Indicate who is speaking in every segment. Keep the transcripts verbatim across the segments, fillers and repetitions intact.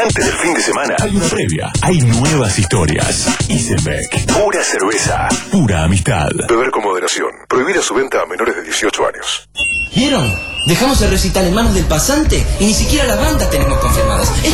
Speaker 1: Antes del fin de semana hay una previa, hay nuevas historias. Isenbeck, pura cerveza, pura amistad. Beber con moderación. Prohibida su venta a menores de dieciocho años.
Speaker 2: ¿Vieron? Dejamos el recital en manos del pasante y ni siquiera las bandas tenemos confirmadas. Esto...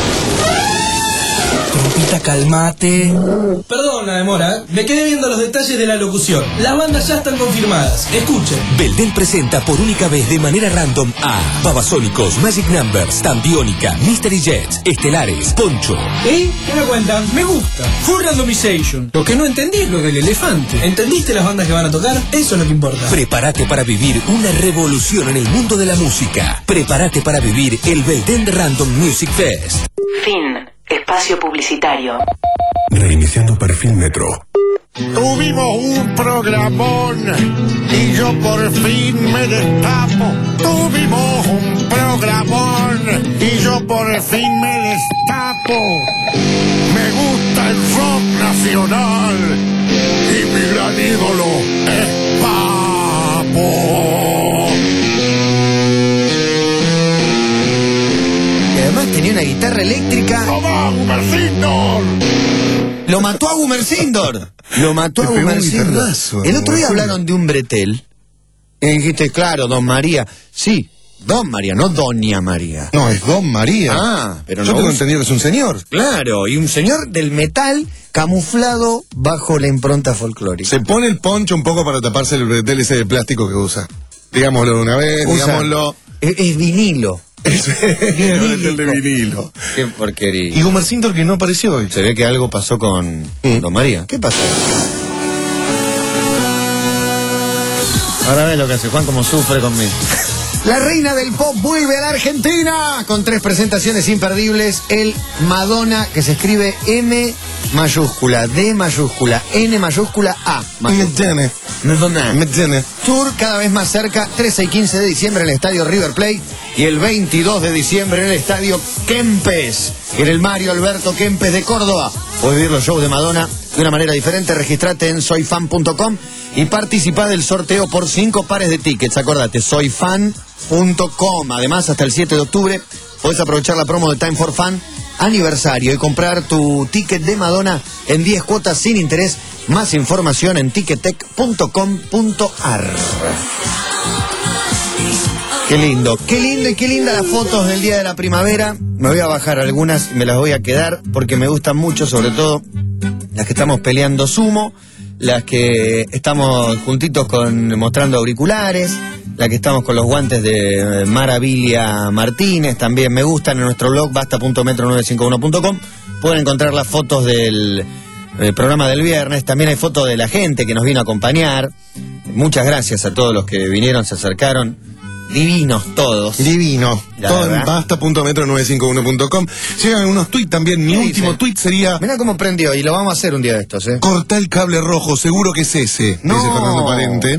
Speaker 2: Trompita, calmate. Perdón la demora, me quedé viendo los detalles de la locución. Las bandas ya están confirmadas. Escuchen.
Speaker 3: Belden presenta por única vez de manera random a Babasónicos, Magic Numbers, Tambiónica, Mystery Jets, Estelares, Poncho.
Speaker 2: ¿Eh? ¿Qué me cuentan? Me gusta. Full randomization. Lo que no entendí es lo del elefante. ¿Entendiste las bandas que van a tocar? Eso es lo que importa.
Speaker 3: Prepárate para vivir una revolución en el mundo de la música. Prepárate para vivir el Belden Random Music Fest.
Speaker 4: Fin. Espacio publicitario.
Speaker 1: Reiniciando perfil Metro.
Speaker 5: Tuvimos un programón y yo por fin me destapo. Tuvimos un programón y yo por fin me destapo. Me gusta el rock nacional y mi gran ídolo es Papo.
Speaker 6: Y además tenía una guitarra eléctrica.
Speaker 5: ¡Toma, Gumercindor!
Speaker 6: Lo mató a Gumercindor. Lo mató a Gumercindor. El otro día hablaron de un bretel. Y dijiste, claro, Don María. Sí, Don María, no Doña María.
Speaker 7: No, es Don María.
Speaker 6: Ah, pero
Speaker 7: Yo
Speaker 6: no
Speaker 7: tengo
Speaker 6: usa-
Speaker 7: entendido que es un señor.
Speaker 6: Claro, y un señor del metal camuflado bajo la impronta folclórica.
Speaker 7: Se pone el poncho un poco para taparse el bretel ese de plástico que usa. Digámoslo de una vez,
Speaker 6: Usa-
Speaker 7: digámoslo.
Speaker 6: Es, es vinilo.
Speaker 7: Es el de vinilo.
Speaker 6: Qué porquería.
Speaker 7: Y Gumercindor que no apareció hoy.
Speaker 6: Se ve que algo pasó con
Speaker 7: Mm.
Speaker 6: Don María. ¿Qué pasó? Ahora ves lo que hace Juan, como sufre conmigo. La reina del pop vuelve a la Argentina con tres presentaciones imperdibles. El Madonna, que se escribe M mayúscula, D mayúscula, N mayúscula, A
Speaker 7: Me
Speaker 6: mayúscula.
Speaker 7: tiene,
Speaker 6: Madonna.
Speaker 7: me tiene.
Speaker 6: Tour cada vez más cerca, trece y quince de diciembre en el estadio River Plate y el veintidós de diciembre en el estadio Kempes, en el Mario Alberto Kempes de Córdoba. Puedes vivir los shows de Madonna de una manera diferente. Registrate en soy fan punto com y participá del sorteo por cinco pares de tickets. Acordate, soy fan punto com. Además, hasta el siete de octubre podés aprovechar la promo de Time for Fun aniversario y comprar tu ticket de Madonna en diez cuotas sin interés. Más información en ticketek punto com punto ar. Qué lindo, qué lindo y qué linda las fotos del día de la primavera. Me voy a bajar algunas y me las voy a quedar porque me gustan mucho, sobre todo las que estamos peleando sumo, las que estamos juntitos con mostrando auriculares, la que estamos con los guantes de eh, Maravilla Martínez, también me gustan. En nuestro blog basta punto metro nueve cinco uno punto com pueden encontrar las fotos del eh, programa del viernes. También hay fotos de la gente que nos vino a acompañar. Muchas gracias a todos los que vinieron, se acercaron. Divinos todos.
Speaker 7: Divino.
Speaker 6: La
Speaker 7: Todo
Speaker 6: verdad.
Speaker 7: en basta punto metro nueve cinco uno punto com. Llegan unos tweets también. Mi
Speaker 6: ¿Qué
Speaker 7: último
Speaker 6: dice?
Speaker 7: tweet sería:
Speaker 6: Mirá cómo prendió, y lo vamos a hacer un día de estos, ¿eh?
Speaker 7: corta el cable rojo, seguro que es ese.
Speaker 6: No.
Speaker 7: Dice Fernando Parente.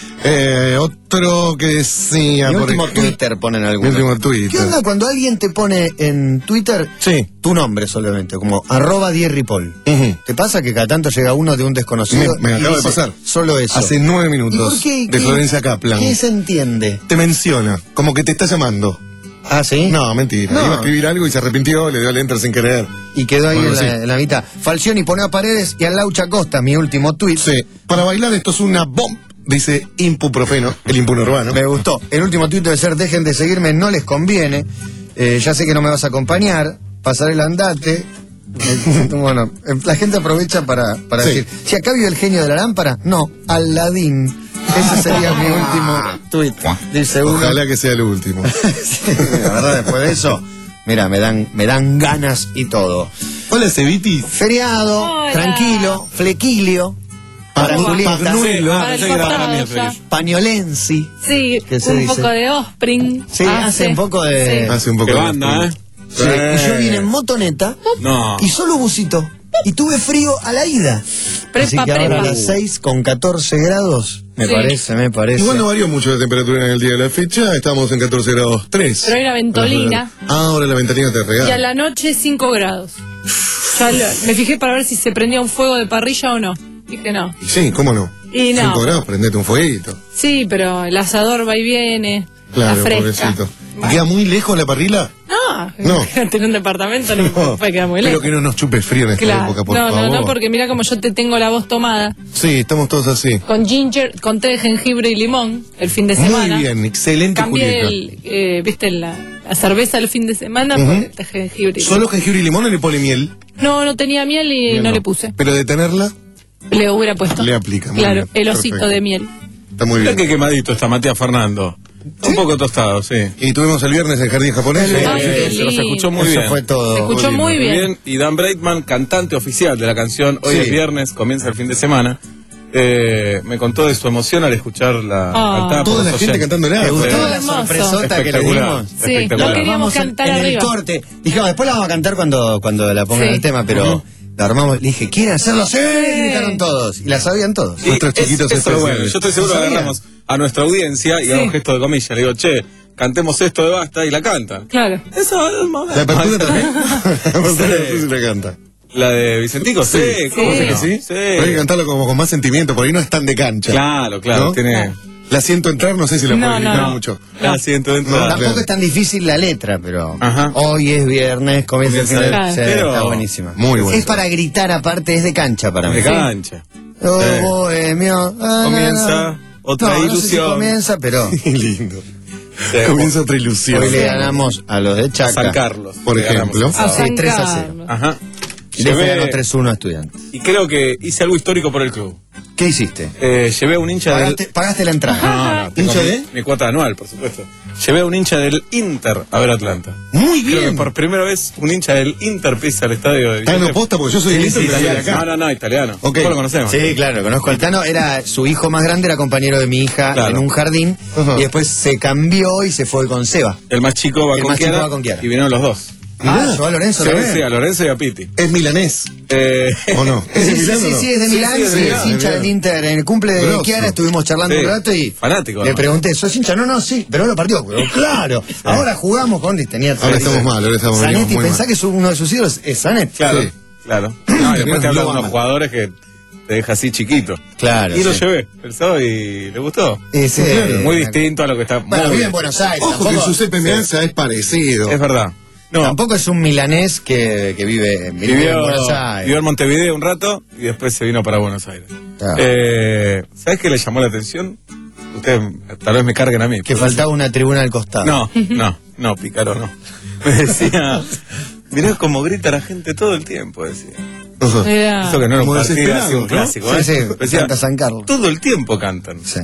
Speaker 7: Eh, otro que decía.
Speaker 6: Mi
Speaker 7: por
Speaker 6: último
Speaker 7: ejemplo-
Speaker 6: Twitter ponen
Speaker 7: Mi
Speaker 6: algunos.
Speaker 7: último Twitter.
Speaker 6: ¿Qué onda cuando alguien te pone en Twitter
Speaker 7: Sí.
Speaker 6: tu nombre solamente, como arroba dierripol?
Speaker 7: Ujú.
Speaker 6: ¿Te pasa que cada tanto llega uno de un desconocido?
Speaker 7: Me- me
Speaker 6: y
Speaker 7: acaba de
Speaker 6: dice
Speaker 7: pasar.
Speaker 6: Solo eso.
Speaker 7: Hace nueve
Speaker 6: ¿Y
Speaker 7: minutos.
Speaker 6: por qué?
Speaker 7: De
Speaker 6: ¿Qué-
Speaker 7: Florencia Kaplan.
Speaker 6: ¿Qué se entiende?
Speaker 7: Te menciona, como que te está llamando.
Speaker 6: ¿Ah, sí?
Speaker 7: No, mentira.
Speaker 6: No.
Speaker 7: Iba a escribir algo y se arrepintió, le dio al enter sin querer.
Speaker 6: Y quedó ahí
Speaker 7: Bueno,
Speaker 6: en,
Speaker 7: sí.
Speaker 6: la, en la mitad. Falcioni pone a Paredes y a Laucha Costa, mi último tweet.
Speaker 7: Sí. Para bailar esto es una bomb, dice Impuprofeno, el impuno urbano.
Speaker 6: Me gustó. El último tuit debe ser: dejen de seguirme, no les conviene. Eh, ya sé que no me vas a acompañar. Pasaré el andate. Eh, bueno, eh, la gente aprovecha para, para
Speaker 7: Sí.
Speaker 6: decir: si acá vive el genio de la lámpara, no, Aladín. Ese sería mi último tuit. Dice uno.
Speaker 7: Ojalá que sea el último.
Speaker 6: Sí, la verdad, después de eso, mira, me dan, me dan ganas y todo.
Speaker 7: Hola, Ceviti.
Speaker 6: Feriado,
Speaker 8: Hola.
Speaker 6: tranquilo, flequilio. Para
Speaker 7: Pagnuelo.
Speaker 6: Julieta.
Speaker 7: Pagnuelo.
Speaker 8: Para el costado ya.
Speaker 6: Pañolensi.
Speaker 8: Sí,
Speaker 6: ¿Qué se
Speaker 8: un
Speaker 6: dice?
Speaker 8: poco de Offspring.
Speaker 6: Sí, hace un poco de-
Speaker 8: Sí.
Speaker 7: Hace un poco
Speaker 9: Qué
Speaker 7: de
Speaker 9: banda, ¿eh?
Speaker 6: Sí, y yo vine en motoneta
Speaker 9: No.
Speaker 6: y solo busito. Y tuve frío a la ida.
Speaker 8: Prepa,
Speaker 6: Así que ahora
Speaker 8: prepa.
Speaker 6: a las seis con catorce grados. Me
Speaker 8: Sí.
Speaker 6: parece, me parece.
Speaker 7: Igual no varió mucho de temperatura en el día de la fecha, estamos en catorce grados tres.
Speaker 8: Pero hay una ventolina.
Speaker 7: Ah, ahora la ventanilla te
Speaker 8: Y a
Speaker 7: regala.
Speaker 8: la noche cinco grados. Ya lo- me fijé para ver si se prendía un fuego de parrilla o no. Dije no.
Speaker 7: Y sí, ¿cómo no?
Speaker 8: Y no.
Speaker 7: cinco grados, prendete un fueguito.
Speaker 8: Sí, pero el asador va y viene.
Speaker 7: Claro,
Speaker 8: la fresca.
Speaker 7: pobrecito. ¿Y queda muy lejos la parrilla?
Speaker 8: No, No,
Speaker 7: No.
Speaker 8: tener un departamento no,
Speaker 7: No,
Speaker 8: puede quedar muy
Speaker 7: pero
Speaker 8: lejos.
Speaker 7: que no nos chupes frío en esta
Speaker 8: Claro.
Speaker 7: época, por
Speaker 8: no,
Speaker 7: favor.
Speaker 8: no, no, porque mira como yo te tengo la voz tomada.
Speaker 7: Sí, estamos todos así.
Speaker 8: Con ginger, con té de jengibre y limón el fin de
Speaker 7: Muy
Speaker 8: semana.
Speaker 7: bien, excelente,
Speaker 8: Cambié
Speaker 7: Julieta.
Speaker 8: el, eh, viste, la, la cerveza el fin de semana por el té de jengibre. y
Speaker 7: ¿Solo jengibre y limón o le pone miel?
Speaker 8: No, no tenía miel y
Speaker 7: Miel
Speaker 8: no, le puse.
Speaker 7: Pero de tenerla,
Speaker 8: Le hubiera puesto.
Speaker 7: Le aplica, muy
Speaker 8: Claro,
Speaker 7: bien,
Speaker 8: el osito
Speaker 7: perfecto.
Speaker 8: de miel.
Speaker 7: está muy
Speaker 9: Mira
Speaker 7: bien.
Speaker 9: qué quemadito está Matías Fernando. Un poco tostado, sí.
Speaker 7: Y tuvimos el viernes el jardín japonés.
Speaker 8: Ay,
Speaker 9: Eh,
Speaker 8: qué
Speaker 9: se los
Speaker 8: lindo.
Speaker 9: escuchó muy
Speaker 6: Eso
Speaker 9: bien.
Speaker 6: fue todo.
Speaker 8: Se escuchó muy
Speaker 9: Muy
Speaker 8: bien.
Speaker 9: bien. Y Dan Breitman, cantante oficial de la canción Hoy
Speaker 6: Sí.
Speaker 9: es viernes, comienza el fin de semana. Eh, me contó de su emoción al escuchar la
Speaker 8: Ah.
Speaker 9: cantada por
Speaker 7: Toda
Speaker 9: los
Speaker 7: la gente
Speaker 9: oyentes.
Speaker 7: cantando en
Speaker 6: ¿Te
Speaker 7: alto.
Speaker 6: gustó
Speaker 8: Todo
Speaker 6: la
Speaker 8: hermoso.
Speaker 6: sorpresota que le
Speaker 9: Espectacular.
Speaker 6: dimos?
Speaker 8: Sí,
Speaker 9: Espectacular.
Speaker 8: no queríamos
Speaker 6: Vamos en-
Speaker 8: cantar
Speaker 6: en
Speaker 8: arriba.
Speaker 6: el corte. Dijimos, después la vamos a cantar cuando, cuando la pongan
Speaker 8: Sí.
Speaker 6: el tema, pero la armamos. Le dije, ¿quieren hacerlo? Sí, gritaron todos. Y la sabían todos.
Speaker 9: Y
Speaker 7: Nuestros
Speaker 9: es-
Speaker 7: chiquitos
Speaker 9: eso es lo
Speaker 7: especiales.
Speaker 9: bueno. Yo estoy seguro que
Speaker 6: ¿Sabían?
Speaker 9: agarramos a nuestra audiencia y hago un gesto de comillas. Le digo, che, cantemos esto de basta y la cantan.
Speaker 8: Claro.
Speaker 9: Eso es más
Speaker 7: ¿La apertura también? La apertura sí se la canta.
Speaker 9: La de Vicentico, sí. ¿Cómo
Speaker 8: Sí.
Speaker 9: que no?
Speaker 7: ¿Sí?
Speaker 9: Sí.
Speaker 7: Pero hay que cantarlo como con más sentimiento, por ahí no es tan de cancha.
Speaker 9: Claro, claro.
Speaker 7: ¿No?
Speaker 9: Tiene.
Speaker 7: La siento entrar, no sé si la
Speaker 8: No,
Speaker 7: puedo
Speaker 8: no,
Speaker 7: gritar
Speaker 8: no.
Speaker 7: mucho.
Speaker 9: La siento dentro.
Speaker 7: No,
Speaker 6: Tampoco
Speaker 7: claro.
Speaker 6: es tan difícil la letra, pero
Speaker 9: Ajá.
Speaker 6: hoy es viernes, comienza el fin de
Speaker 8: Claro.
Speaker 6: sí,
Speaker 9: Pero-
Speaker 6: está buenísima.
Speaker 7: Muy bueno.
Speaker 6: Es para gritar aparte, es de cancha para mí.
Speaker 9: De cancha.
Speaker 6: Oh,
Speaker 9: Sí.
Speaker 6: bohemio, ah,
Speaker 9: Comienza
Speaker 6: na, na.
Speaker 9: otra
Speaker 6: No, no sé si
Speaker 9: ilusión.
Speaker 6: comienza, pero
Speaker 7: Qué lindo.
Speaker 9: Sí.
Speaker 7: Comienza otra ilusión.
Speaker 6: hoy le ganamos a los de Chaca.
Speaker 9: San Carlos.
Speaker 7: Por
Speaker 9: Le ganamos
Speaker 7: ejemplo.
Speaker 9: el sábado.
Speaker 8: A San
Speaker 6: Sí, tres a cero.
Speaker 8: Carlos.
Speaker 9: Ajá.
Speaker 6: Y le
Speaker 9: Llevé-
Speaker 6: ganó tres uno a Estudiantes.
Speaker 9: y creo que hice algo histórico por el club.
Speaker 6: ¿Qué hiciste?
Speaker 9: Eh, llevé a un hincha
Speaker 6: Pagaste,
Speaker 9: del...
Speaker 6: pagaste la entrada.
Speaker 9: No, no, tengo
Speaker 6: ¿Hincha
Speaker 9: mi,
Speaker 6: de?
Speaker 9: mi cuota anual, por supuesto. Llevé a un hincha del Inter a ver Atlanta.
Speaker 6: Muy
Speaker 9: Creo que
Speaker 6: bien.
Speaker 9: por primera vez un hincha del Inter pisa al estadio de
Speaker 7: Ah, no,
Speaker 9: Vicente.
Speaker 7: posta, porque yo soy
Speaker 6: Sí,
Speaker 7: el
Speaker 6: sí,
Speaker 7: Inter, pero soy de
Speaker 6: italiano.
Speaker 7: acá.
Speaker 9: No, no, no, italiano.
Speaker 7: Ok.
Speaker 9: Todos lo conocemos.
Speaker 6: Sí, claro, conozco al Tano. Era su hijo más grande, era compañero de mi hija
Speaker 9: Claro.
Speaker 6: en un jardín.
Speaker 7: Ajá.
Speaker 6: Y después se cambió y se fue con Seba.
Speaker 9: El más chico va,
Speaker 6: El
Speaker 9: con,
Speaker 6: más chico
Speaker 9: Chiara,
Speaker 6: va con Chiara.
Speaker 9: y vinieron los dos.
Speaker 6: Ah, yo a Lorenzo
Speaker 9: Sí,
Speaker 6: también.
Speaker 9: sí, a Lorenzo y a Piti.
Speaker 7: Es milanés,
Speaker 9: Eh,
Speaker 7: ¿o no? ¿Es
Speaker 6: Sí,
Speaker 7: de
Speaker 6: sí,
Speaker 7: Milán
Speaker 6: sí,
Speaker 7: o no?
Speaker 6: sí, es de
Speaker 9: Sí,
Speaker 6: Milán,
Speaker 9: sí, es de
Speaker 6: sí,
Speaker 9: Milán,
Speaker 6: es hincha
Speaker 7: de
Speaker 6: del
Speaker 7: Milán.
Speaker 6: Inter. En el cumple de
Speaker 7: Grosso.
Speaker 6: Chiara estuvimos charlando
Speaker 9: Sí,
Speaker 6: un rato y
Speaker 9: fanático,
Speaker 6: le
Speaker 9: ¿no?
Speaker 6: pregunté, ¿sos hincha? No, no, sí, pero lo partió. Pero claro, ahora jugamos con... Tenía
Speaker 7: Ahora estamos mal, ahora estamos venimos
Speaker 6: Zanetti,
Speaker 7: muy
Speaker 6: pensá
Speaker 7: mal.
Speaker 6: que su- uno de sus ídolos es Zanetti.
Speaker 9: claro,
Speaker 7: Sí.
Speaker 9: claro. No, y después te hablan
Speaker 7: Lo
Speaker 9: de unos
Speaker 7: aman.
Speaker 9: jugadores que te deja así chiquito.
Speaker 6: Claro,
Speaker 9: Y lo
Speaker 6: sí.
Speaker 9: llevé el sábado y le gustó.
Speaker 6: Y sí,
Speaker 7: Claro.
Speaker 9: Muy
Speaker 6: eh,
Speaker 9: distinto a lo que está.
Speaker 6: Bueno,
Speaker 9: muy
Speaker 6: vive
Speaker 9: bien.
Speaker 6: en Buenos Aires.
Speaker 7: Ojo que
Speaker 6: tampoco,
Speaker 7: Giuseppe Meazza es parecido.
Speaker 9: Es verdad. No,
Speaker 6: tampoco es un milanés que, que vive, vive en
Speaker 9: vivió,
Speaker 6: Buenos Aires.
Speaker 9: vivió en Montevideo un rato y después se vino para Buenos Aires.
Speaker 6: Claro.
Speaker 9: Eh, ¿Sabes qué le llamó la atención? Ustedes tal vez me carguen a mí.
Speaker 6: Que
Speaker 9: pero-
Speaker 6: faltaba una tribuna al costado.
Speaker 9: No, no, no, Pícaro, no. Me decía, mirá cómo grita la gente todo el tiempo, decía.
Speaker 7: Ajá.
Speaker 8: Mirá.
Speaker 9: Eso que no era un
Speaker 7: Como
Speaker 9: partido
Speaker 7: desesperado,
Speaker 9: así, un
Speaker 7: ¿no?
Speaker 9: clásico,
Speaker 6: Sí,
Speaker 9: ¿eh?
Speaker 6: sí,
Speaker 9: Decía,
Speaker 6: Santa San Carlos.
Speaker 9: todo el tiempo cantan.
Speaker 6: Sí,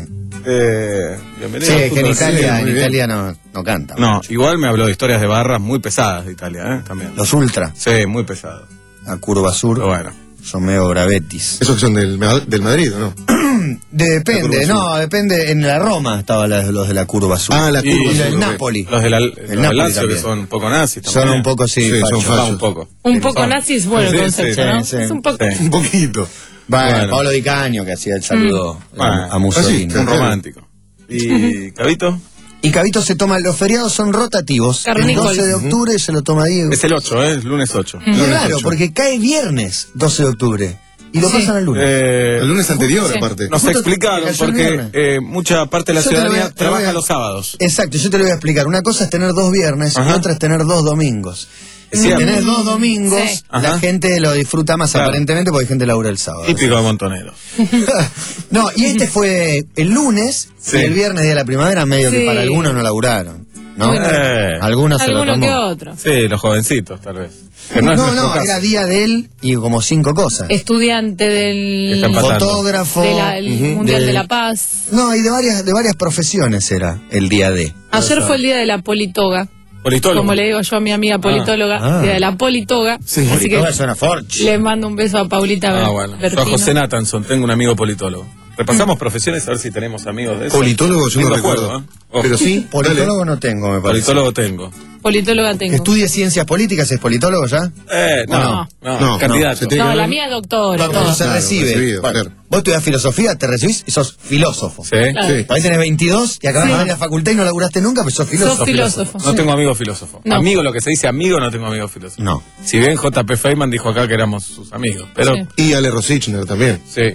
Speaker 9: Eh, bienvenido
Speaker 6: sí
Speaker 9: al
Speaker 6: es que en
Speaker 9: fútbol.
Speaker 6: Italia,
Speaker 7: muy
Speaker 6: en
Speaker 7: bien.
Speaker 6: Italia no, no canta.
Speaker 9: No,
Speaker 6: mucho.
Speaker 9: igual me habló de historias de barras muy pesadas de Italia, ¿eh? También.
Speaker 6: Los ultra,
Speaker 9: Sí, muy pesados.
Speaker 6: a curva sur,
Speaker 9: Pero bueno.
Speaker 6: son medio bravetis.
Speaker 7: Esos que son del, del Madrid, ¿o no?
Speaker 6: Depende,
Speaker 7: La curva
Speaker 6: no, depende. En la Roma estaban las- los de la curva sur.
Speaker 7: Ah, la
Speaker 9: Y-
Speaker 7: curva
Speaker 6: Y
Speaker 7: sur,
Speaker 6: del
Speaker 7: ok.
Speaker 6: Napoli.
Speaker 9: Los del Al- los
Speaker 6: El
Speaker 9: del
Speaker 6: Napoli
Speaker 9: Lazio, que
Speaker 6: también.
Speaker 9: son un poco nazis también.
Speaker 6: Son
Speaker 9: ¿eh?
Speaker 6: un poco, sí,
Speaker 7: Sí, son
Speaker 6: fachos.
Speaker 7: fachos.
Speaker 9: Va un poco.
Speaker 8: Un poco
Speaker 9: Son-
Speaker 8: nazis, bueno,
Speaker 9: Sí,
Speaker 8: el
Speaker 9: sí,
Speaker 8: concepto,
Speaker 6: sí,
Speaker 8: ¿no?
Speaker 6: sí.
Speaker 8: Es un poco.
Speaker 9: Sí.
Speaker 7: Un poquito.
Speaker 6: Bueno,
Speaker 9: Bueno.
Speaker 6: Pablo Di Canio que hacía el saludo a-
Speaker 9: Bueno,
Speaker 6: a Mussolini.
Speaker 7: así,
Speaker 9: Un romántico. ¿Y Cabito?
Speaker 6: Y Cabito se toma, los feriados son rotativos. El
Speaker 8: Carnícolas.
Speaker 6: doce de octubre se lo toma Diego.
Speaker 9: Es el ocho, ¿eh? El lunes ocho.
Speaker 6: Y es
Speaker 7: lunes
Speaker 6: raro,
Speaker 7: ocho.
Speaker 6: porque cae viernes doce de octubre. Y lo
Speaker 8: Sí.
Speaker 6: pasan al lunes.
Speaker 9: Eh,
Speaker 7: El lunes anterior,
Speaker 8: Sí.
Speaker 7: aparte.
Speaker 9: Nos
Speaker 6: Justo
Speaker 9: explicaron
Speaker 6: cayó el
Speaker 9: porque
Speaker 6: viernes.
Speaker 9: eh, mucha parte de la
Speaker 6: Yo te lo voy a-
Speaker 9: ciudadanía
Speaker 6: te lo voy
Speaker 9: trabaja
Speaker 6: a-
Speaker 9: los sábados.
Speaker 6: Exacto, yo te lo voy a explicar. Una cosa es tener dos viernes y
Speaker 9: Ajá.
Speaker 6: otra es tener dos domingos.
Speaker 9: Es
Speaker 6: Si
Speaker 9: cierto.
Speaker 6: tenés dos domingos,
Speaker 8: Sí.
Speaker 6: la
Speaker 9: Ajá.
Speaker 6: gente lo disfruta más
Speaker 9: Claro.
Speaker 6: aparentemente porque hay gente labura el sábado.
Speaker 9: Típico de Montonero.
Speaker 6: No, y este fue el lunes
Speaker 9: Sí.
Speaker 6: y el viernes, día de la primavera, medio que
Speaker 8: Sí.
Speaker 6: para algunos no laburaron. ¿No?
Speaker 8: Bueno.
Speaker 9: Eh,
Speaker 6: Algunos se lo
Speaker 8: Alguno
Speaker 6: tomó.
Speaker 8: que otro.
Speaker 9: sí, los jovencitos, tal vez. Que
Speaker 6: No,
Speaker 9: es
Speaker 6: no,
Speaker 9: nuestro caso.
Speaker 6: era día de él y como cinco cosas.
Speaker 8: Estudiante
Speaker 9: Que
Speaker 8: del,
Speaker 9: está empatando.
Speaker 6: Fotógrafo.
Speaker 8: de la- el
Speaker 6: ujú,
Speaker 8: Mundial
Speaker 6: de-
Speaker 8: de la Paz.
Speaker 6: No, y de varias, de varias profesiones era el día de.
Speaker 8: Ayer fue el día de la politóga.
Speaker 9: Politólogo.
Speaker 8: Como le digo yo a mi amiga politóloga,
Speaker 6: Ah.
Speaker 8: día de la politóga.
Speaker 6: Sí,
Speaker 8: así que
Speaker 6: Politóloga suena forch.
Speaker 8: le mando un beso a Paulita
Speaker 9: Ah,
Speaker 8: Ber-
Speaker 9: bueno. Yo a
Speaker 8: Bertino.
Speaker 9: José Natanson, tengo un amigo politólogo. Repasamos profesiones a ver si tenemos amigos de eso.
Speaker 7: Politólogo yo no
Speaker 9: Lindo
Speaker 7: recuerdo.
Speaker 9: juego, ¿eh? Ojo.
Speaker 7: Pero sí,
Speaker 6: Politólogo no tengo, me parece.
Speaker 9: Politólogo tengo.
Speaker 8: Politóloga
Speaker 6: Que
Speaker 8: tengo.
Speaker 6: estudie ciencias políticas, ¿es politólogo ya?
Speaker 9: Eh, no,
Speaker 8: No.
Speaker 9: no,
Speaker 7: No,
Speaker 9: candidato.
Speaker 7: no, se tiene-
Speaker 8: No, la mía es doctora.
Speaker 6: Claro,
Speaker 8: todo.
Speaker 6: se
Speaker 7: claro,
Speaker 6: recibe.
Speaker 7: recibido,
Speaker 6: Bueno,
Speaker 7: claro.
Speaker 6: vos estudiás filosofía, te recibís y sos filósofo.
Speaker 9: Sí.
Speaker 8: Claro.
Speaker 7: Sí.
Speaker 6: Por ahí tenés veintidós y acabas
Speaker 8: Sí.
Speaker 6: de ir a la facultad y no laburaste nunca, pero sos filósofo.
Speaker 8: Sos filósofo.
Speaker 9: No tengo amigo filósofo.
Speaker 8: No.
Speaker 9: Amigo, lo que se dice amigo, no tengo amigo filósofo.
Speaker 6: No.
Speaker 9: Si bien J P Feynman dijo acá que éramos sus amigos, pero
Speaker 8: Sí.
Speaker 7: Y Ale Rosichner también,
Speaker 9: sí,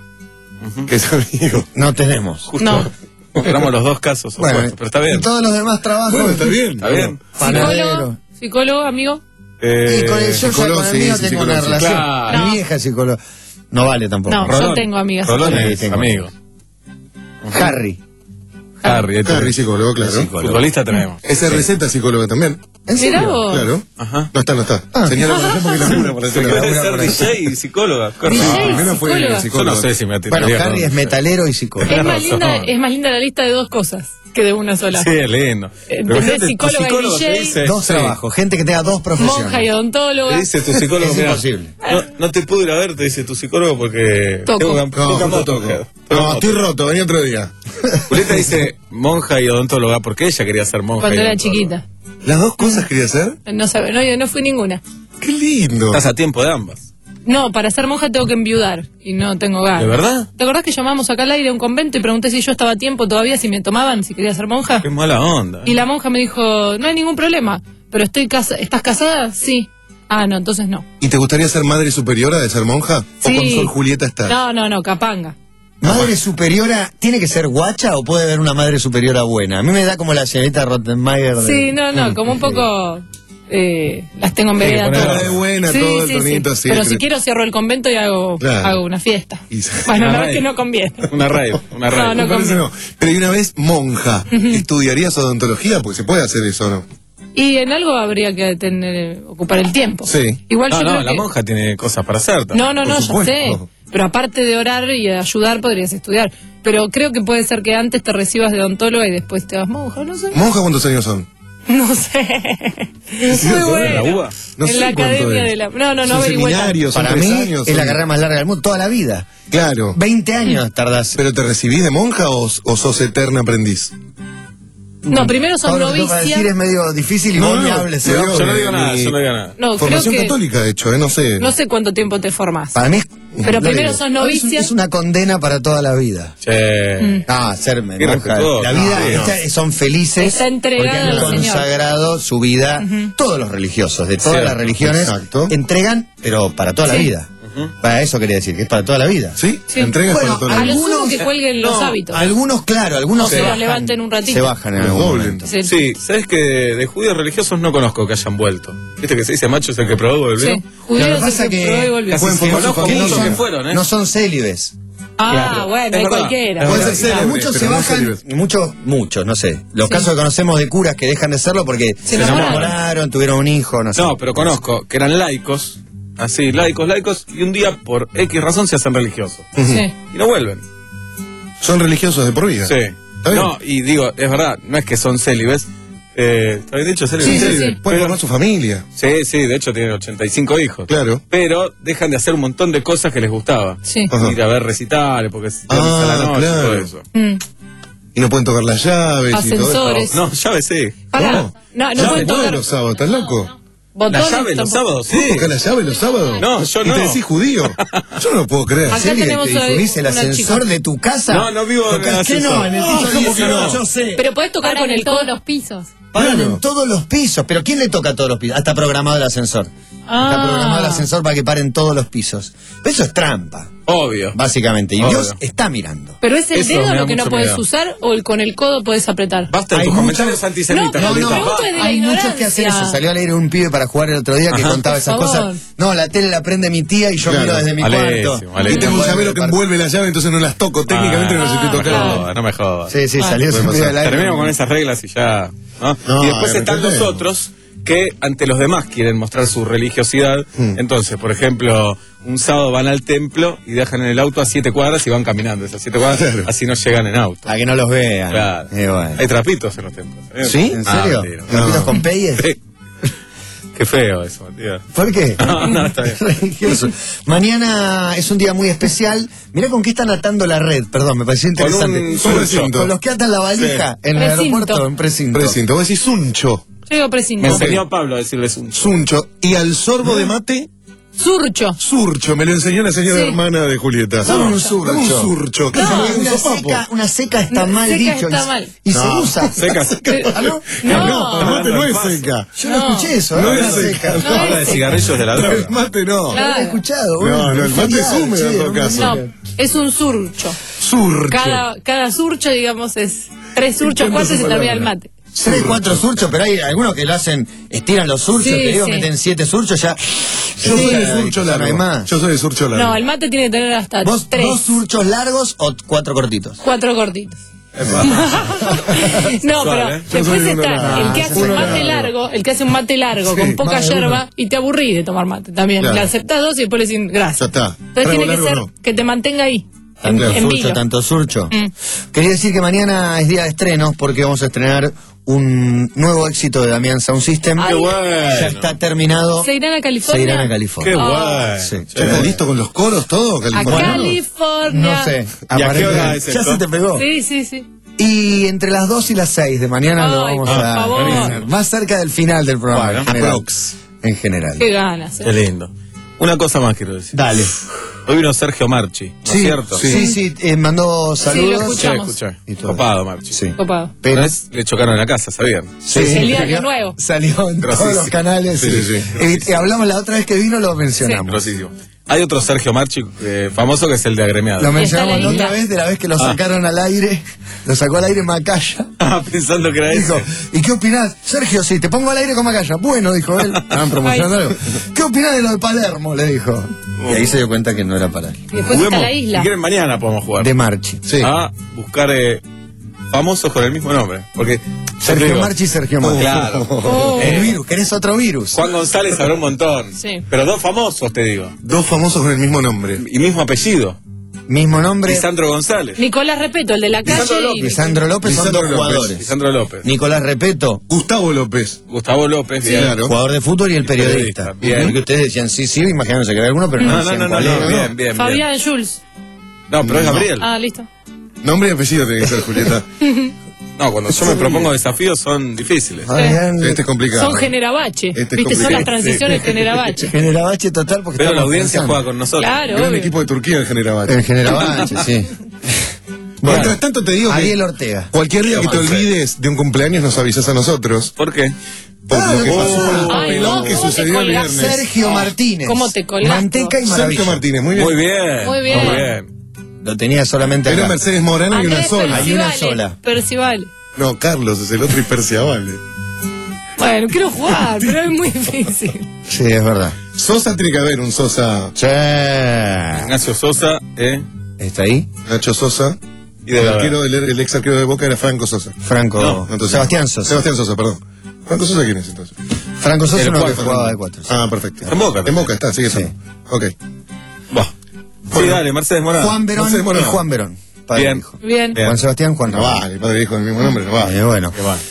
Speaker 7: que es amigo.
Speaker 6: No tenemos.
Speaker 9: justo
Speaker 8: No.
Speaker 9: éramos los dos casos
Speaker 6: Bueno,
Speaker 9: opuestos, pero está bien.
Speaker 6: y todos los demás trabajos.
Speaker 7: Bueno, está bien.
Speaker 9: Está bien.
Speaker 6: Panadero,
Speaker 8: Psicólogo, psicólogo, amigo.
Speaker 9: Eh,
Speaker 6: Y con el, yo ya
Speaker 7: psicólogo,
Speaker 6: con el
Speaker 7: sí,
Speaker 6: mío
Speaker 7: sí,
Speaker 6: tengo
Speaker 7: psicólogo,
Speaker 6: una
Speaker 7: sí.
Speaker 6: relación.
Speaker 9: Claro.
Speaker 6: Mi
Speaker 8: No.
Speaker 6: vieja es psicóloga. No vale tampoco.
Speaker 8: No,
Speaker 9: Rolón.
Speaker 8: yo tengo amigas.
Speaker 9: Rolón
Speaker 6: Sí,
Speaker 9: es
Speaker 6: tengo.
Speaker 9: amigo.
Speaker 6: Harry.
Speaker 9: Harry, este
Speaker 7: Harry, psicólogo, claro.
Speaker 6: Psicólogo.
Speaker 9: futbolista tenemos.
Speaker 7: Ese receta psicólogo también.
Speaker 6: ¿En
Speaker 8: Mirá
Speaker 6: serio?
Speaker 8: vos.
Speaker 7: Claro.
Speaker 9: Ajá.
Speaker 7: No está, no está.
Speaker 6: Ah.
Speaker 7: Señala por ejemplo que la jura por
Speaker 9: Se
Speaker 7: decirlo.
Speaker 9: puede
Speaker 6: una
Speaker 9: ser
Speaker 6: por ahí.
Speaker 9: D J y psicóloga.
Speaker 8: D J.
Speaker 9: Correcto.
Speaker 7: No, primero fue
Speaker 8: psicóloga.
Speaker 9: Yo
Speaker 7: psicólogo.
Speaker 9: no sé si me
Speaker 6: Bueno,
Speaker 9: atinaría
Speaker 6: Harry
Speaker 9: con-
Speaker 6: es metalero y psicólogo.
Speaker 8: Es más,
Speaker 9: razón.
Speaker 8: linda, es más linda la lista de dos cosas que de una sola.
Speaker 9: Sí, es lindo.
Speaker 8: ¿Entendés?
Speaker 9: Pero gente, tu
Speaker 8: Psicóloga y
Speaker 9: psicólogo
Speaker 8: D
Speaker 9: te
Speaker 8: J,
Speaker 9: dice,
Speaker 6: Dos
Speaker 9: sí,
Speaker 6: trabajos, gente que tenga dos profesiones.
Speaker 8: monja y odontóloga.
Speaker 9: te dice tu psicólogo,
Speaker 6: Es
Speaker 9: mira,
Speaker 6: imposible.
Speaker 9: no, no te puedo ir a ver, te dice tu psicólogo porque
Speaker 8: Toco.
Speaker 9: tengo
Speaker 7: No,
Speaker 9: tengo
Speaker 7: justo
Speaker 9: moto,
Speaker 7: toco.
Speaker 9: mujer.
Speaker 7: No, estoy roto, vení otro día.
Speaker 9: Julieta dice monja y odontóloga porque ella quería ser monja.
Speaker 8: Cuando
Speaker 9: y
Speaker 8: era
Speaker 9: odontóloga.
Speaker 8: chiquita.
Speaker 7: ¿Las dos cosas quería hacer?
Speaker 8: No sabe, no, no fui ninguna.
Speaker 7: ¡Qué lindo!
Speaker 9: Estás a tiempo de ambas.
Speaker 8: No, para ser monja tengo que enviudar y no tengo ganas.
Speaker 9: ¿De verdad?
Speaker 8: ¿Te acordás que llamamos acá al aire a un convento y pregunté si yo estaba a tiempo todavía, si me tomaban, si quería ser monja?
Speaker 9: Qué mala onda.
Speaker 8: Y la monja me dijo, no hay ningún problema, pero estoy casa ¿estás casada? Sí. Ah, no, entonces no.
Speaker 7: ¿Y te gustaría ser madre superiora de ser monja? ¿O
Speaker 8: Sí.
Speaker 7: con Sol Julieta está?
Speaker 8: No, no, no, capanga.
Speaker 6: ¿Madre superiora tiene que ser guacha o puede haber una madre superiora buena? A mí me da como la señorita Rottenmeier. de-
Speaker 8: Sí, no, no, como un poco... Eh, las tengo en vereda
Speaker 7: ponerla
Speaker 8: todas.
Speaker 7: de buena, todo el tonito así,
Speaker 8: Pero
Speaker 7: entre-
Speaker 8: si quiero cierro el convento y hago,
Speaker 7: Claro.
Speaker 8: hago una fiesta.
Speaker 7: Y-
Speaker 8: Bueno,
Speaker 9: Una
Speaker 8: no es
Speaker 9: rave.
Speaker 8: que no conviene.
Speaker 9: Una rave, una rave.
Speaker 8: No, no.
Speaker 7: Me parece
Speaker 8: conviene.
Speaker 7: no. Pero y una vez monja, ¿estudiarías odontología? Porque se puede hacer eso, ¿no?
Speaker 8: Y en algo habría que tener, ocupar el tiempo.
Speaker 7: Sí.
Speaker 8: Igual
Speaker 9: No,
Speaker 8: yo
Speaker 9: no,
Speaker 8: creo
Speaker 9: la
Speaker 8: que...
Speaker 9: monja tiene cosas para hacer también.
Speaker 8: No, no,
Speaker 7: por
Speaker 8: no, ya
Speaker 7: supuesto.
Speaker 8: sé. Pero aparte de orar y de ayudar, podrías estudiar. Pero creo que puede ser que antes te recibas de odontóloga y después te hagas monja, no sé.
Speaker 7: ¿Monja cuántos años son?
Speaker 8: No sé.
Speaker 7: Sí,
Speaker 8: Muy
Speaker 7: ¿en
Speaker 8: bueno.
Speaker 9: la U B A?
Speaker 7: No
Speaker 8: en
Speaker 7: sé
Speaker 8: la
Speaker 7: cuánto
Speaker 8: academia
Speaker 7: es.
Speaker 8: de la... No, no, no
Speaker 7: ¿Son
Speaker 8: averigüé tanto.
Speaker 7: seminarios? ¿Son
Speaker 6: Para
Speaker 7: tres
Speaker 6: mí
Speaker 7: años?
Speaker 6: es la
Speaker 7: ¿Son-
Speaker 6: carrera más larga del mundo, toda la vida.
Speaker 7: Claro.
Speaker 6: veinte años tardás.
Speaker 7: ¿Pero te recibís de monja o, o sos eterna aprendiz?
Speaker 8: No, primero sos
Speaker 6: Todo lo que tengo para
Speaker 8: novicia.
Speaker 6: decir es medio difícil y
Speaker 7: No,
Speaker 6: vos ni
Speaker 7: no,
Speaker 6: hables.
Speaker 7: no,
Speaker 6: ¿eh?
Speaker 7: no,
Speaker 9: Yo no digo
Speaker 7: Mi-
Speaker 9: nada, yo no digo nada.
Speaker 8: No, creo
Speaker 7: Formación
Speaker 8: que...
Speaker 7: católica, de hecho, ¿eh? No sé.
Speaker 8: No sé cuánto tiempo te formás.
Speaker 6: Para mí es...
Speaker 8: Pero
Speaker 6: lo
Speaker 8: primero
Speaker 6: digo,
Speaker 8: sos novicia.
Speaker 6: Es una condena para toda la vida.
Speaker 9: Che.
Speaker 6: Ah, serme.
Speaker 9: Qué
Speaker 6: monja.
Speaker 9: respetuoso.
Speaker 6: La vida,
Speaker 9: No,
Speaker 6: esta- son felices
Speaker 8: Está entregada
Speaker 6: porque han
Speaker 8: al Señor.
Speaker 6: consagrado su vida. Todos los religiosos, de todas
Speaker 9: Cierto,
Speaker 6: las religiones,
Speaker 7: exacto.
Speaker 6: entregan, pero para toda la
Speaker 8: Sí.
Speaker 6: vida. Para eso quería decir, que es para toda la vida.
Speaker 7: ¿Sí?
Speaker 8: Sí.
Speaker 7: ¿Entregas
Speaker 6: Bueno,
Speaker 7: para toda la
Speaker 8: A
Speaker 7: vida?
Speaker 8: lo sumo
Speaker 6: Algunos-
Speaker 8: que cuelguen los hábitos.
Speaker 6: Algunos, claro, algunos
Speaker 8: O
Speaker 6: se
Speaker 8: se
Speaker 6: bajan.
Speaker 8: levanten un ratito.
Speaker 6: Se bajan en
Speaker 7: Los
Speaker 6: algún
Speaker 7: doblen.
Speaker 6: momento.
Speaker 8: Sí.
Speaker 9: Sí, ¿sabes que de judíos religiosos no conozco que hayan vuelto? ¿Viste que se dice macho es el que probó y volvió?
Speaker 8: Sí. Judíos
Speaker 6: Lo que
Speaker 8: es
Speaker 6: pasa
Speaker 8: el que
Speaker 6: que
Speaker 8: probó y volvió.
Speaker 9: casi
Speaker 7: Pueden formar su
Speaker 9: conozco
Speaker 7: familia.
Speaker 6: no
Speaker 9: muchos
Speaker 6: son,
Speaker 9: que fueron, ¿eh?
Speaker 6: no son célibes.
Speaker 8: Ah,
Speaker 9: Claro.
Speaker 8: bueno,
Speaker 9: Es
Speaker 8: hay
Speaker 9: verdad.
Speaker 8: cualquiera.
Speaker 7: Puede ser
Speaker 6: Claro,
Speaker 7: célebre,
Speaker 6: muchos se
Speaker 7: pero no
Speaker 6: bajan,
Speaker 7: célibes.
Speaker 6: muchos, muchos, no sé. Los
Speaker 8: Sí.
Speaker 6: casos que conocemos de curas que dejan de serlo porque se,
Speaker 8: enamoraron.
Speaker 6: enamoraron, tuvieron un hijo, no sé.
Speaker 9: No, pero conozco que eran laicos, así, laicos, laicos, y un día por X razón se hacen religiosos.
Speaker 8: Sí.
Speaker 9: Y no vuelven.
Speaker 7: Son religiosos de por vida.
Speaker 9: Sí.
Speaker 7: Está bien.
Speaker 9: No, y digo, es verdad, no es que son célibes. Eh, ¿Está bien dicho? Célibes.
Speaker 8: Sí, sí,
Speaker 7: Sí,
Speaker 8: sí.
Speaker 7: Pueden
Speaker 9: Pero-
Speaker 7: formar su familia.
Speaker 9: Sí, sí, de hecho tienen ochenta y cinco hijos.
Speaker 7: Claro.
Speaker 9: Pero dejan de hacer un montón de cosas que les gustaba.
Speaker 8: Sí.
Speaker 7: Ajá.
Speaker 9: Ir a ver recitales, porque se
Speaker 7: Ah,
Speaker 9: a la noche,
Speaker 7: claro.
Speaker 9: todo eso.
Speaker 8: Mm.
Speaker 7: Y no pueden tocar las llaves y todo
Speaker 8: Ascensores.
Speaker 7: eso.
Speaker 9: No, llave sí.
Speaker 8: Pará.
Speaker 7: No.
Speaker 8: No, no
Speaker 7: Llave
Speaker 8: pueden
Speaker 7: no
Speaker 8: tocar
Speaker 7: los sábados, ¿estás loco?
Speaker 9: La
Speaker 8: botones
Speaker 9: llave los
Speaker 8: tampoco.
Speaker 9: sábados,
Speaker 7: ¿Vos
Speaker 9: sí.
Speaker 7: tocás la llave los sábados?
Speaker 9: No, yo
Speaker 7: ¿Y
Speaker 9: no.
Speaker 7: te decís judío? Yo no lo puedo creer.
Speaker 8: Acá
Speaker 6: ¿En serio
Speaker 8: tenemos
Speaker 6: que te
Speaker 8: hoy
Speaker 6: dividís el
Speaker 8: una
Speaker 6: ascensor
Speaker 8: chica.
Speaker 6: de tu casa?
Speaker 9: No, no vivo en el
Speaker 6: ¿Tocás qué no?
Speaker 9: ascensor.
Speaker 6: En el
Speaker 9: No,
Speaker 6: piso
Speaker 9: ¿cómo que
Speaker 6: dieciocho,
Speaker 9: no?
Speaker 6: yo sé.
Speaker 8: Pero podés tocar
Speaker 10: Paran
Speaker 8: con
Speaker 10: en
Speaker 8: el
Speaker 10: todos
Speaker 8: codo.
Speaker 10: los pisos.
Speaker 6: Paran
Speaker 7: Claro.
Speaker 6: en todos los pisos. ¿Pero quién le toca a todos los pisos? Ah, está programado el ascensor.
Speaker 8: Ah.
Speaker 6: Está programado el ascensor para que paren todos los pisos. Pero eso es trampa,
Speaker 9: Obvio.
Speaker 6: básicamente. Y
Speaker 9: Obvio.
Speaker 6: Dios está mirando.
Speaker 8: Pero es el
Speaker 9: Eso
Speaker 8: dedo
Speaker 9: me da
Speaker 8: lo que no
Speaker 9: mucho
Speaker 8: puedes
Speaker 9: miedo.
Speaker 8: usar o el con el codo puedes apretar.
Speaker 9: Basta de
Speaker 6: Hay
Speaker 9: tus
Speaker 6: muchos-
Speaker 9: comentarios antisemitas.
Speaker 8: No,
Speaker 9: Lolita.
Speaker 8: no, pregunto de la
Speaker 6: Hay muchos que
Speaker 8: ignorancia.
Speaker 6: hacen eso. Salió al aire un pibe para jugar el otro día que
Speaker 9: Ajá.
Speaker 6: contaba
Speaker 8: Por
Speaker 6: esas
Speaker 8: favor.
Speaker 6: cosas. No, la tele la prende mi tía y yo
Speaker 7: Claro.
Speaker 6: miro desde mi
Speaker 9: Malísimo,
Speaker 6: cuarto.
Speaker 9: malísimo.
Speaker 7: Y tengo un
Speaker 6: Bueno,
Speaker 7: llavero que
Speaker 6: para-
Speaker 7: envuelve la llave, entonces no las toco. Técnicamente no las estoy
Speaker 8: Ah,
Speaker 9: No me
Speaker 7: tocando.
Speaker 9: jodas, no me jodas.
Speaker 6: Sí, sí,
Speaker 8: Ah.
Speaker 6: salió ese
Speaker 7: Puede
Speaker 6: pibe
Speaker 7: pasar.
Speaker 6: al aire.
Speaker 9: Terminemos con esas reglas y ya. ¿no?
Speaker 7: No,
Speaker 9: y después
Speaker 7: eh,
Speaker 9: están
Speaker 7: ¿entendés?
Speaker 9: los otros que ante los demás quieren mostrar su religiosidad.
Speaker 7: Hmm.
Speaker 9: Entonces, por ejemplo, un sábado van al templo y dejan en el auto a siete cuadras y van caminando esas siete cuadras,
Speaker 7: Claro.
Speaker 9: así no llegan en auto.
Speaker 6: A que no los vean.
Speaker 9: Claro.
Speaker 6: Eh, bueno.
Speaker 9: Hay trapitos en los templos. ¿eh?
Speaker 6: ¿Sí? ¿En
Speaker 9: Ah,
Speaker 6: serio?
Speaker 9: mentira.
Speaker 6: ¿Trapitos
Speaker 7: No.
Speaker 6: con peyes?
Speaker 9: Sí. Qué feo eso, tío.
Speaker 6: ¿Por qué?
Speaker 9: No, no, está bien.
Speaker 6: Religioso. Mañana es un día muy especial. Mirá con qué están atando la red. Perdón, me pareció
Speaker 9: Con
Speaker 6: interesante.
Speaker 9: un
Speaker 6: Con,
Speaker 7: precinto.
Speaker 6: con los que atan la valija en el
Speaker 8: Precinto.
Speaker 6: aeropuerto, en precinto.
Speaker 7: Precinto. Vos decís suncho.
Speaker 8: Yo digo
Speaker 9: Me
Speaker 8: precinto.
Speaker 9: enseñó Pablo a decirles un
Speaker 7: Suncho. Y al sorbo de mate,
Speaker 8: Surcho.
Speaker 7: surcho. Me lo enseñó la señora
Speaker 8: Sí.
Speaker 7: hermana de Julieta.
Speaker 6: Dame un surcho.
Speaker 7: Dame un surcho. ¿Qué
Speaker 6: No,
Speaker 7: se me dio un
Speaker 6: una,
Speaker 7: sopapo?
Speaker 6: seca, una seca está
Speaker 8: Una
Speaker 6: mal
Speaker 8: seca
Speaker 6: dicho.
Speaker 8: está
Speaker 6: y,
Speaker 8: mal.
Speaker 6: y se
Speaker 7: No.
Speaker 6: usa.
Speaker 9: Seca.
Speaker 6: ¿Ah, no?
Speaker 8: No.
Speaker 7: No, el mate no es seca.
Speaker 6: Yo no,
Speaker 8: No.
Speaker 6: escuché eso.
Speaker 7: No
Speaker 6: ¿eh?
Speaker 7: es
Speaker 6: Una
Speaker 7: seca.
Speaker 6: seca.
Speaker 8: No,
Speaker 9: Habla de cigarrillos de la droga.
Speaker 7: El mate no.
Speaker 6: No lo había escuchado.
Speaker 7: No,
Speaker 6: bueno,
Speaker 7: no, el mate es
Speaker 6: feriado,
Speaker 7: húmedo en
Speaker 6: che,
Speaker 7: todo
Speaker 6: un
Speaker 7: caso.
Speaker 8: No,
Speaker 6: día.
Speaker 8: es un surcho.
Speaker 7: Surcho.
Speaker 8: Cada, cada surcho, digamos, es tres surchos,
Speaker 7: Entiendo
Speaker 8: cuatro y
Speaker 7: esa
Speaker 8: se termina el
Speaker 7: palabra.
Speaker 8: mate.
Speaker 6: Tres, cuatro surchos, pero hay algunos que lo hacen, estiran los surchos,
Speaker 8: Sí,
Speaker 6: te digo,
Speaker 8: sí.
Speaker 6: meten siete surchos, ya.
Speaker 7: Yo
Speaker 8: Sí.
Speaker 7: soy de surcho
Speaker 6: No hay
Speaker 7: largo.
Speaker 6: más.
Speaker 7: Yo soy de surcho largo.
Speaker 8: No, el mate tiene que tener hasta
Speaker 6: ¿Vos
Speaker 8: tres.
Speaker 6: dos surchos largos o cuatro cortitos?
Speaker 8: Cuatro cortitos.
Speaker 9: Epa.
Speaker 8: No,
Speaker 9: Suave,
Speaker 8: pero
Speaker 9: ¿eh?
Speaker 7: Yo
Speaker 8: después
Speaker 7: soy uno
Speaker 8: está
Speaker 7: largo.
Speaker 8: el que hace un
Speaker 7: Uno
Speaker 8: mate
Speaker 7: largo.
Speaker 8: largo, el que hace un mate largo
Speaker 7: Sí,
Speaker 8: con poca
Speaker 7: más de uno.
Speaker 8: yerba y te aburrís de tomar mate también.
Speaker 7: Claro.
Speaker 8: Le aceptás dos y después le decís gracias.
Speaker 7: Ya está.
Speaker 8: Entonces
Speaker 7: Trago
Speaker 8: tiene que
Speaker 7: largo,
Speaker 8: ser
Speaker 7: no.
Speaker 8: que te mantenga ahí. En,
Speaker 6: Tanto
Speaker 8: en
Speaker 6: surcho,
Speaker 8: vilo.
Speaker 6: tanto surcho.
Speaker 8: Mm.
Speaker 6: Quería decir que mañana es día de estrenos porque vamos a estrenar un nuevo éxito de Damián Sound System.
Speaker 8: Ay.
Speaker 9: Qué bueno.
Speaker 6: Ya está terminado.
Speaker 8: ¿Se irán a California?
Speaker 6: Se irán a California.
Speaker 9: Qué
Speaker 8: Oh.
Speaker 9: bueno.
Speaker 6: Sí.
Speaker 7: ¿Ya está listo con los coros, todo?
Speaker 8: A
Speaker 7: Californiano?
Speaker 8: California.
Speaker 6: No sé.
Speaker 9: ¿Y a qué
Speaker 6: aparentemente-
Speaker 9: hora es
Speaker 6: Ya
Speaker 9: esto?
Speaker 6: se te pegó.
Speaker 8: Sí, sí, sí.
Speaker 6: Y entre las dos y las seis de mañana lo
Speaker 8: Ay,
Speaker 6: vamos
Speaker 8: por
Speaker 6: a
Speaker 8: favor.
Speaker 6: más cerca del final del programa.
Speaker 9: Bueno,
Speaker 6: en general.
Speaker 7: aprox.
Speaker 6: En general.
Speaker 8: Qué ganas.
Speaker 9: Qué
Speaker 8: eh.
Speaker 9: lindo. Una cosa más quiero decir.
Speaker 6: Dale.
Speaker 9: Hoy vino Sergio Marchi, ¿no
Speaker 6: Sí,
Speaker 9: es cierto?
Speaker 6: sí, sí, eh, mandó saludos.
Speaker 8: lo
Speaker 9: Escuché,
Speaker 8: escuchamos.
Speaker 9: escuché.
Speaker 6: Y todo.
Speaker 9: Copado, Marchi.
Speaker 6: Sí.
Speaker 8: Copado.
Speaker 6: Pero
Speaker 9: Una vez le chocaron en la casa, ¿sabían?
Speaker 6: sí,
Speaker 8: El día de
Speaker 6: salió-
Speaker 8: Año Nuevo.
Speaker 6: Salió en todos
Speaker 9: Grosísimo.
Speaker 6: los canales.
Speaker 7: Sí,
Speaker 6: sí.
Speaker 7: sí, sí.
Speaker 6: Eh, eh, hablamos la otra vez que vino, lo mencionamos.
Speaker 9: Grosísimo. Hay otro Sergio Marchi eh, famoso que es el de agremiado.
Speaker 6: Lo
Speaker 8: Está
Speaker 6: mencionamos
Speaker 8: la
Speaker 6: la otra
Speaker 8: isla.
Speaker 6: vez de la vez que lo
Speaker 9: Ah.
Speaker 6: sacaron al aire. Lo sacó al aire Macaya.
Speaker 9: Ah, pensando que era
Speaker 6: Dijo,
Speaker 9: eso.
Speaker 6: ¿y qué opinás? Sergio, sí, te pongo al aire con Macaya. Bueno, dijo él. Estaban promocionando
Speaker 8: Ay.
Speaker 6: algo. ¿Qué opinás de lo de Palermo? Le dijo. Y ahí se dio cuenta que no era para él.
Speaker 8: Y después está la
Speaker 9: Si
Speaker 8: isla.
Speaker 9: quieren, mañana podemos jugar.
Speaker 6: De Marchi.
Speaker 7: Sí.
Speaker 9: A buscar eh, famosos con el mismo nombre. Porque. ya te
Speaker 6: Sergio
Speaker 9: digo,
Speaker 6: Marchi y Sergio Marchi.
Speaker 9: Claro.
Speaker 8: Oh.
Speaker 6: El virus, ¿querés otro virus?
Speaker 9: Juan González habrá un montón.
Speaker 8: Sí.
Speaker 9: Pero dos famosos, te digo.
Speaker 7: Dos famosos con el mismo nombre.
Speaker 9: Y mismo apellido.
Speaker 6: Mismo nombre.
Speaker 9: Lisandro González.
Speaker 8: Nicolás Repeto, el de la calle.
Speaker 9: Lisandro
Speaker 8: y-
Speaker 6: Lisandro López son
Speaker 7: Lisandro
Speaker 6: dos
Speaker 7: López.
Speaker 6: jugadores.
Speaker 9: Lisandro López.
Speaker 6: Nicolás Repeto,
Speaker 7: Gustavo López.
Speaker 9: Gustavo López.
Speaker 7: Sí,
Speaker 9: bien.
Speaker 7: claro.
Speaker 6: jugador de fútbol y el periodista.
Speaker 9: periodista, bien.
Speaker 6: Porque ustedes decían sí, sí, imaginándose que había alguno, pero no,
Speaker 9: No, no,
Speaker 6: decían
Speaker 9: no, no,
Speaker 6: cuál
Speaker 9: no,
Speaker 6: era.
Speaker 9: bien, bien, bien.
Speaker 8: Fabián Jules.
Speaker 9: No, pero es Gabriel.
Speaker 8: Ah, listo.
Speaker 7: Nombre y apellido tiene que ser, Julieta.
Speaker 9: No, cuando yo me propongo desafíos son difíciles.
Speaker 6: Fabián,
Speaker 7: Este es complicado.
Speaker 8: Son generabache.
Speaker 7: Este es
Speaker 8: ¿Viste? Son
Speaker 7: complicado.
Speaker 8: las transiciones generabache.
Speaker 6: Generabache total porque
Speaker 9: Pero la
Speaker 6: estamos
Speaker 9: audiencia
Speaker 6: pensando.
Speaker 9: juega con nosotros.
Speaker 8: Claro,
Speaker 7: Gran
Speaker 8: obvio.
Speaker 7: equipo de Turquía el Generabache.
Speaker 6: El Generabache, sí.
Speaker 7: Mientras tanto te digo que
Speaker 6: Ariel Ortega.
Speaker 7: cualquier día que te olvides de un cumpleaños nos avisas a nosotros.
Speaker 9: ¿Por qué?
Speaker 7: Por lo que pasó por el
Speaker 8: Ay,
Speaker 7: papelón
Speaker 8: no,
Speaker 7: que
Speaker 8: ¿cómo te
Speaker 7: sucedió el
Speaker 8: colgás?
Speaker 7: viernes.
Speaker 6: Sergio Martínez.
Speaker 8: ¿Cómo te colgás?
Speaker 6: Manteca y maravilla.
Speaker 7: Sergio Martínez, muy bien.
Speaker 9: Muy bien.
Speaker 8: Muy bien.
Speaker 9: Muy bien.
Speaker 6: Lo tenía solamente
Speaker 7: Era
Speaker 6: acá.
Speaker 7: Mercedes Morano y una
Speaker 8: Andrés
Speaker 7: sola.
Speaker 6: Hay una
Speaker 8: Percivale,
Speaker 6: sola.
Speaker 8: Percivale.
Speaker 7: No, Carlos es el otro y Perciabale.
Speaker 8: Bueno, quiero jugar, pero es muy difícil.
Speaker 6: Sí, es verdad.
Speaker 7: Sosa tiene que haber un Sosa.
Speaker 6: Sí.
Speaker 9: Ignacio Sosa, ¿eh?
Speaker 6: ¿Está ahí?
Speaker 7: Nacho Sosa.
Speaker 9: Y de
Speaker 7: el,
Speaker 9: verdad.
Speaker 7: arquero, el, el ex arquero de Boca era Franco Sosa.
Speaker 6: Franco.
Speaker 7: No, entonces-
Speaker 6: Sebastián Sosa.
Speaker 7: Sebastián Sosa, perdón. Franco Sosa, ¿quién es entonces?
Speaker 6: Franco Sosa
Speaker 9: El
Speaker 6: uno que
Speaker 9: cuatro,
Speaker 6: jugaba de cuatro. sí.
Speaker 7: Ah, perfecto.
Speaker 9: En Boca.
Speaker 7: En Boca está, sigue
Speaker 6: Sí.
Speaker 7: estando. Ok.
Speaker 9: Va. Sí, dale, Mercedes Morán.
Speaker 6: Juan Verón
Speaker 7: Mercedes
Speaker 6: y
Speaker 7: Morán.
Speaker 6: Juan Verón. Padre
Speaker 9: Bien.
Speaker 6: e hijo.
Speaker 8: Bien.
Speaker 9: Bien.
Speaker 6: Juan Sebastián, Juan
Speaker 7: No
Speaker 6: Ramón.
Speaker 7: vale, padre e hijo del mismo nombre, no vale.
Speaker 6: Eh, bueno.
Speaker 9: Qué va.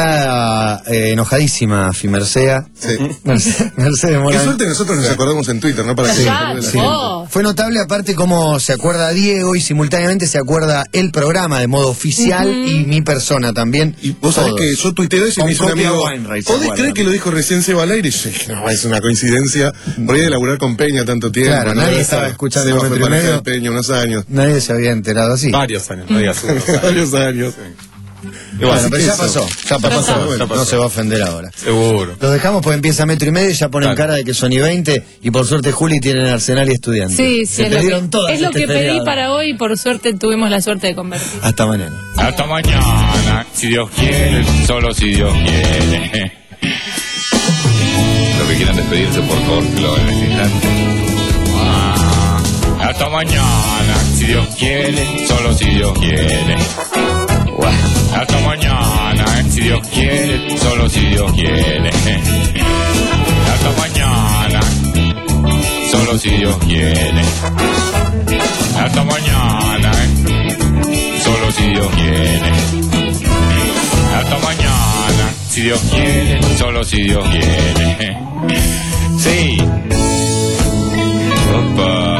Speaker 6: Está eh, enojadísima Fimercea.
Speaker 7: Sí.
Speaker 6: Mercedes, Mercedes
Speaker 7: Qué
Speaker 6: Morán.
Speaker 7: suerte nosotros nos acordamos en Twitter, ¿no? Para que
Speaker 8: Callate,
Speaker 7: salude la
Speaker 6: Sí.
Speaker 7: gente.
Speaker 8: vos.
Speaker 6: Fue notable aparte cómo se acuerda Diego y simultáneamente se acuerda el programa de modo oficial y mi persona también.
Speaker 7: Y vos sabés
Speaker 6: Todos.
Speaker 7: que yo tuiteé eso y
Speaker 6: Con
Speaker 7: me hizo un
Speaker 6: copia
Speaker 7: amigo.
Speaker 6: Wainwright, ¿se
Speaker 7: ¿Podés
Speaker 6: acuerdan?
Speaker 7: creer que lo dijo recién Seba al aire? Y yo dije, no, es una coincidencia. Por ahí de laburar con Peña tanto tiempo.
Speaker 6: Claro,
Speaker 7: ¿no?
Speaker 6: nadie
Speaker 7: Debe
Speaker 6: estaba
Speaker 7: ser.
Speaker 6: escuchando
Speaker 7: Seba
Speaker 6: el
Speaker 7: fue
Speaker 6: metro y
Speaker 7: pareja
Speaker 6: medio.
Speaker 7: de Peña unos años.
Speaker 6: Nadie se había enterado así.
Speaker 9: Varios años, no digas uno.
Speaker 7: Varios años.
Speaker 9: Y bueno,
Speaker 6: Bueno, pero
Speaker 7: que
Speaker 6: ya
Speaker 7: eso.
Speaker 6: pasó, ya
Speaker 8: Ya
Speaker 6: pasó.
Speaker 8: está.
Speaker 6: Bueno,
Speaker 9: Ya pasó.
Speaker 6: no se va a ofender ahora.
Speaker 9: seguro.
Speaker 6: Los dejamos porque empieza metro y medio y ya ponen
Speaker 9: Claro.
Speaker 6: cara de que son y veinte y por suerte Juli tienen Arsenal y Estudiantes.
Speaker 8: Sí, sí,
Speaker 6: se
Speaker 8: es lo
Speaker 6: perdieron
Speaker 8: que,
Speaker 6: todas
Speaker 8: es lo
Speaker 6: este
Speaker 8: que pedí
Speaker 6: feriado.
Speaker 8: para hoy y por suerte tuvimos la suerte de convertir.
Speaker 6: Hasta mañana.
Speaker 10: Hasta mañana, si Dios quiere, solo si Dios quiere. Los que quieran despedirse, por favor, que lo hagan en este instante. Ah, hasta mañana, si Dios quiere, solo si Dios quiere. Guau. Hasta mañana, si Dios quiere, solo si Dios quiere. Hasta mañana, solo si Dios quiere. Hasta mañana, solo si Dios quiere. Hasta mañana, si Dios quiere, solo si Dios quiere. Sí. Opa.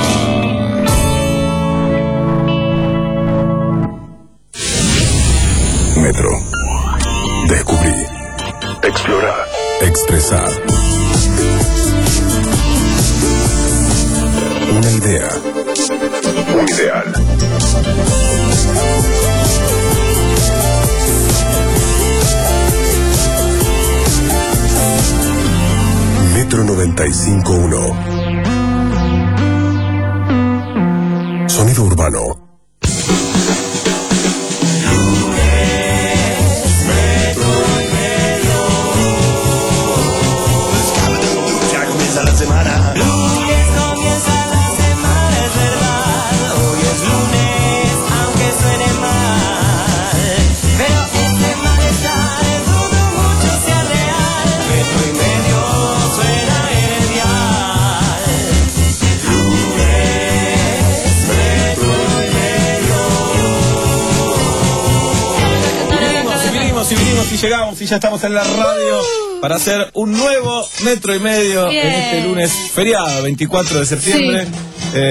Speaker 1: Metro. Descubrí. Explorar. Expresar. Una idea. Un ideal. Metro noventa y cinco punto uno. Sonido urbano.
Speaker 11: Metro comienza la semana.
Speaker 12: Lunes comienza la semana, es verdad. Hoy es lunes, aunque suene mal. Pero este malestar dudo mucho sea real. Metro y medio suena el dial. Lunes, metro y medio.
Speaker 9: Y vinimos, y vinimos, y llegamos, y ya estamos en la radio para hacer un nuevo metro y medio
Speaker 8: Bien.
Speaker 9: en este lunes feriado, veinticuatro de septiembre.
Speaker 8: Sí.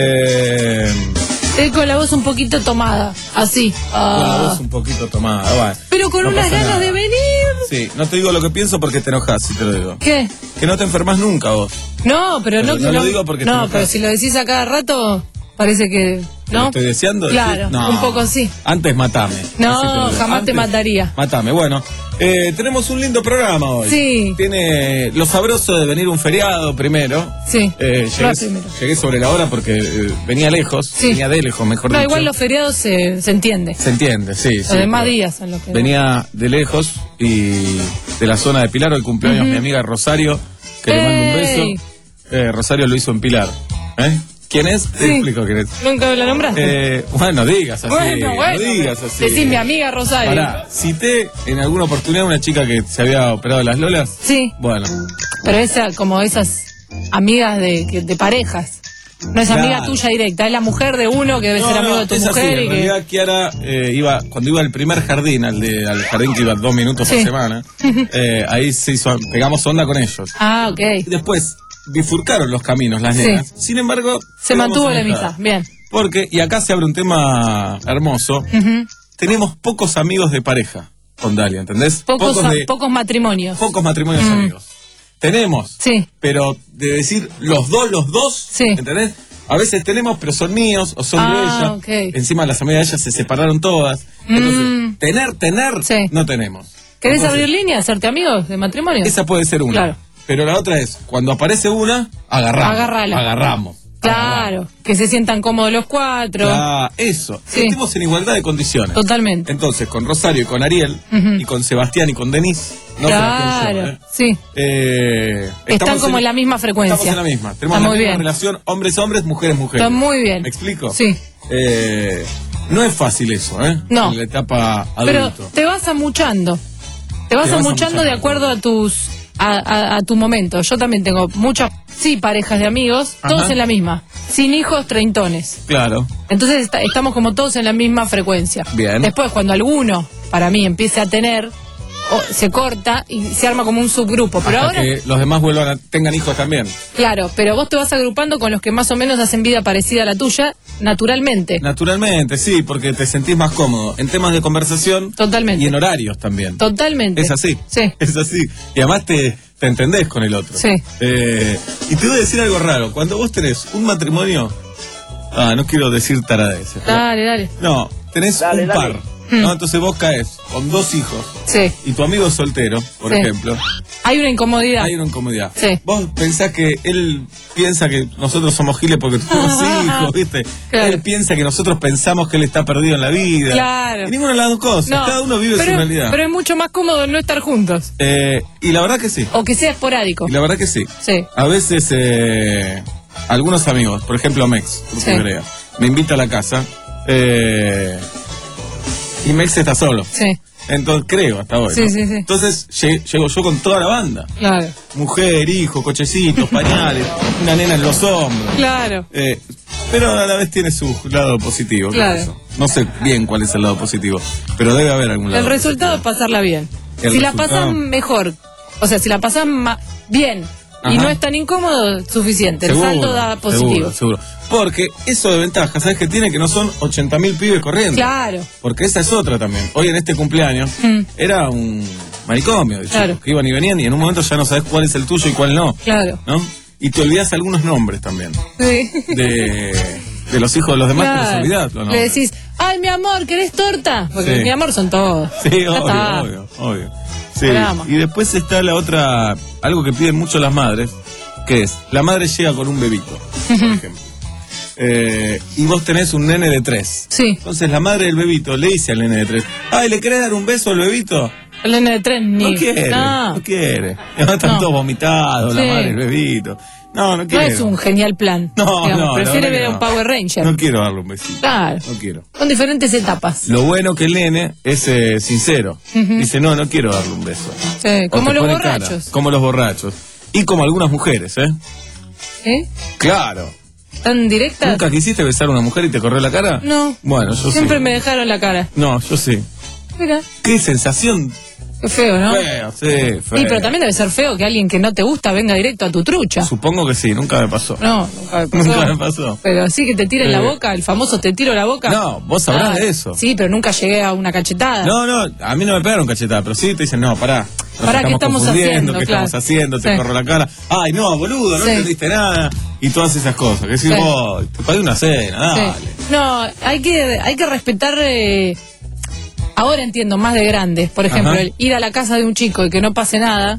Speaker 9: Eh,
Speaker 8: Eh, con la voz un poquito tomada, así.
Speaker 9: con la
Speaker 8: Ah.
Speaker 9: voz un poquito tomada, bueno.
Speaker 8: Pero con
Speaker 9: No
Speaker 8: unas
Speaker 9: pasa
Speaker 8: ganas
Speaker 9: nada.
Speaker 8: de venir.
Speaker 9: Sí, no te digo lo que pienso porque te enojas, si te lo digo.
Speaker 8: ¿Qué?
Speaker 9: Que no te enfermas nunca vos.
Speaker 8: No, pero,
Speaker 9: Pero
Speaker 8: no,
Speaker 9: no lo digo porque te
Speaker 8: no,
Speaker 9: enojas.
Speaker 8: pero si lo decís a cada rato, parece que.
Speaker 9: ¿Te lo
Speaker 8: ¿No?
Speaker 9: estoy deseando?
Speaker 8: Claro,
Speaker 9: No.
Speaker 8: un poco sí.
Speaker 9: Antes matame.
Speaker 8: No,
Speaker 9: Así te lo digo.
Speaker 8: jamás te
Speaker 9: Antes,
Speaker 8: mataría.
Speaker 9: Matame. Bueno, eh, tenemos un lindo programa hoy.
Speaker 8: Sí.
Speaker 9: Tiene lo sabroso de venir un feriado primero.
Speaker 8: Sí.
Speaker 9: Eh,
Speaker 8: Va
Speaker 9: llegué,
Speaker 8: primero.
Speaker 9: llegué sobre la hora porque eh, venía lejos.
Speaker 8: Sí.
Speaker 9: Venía de lejos, mejor
Speaker 8: No,
Speaker 9: dicho.
Speaker 8: igual los feriados se, se entiende.
Speaker 9: Se entiende, sí.
Speaker 8: Los
Speaker 9: sí,
Speaker 8: demás
Speaker 9: pero
Speaker 8: días son los que.
Speaker 9: Venía de lejos y de la zona de Pilar. Hoy cumpleaños
Speaker 8: Ujú.
Speaker 9: mi amiga Rosario, que le mando un
Speaker 8: ¡Ey!
Speaker 9: beso. Eh, Rosario lo hizo en Pilar. ¿Eh? ¿Quién es? Te
Speaker 8: Sí.
Speaker 9: explico quién es.
Speaker 8: Nunca la nombraste.
Speaker 9: Eh, bueno, digas así.
Speaker 8: bueno, bueno.
Speaker 9: No digas así.
Speaker 8: Decís mi amiga Rosario.
Speaker 9: Pará, cité en alguna oportunidad una chica que se había operado las lolas.
Speaker 8: Sí,
Speaker 9: Bueno,
Speaker 8: pero esa, como esas amigas de, que- de parejas. No es
Speaker 9: Claro.
Speaker 8: amiga tuya directa, es la mujer de uno que debe
Speaker 9: no,
Speaker 8: ser amigo
Speaker 9: no,
Speaker 8: de tu
Speaker 9: es así.
Speaker 8: mujer.
Speaker 9: En
Speaker 8: y que...
Speaker 9: realidad, Kiara eh, iba, cuando iba al primer jardín, al, de, al jardín que iba dos minutos
Speaker 8: Sí.
Speaker 9: por semana, eh, ahí se hizo, pegamos onda con ellos.
Speaker 8: Ah, ok.
Speaker 9: Y después bifurcaron los caminos las
Speaker 8: Sí.
Speaker 9: nenas. Sin embargo,
Speaker 8: Se
Speaker 9: quedamos
Speaker 8: mantuvo la
Speaker 9: enojadas.
Speaker 8: amistad. Bien.
Speaker 9: Porque, y acá se abre un tema hermoso,
Speaker 8: Ujú.
Speaker 9: tenemos pocos amigos de pareja con Dalia, ¿entendés?
Speaker 8: Pocos,
Speaker 9: Pocos, de,
Speaker 8: pocos matrimonios.
Speaker 9: pocos matrimonios
Speaker 8: Mm.
Speaker 9: amigos. Tenemos,
Speaker 8: Sí.
Speaker 9: pero de decir los dos, los dos,
Speaker 8: Sí.
Speaker 9: ¿entendés? A veces tenemos, pero son míos o son
Speaker 8: Ah,
Speaker 9: de ella.
Speaker 8: ok.
Speaker 9: Encima las amigas de ella se separaron todas. Entonces,
Speaker 8: Mm.
Speaker 9: tener, tener,
Speaker 8: Sí.
Speaker 9: no tenemos.
Speaker 8: ¿Querés
Speaker 9: Entonces,
Speaker 8: abrir línea, hacerte amigos de matrimonio?
Speaker 9: esa puede ser una.
Speaker 8: Claro.
Speaker 9: Pero la otra es, cuando aparece una, agarramos.
Speaker 8: Agárrala.
Speaker 9: Agarramos.
Speaker 8: Claro, que se sientan cómodos los cuatro.
Speaker 9: Ah, eso.
Speaker 8: Sí.
Speaker 9: Estemos en igualdad de condiciones.
Speaker 8: Totalmente.
Speaker 9: Entonces, con Rosario y con Ariel,
Speaker 8: Ujú.
Speaker 9: y con Sebastián y con Denise, no
Speaker 8: claro,
Speaker 9: Sebastián yo, ¿eh?
Speaker 8: sí.
Speaker 9: Eh,
Speaker 8: Están
Speaker 9: estamos
Speaker 8: como en la misma frecuencia.
Speaker 9: Estamos en la misma. Tenemos
Speaker 8: Está
Speaker 9: la
Speaker 8: muy
Speaker 9: misma
Speaker 8: bien.
Speaker 9: relación hombres-hombres, mujeres-mujeres.
Speaker 8: Está muy bien.
Speaker 9: ¿Me explico?
Speaker 8: Sí.
Speaker 9: Eh, no es fácil eso, ¿eh?
Speaker 8: No.
Speaker 9: En la etapa
Speaker 8: Pero
Speaker 9: adulto.
Speaker 8: te vas amuchando. Te vas
Speaker 9: Te vas
Speaker 8: amuchando de
Speaker 9: amuchando.
Speaker 8: acuerdo a tus a, a- a tu momento. Yo también tengo muchas, sí, parejas de amigos, todos
Speaker 9: Ajá.
Speaker 8: en la misma. Sin hijos, treintones.
Speaker 9: Claro.
Speaker 8: Entonces está- estamos como todos en la misma frecuencia.
Speaker 9: Bien.
Speaker 8: Después, cuando alguno, para mí, empiece a tener, o- se corta y se arma como un subgrupo. Pero
Speaker 9: Hasta
Speaker 8: ahora,
Speaker 9: que los demás vuelvan a, tengan hijos también.
Speaker 8: claro, pero vos te vas agrupando con los que más o menos hacen vida parecida a la tuya, naturalmente.
Speaker 9: Naturalmente, sí, porque te sentís más cómodo en temas de conversación
Speaker 8: Totalmente.
Speaker 9: y en horarios también.
Speaker 8: Totalmente.
Speaker 9: Es así.
Speaker 8: Sí.
Speaker 9: Es así. Y además te, te entendés con el otro.
Speaker 8: Sí.
Speaker 9: Eh, y te voy a decir algo raro. Cuando vos tenés un matrimonio. Ah, no quiero decir taradeces. pero-
Speaker 8: Dale, dale.
Speaker 9: No, tenés
Speaker 11: Dale,
Speaker 9: un
Speaker 11: dale.
Speaker 9: par. ¿no? Entonces vos caes con dos hijos
Speaker 8: Sí.
Speaker 9: y tu amigo es soltero, por
Speaker 8: Sí.
Speaker 9: ejemplo.
Speaker 8: Hay una incomodidad.
Speaker 9: Hay una incomodidad.
Speaker 8: Sí.
Speaker 9: Vos pensás que él piensa que nosotros somos giles porque tenemos hijos, ¿viste?
Speaker 8: Claro.
Speaker 9: Él piensa que nosotros pensamos que él está perdido en la vida.
Speaker 8: Claro.
Speaker 9: Y ninguna de las dos cosas.
Speaker 8: No,
Speaker 9: Cada uno vive
Speaker 8: pero,
Speaker 9: su realidad.
Speaker 8: Pero es mucho más cómodo no estar juntos.
Speaker 9: Eh, y la verdad que sí.
Speaker 8: O que sea esporádico.
Speaker 9: Y la verdad que sí.
Speaker 8: Sí.
Speaker 9: A veces, eh, algunos amigos, por ejemplo Mex, Grupo
Speaker 8: Sí.
Speaker 9: Ibrea, me invita a la casa eh, y Mex está solo.
Speaker 8: Sí,
Speaker 9: Entonces, creo, hasta hoy.
Speaker 8: Sí,
Speaker 9: ¿no?
Speaker 8: sí, sí.
Speaker 9: Entonces, lle- llego yo con toda la banda.
Speaker 8: claro.
Speaker 9: Mujer, hijo, cochecitos, pañales, una nena en los hombros.
Speaker 8: Claro.
Speaker 9: Eh, pero a la vez tiene su lado positivo. ¿qué
Speaker 8: Claro.
Speaker 9: pasó? No sé bien cuál es el lado positivo, pero debe haber algún lado
Speaker 8: El resultado es
Speaker 9: positivo.
Speaker 8: pasarla bien.
Speaker 9: El
Speaker 8: si la
Speaker 9: resultado.
Speaker 8: pasan mejor, o sea, si la pasan ma- bien y
Speaker 9: Ajá.
Speaker 8: no es tan incómodo, suficiente. El saldo da positivo.
Speaker 9: Seguro, seguro. Porque eso de ventaja, ¿sabes qué tiene? Que no son ochenta mil pibes corriendo.
Speaker 8: Claro.
Speaker 9: Porque esa es otra también. Hoy en este cumpleaños
Speaker 8: Mm.
Speaker 9: era un manicomio de
Speaker 8: Claro.
Speaker 9: chicos que iban y venían y en un momento ya no sabes cuál es el tuyo y cuál no.
Speaker 8: Claro.
Speaker 9: ¿No? Y te olvidas algunos nombres también.
Speaker 8: Sí.
Speaker 9: De, de los hijos de los demás,
Speaker 8: Claro.
Speaker 9: te los olvidás los
Speaker 8: Le
Speaker 9: nombres.
Speaker 8: decís, ay, mi amor, ¿querés torta? Porque
Speaker 9: Sí.
Speaker 8: mi amor son todos.
Speaker 9: Sí,
Speaker 8: Ya
Speaker 9: obvio,
Speaker 8: está.
Speaker 9: obvio, obvio. Sí.
Speaker 8: Drama.
Speaker 9: Y después está la otra, algo que piden mucho las madres, que es, la madre llega con un bebito, por ejemplo. Eh, y vos tenés un nene de tres.
Speaker 8: Sí.
Speaker 9: Entonces la madre del bebito le dice al nene de tres, ay, ¿le querés dar un beso al bebito?
Speaker 8: El nene de tres ni.
Speaker 9: No quiere,
Speaker 8: No.
Speaker 9: no quiere. Y además están
Speaker 8: No.
Speaker 9: todos vomitados, la
Speaker 8: Sí.
Speaker 9: madre, el bebito. No, no
Speaker 8: No
Speaker 9: quiero.
Speaker 8: es un genial plan.
Speaker 9: No,
Speaker 8: digamos,
Speaker 9: no, la
Speaker 8: prefiere
Speaker 9: verdad que
Speaker 8: ver a un
Speaker 9: no.
Speaker 8: Power Ranger.
Speaker 9: No quiero darle un besito.
Speaker 8: Claro.
Speaker 9: No quiero.
Speaker 8: Con diferentes etapas.
Speaker 9: Lo bueno que el nene es eh, sincero.
Speaker 8: Ujú.
Speaker 9: Dice, no, no quiero darle un beso.
Speaker 8: Sí,
Speaker 9: O
Speaker 8: como
Speaker 9: te
Speaker 8: los
Speaker 9: pone cara,
Speaker 8: borrachos.
Speaker 9: como los borrachos. Y como algunas mujeres, ¿eh?
Speaker 8: ¿Eh?
Speaker 9: Claro.
Speaker 8: ¿Tan directas?
Speaker 9: ¿Nunca quisiste besar a una mujer y te corrió la cara?
Speaker 8: No.
Speaker 9: Bueno, yo
Speaker 8: Siempre
Speaker 9: sí.
Speaker 8: me dejaron la cara.
Speaker 9: No, yo sí.
Speaker 8: Mira,
Speaker 9: Qué sensación
Speaker 8: qué feo, ¿no?
Speaker 9: fea, sí, fea.
Speaker 8: Sí, pero también debe ser feo que alguien que no te gusta venga directo a tu trucha.
Speaker 9: Supongo que sí, nunca me pasó.
Speaker 8: No, nunca me pasó.
Speaker 9: Nunca me pasó.
Speaker 8: Pero sí que te tiren
Speaker 9: Eh.
Speaker 8: la boca, el famoso te tiro la boca.
Speaker 9: No, vos sabrás
Speaker 8: Ah,
Speaker 9: de eso.
Speaker 8: Sí, pero nunca llegué a una cachetada.
Speaker 9: No, no, a mí no me pegaron cachetada, pero sí te dicen, no, pará. Nos
Speaker 8: Pará, ¿qué estamos
Speaker 9: confundiendo,
Speaker 8: haciendo?
Speaker 9: ¿qué
Speaker 8: Claro.
Speaker 9: estamos haciendo? Te
Speaker 8: Sí.
Speaker 9: corro la cara. Ay, no, boludo, no
Speaker 8: Sí.
Speaker 9: entendiste nada. Y todas esas cosas. Que decís,
Speaker 8: Sí.
Speaker 9: vos, te pagué una cena,
Speaker 8: Sí.
Speaker 9: dale.
Speaker 8: No, hay que, hay que respetar. eh, ahora entiendo, más de grandes. Por ejemplo,
Speaker 9: Ajá.
Speaker 8: el ir a la casa de un chico y que no pase nada.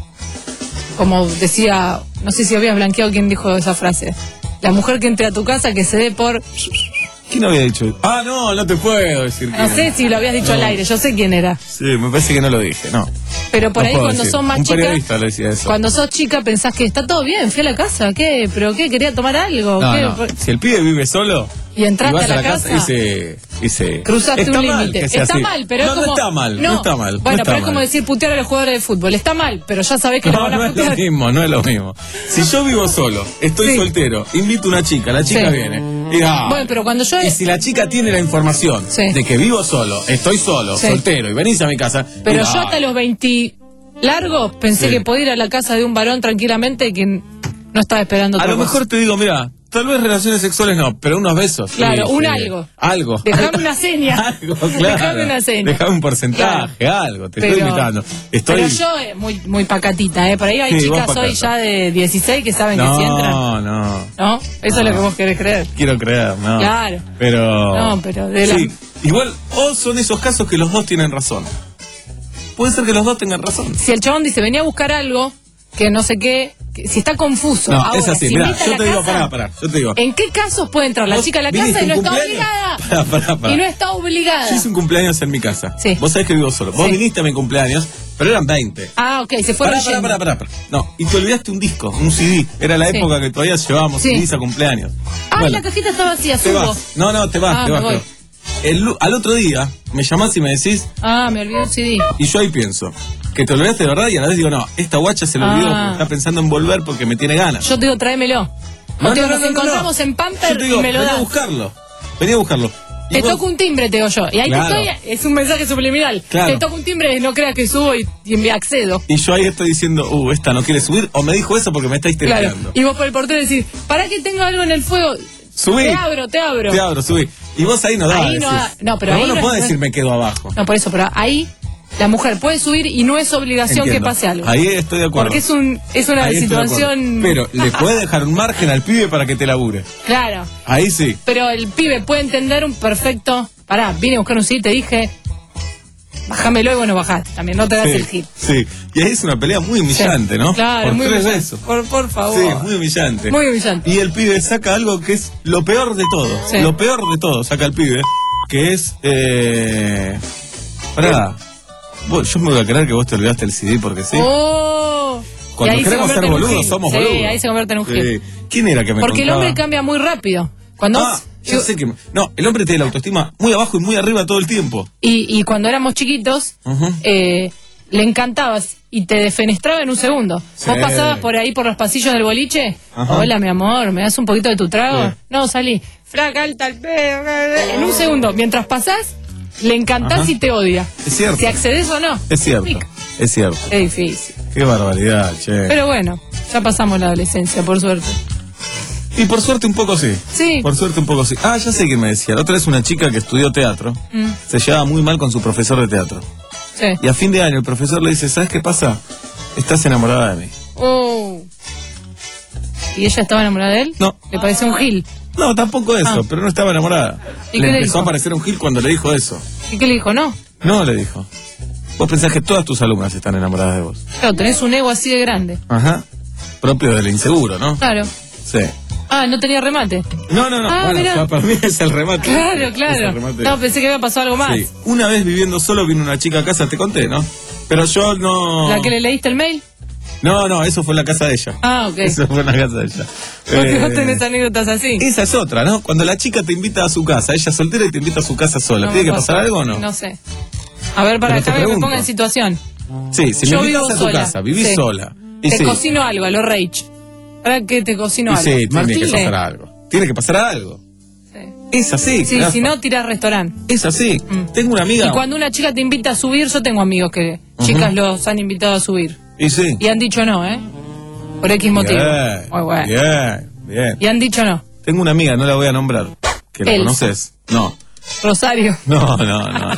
Speaker 8: Como decía, no sé si habías blanqueado quién dijo esa frase. La mujer que entre a tu casa que se dé por.
Speaker 9: ¿Quién había dicho? Ah, no, no te puedo decir
Speaker 8: No
Speaker 9: quién.
Speaker 8: sé si lo habías dicho
Speaker 9: No.
Speaker 8: al aire, yo sé quién era.
Speaker 9: Sí, me parece que no lo dije, no.
Speaker 8: Pero por
Speaker 9: No
Speaker 8: ahí
Speaker 9: puedo
Speaker 8: cuando
Speaker 9: decir.
Speaker 8: son más
Speaker 9: Un
Speaker 8: chicas.
Speaker 9: periodista le decía eso.
Speaker 8: Cuando sos chica pensás que está todo bien, fui a la casa, ¿qué? ¿Pero qué? ¿Quería tomar algo?
Speaker 9: No,
Speaker 8: ¿Qué?
Speaker 9: no. Si el pibe vive solo
Speaker 8: Y entraste
Speaker 9: vas
Speaker 8: a la casa,
Speaker 9: y se, y se
Speaker 8: cruzaste
Speaker 9: está
Speaker 8: un
Speaker 9: mal
Speaker 8: límite.
Speaker 9: que sea
Speaker 8: Está
Speaker 9: así.
Speaker 8: mal, pero
Speaker 9: no,
Speaker 8: es como.
Speaker 9: no está mal, no, está mal.
Speaker 8: Bueno,
Speaker 9: no está
Speaker 8: pero es como
Speaker 9: mal.
Speaker 8: decir putear a los jugadores de fútbol. Está mal, pero ya sabés que lo
Speaker 9: No,
Speaker 8: van a
Speaker 9: no es lo
Speaker 8: putear.
Speaker 9: mismo, no es lo mismo. Si yo vivo solo, estoy
Speaker 8: Sí.
Speaker 9: soltero, invito a una chica, la chica
Speaker 8: Sí.
Speaker 9: viene. Y, ah,
Speaker 8: Bueno, pero cuando yo.
Speaker 9: y si la chica tiene la información
Speaker 8: Sí.
Speaker 9: de que vivo solo, estoy solo,
Speaker 8: Sí.
Speaker 9: soltero, y venís a mi casa.
Speaker 8: Pero
Speaker 9: y,
Speaker 8: yo
Speaker 9: ah,
Speaker 8: hasta los veinte largos pensé
Speaker 9: Sí.
Speaker 8: que podía ir a la casa de un varón tranquilamente que no estaba esperando
Speaker 9: a
Speaker 8: otra
Speaker 9: lo
Speaker 8: cosa.
Speaker 9: mejor te digo, mira, tal vez relaciones sexuales no, pero unos besos.
Speaker 8: Claro,
Speaker 9: sí,
Speaker 8: un
Speaker 9: sí.
Speaker 8: algo.
Speaker 9: Algo.
Speaker 8: Dejame una seña.
Speaker 9: Algo, claro.
Speaker 8: Dejame una seña.
Speaker 9: Dejame un porcentaje, algo. Te
Speaker 8: Pero-
Speaker 9: estoy invitando. Estoy...
Speaker 8: Pero yo, eh, muy, muy pacatita, ¿eh? Por ahí hay
Speaker 9: Sí, vos
Speaker 8: chicas hoy
Speaker 9: pacata.
Speaker 8: ya de dieciséis que saben que si entran.
Speaker 9: No, no.
Speaker 8: ¿No? Eso es lo que vos querés creer.
Speaker 9: Quiero creer, no.
Speaker 8: Claro.
Speaker 9: Pero.
Speaker 8: No, pero de la-
Speaker 9: Sí, igual, o son esos casos que los dos tienen razón. Puede ser que los dos tengan razón.
Speaker 8: Si el chabón dice, venía a buscar algo, que no sé qué, que- si está confuso.
Speaker 9: No,
Speaker 8: Ahora,
Speaker 9: es así,
Speaker 8: si
Speaker 9: mirá,
Speaker 8: invita a
Speaker 9: yo
Speaker 8: la
Speaker 9: te digo,
Speaker 8: casa,
Speaker 9: pará, pará, yo te digo.
Speaker 8: ¿en qué casos puede entrar la
Speaker 9: Vos
Speaker 8: chica a la
Speaker 9: viniste
Speaker 8: casa y no
Speaker 9: un
Speaker 8: está
Speaker 9: cumpleaños.
Speaker 8: obligada?
Speaker 9: Pará, pará, pará.
Speaker 8: Y no está obligada.
Speaker 9: Yo hice un cumpleaños en mi casa.
Speaker 8: Sí.
Speaker 9: Vos sabés que vivo solo. Vos
Speaker 8: Sí.
Speaker 9: viniste a mi cumpleaños, pero eran veinte.
Speaker 8: Ah, ok, se fue
Speaker 9: Pará,
Speaker 8: reyendo.
Speaker 9: pará, pará, pará, pará. No, y te olvidaste un disco, un C D. Era la
Speaker 8: Sí.
Speaker 9: época que todavía llevábamos
Speaker 8: Sí.
Speaker 9: C Ds a cumpleaños.
Speaker 8: Ah,
Speaker 9: Bueno,
Speaker 8: la cajita está vacía,
Speaker 9: te
Speaker 8: subo.
Speaker 9: vas. No, no, te vas,
Speaker 8: Ah,
Speaker 9: te
Speaker 8: me
Speaker 9: vas.
Speaker 8: voy.
Speaker 9: te vas. El lu- al otro día me llamás y me decís,
Speaker 8: Ah, me olvidé el C D.
Speaker 9: y yo ahí pienso, que te olvidaste de verdad y a la vez digo, no, esta guacha se lo olvidó
Speaker 8: Ah.
Speaker 9: porque está pensando en volver porque me tiene ganas.
Speaker 8: Yo te digo, tráemelo.
Speaker 9: No,
Speaker 8: O te digo,
Speaker 9: no, no,
Speaker 8: nos
Speaker 9: no, no,
Speaker 8: encontramos
Speaker 9: no.
Speaker 8: en Pamper
Speaker 9: Yo te digo,
Speaker 8: y me lo
Speaker 9: vení a
Speaker 8: das.
Speaker 9: buscarlo. Vení a buscarlo. Y
Speaker 8: Te
Speaker 9: vos-
Speaker 8: toco un timbre, te digo yo. Y ahí
Speaker 9: Claro.
Speaker 8: te estoy, es un mensaje subliminal.
Speaker 9: Claro.
Speaker 8: Te toco un timbre, no creas que subo y, y me accedo.
Speaker 9: Y yo ahí estoy diciendo, uh, esta no quiere subir, o me dijo eso porque me está
Speaker 8: Claro.
Speaker 9: histeleando.
Speaker 8: Y vos por el portero decís, ¿para que tengo algo en el fuego?
Speaker 9: Subí.
Speaker 8: Te abro, te abro.
Speaker 9: Te abro, subí. Y vos ahí no das.
Speaker 8: Ahí no da- no, pero ahí
Speaker 9: vos no
Speaker 8: no
Speaker 9: podés
Speaker 8: es-
Speaker 9: decir me quedo abajo.
Speaker 8: No, por eso, pero ahí la mujer puede subir y no es obligación
Speaker 9: Entiendo.
Speaker 8: que pase algo.
Speaker 9: Ahí estoy de acuerdo.
Speaker 8: Porque es un es una
Speaker 9: Ahí estoy de acuerdo.
Speaker 8: situación.
Speaker 9: Pero le puede dejar un margen al pibe para que te labure.
Speaker 8: Claro.
Speaker 9: Ahí sí.
Speaker 8: Pero el pibe puede entender un perfecto. Pará, vine a buscar un C D, te dije. Bájamelo y bueno, bajaste. También no te das
Speaker 9: Sí,
Speaker 8: el hit.
Speaker 9: sí. Y ahí es una pelea muy humillante,
Speaker 8: Sí.
Speaker 9: ¿no?
Speaker 8: Claro,
Speaker 9: Por
Speaker 8: muy
Speaker 9: tres
Speaker 8: humillante.
Speaker 9: besos.
Speaker 8: Por, por favor.
Speaker 9: Sí, muy humillante.
Speaker 8: Muy humillante.
Speaker 9: Y el pibe saca algo que es lo peor de todo.
Speaker 8: Sí.
Speaker 9: Lo peor de todo saca el pibe, que es... Eh... Pará. Vos- yo me voy a creer que vos te olvidaste el C D porque sí.
Speaker 8: Oh.
Speaker 9: Cuando
Speaker 8: Y ahí se
Speaker 9: queremos ser
Speaker 8: convierte en un
Speaker 9: boludos,
Speaker 8: gil.
Speaker 9: somos
Speaker 8: sí,
Speaker 9: boludos.
Speaker 8: ahí se convierte en un
Speaker 9: Sí.
Speaker 8: gil.
Speaker 9: ¿Quién era que me
Speaker 8: Porque el
Speaker 9: contaba?
Speaker 8: hombre cambia muy rápido. Cuando
Speaker 9: Ah, ya sé que... No, el hombre tiene la autoestima muy abajo y muy arriba todo el tiempo.
Speaker 8: y, y cuando éramos chiquitos,
Speaker 9: Ujú.
Speaker 8: eh, le encantabas y te defenestraba en un segundo.
Speaker 9: Sí.
Speaker 8: Vos pasabas por ahí por los pasillos del boliche.
Speaker 9: Ajá.
Speaker 8: Hola, mi amor, ¿me das un poquito de tu trago?
Speaker 9: Sí.
Speaker 8: No, salí. Flaca, alta el pedo. En un segundo, mientras pasás, le encantás
Speaker 9: Ajá.
Speaker 8: y te odia.
Speaker 9: Es cierto.
Speaker 8: Si accedes o no.
Speaker 9: Es cierto,
Speaker 8: Pic.
Speaker 9: es cierto.
Speaker 8: Es difícil.
Speaker 9: Qué barbaridad, che.
Speaker 8: Pero bueno, ya pasamos la adolescencia, por suerte.
Speaker 9: Y por suerte un poco sí.
Speaker 8: Sí.
Speaker 9: Por suerte un poco sí. Ah, ya sé quién me decía. La otra es una chica que estudió teatro.
Speaker 8: Mm,
Speaker 9: Se llevaba muy mal con su profesor de teatro.
Speaker 8: sí.
Speaker 9: Y a fin de año el profesor le dice, ¿sabes qué pasa? Estás enamorada de mí.
Speaker 8: Oh. ¿Y ella estaba enamorada de él?
Speaker 9: No.
Speaker 8: Le pareció un gil.
Speaker 9: No, tampoco eso,
Speaker 8: Ah.
Speaker 9: pero no estaba enamorada.
Speaker 8: ¿Y
Speaker 9: Le
Speaker 8: qué le
Speaker 9: empezó
Speaker 8: dijo?
Speaker 9: a parecer un gil cuando le dijo eso.
Speaker 8: ¿Y qué le dijo? No.
Speaker 9: No, le dijo. Vos pensás que todas tus alumnas están enamoradas de vos.
Speaker 8: Claro, tenés un ego así de grande.
Speaker 9: Ajá. Propio del inseguro, ¿no?
Speaker 8: Claro.
Speaker 9: Sí.
Speaker 8: Ah, no tenía remate.
Speaker 9: No, no, no.
Speaker 8: Ah,
Speaker 9: bueno,
Speaker 8: mirá.
Speaker 9: ya para mí es el remate.
Speaker 8: Claro,
Speaker 9: Es el
Speaker 8: claro.
Speaker 9: remate.
Speaker 8: No, pensé que había pasado algo más.
Speaker 9: Sí. Una vez viviendo solo vino una chica a casa, te conté, ¿no? Pero yo no...
Speaker 8: ¿La que le leíste el mail?
Speaker 9: No, no, eso fue en la casa de ella.
Speaker 8: Ah, ok.
Speaker 9: Eso fue en la casa de ella.
Speaker 8: Porque
Speaker 9: Eh,
Speaker 8: vos tenés anécdotas así.
Speaker 9: Esa es otra, ¿no? Cuando la chica te invita a su casa, ella es soltera y te invita a su casa sola.
Speaker 8: No
Speaker 9: ¿Tiene
Speaker 8: me
Speaker 9: que pasar
Speaker 8: pasa.
Speaker 9: algo o no?
Speaker 8: No sé. A ver, para
Speaker 9: Pero te
Speaker 8: déjame que me
Speaker 9: pregunto.
Speaker 8: ponga en situación.
Speaker 9: Sí, si
Speaker 8: Yo
Speaker 9: me invitas
Speaker 8: vivo
Speaker 9: a tu
Speaker 8: sola.
Speaker 9: casa, vivís
Speaker 8: Sí.
Speaker 9: sola. Y
Speaker 8: Te
Speaker 9: sí,
Speaker 8: cocino algo, a lo Rage. ¿Para qué te cocino
Speaker 9: y
Speaker 8: algo?
Speaker 9: sí, tiene que
Speaker 8: Martín.
Speaker 9: pasar algo. Tiene que pasar algo. Es así.
Speaker 8: Sí,
Speaker 9: Rafa.
Speaker 8: si no, tirás restaurante.
Speaker 9: Es así. Tengo una amiga.
Speaker 8: Y cuando una chica te invita a subir, yo tengo amigos que
Speaker 9: Ujú.
Speaker 8: chicas los han invitado a subir.
Speaker 9: Y sí.
Speaker 8: Y han dicho no, ¿eh? Por X motivo.
Speaker 9: Bien,
Speaker 8: Muy bueno.
Speaker 9: bien, bien.
Speaker 8: Y han dicho no.
Speaker 9: Tengo una amiga, no la voy a nombrar. ¿Que la
Speaker 8: Elsa.
Speaker 9: conoces? No.
Speaker 8: Rosario.
Speaker 9: No, no, no, no.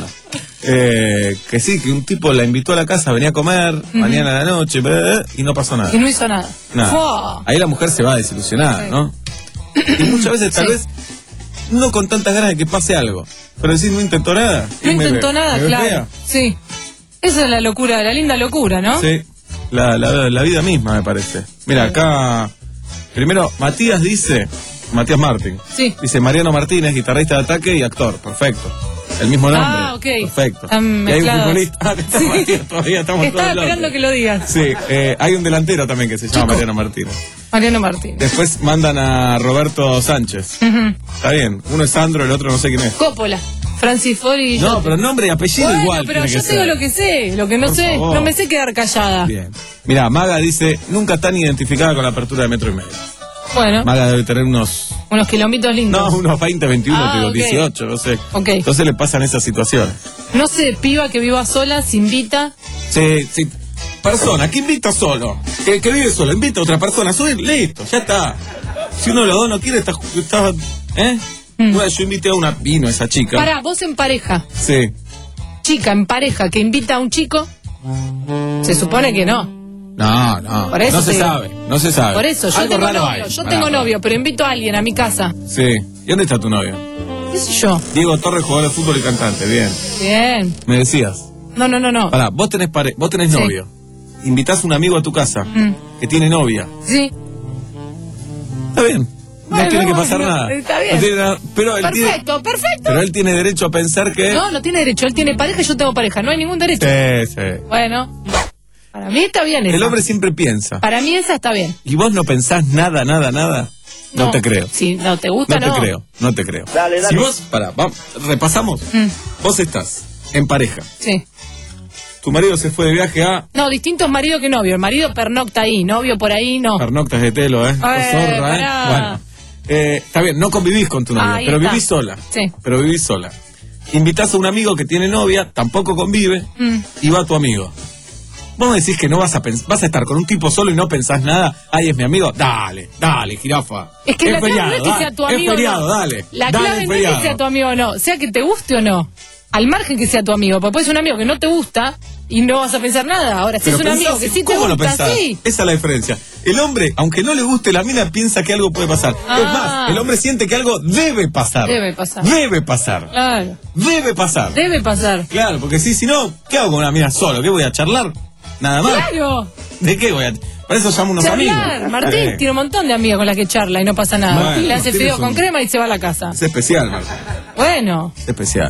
Speaker 9: Eh, que sí, que un tipo la invitó a la casa, venía a comer, mañana a la noche, bleh, y no pasó nada.
Speaker 8: Y no hizo nada.
Speaker 9: Nada.
Speaker 8: Fua.
Speaker 9: Ahí la mujer se va desilusionada,
Speaker 8: Sí.
Speaker 9: ¿no? Y muchas veces, tal
Speaker 8: Sí.
Speaker 9: vez, no con tantas ganas de que pase algo. Pero decir, no intentó nada.
Speaker 8: No
Speaker 9: Y me
Speaker 8: intentó
Speaker 9: ve-
Speaker 8: nada,
Speaker 9: me ve
Speaker 8: claro.
Speaker 9: fea.
Speaker 8: Sí. Esa es la locura, la linda locura, ¿no?
Speaker 9: Sí, la, la, la vida misma, me parece. Mira, acá, primero, Matías dice, Matías Martín,
Speaker 8: Sí.
Speaker 9: dice Mariano Martínez, guitarrista de Ataque y actor, perfecto. El mismo nombre.
Speaker 8: Ah, ok.
Speaker 9: Perfecto.
Speaker 8: Están
Speaker 9: Y hay un
Speaker 8: mezclados.
Speaker 9: futbolista. Ah, está
Speaker 8: Sí.
Speaker 9: Matías, todavía estamos
Speaker 8: Estaba
Speaker 9: todos locos.
Speaker 8: esperando que lo digas.
Speaker 9: Sí, eh, hay un delantero también que se llama Mariano Martínez.
Speaker 8: Mariano Martín.
Speaker 9: Después mandan a Roberto Sánchez.
Speaker 8: Ujú.
Speaker 9: Está bien, uno es Sandro, el otro no sé quién es.
Speaker 8: Coppola. Francis Ford y
Speaker 9: No,
Speaker 8: yo.
Speaker 9: pero nombre y apellido
Speaker 8: Bueno,
Speaker 9: igual.
Speaker 8: pero
Speaker 9: tiene
Speaker 8: yo
Speaker 9: que
Speaker 8: te digo
Speaker 9: ser.
Speaker 8: lo que sé, lo que no
Speaker 9: Por
Speaker 8: sé,
Speaker 9: favor.
Speaker 8: no me sé quedar callada.
Speaker 9: Bien. Mira, Maga dice, nunca tan identificada con la apertura de metro y medio.
Speaker 8: Bueno,
Speaker 9: Maga debe tener unos,
Speaker 8: unos kilómetros lindos.
Speaker 9: no, unos veinte, veintiuno,
Speaker 8: Ah,
Speaker 9: te digo,
Speaker 8: ok.
Speaker 9: dieciocho, no sé.
Speaker 8: Ok.
Speaker 9: Entonces le pasan esas situaciones.
Speaker 8: No sé, piba que viva sola, se invita.
Speaker 9: Sí, sí. Persona, que invita solo, que, que vive solo, invita a otra persona, sube, listo, ya está. Si uno de los dos no quiere, está, está ¿eh? Bueno, yo invité a una, vino esa chica.
Speaker 8: Pará, vos en pareja,
Speaker 9: Sí.
Speaker 8: chica en pareja que invita a un chico, se supone que no.
Speaker 9: No, no,
Speaker 8: Por eso
Speaker 9: no se
Speaker 8: te-
Speaker 9: sabe, no se sabe.
Speaker 8: Por eso, yo
Speaker 9: Algo
Speaker 8: tengo
Speaker 9: raro
Speaker 8: novio,
Speaker 9: hay.
Speaker 8: yo
Speaker 9: Pará,
Speaker 8: tengo
Speaker 9: pará.
Speaker 8: novio, pero invito a alguien a mi casa.
Speaker 9: Sí. ¿Y dónde está tu novio?
Speaker 8: ¿Qué sé yo?
Speaker 9: Diego Torres, jugador de fútbol y cantante, bien.
Speaker 8: Bien.
Speaker 9: Me decías.
Speaker 8: No, no, no, no.
Speaker 9: Pará, vos tenés, pare vos tenés
Speaker 8: Sí.
Speaker 9: novio. Invitás a un amigo a tu casa
Speaker 8: Mm.
Speaker 9: que tiene novia.
Speaker 8: Sí.
Speaker 9: Está bien. No
Speaker 8: Bueno,
Speaker 9: tiene que
Speaker 8: bueno,
Speaker 9: pasar nada.
Speaker 8: está bien.
Speaker 9: No tiene nada- pero, él tiene,
Speaker 8: Perfecto, perfecto.
Speaker 9: pero él tiene derecho a pensar que...
Speaker 8: No, no tiene derecho. Él tiene pareja y yo tengo pareja. No hay ningún derecho.
Speaker 9: Sí, sí.
Speaker 8: Bueno, para mí está bien esa.
Speaker 9: El hombre siempre piensa.
Speaker 8: Para mí esa está bien.
Speaker 9: ¿Y vos no pensás nada, nada, nada? No,
Speaker 8: No.
Speaker 9: te creo.
Speaker 8: Si no te gusta,
Speaker 9: No
Speaker 8: no.
Speaker 9: te creo, no te creo.
Speaker 8: Dale, dale.
Speaker 9: Si vos, pará, vamos, repasamos.
Speaker 8: Mm,
Speaker 9: Vos estás en pareja.
Speaker 8: sí.
Speaker 9: Tu marido se fue de viaje a
Speaker 8: No, distintos marido que novio. El marido pernocta ahí, novio por ahí, no.
Speaker 9: Pernoctas de Telo, ¿eh? Sos
Speaker 8: Eh,
Speaker 9: zorra, ¿eh?
Speaker 8: pará.
Speaker 9: Bueno. Eh, está bien, no convivís con tu novia,
Speaker 8: Ahí
Speaker 9: pero
Speaker 8: está.
Speaker 9: vivís sola.
Speaker 8: Sí.
Speaker 9: Pero vivís sola. Invitás a un amigo que tiene novia, tampoco convive,
Speaker 8: Mm.
Speaker 9: y va tu amigo. Vos me decís que no vas a pens- vas a estar con un tipo solo y no pensás nada. Ay, es mi amigo. Dale, dale, jirafa.
Speaker 8: Es que la clave
Speaker 9: feriado,
Speaker 8: no es que
Speaker 9: dale.
Speaker 8: sea tu amigo.
Speaker 9: Es feriado,
Speaker 8: no.
Speaker 9: dale.
Speaker 8: La
Speaker 9: dale,
Speaker 8: clave no es
Speaker 9: feriado.
Speaker 8: que sea tu amigo o no. Sea que te guste o no. Al margen que sea tu amigo. Porque puede ser un amigo que no te gusta y no vas a pensar nada. Ahora, si
Speaker 9: Pero
Speaker 8: es un amigo
Speaker 9: pensás,
Speaker 8: que sí te
Speaker 9: ¿cómo lo
Speaker 8: gusta,
Speaker 9: pensás?
Speaker 8: sí.
Speaker 9: Esa es la diferencia. El hombre, aunque no le guste la mina, piensa que algo puede pasar.
Speaker 8: Ah.
Speaker 9: Es más, el hombre siente que algo debe pasar.
Speaker 8: Debe pasar.
Speaker 9: Debe pasar.
Speaker 8: Claro.
Speaker 9: Debe pasar.
Speaker 8: Debe pasar.
Speaker 9: Claro, porque sí, si no, ¿qué hago con una mina solo? ¿Qué voy a charlar? Nada más.
Speaker 8: Claro.
Speaker 9: ¿De qué voy a...? Para eso llamo a unos
Speaker 8: Charlar.
Speaker 9: amigos.
Speaker 8: Martín
Speaker 9: Eh,
Speaker 8: tiene un montón de amigas con las que charla y no pasa nada.
Speaker 9: Bueno,
Speaker 8: Le hace
Speaker 9: Martín
Speaker 8: fideo
Speaker 9: es
Speaker 8: con
Speaker 9: un-
Speaker 8: crema y se va a la casa.
Speaker 9: Es especial, Martín.
Speaker 8: Bueno,
Speaker 9: Es especial.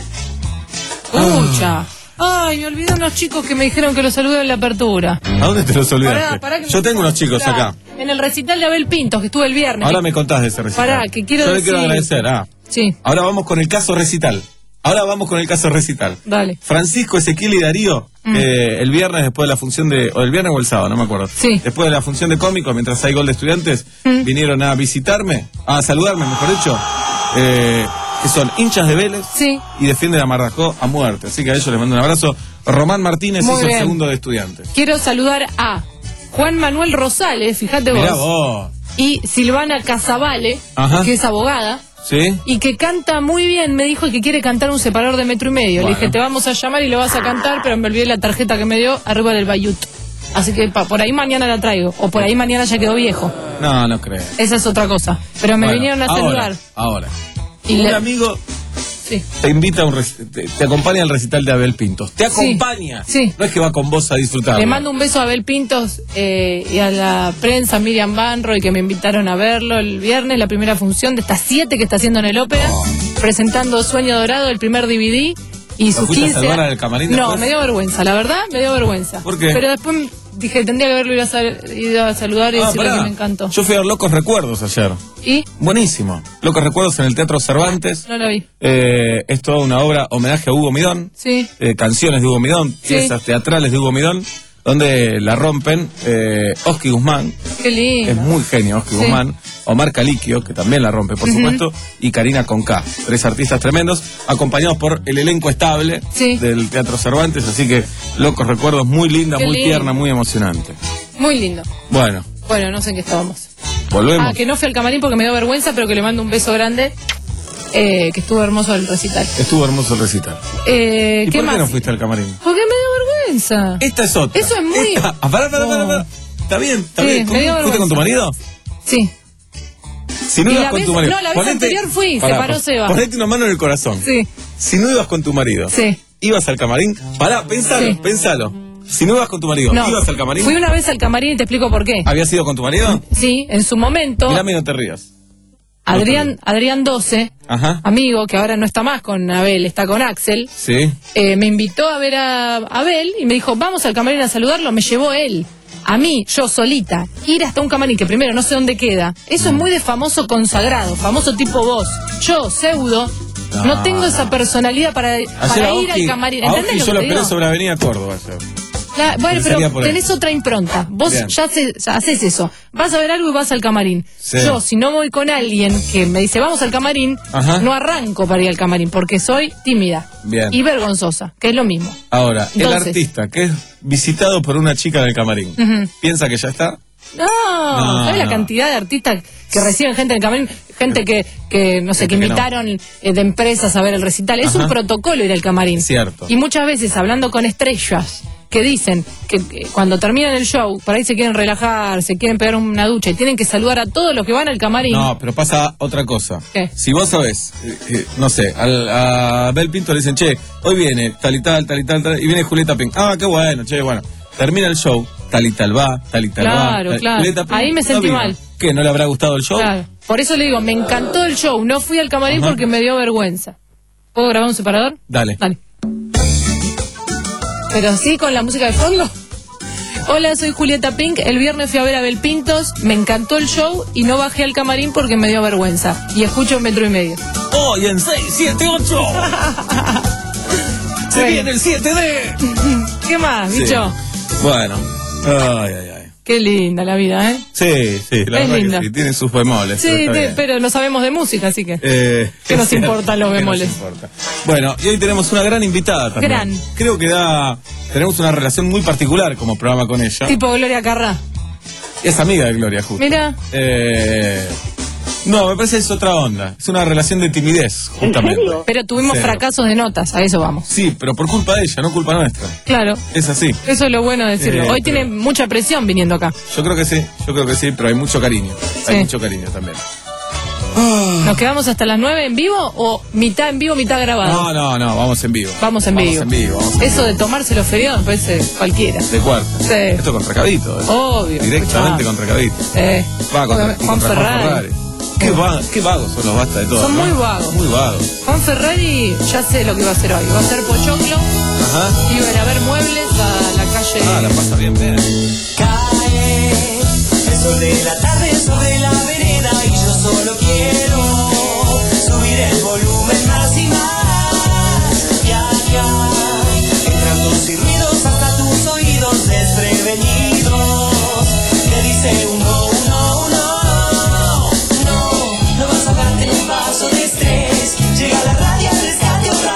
Speaker 8: escucha. Ay, me olvidé unos chicos que me dijeron que los saludé en la apertura.
Speaker 9: ¿A dónde te los olvidaste?
Speaker 8: Pará, pará que me-
Speaker 9: Yo tengo unos chicos
Speaker 8: Pará.
Speaker 9: acá.
Speaker 8: En el recital de Abel Pintos, que estuve el viernes.
Speaker 9: Ahora me contás de ese recital.
Speaker 8: Pará, que quiero
Speaker 9: Yo le quiero
Speaker 8: decir-
Speaker 9: agradecer. Ah.
Speaker 8: Sí,
Speaker 9: Ahora vamos con el caso recital. Ahora vamos con el caso recital.
Speaker 8: dale.
Speaker 9: Francisco, Ezequiel y Darío,
Speaker 8: Mm.
Speaker 9: eh, el viernes después de la función de... O el viernes o el sábado, no me acuerdo.
Speaker 8: Sí.
Speaker 9: Después de la función de cómico, mientras hay gol de estudiantes,
Speaker 8: Mm.
Speaker 9: vinieron a visitarme, a saludarme, mejor dicho, eh, que son hinchas de Vélez
Speaker 8: Sí.
Speaker 9: y defienden a Mardajó a muerte. Así que a ellos les mando un abrazo. Román Martínez
Speaker 8: Muy
Speaker 9: hizo
Speaker 8: bien.
Speaker 9: el segundo de estudiantes.
Speaker 8: Quiero saludar a Juan Manuel Rosales, fíjate
Speaker 9: Mirá
Speaker 8: vos,
Speaker 9: vos.
Speaker 8: y Silvana Casavale,
Speaker 9: Ajá.
Speaker 8: que es abogada,
Speaker 9: ¿Sí?
Speaker 8: y que canta muy bien. Me dijo que quiere cantar un separador de metro y medio.
Speaker 9: Bueno.
Speaker 8: Le dije, te vamos a llamar y lo vas a cantar, pero me olvidé la tarjeta que me dio arriba del Bayut. Así que pa, por ahí mañana la traigo, o por ahí mañana ya quedó viejo.
Speaker 9: No, no creo.
Speaker 8: Esa es otra cosa. Pero me
Speaker 9: Bueno,
Speaker 8: vinieron a
Speaker 9: ahora,
Speaker 8: saludar.
Speaker 9: Ahora.
Speaker 8: Y
Speaker 9: un
Speaker 8: le-
Speaker 9: amigo
Speaker 8: Sí.
Speaker 9: te invita a un rec- te, te acompaña al recital de Abel Pintos. Te acompaña.
Speaker 8: Sí.
Speaker 9: No es que va con vos a disfrutar.
Speaker 8: Le mando un beso a Abel Pintos eh, y a la prensa Miriam Banro y que me invitaron a verlo el viernes, la primera función de estas siete que está haciendo en el ópera, presentando Sueño Dorado, el primer D V D y
Speaker 9: ¿Lo
Speaker 8: sus
Speaker 9: fuiste a
Speaker 8: quince.
Speaker 9: salvar al camarín
Speaker 8: No,
Speaker 9: después?
Speaker 8: me dio vergüenza, la verdad, me dio vergüenza.
Speaker 9: ¿Por qué?
Speaker 8: Pero después dije, tendría que haberlo ido a, sal- ido a saludar y
Speaker 9: Ah,
Speaker 8: decirle
Speaker 9: pará.
Speaker 8: que me encantó.
Speaker 9: Yo fui a ver Locos Recuerdos ayer.
Speaker 8: ¿Y?
Speaker 9: Buenísimo. Locos Recuerdos en el Teatro Cervantes.
Speaker 8: No lo vi.
Speaker 9: Eh, es toda una obra homenaje a Hugo Midón.
Speaker 8: Sí.
Speaker 9: Eh, canciones de Hugo Midón,
Speaker 8: Sí.
Speaker 9: piezas teatrales de Hugo Midón, donde la rompen eh, Oski Guzmán,
Speaker 8: Qué lindo.
Speaker 9: es muy genio Oski
Speaker 8: Sí.
Speaker 9: Guzmán, Omar Caliquio, que también la rompe, por
Speaker 8: Ujú.
Speaker 9: supuesto, y Karina Conká. Tres artistas tremendos, acompañados por el elenco estable
Speaker 8: Sí.
Speaker 9: del Teatro Cervantes, así que Locos Recuerdos, muy linda,
Speaker 8: Qué
Speaker 9: muy
Speaker 8: lindo.
Speaker 9: tierna, muy emocionante.
Speaker 8: Muy lindo.
Speaker 9: Bueno,
Speaker 8: Bueno, no sé en qué estábamos.
Speaker 9: volvemos.
Speaker 8: Ah, que no fui al camarín porque me dio vergüenza, pero que le mando un beso grande. Eh, que estuvo hermoso el recital.
Speaker 9: Estuvo hermoso el recital.
Speaker 8: Eh,
Speaker 9: ¿Y
Speaker 8: ¿Qué
Speaker 9: por
Speaker 8: más?
Speaker 9: qué no fuiste al camarín?
Speaker 8: Porque me dio vergüenza.
Speaker 9: Esta es otra.
Speaker 8: Eso es muy.
Speaker 9: Esta- ah, pará, pará, pará, pará. Está bien, está
Speaker 8: Sí,
Speaker 9: bien.
Speaker 8: me dio
Speaker 9: ¿Fuiste con tu marido?
Speaker 8: Sí.
Speaker 9: Si no
Speaker 8: Y
Speaker 9: ibas
Speaker 8: la
Speaker 9: con
Speaker 8: vez-
Speaker 9: tu marido.
Speaker 8: no, la vez anterior fui, se paró
Speaker 9: pon-
Speaker 8: Seba.
Speaker 9: Ponete una mano en el corazón.
Speaker 8: Sí.
Speaker 9: Si no ibas con tu marido,
Speaker 8: Sí.
Speaker 9: ibas al camarín. Pará, pensalo,
Speaker 8: Sí.
Speaker 9: pensalo. Si no ibas con tu marido,
Speaker 8: No.
Speaker 9: ibas al camarín.
Speaker 8: Fui una vez al camarín y te explico por qué.
Speaker 9: ¿Habías ido con tu marido?
Speaker 8: Sí, en su momento,
Speaker 9: Mirame y no te rías.
Speaker 8: Adrián, Adrián doce,
Speaker 9: Ajá.
Speaker 8: amigo que ahora no está más con Abel, está con Axel,
Speaker 9: Sí.
Speaker 8: eh, me invitó a ver a Abel y me dijo, vamos al camarín a saludarlo, me llevó él. A mí, yo solita, ir hasta un camarín que primero no sé dónde queda, eso es muy de famoso consagrado, famoso tipo vos. Yo, pseudo, no,
Speaker 9: No,
Speaker 8: tengo esa personalidad para,
Speaker 9: Ayer
Speaker 8: para
Speaker 9: a
Speaker 8: ir
Speaker 9: Oski-
Speaker 8: al camarín.
Speaker 9: a
Speaker 8: ¿Entendés
Speaker 9: Oski
Speaker 8: lo
Speaker 9: yo
Speaker 8: que
Speaker 9: lo
Speaker 8: te
Speaker 9: esperé
Speaker 8: digo?
Speaker 9: sobre Avenida Córdoba ayer.
Speaker 8: La- bueno,
Speaker 9: Pensaría
Speaker 8: pero
Speaker 9: por ahí.
Speaker 8: tenés otra impronta. Vos
Speaker 9: Bien.
Speaker 8: ya, hace- ya haces eso. Vas a ver algo y vas al camarín.
Speaker 9: Sí.
Speaker 8: Yo, si no voy con alguien que me dice vamos al camarín,
Speaker 9: Ajá.
Speaker 8: no arranco para ir al camarín porque soy tímida
Speaker 9: Bien.
Speaker 8: y vergonzosa, que es lo mismo.
Speaker 9: Ahora, el
Speaker 8: Entonces.
Speaker 9: artista que es visitado por una chica del camarín,
Speaker 8: Ujú.
Speaker 9: ¿piensa que ya está?
Speaker 8: No,
Speaker 9: No,
Speaker 8: ¿sabes la
Speaker 9: no.
Speaker 8: cantidad de artistas que reciben gente en el camarín? Gente que, que no sé,
Speaker 9: Gente
Speaker 8: que
Speaker 9: que no.
Speaker 8: invitaron eh, de empresas a ver el recital. Es
Speaker 9: Ajá.
Speaker 8: un protocolo ir al camarín.
Speaker 9: Es cierto.
Speaker 8: Y muchas veces hablando con estrellas que dicen que, que cuando terminan el show, por ahí se quieren relajar, se quieren pegar una ducha y tienen que saludar a todos los que van al camarín.
Speaker 9: No, pero pasa otra cosa.
Speaker 8: ¿Qué?
Speaker 9: Si vos sabés, eh, eh, no sé, al, a Bel Pinto le dicen, che, hoy viene tal y tal, tal y tal, tal, y viene Julieta Pink. Ah, qué bueno, che, bueno. Termina el show, tal y tal va, tal y tal va.
Speaker 8: Claro,
Speaker 9: tal-
Speaker 8: claro.
Speaker 9: Julieta Pink
Speaker 8: Ahí me
Speaker 9: no
Speaker 8: sentí
Speaker 9: vino.
Speaker 8: mal.
Speaker 9: ¿Qué, no le habrá gustado el show?
Speaker 8: Claro. Por eso le digo, me encantó el show. No fui al camarín
Speaker 9: Ajá.
Speaker 8: porque me dio vergüenza. ¿Puedo grabar un separador?
Speaker 9: Dale.
Speaker 8: Dale. Pero sí, con la música de fondo. Hola, soy Julieta Pink. El viernes fui a ver a Abel Pintos. Me encantó el show y no bajé al camarín porque me dio vergüenza. Y escucho un metro y medio.
Speaker 9: Hoy en seis, siete, ocho. Se
Speaker 8: Bueno.
Speaker 9: viene el siete D.
Speaker 8: ¿Qué más,
Speaker 9: Sí.
Speaker 8: bicho?
Speaker 9: Bueno. Ay, ay, ay.
Speaker 8: Qué linda la vida, ¿eh?
Speaker 9: Sí, sí, la
Speaker 8: Es
Speaker 9: verdad
Speaker 8: linda.
Speaker 9: que sí, tiene sus bemoles.
Speaker 8: Sí,
Speaker 9: pero está
Speaker 8: te-
Speaker 9: bien.
Speaker 8: pero no sabemos de música, así que.
Speaker 9: Eh,
Speaker 8: ¿Qué nos
Speaker 9: es cierto,
Speaker 8: importan los
Speaker 9: ¿qué nos
Speaker 8: bemoles?
Speaker 9: importa? Bueno, y hoy tenemos una gran invitada también.
Speaker 8: Gran.
Speaker 9: Creo que da. Tenemos una relación muy particular como programa con ella.
Speaker 8: Tipo Gloria Carrá.
Speaker 9: Es amiga de Gloria, justo.
Speaker 8: Mira.
Speaker 9: Eh, no, me parece que es otra onda. Es una relación de timidez, justamente.
Speaker 8: Pero tuvimos
Speaker 9: Sí.
Speaker 8: fracasos de notas, a eso vamos.
Speaker 9: Sí, pero por culpa de ella, no culpa nuestra.
Speaker 8: Claro.
Speaker 9: Es así.
Speaker 8: Eso es lo bueno de decirlo.
Speaker 9: Eh,
Speaker 8: Hoy
Speaker 9: pero-
Speaker 8: tiene mucha presión viniendo acá.
Speaker 9: Yo creo que sí, yo creo que sí, pero hay mucho cariño. Hay
Speaker 8: Sí.
Speaker 9: mucho cariño también.
Speaker 8: ¿Nos quedamos hasta las nueve en vivo o mitad en vivo, mitad grabado?
Speaker 9: No, no, no, vamos en vivo.
Speaker 8: Vamos en
Speaker 9: vamos
Speaker 8: vivo.
Speaker 9: En vivo vamos en
Speaker 8: Eso
Speaker 9: vivo.
Speaker 8: de tomarse los feriados me parece cualquiera.
Speaker 9: De cuarto.
Speaker 8: Sí.
Speaker 9: Esto con Recadito. ¿eh?
Speaker 8: Obvio.
Speaker 9: Directamente
Speaker 8: escuchá.
Speaker 9: con Recadito.
Speaker 8: Eh.
Speaker 9: Va contra,
Speaker 8: Juan
Speaker 9: y contra
Speaker 8: Ferrari.
Speaker 9: Qué, va- qué vagos son los basta de todo.
Speaker 8: Son
Speaker 9: ¿no?
Speaker 8: muy vagos.
Speaker 9: Muy vagos.
Speaker 8: Juan Ferrari, ya sé lo que va a hacer hoy. Va a hacer pochoclo
Speaker 9: Ajá.
Speaker 8: y va a ir a ver muebles a la calle.
Speaker 9: Ah, la pasa bien, bien.
Speaker 12: Cae el sol de la tarde sobre la vereda y yo solo quiero subir el volumen más y más. Ya, ya, entran tus y ruidos hasta tus oídos desprevenidos. Te dice uno, uno, uno, no, no vas a darte un paso de estrés. Llega la radio al rescate otra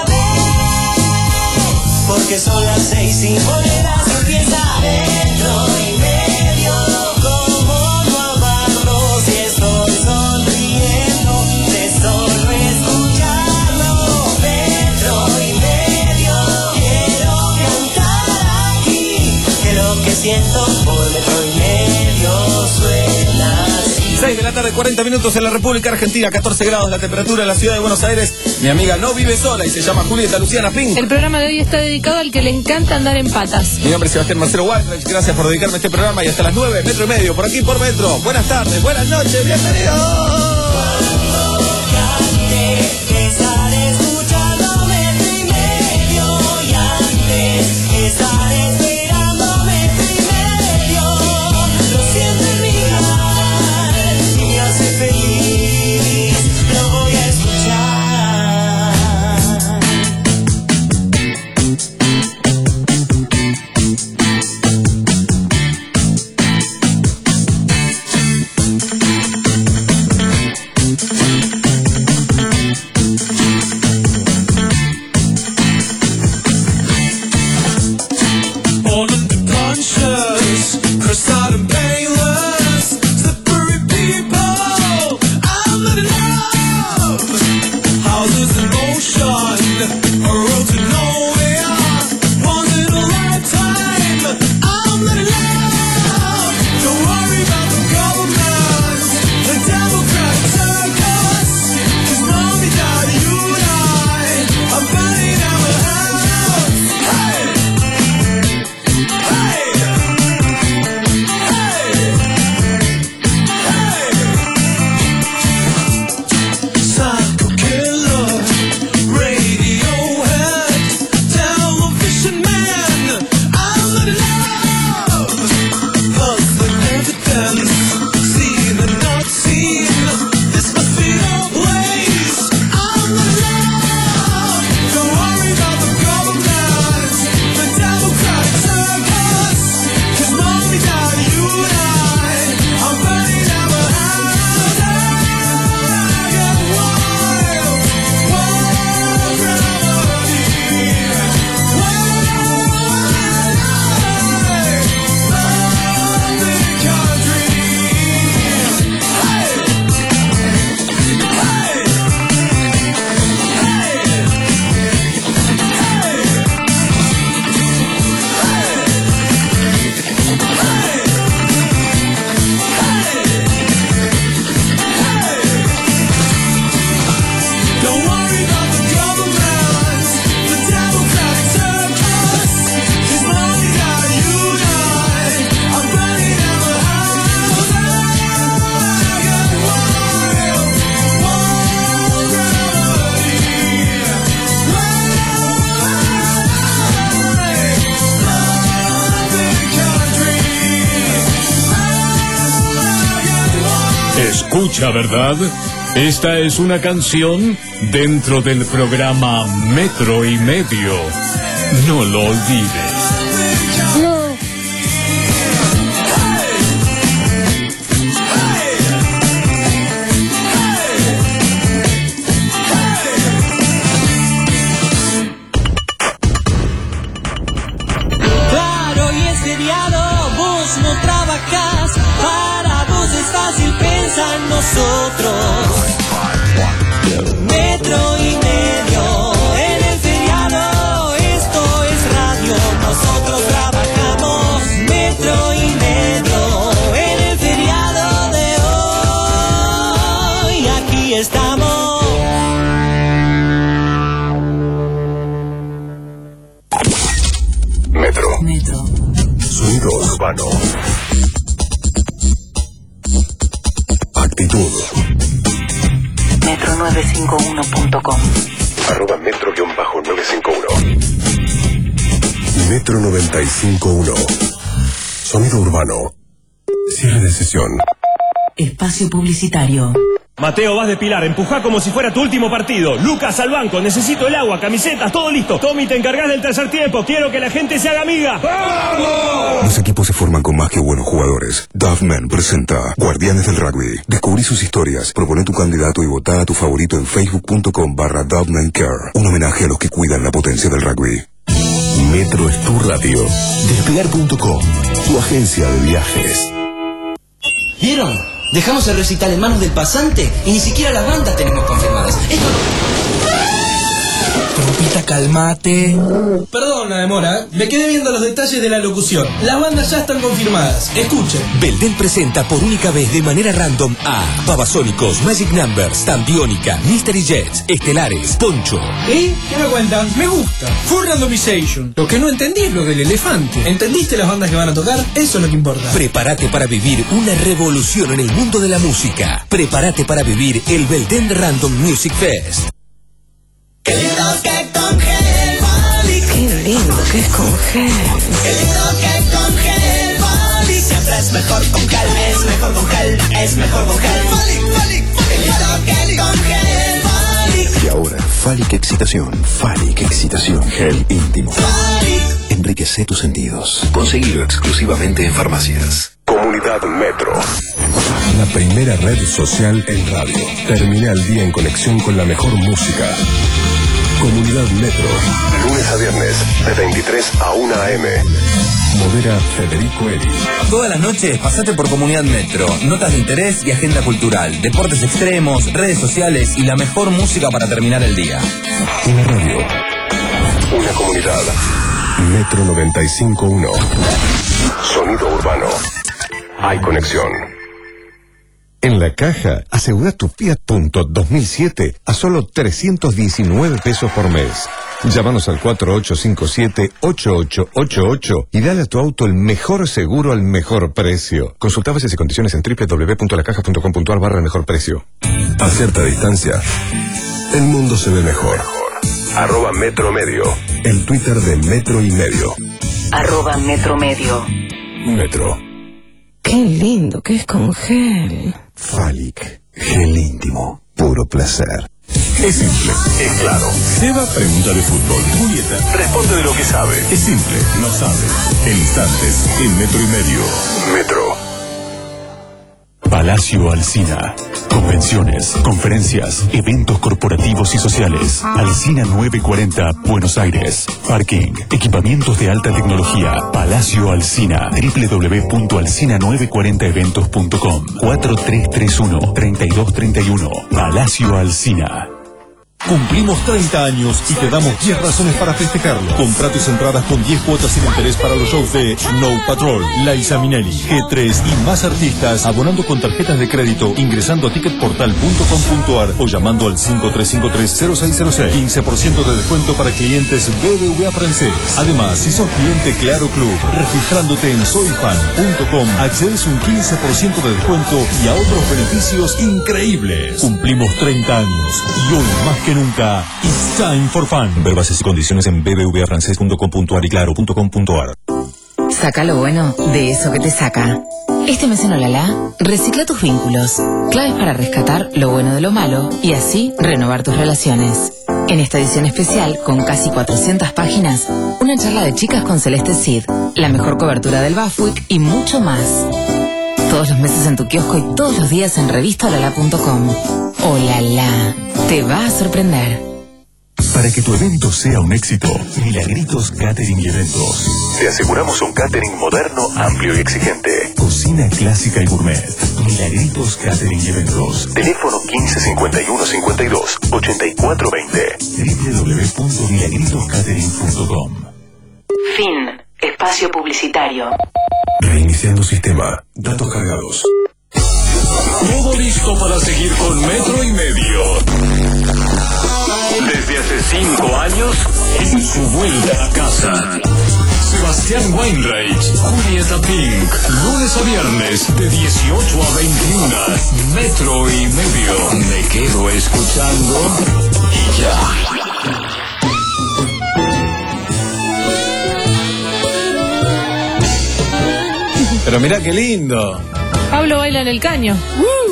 Speaker 12: vez, porque son las seis y monedas empieza dentro y medio. Como no amarlo si estoy sonriendo de solo escucharlo. Dentro y medio quiero cantar aquí, que lo que siento por metro y medio suena así.
Speaker 9: seis de la tarde, cuarenta minutos en la República Argentina, catorce grados la temperatura en la ciudad de Buenos Aires. Mi amiga no vive sola y se llama Julieta Luciana Pink.
Speaker 8: El programa de hoy está dedicado al que le encanta andar en patas.
Speaker 9: Mi nombre es Sebastián Marcelo Waldreich, gracias por dedicarme a este programa y hasta las nueve, metro y medio, por aquí por metro. Buenas tardes, buenas noches, bienvenidos.
Speaker 12: Estar escuchando metro y medio y antes estar esperando metro y
Speaker 11: Escucha, ¿verdad? Esta es una canción dentro del programa Metro y Medio. No lo olvides.
Speaker 8: No.
Speaker 12: Claro, y es feriado, vos no trabajás, para vos es fácil pensar en nosotros. Metro y Medio, en el feriado, esto es radio, nosotros trabajamos. Metro y Medio, en el feriado de hoy, aquí estamos.
Speaker 1: Metro.
Speaker 4: Metro.
Speaker 1: Sonido urbano. Actitud.
Speaker 4: metro nueve cinco uno punto com.
Speaker 1: Arroba metro nueve cinco uno. Metro noventa y cinco uno. Sonido urbano. Cierre de sesión.
Speaker 4: Espacio publicitario.
Speaker 13: Mateo, vas de Pilar, empujá como si fuera tu último partido. Lucas al banco, necesito el agua, camisetas, todo listo. Tommy, te encargás del tercer tiempo, quiero que la gente se haga amiga. ¡Vamos!
Speaker 1: Los equipos se forman con más que buenos jugadores. Duffman presenta Guardianes del Rugby. Descubrí sus historias, propone tu candidato y votá a tu favorito en facebook.com barra Duffman Care. Un homenaje a los que cuidan la potencia del rugby. Metro es tu radio. Despegar punto com, tu agencia de viajes.
Speaker 14: ¿Vieron? Dejamos el recital en manos del pasante y ni siquiera las bandas tenemos confirmadas. Esto
Speaker 2: Trompita, calmate. Perdón la demora, me quedé viendo los detalles de la locución. Las bandas ya están confirmadas. Escuchen.
Speaker 3: Belden presenta por única vez de manera random a Babasónicos, Magic Numbers, Tambiónica, Mystery Jets, Estelares, Poncho.
Speaker 2: ¿Y? ¿Qué me cuentan? Me gusta. Full Randomization. Lo que no entendí es lo del elefante. ¿Entendiste las bandas que van a tocar? Eso es lo que importa.
Speaker 3: Prepárate para vivir una revolución en el mundo de la música. Prepárate para vivir el Belden Random Music Fest.
Speaker 12: Qué lindo que con gel Bali.
Speaker 4: Qué lindo que es con gel.
Speaker 12: Qué lindo que con gel Bali. Siempre es mejor con gel, es mejor con gel, es mejor con gel. Bali, Bali, qué lindo que con gel Bali.
Speaker 1: Y ahora, Falic Excitación. Falic Excitación. Gel íntimo.
Speaker 12: Bali.
Speaker 1: Enriquece tus sentidos. Conseguido exclusivamente en farmacias. Comunidad Metro. La primera red social en radio. Termina el día en conexión con la mejor música. Comunidad Metro. Lunes a viernes, de veintitrés a una a eme. Modera Federico Eri.
Speaker 15: Todas las noches pasate por Comunidad Metro. Notas de interés y agenda cultural. Deportes extremos, redes sociales y la mejor música para terminar el día.
Speaker 1: Una radio. Una comunidad. Metro noventa y cinco punto uno. Sonido urbano. Hay conexión. En La Caja, asegura tu Fiat Punto dos mil siete a solo trescientos diecinueve pesos por mes. Llámanos al cuatro ocho cinco siete, ocho ocho ocho ocho y dale a tu auto el mejor seguro al mejor precio. Consulta bases y condiciones en doble u doble u doble u punto la caja punto com punto a r barra el mejor precio. A cierta distancia, el mundo se ve mejor. Arroba Metro Medio. El Twitter de Metro y Medio.
Speaker 4: Arroba Metro Medio.
Speaker 1: Metro.
Speaker 4: Qué lindo que es con gel.
Speaker 1: Falic. Gel íntimo. Puro placer. Es simple, es claro. Seba pregunta de fútbol. Julieta responde de lo que sabe. Es simple, no sabe. En instantes, en Metro y Medio. Metro. Palacio Alsina. Convenciones, conferencias, eventos corporativos y sociales. Alsina nueve cuarenta, Buenos Aires. Parking, equipamientos de alta tecnología. Palacio Alsina. doble u doble u doble u punto alsina nueve cuarenta eventos punto com. cuatro tres tres uno, tres dos tres uno. Palacio Alsina.
Speaker 16: Cumplimos treinta años y te damos diez razones para festejarlo. Compra tus entradas con diez cuotas sin interés para los shows de Snow Patrol, Liza Minnelli, G tres y más artistas, abonando con tarjetas de crédito, ingresando a ticket portal punto com punto a r o llamando al cinco tres cinco tres, cero seis cero seis. quince por ciento de descuento para clientes B B V A francés. Además, si sos cliente Claro Club, registrándote en soy fan punto com, accedes un quince por ciento de descuento y a otros beneficios increíbles. Cumplimos treinta años y hoy más que nunca, it's time for fun. Ver bases y condiciones en b b v a francés punto com punto a r y claro punto com punto a r.
Speaker 17: Saca lo bueno de eso que te saca. Este mes en Olala, recicla tus vínculos. Claves para rescatar lo bueno de lo malo y así renovar tus relaciones. En esta edición especial, con casi cuatrocientas páginas, una charla de chicas con Celeste Cid, la mejor cobertura del Bafweek y mucho más. Todos los meses en tu kiosco y todos los días en revista olala punto com. Olala, te va a sorprender.
Speaker 18: Para que tu evento sea un éxito, Milagritos Catering y Eventos. Te aseguramos un catering moderno, amplio y exigente. Cocina clásica y gourmet. Milagritos Catering y Eventos. Teléfono quince cincuenta y uno cincuenta y dos ochenta y cuatro veinte. doble u doble u doble u punto milagritos catering punto com.
Speaker 4: Fin. Espacio publicitario.
Speaker 18: Reiniciando sistema. Datos cargados.
Speaker 11: Todo listo para seguir con Metro y Medio. Desde hace cinco años, en su vuelta a casa. Sebastián Weinreich, Julieta Pink, lunes a viernes de dieciocho a veintiuno. Metro y Medio. Me quedo escuchando y ya.
Speaker 9: Pero mirá qué lindo.
Speaker 8: Pablo baila en el caño. Uh.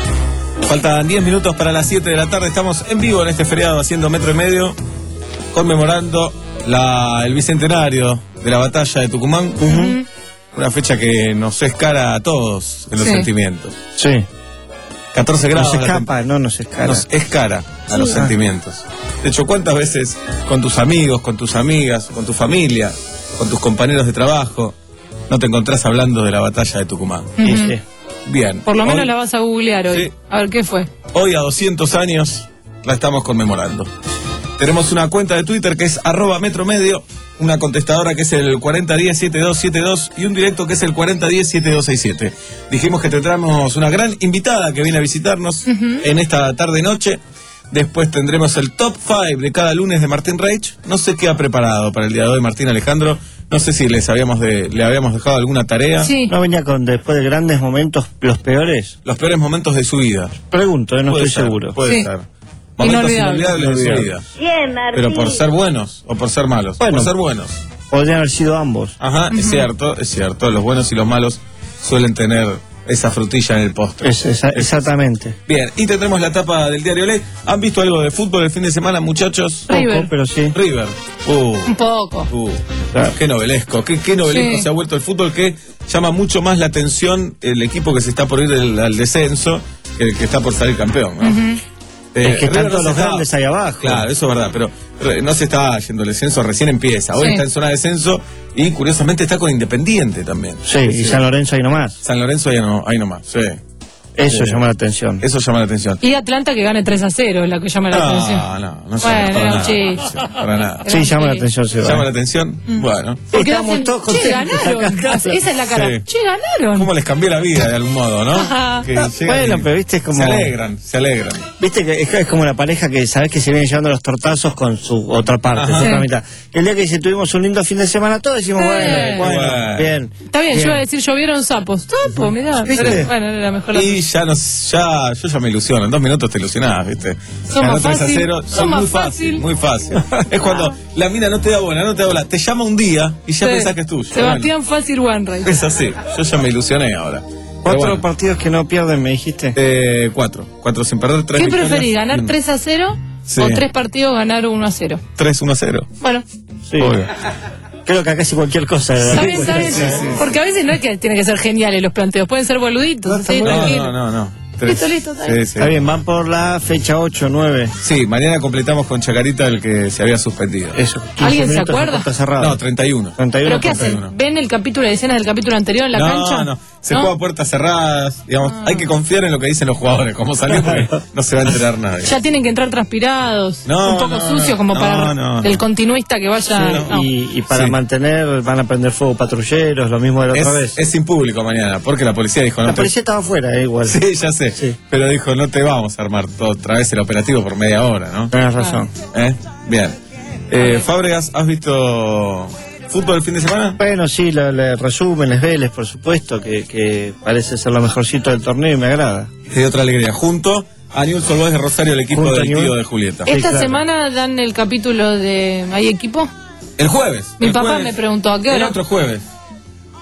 Speaker 9: Faltan diez minutos para las siete de la tarde. Estamos en vivo en este feriado haciendo Metro y Medio, conmemorando la, el bicentenario de la batalla de Tucumán. Uh-huh. Una fecha que nos es cara a todos en los
Speaker 6: Sí.
Speaker 9: sentimientos.
Speaker 6: Sí.
Speaker 9: catorce grados.
Speaker 6: Nos
Speaker 9: la
Speaker 6: escapa, no nos escapa.
Speaker 9: Nos es cara a
Speaker 6: Sí.
Speaker 9: los
Speaker 6: Ah.
Speaker 9: sentimientos. De hecho, ¿cuántas veces con tus amigos, con tus amigas, con tu familia, con tus compañeros de trabajo, no te encontrás hablando de la batalla de Tucumán?
Speaker 8: Ujú. Sí.
Speaker 9: Bien.
Speaker 8: Por lo menos
Speaker 9: Hoy-
Speaker 8: la vas a googlear hoy.
Speaker 9: Sí.
Speaker 8: A ver qué fue.
Speaker 9: Hoy a doscientos años la estamos conmemorando. Tenemos una cuenta de Twitter que es arroba metromedio, una contestadora que es el cuarenta diez setenta y dos setenta y dos y un directo que es el cuarenta diez setenta y dos sesenta y siete. Dijimos que tendremos una gran invitada que viene a visitarnos
Speaker 8: Ujú.
Speaker 9: en esta tarde-noche. Después tendremos el top cinco de cada lunes de Martín Reich. No sé qué ha preparado para el día de hoy Martín Alejandro. No sé si les habíamos de, le habíamos dejado alguna tarea.
Speaker 6: ¿No venía con después de grandes momentos los peores?
Speaker 9: Los peores momentos de su vida.
Speaker 6: Pregunto, eh, no
Speaker 9: Puede
Speaker 6: estoy
Speaker 9: ser,
Speaker 6: seguro.
Speaker 9: Puede
Speaker 6: Sí.
Speaker 9: ser. Momentos
Speaker 6: Inolvidables.
Speaker 9: inolvidables de su vida.
Speaker 19: Bien, Martín.
Speaker 9: Pero por ser buenos o por ser malos.
Speaker 6: Bueno.
Speaker 9: Por ser buenos.
Speaker 6: Podrían haber sido ambos.
Speaker 9: Ajá, es cierto, es cierto. Los buenos y los malos suelen tener esa frutilla en el postre.
Speaker 6: Es, esa- exactamente.
Speaker 9: Bien, y tendremos la tapa del diario Ley. ¿Han visto algo de fútbol el fin de semana, muchachos?
Speaker 8: River. Poco,
Speaker 6: pero sí.
Speaker 9: River. Uh,
Speaker 8: Un poco.
Speaker 9: uh, qué novelesco, qué, qué novelesco
Speaker 8: Sí.
Speaker 9: se ha vuelto el fútbol, que llama mucho más la atención el equipo que se está por ir del- al descenso que el que está por salir campeón, ¿no?
Speaker 8: Ujú.
Speaker 9: Eh,
Speaker 6: Es que están
Speaker 9: River
Speaker 6: todos
Speaker 9: no
Speaker 6: los
Speaker 9: se está-
Speaker 6: grandes ahí abajo.
Speaker 9: Claro, eso es verdad, pero pero no se está yendo el descenso, recién empieza. Hoy
Speaker 6: Sí.
Speaker 9: está en zona de descenso y curiosamente está con Independiente también.
Speaker 6: Sí, y San Lorenzo ahí nomás.
Speaker 9: San Lorenzo ahí, no, ahí nomás, sí.
Speaker 6: Eso
Speaker 9: Sí.
Speaker 6: llama la atención.
Speaker 9: Eso llama la atención.
Speaker 8: Y Atlanta que gane tres a cero es la que llama la atención.
Speaker 9: No, no, no llama
Speaker 8: Bueno,
Speaker 9: para
Speaker 8: era un
Speaker 9: nada.
Speaker 8: chiste.
Speaker 9: Para nada.
Speaker 6: Sí, llama la atención, Seba.
Speaker 9: ¿Llama la atención?
Speaker 8: Mm.
Speaker 9: Bueno.
Speaker 8: Porque
Speaker 6: Estamos
Speaker 8: hacen,
Speaker 6: todos
Speaker 8: che,
Speaker 6: contentos
Speaker 8: ganaron.
Speaker 6: acá.
Speaker 8: Esa es la cara.
Speaker 9: Sí.
Speaker 8: Che, ganaron.
Speaker 9: ¿Cómo les cambió la vida de algún modo, no?
Speaker 8: Ajá.
Speaker 9: Que
Speaker 6: Ah,
Speaker 9: llegan
Speaker 6: bueno,
Speaker 9: y
Speaker 6: pero viste, es como-
Speaker 9: Se alegran, se alegran.
Speaker 6: Viste que es, es como la pareja que sabes que se viene llevando los tortazos con su otra parte,
Speaker 9: Ajá.
Speaker 6: su otra
Speaker 8: Sí.
Speaker 6: mitad. El día que dice tuvimos un lindo fin de semana, todos decimos,
Speaker 8: Sí.
Speaker 6: bueno, bueno,
Speaker 9: Bueno.
Speaker 6: bien.
Speaker 8: Está bien, yo iba a decir llovieron sapos. Sapos, mirá.
Speaker 6: ¿Viste?
Speaker 8: Pero, bueno, era mejor la
Speaker 9: Y ya nos, ya, yo ya me ilusiono, en dos minutos te ilusionás, ¿viste?
Speaker 8: Son
Speaker 9: Ganó
Speaker 8: más
Speaker 9: tres a
Speaker 8: fácil,
Speaker 9: cero,
Speaker 8: son
Speaker 9: soy
Speaker 8: más
Speaker 9: muy fácil,
Speaker 8: fácil.
Speaker 9: muy fácil. Es cuando la mina no te da bola, no te da bola, te llama un día y ya
Speaker 8: Sí.
Speaker 9: pensás que es tuyo.
Speaker 8: Sebastián Fácil Wanreich.
Speaker 9: Bueno, es así, yo ya me ilusioné ahora.
Speaker 6: Cuatro
Speaker 9: Pero bueno,
Speaker 6: partidos que no pierden, me dijiste.
Speaker 9: eh, cuatro, cuatro sin perder, tres
Speaker 8: ¿Qué
Speaker 9: victorias
Speaker 8: preferís,
Speaker 9: y
Speaker 8: ganar
Speaker 9: un-
Speaker 8: tres a cero
Speaker 9: Sí.
Speaker 8: o tres partidos ganar uno a cero?
Speaker 9: tres uno a cero.
Speaker 8: Bueno,
Speaker 6: Sí.
Speaker 9: Obvio.
Speaker 6: Creo que casi cualquier cosa.
Speaker 8: está bien, está bien. Porque a veces no es que tienen que ser geniales los planteos, pueden ser boluditos. sí,
Speaker 9: No,
Speaker 8: tranquilo.
Speaker 9: no, no, no.
Speaker 8: Listo, listo, está bien.
Speaker 9: Sí, sí.
Speaker 6: Está bien, van por la fecha ocho, nueve.
Speaker 9: Sí, mañana completamos con Chacarita el que se había suspendido.
Speaker 6: Eso.
Speaker 8: ¿Alguien se acuerda?
Speaker 6: Está cerrado.
Speaker 9: No, treinta y uno.
Speaker 6: treinta y uno.
Speaker 8: ¿Pero qué
Speaker 6: treinta y uno.
Speaker 8: hacen? ¿Ven el capítulo de escenas del capítulo anterior en la
Speaker 9: no,
Speaker 8: cancha?
Speaker 9: no, se juega a puertas cerradas, digamos, hay que confiar en lo que dicen los jugadores, como salió porque no se va a enterar nadie.
Speaker 8: Ya tienen que entrar transpirados,
Speaker 9: No,
Speaker 8: un poco
Speaker 9: no,
Speaker 8: sucios
Speaker 9: no,
Speaker 8: como
Speaker 9: no,
Speaker 8: para
Speaker 9: no,
Speaker 8: el
Speaker 9: no.
Speaker 8: continuista que vaya. no.
Speaker 6: Y, y para
Speaker 9: Sí.
Speaker 6: mantener, van a prender fuego patrulleros, lo mismo de la
Speaker 9: Es,
Speaker 6: otra vez.
Speaker 9: es sin público mañana, porque la policía dijo no
Speaker 6: la
Speaker 9: te-
Speaker 6: policía estaba afuera, eh, igual.
Speaker 9: Sí, ya sé,
Speaker 6: Sí.
Speaker 9: pero dijo no te vamos a armar todo, otra vez el operativo por media hora, ¿no?
Speaker 6: Tienes razón.
Speaker 9: ¿Eh? Bien. Eh, Fábregas, ¿has visto fútbol el fin de semana?
Speaker 6: Bueno, sí, le, le resumen, les Vélez, por supuesto, que, que parece ser lo mejorcito del torneo y me agrada.
Speaker 9: Te dio otra alegría. Junto a Newell's Old Boys de Rosario, el equipo
Speaker 6: Junto a
Speaker 9: del
Speaker 6: Newell's.
Speaker 9: tío de Julieta.
Speaker 6: Sí,
Speaker 8: Esta
Speaker 6: claro.
Speaker 8: semana dan el capítulo de ¿hay equipo?
Speaker 9: El jueves.
Speaker 8: Mi
Speaker 9: el
Speaker 8: papá
Speaker 9: jueves,
Speaker 8: me preguntó a qué
Speaker 9: El
Speaker 8: hora.
Speaker 9: otro jueves.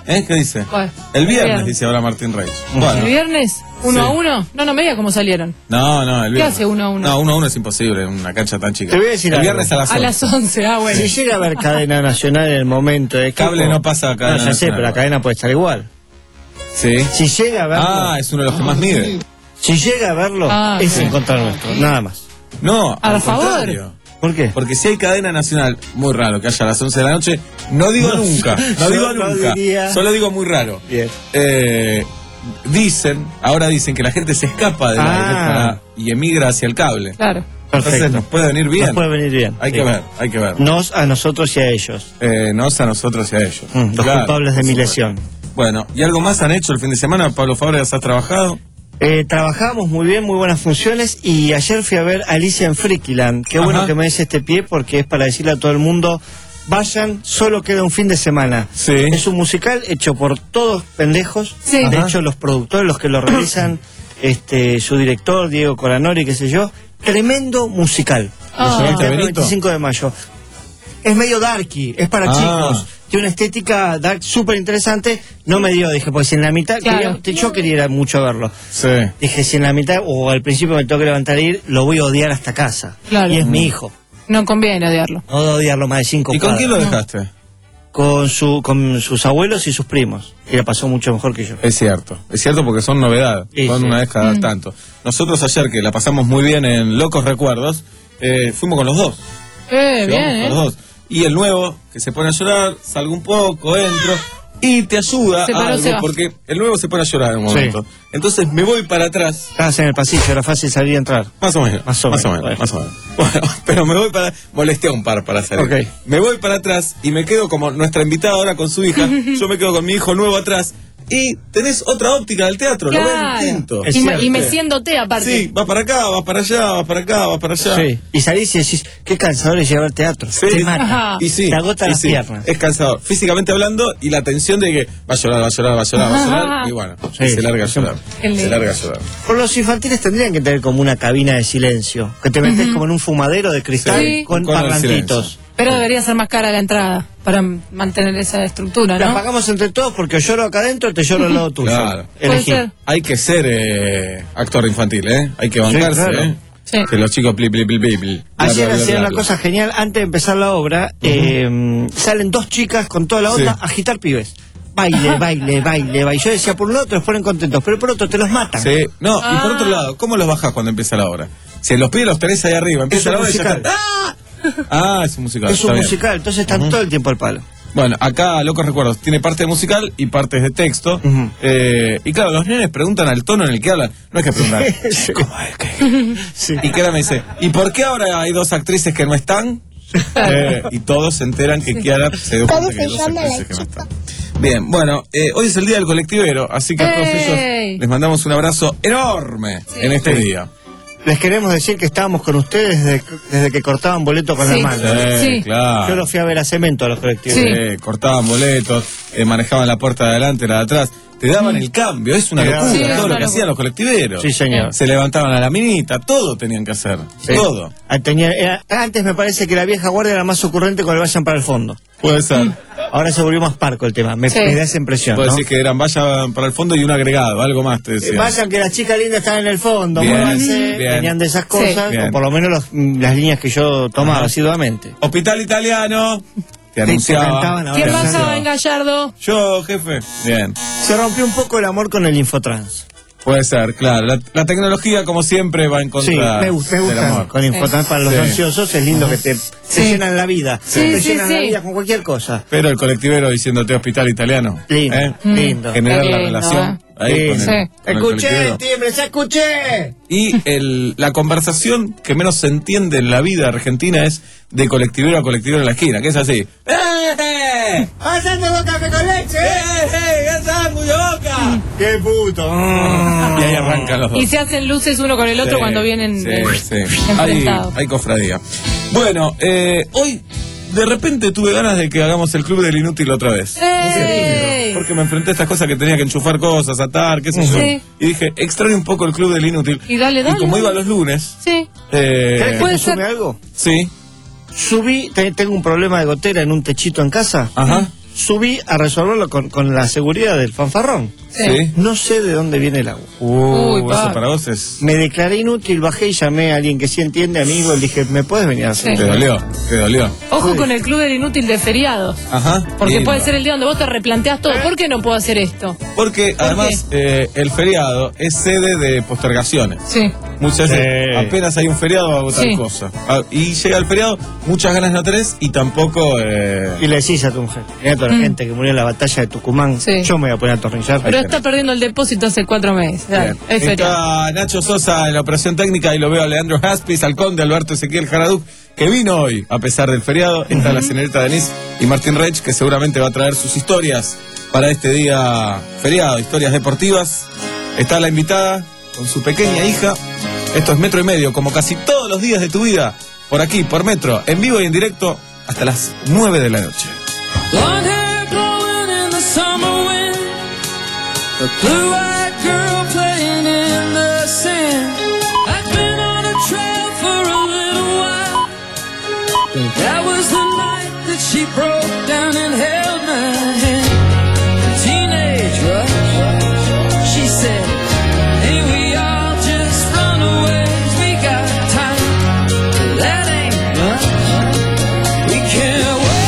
Speaker 9: ¿Eh? ¿Qué dice?
Speaker 8: ¿Cuál?
Speaker 9: El viernes,
Speaker 8: Viernes.
Speaker 9: dice ahora Martín Reyes.
Speaker 8: ¿El
Speaker 9: Bueno.
Speaker 8: viernes? ¿Uno
Speaker 9: Sí.
Speaker 8: a uno? No, no me diga cómo salieron.
Speaker 9: No, no, el
Speaker 8: ¿Qué
Speaker 9: viernes.
Speaker 8: hace uno a uno?
Speaker 9: No, uno a uno es imposible en una cancha tan chica.
Speaker 6: Te voy a decir
Speaker 9: el
Speaker 6: algo.
Speaker 9: viernes a las
Speaker 8: A
Speaker 9: once.
Speaker 8: las once, ah, bueno.
Speaker 6: Si llega a haber cadena nacional en el momento de
Speaker 9: Cable
Speaker 6: equipo-
Speaker 9: no pasa a cadena
Speaker 6: No, ya sé,
Speaker 9: nacional.
Speaker 6: pero la cadena puede estar igual.
Speaker 9: Sí.
Speaker 6: Si llega a verlo,
Speaker 9: Ah, es uno de los que más mide.
Speaker 6: si llega a verlo,
Speaker 8: Ah,
Speaker 6: es
Speaker 8: sí.
Speaker 6: en contra nuestro, nada más.
Speaker 9: No,
Speaker 8: A
Speaker 9: al
Speaker 8: favor.
Speaker 9: contrario.
Speaker 6: ¿Por qué?
Speaker 9: Porque si hay cadena nacional, muy raro que haya a las once de la noche, no digo
Speaker 6: No,
Speaker 9: nunca, no
Speaker 6: yo
Speaker 9: digo
Speaker 6: no
Speaker 9: nunca,
Speaker 6: diría-
Speaker 9: solo digo muy raro.
Speaker 6: Bien.
Speaker 9: Eh, dicen, ahora dicen que la gente se escapa de la
Speaker 6: Ah.
Speaker 9: red para- y emigra hacia el cable.
Speaker 8: Claro.
Speaker 9: Entonces
Speaker 6: Perfecto.
Speaker 9: nos puede venir bien.
Speaker 6: Nos puede venir bien.
Speaker 9: Hay
Speaker 6: Sí.
Speaker 9: que ver, hay que ver.
Speaker 6: Nos a nosotros y a ellos.
Speaker 9: Eh, nos a nosotros y a ellos.
Speaker 6: Mm, los
Speaker 9: Claro,
Speaker 6: culpables de
Speaker 9: por
Speaker 6: mi
Speaker 9: supuesto.
Speaker 6: lesión.
Speaker 9: Bueno, ¿y algo más han hecho el fin de semana? Pablo Fábregas, ¿has trabajado?
Speaker 6: Eh, trabajamos muy bien, muy buenas funciones, y ayer fui a ver Alicia en Freakyland. Qué
Speaker 9: Ajá.
Speaker 6: bueno que me des este pie, porque es para decirle a todo el mundo: vayan, solo queda un fin de semana.
Speaker 9: Sí.
Speaker 6: Es un musical hecho por todos pendejos.
Speaker 8: Sí.
Speaker 6: De
Speaker 9: Ajá.
Speaker 6: hecho, los productores, los que lo realizan, este, su director, Diego Coranori, qué sé yo. Tremendo musical.
Speaker 8: Ah.
Speaker 6: El
Speaker 9: ¿Viste,
Speaker 6: Teatro
Speaker 9: Benito?
Speaker 6: veinticinco de mayo. Es medio darky, es para
Speaker 9: Ah.
Speaker 6: chicos. Tiene una estética dark súper interesante. No me dio, dije, pues si en la mitad,
Speaker 8: Claro.
Speaker 6: quería- yo quería ir a mucho a verlo.
Speaker 9: Sí.
Speaker 6: Dije, si en la mitad o al principio me tengo que levantar e ir, lo voy a odiar hasta casa.
Speaker 8: Claro.
Speaker 6: Y es mi hijo.
Speaker 8: No conviene odiarlo.
Speaker 6: No voy a odiarlo más de cinco
Speaker 9: ¿Y con
Speaker 6: cuadras.
Speaker 9: quién lo dejaste?
Speaker 6: Con, su, con sus abuelos y sus primos. Y la pasó mucho mejor que yo.
Speaker 9: Es cierto, es cierto porque son novedad,
Speaker 6: Sí,
Speaker 9: son
Speaker 6: sí.
Speaker 9: una vez cada
Speaker 8: Mm.
Speaker 9: tanto. Nosotros ayer que la pasamos muy bien en Locos Recuerdos, eh, fuimos con los dos.
Speaker 8: Eh,
Speaker 9: Llevamos
Speaker 8: bien,
Speaker 9: con
Speaker 8: ¿eh?
Speaker 9: los dos. Y el nuevo, que se pone a llorar, salgo un poco, entro, y te ayuda
Speaker 8: Se paró,
Speaker 9: algo,
Speaker 8: se va.
Speaker 9: porque el nuevo se pone a llorar en un
Speaker 6: Sí.
Speaker 9: momento. Entonces me voy para atrás,
Speaker 6: Estabas en el pasillo, era fácil salir y entrar.
Speaker 9: más o menos,
Speaker 6: Más o
Speaker 9: más o
Speaker 6: menos,
Speaker 9: menos, más o menos. Bueno, pero me voy para, molesté a un par para salir.
Speaker 6: Ok.
Speaker 9: Me voy para atrás y me quedo como nuestra invitada ahora con su hija, yo me quedo con mi hijo nuevo atrás, y tenés otra óptica del teatro, lo ves
Speaker 8: Claro.
Speaker 9: distinto.
Speaker 6: Es
Speaker 8: Y, me-
Speaker 6: cierto.
Speaker 8: y meciéndote aparte.
Speaker 9: Sí, vas para acá, vas para allá, vas para acá, vas para allá.
Speaker 6: Sí. Y salís y decís, qué cansador es llevar al teatro.
Speaker 9: Sí.
Speaker 6: Te mata.
Speaker 8: Ajá.
Speaker 9: Y sí,
Speaker 6: Te agota
Speaker 9: y
Speaker 6: las
Speaker 9: sí,
Speaker 6: piernas.
Speaker 9: es cansador, físicamente hablando, y la tensión de que va a llorar, va a llorar, va a llorar, va a llorar, y bueno,
Speaker 6: Sí.
Speaker 9: se larga a llorar,
Speaker 8: Qué lindo.
Speaker 9: se larga a llorar.
Speaker 6: Por los infantiles tendrían que tener como una cabina de silencio. Que te metes como en un fumadero de cristal
Speaker 8: Sí.
Speaker 6: con,
Speaker 9: Con el
Speaker 6: parlantitos.
Speaker 9: silencio.
Speaker 8: Pero debería ser más cara la entrada para mantener esa estructura,
Speaker 6: La
Speaker 8: ¿no?
Speaker 6: pagamos entre todos porque yo lloro acá adentro, te lloro al lado tuyo.
Speaker 9: Claro.
Speaker 8: Puede
Speaker 6: Elegí.
Speaker 8: ser.
Speaker 9: Hay que ser eh, actor infantil, ¿eh? Hay que bancarse,
Speaker 6: claro.
Speaker 9: ¿eh?
Speaker 8: Sí.
Speaker 9: Que los chicos pli, pli, pli, pli, pli.
Speaker 6: Ayer
Speaker 9: Bla, bla, bla,
Speaker 6: hacían
Speaker 9: bla,
Speaker 6: una
Speaker 9: bla.
Speaker 6: cosa genial. Antes de empezar la obra, eh, salen dos chicas con toda la onda
Speaker 9: Sí.
Speaker 6: a agitar pibes. Baile, baile, baile, baile. Yo decía, por un lado te los ponen contentos, pero por otro te los matan.
Speaker 9: Sí, no, y por
Speaker 8: Ah.
Speaker 9: otro lado, ¿cómo los bajás cuando empieza la obra? Si los pibes los tenés ahí arriba, empieza
Speaker 6: un
Speaker 9: la obra y ya
Speaker 6: musical.
Speaker 9: están- ¡Ah! Ah, es un musical.
Speaker 6: Es
Speaker 9: está
Speaker 6: un
Speaker 9: bien.
Speaker 6: musical, entonces están todo el tiempo al palo.
Speaker 9: Bueno, acá Locos Recuerdos tiene parte musical y partes de texto.
Speaker 6: Ujú.
Speaker 9: eh, y claro, los nenes preguntan al tono en el que hablan. No es que preguntan. ¿Cómo es que?
Speaker 6: Sí.
Speaker 9: Y Kiara me dice, ¿y por qué ahora hay dos actrices que no están? Eh, y todos se enteran que Kiara se dio cuenta que hay dos actrices que no están. Bien, bueno, eh, hoy es el día del colectivero, así que a todos ellos
Speaker 8: ¡Ey!
Speaker 9: les mandamos un abrazo enorme en este
Speaker 6: Sí.
Speaker 9: día.
Speaker 6: Les queremos decir que estábamos con ustedes desde, desde que cortaban boleto con
Speaker 8: Sí.
Speaker 6: la mano.
Speaker 8: Sí.
Speaker 9: claro.
Speaker 6: Yo los fui a ver a Cemento a los colectivos.
Speaker 8: Sí.
Speaker 9: Eh, cortaban boletos, eh, manejaban la puerta de adelante, la de atrás, te daban el cambio, es una
Speaker 6: Sí,
Speaker 9: locura
Speaker 8: sí, es
Speaker 9: todo
Speaker 8: una
Speaker 9: lo que
Speaker 8: locura.
Speaker 9: hacían los colectiveros.
Speaker 6: Sí, señor.
Speaker 9: Se levantaban a la minita, todo tenían que hacer,
Speaker 6: Sí.
Speaker 9: todo.
Speaker 6: Ah, tenía- era- antes me parece que la vieja guardia era más ocurrente cuando vayan para el fondo.
Speaker 9: Puede ser.
Speaker 6: Ahora se volvió más parco el tema. Me,
Speaker 8: Sí.
Speaker 6: me da esa impresión.
Speaker 9: Puede
Speaker 6: ¿no?
Speaker 9: decir que eran vayan para el fondo y un agregado, algo más te
Speaker 6: Eh,
Speaker 9: decían.
Speaker 6: Vayan que las chicas lindas están en el fondo,
Speaker 9: Bien,
Speaker 6: muévanse,
Speaker 9: bien.
Speaker 6: tenían de esas cosas,
Speaker 9: Sí.
Speaker 6: o por lo menos los- las líneas que yo tomaba
Speaker 9: Ajá.
Speaker 6: asiduamente.
Speaker 9: Hospital Italiano, te
Speaker 6: Sí,
Speaker 9: anunciaba.
Speaker 6: te cantaban ahora.
Speaker 8: ¿Quién
Speaker 6: Ahora
Speaker 8: pasaba
Speaker 6: sí.
Speaker 8: en Gallardo?
Speaker 9: Yo, jefe. Bien.
Speaker 6: Se rompió un poco el amor con el Infotrans.
Speaker 9: Puede ser, claro. La, la tecnología, como siempre, va en contra
Speaker 6: Sí, me, gusta, me
Speaker 9: del
Speaker 6: gusta.
Speaker 9: amor.
Speaker 6: Con Infotrans para los
Speaker 9: Sí.
Speaker 6: ansiosos es lindo que te, te
Speaker 8: Sí.
Speaker 6: llenan la vida.
Speaker 8: Sí,
Speaker 6: te
Speaker 8: sí,
Speaker 6: llenan la
Speaker 8: sí.
Speaker 6: vida con cualquier cosa.
Speaker 9: Pero el colectivero diciéndote hospital italiano.
Speaker 6: Lindo,
Speaker 9: ¿eh?
Speaker 6: lindo.
Speaker 9: Generar
Speaker 8: Qué
Speaker 9: la
Speaker 8: lindo,
Speaker 9: relación.
Speaker 8: ¿eh?
Speaker 9: Ahí
Speaker 6: Sí,
Speaker 9: con el,
Speaker 8: sí.
Speaker 9: con el
Speaker 6: Escuché
Speaker 9: colectivero.
Speaker 6: el timbre, se escuché.
Speaker 9: Y el, la conversación que menos se entiende en la vida argentina es de colectivero a colectivero en la esquina, que es así. ¡Eh!
Speaker 6: ¡Hacete un café con leche!
Speaker 9: ¡Eh, eh! ¿Qué tal, Muyo Boca?
Speaker 6: ¡Qué puto!
Speaker 9: Y ahí arrancan los dos.
Speaker 8: Y se hacen luces uno con el otro
Speaker 9: Sí,
Speaker 8: cuando vienen
Speaker 9: sí,
Speaker 8: eh,
Speaker 9: sí. Hay,
Speaker 8: enfrentados.
Speaker 9: hay cofradía. Bueno, eh, hoy de repente tuve ganas de que hagamos el Club del Inútil otra vez.
Speaker 8: ¡Ey!
Speaker 9: Porque me enfrenté a estas cosas que tenía que enchufar cosas, atar, qué sé yo.
Speaker 8: Sí.
Speaker 9: Y dije, extraño un poco el Club del Inútil.
Speaker 8: Y dale, dale.
Speaker 9: Y como iba los lunes,
Speaker 8: Sí.
Speaker 9: eh,
Speaker 6: ¿Querés que
Speaker 8: Puede
Speaker 6: te sume
Speaker 8: ser.
Speaker 6: algo?
Speaker 9: sí,
Speaker 6: Subí, te- tengo un problema de gotera en un techito en casa.
Speaker 9: ajá,
Speaker 6: subí a resolverlo con, con la seguridad del fanfarrón.
Speaker 9: Sí.
Speaker 6: No sé de dónde viene el agua.
Speaker 9: Uh,
Speaker 8: Uy,
Speaker 9: eso
Speaker 8: pa.
Speaker 9: para vos es...
Speaker 6: Me declaré inútil, bajé y llamé a alguien que sí entiende, amigo, y le dije, ¿me puedes venir a hacer?
Speaker 8: Sí.
Speaker 9: Te dolió, te dolió.
Speaker 8: Ojo
Speaker 6: Uy.
Speaker 8: con el club del inútil de feriados.
Speaker 9: Ajá.
Speaker 8: Porque
Speaker 9: lindo.
Speaker 8: puede ser el día donde vos te replanteas todo. ¿Por qué no puedo hacer esto?
Speaker 9: Porque
Speaker 8: ¿Por
Speaker 9: además eh, el feriado es sede de postergaciones.
Speaker 8: Sí.
Speaker 9: Muchas veces
Speaker 6: Sí.
Speaker 9: apenas hay un feriado hago tal
Speaker 8: Sí.
Speaker 9: cosa. Ah, y llega el feriado, muchas ganas no tenés y tampoco... Eh...
Speaker 6: Y le decís a tu mujer, mira toda la
Speaker 8: Mm.
Speaker 6: gente que murió en la batalla de Tucumán,
Speaker 8: Sí.
Speaker 6: yo me voy a poner a atornillar.
Speaker 8: Pero está perdiendo el depósito hace cuatro meses. Dale,
Speaker 9: Bien.
Speaker 8: es feriado.
Speaker 9: Está Nacho Sosa en la operación técnica y lo veo a Leandro Haspis, al conde Alberto Ezequiel Jaraduc, que vino hoy a pesar del feriado. Está la señorita Denise y Martín Reich, que seguramente va a traer sus historias para este día feriado, historias deportivas. Está la invitada con su pequeña hija. Esto es Metro y Medio, como casi todos los días de tu vida, por aquí, por Metro, en vivo y en directo, hasta las nueve de la noche.
Speaker 12: Blonde hair blowing in the summer wind, a blue-eyed girl playing in the sand. I've been on a trail for a little while, but that was the night that she broke down and held my hand. A teenage rush, she said, hey, we all just run away, we got time, that ain't much, we can't wait.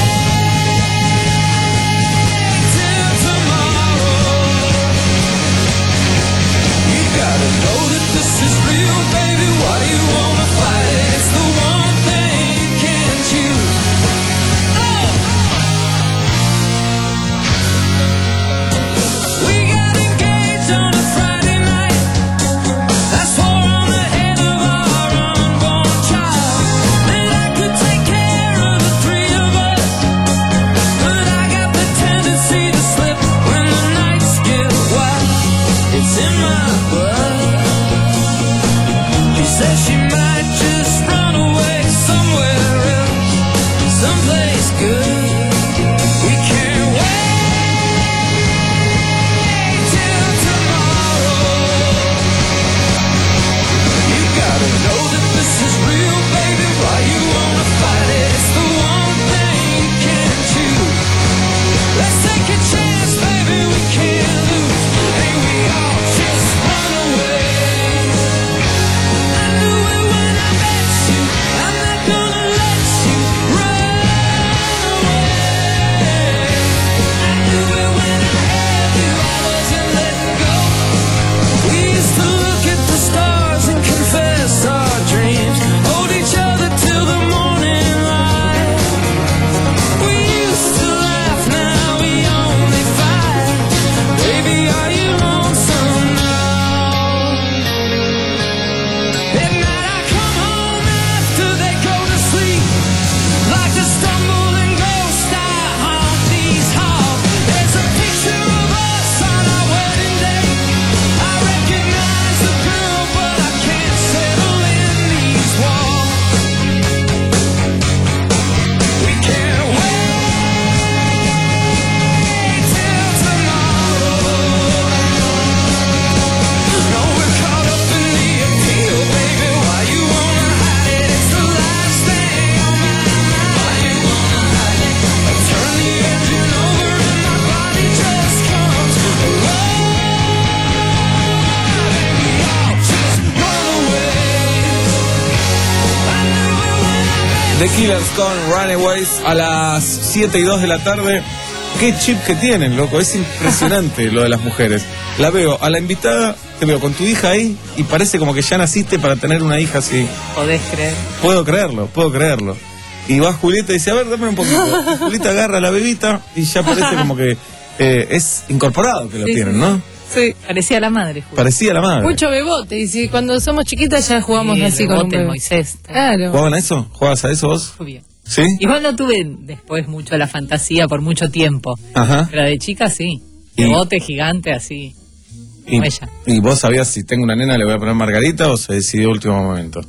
Speaker 9: The Killers con Runaways a las siete y dos de la tarde. Qué chip que tienen, loco, es impresionante lo de las mujeres. La veo a la invitada, te veo con tu hija ahí y parece como que ya naciste para tener una hija así.
Speaker 19: Podés creer.
Speaker 9: Puedo creerlo, puedo creerlo. Y va Julieta y dice, a ver, dame un poquito. Julieta agarra a la bebita y ya parece como que eh, es incorporado que lo
Speaker 19: Sí,
Speaker 9: tienen,
Speaker 19: sí.
Speaker 9: ¿no?
Speaker 19: Sí, parecía la madre. Julio.
Speaker 9: Parecía la madre.
Speaker 8: Mucho bebote. Y si cuando somos chiquitas ya jugamos
Speaker 19: Sí,
Speaker 8: así
Speaker 19: el
Speaker 8: con un
Speaker 19: bebote, el
Speaker 8: bebé.
Speaker 19: Moisés.
Speaker 8: Claro.
Speaker 9: ¿Jugaban a eso? ¿Jugabas a eso vos?
Speaker 19: Muy bien.
Speaker 9: ¿Sí?
Speaker 19: Igual no tuve después mucho la fantasía por mucho tiempo.
Speaker 9: Ajá.
Speaker 19: Pero de chica sí.
Speaker 9: Y-
Speaker 19: Bebote gigante así.
Speaker 9: Y,
Speaker 19: Como ella.
Speaker 9: ¿Y vos sabías si tengo una nena le voy a poner Margarita o se decidió último momento?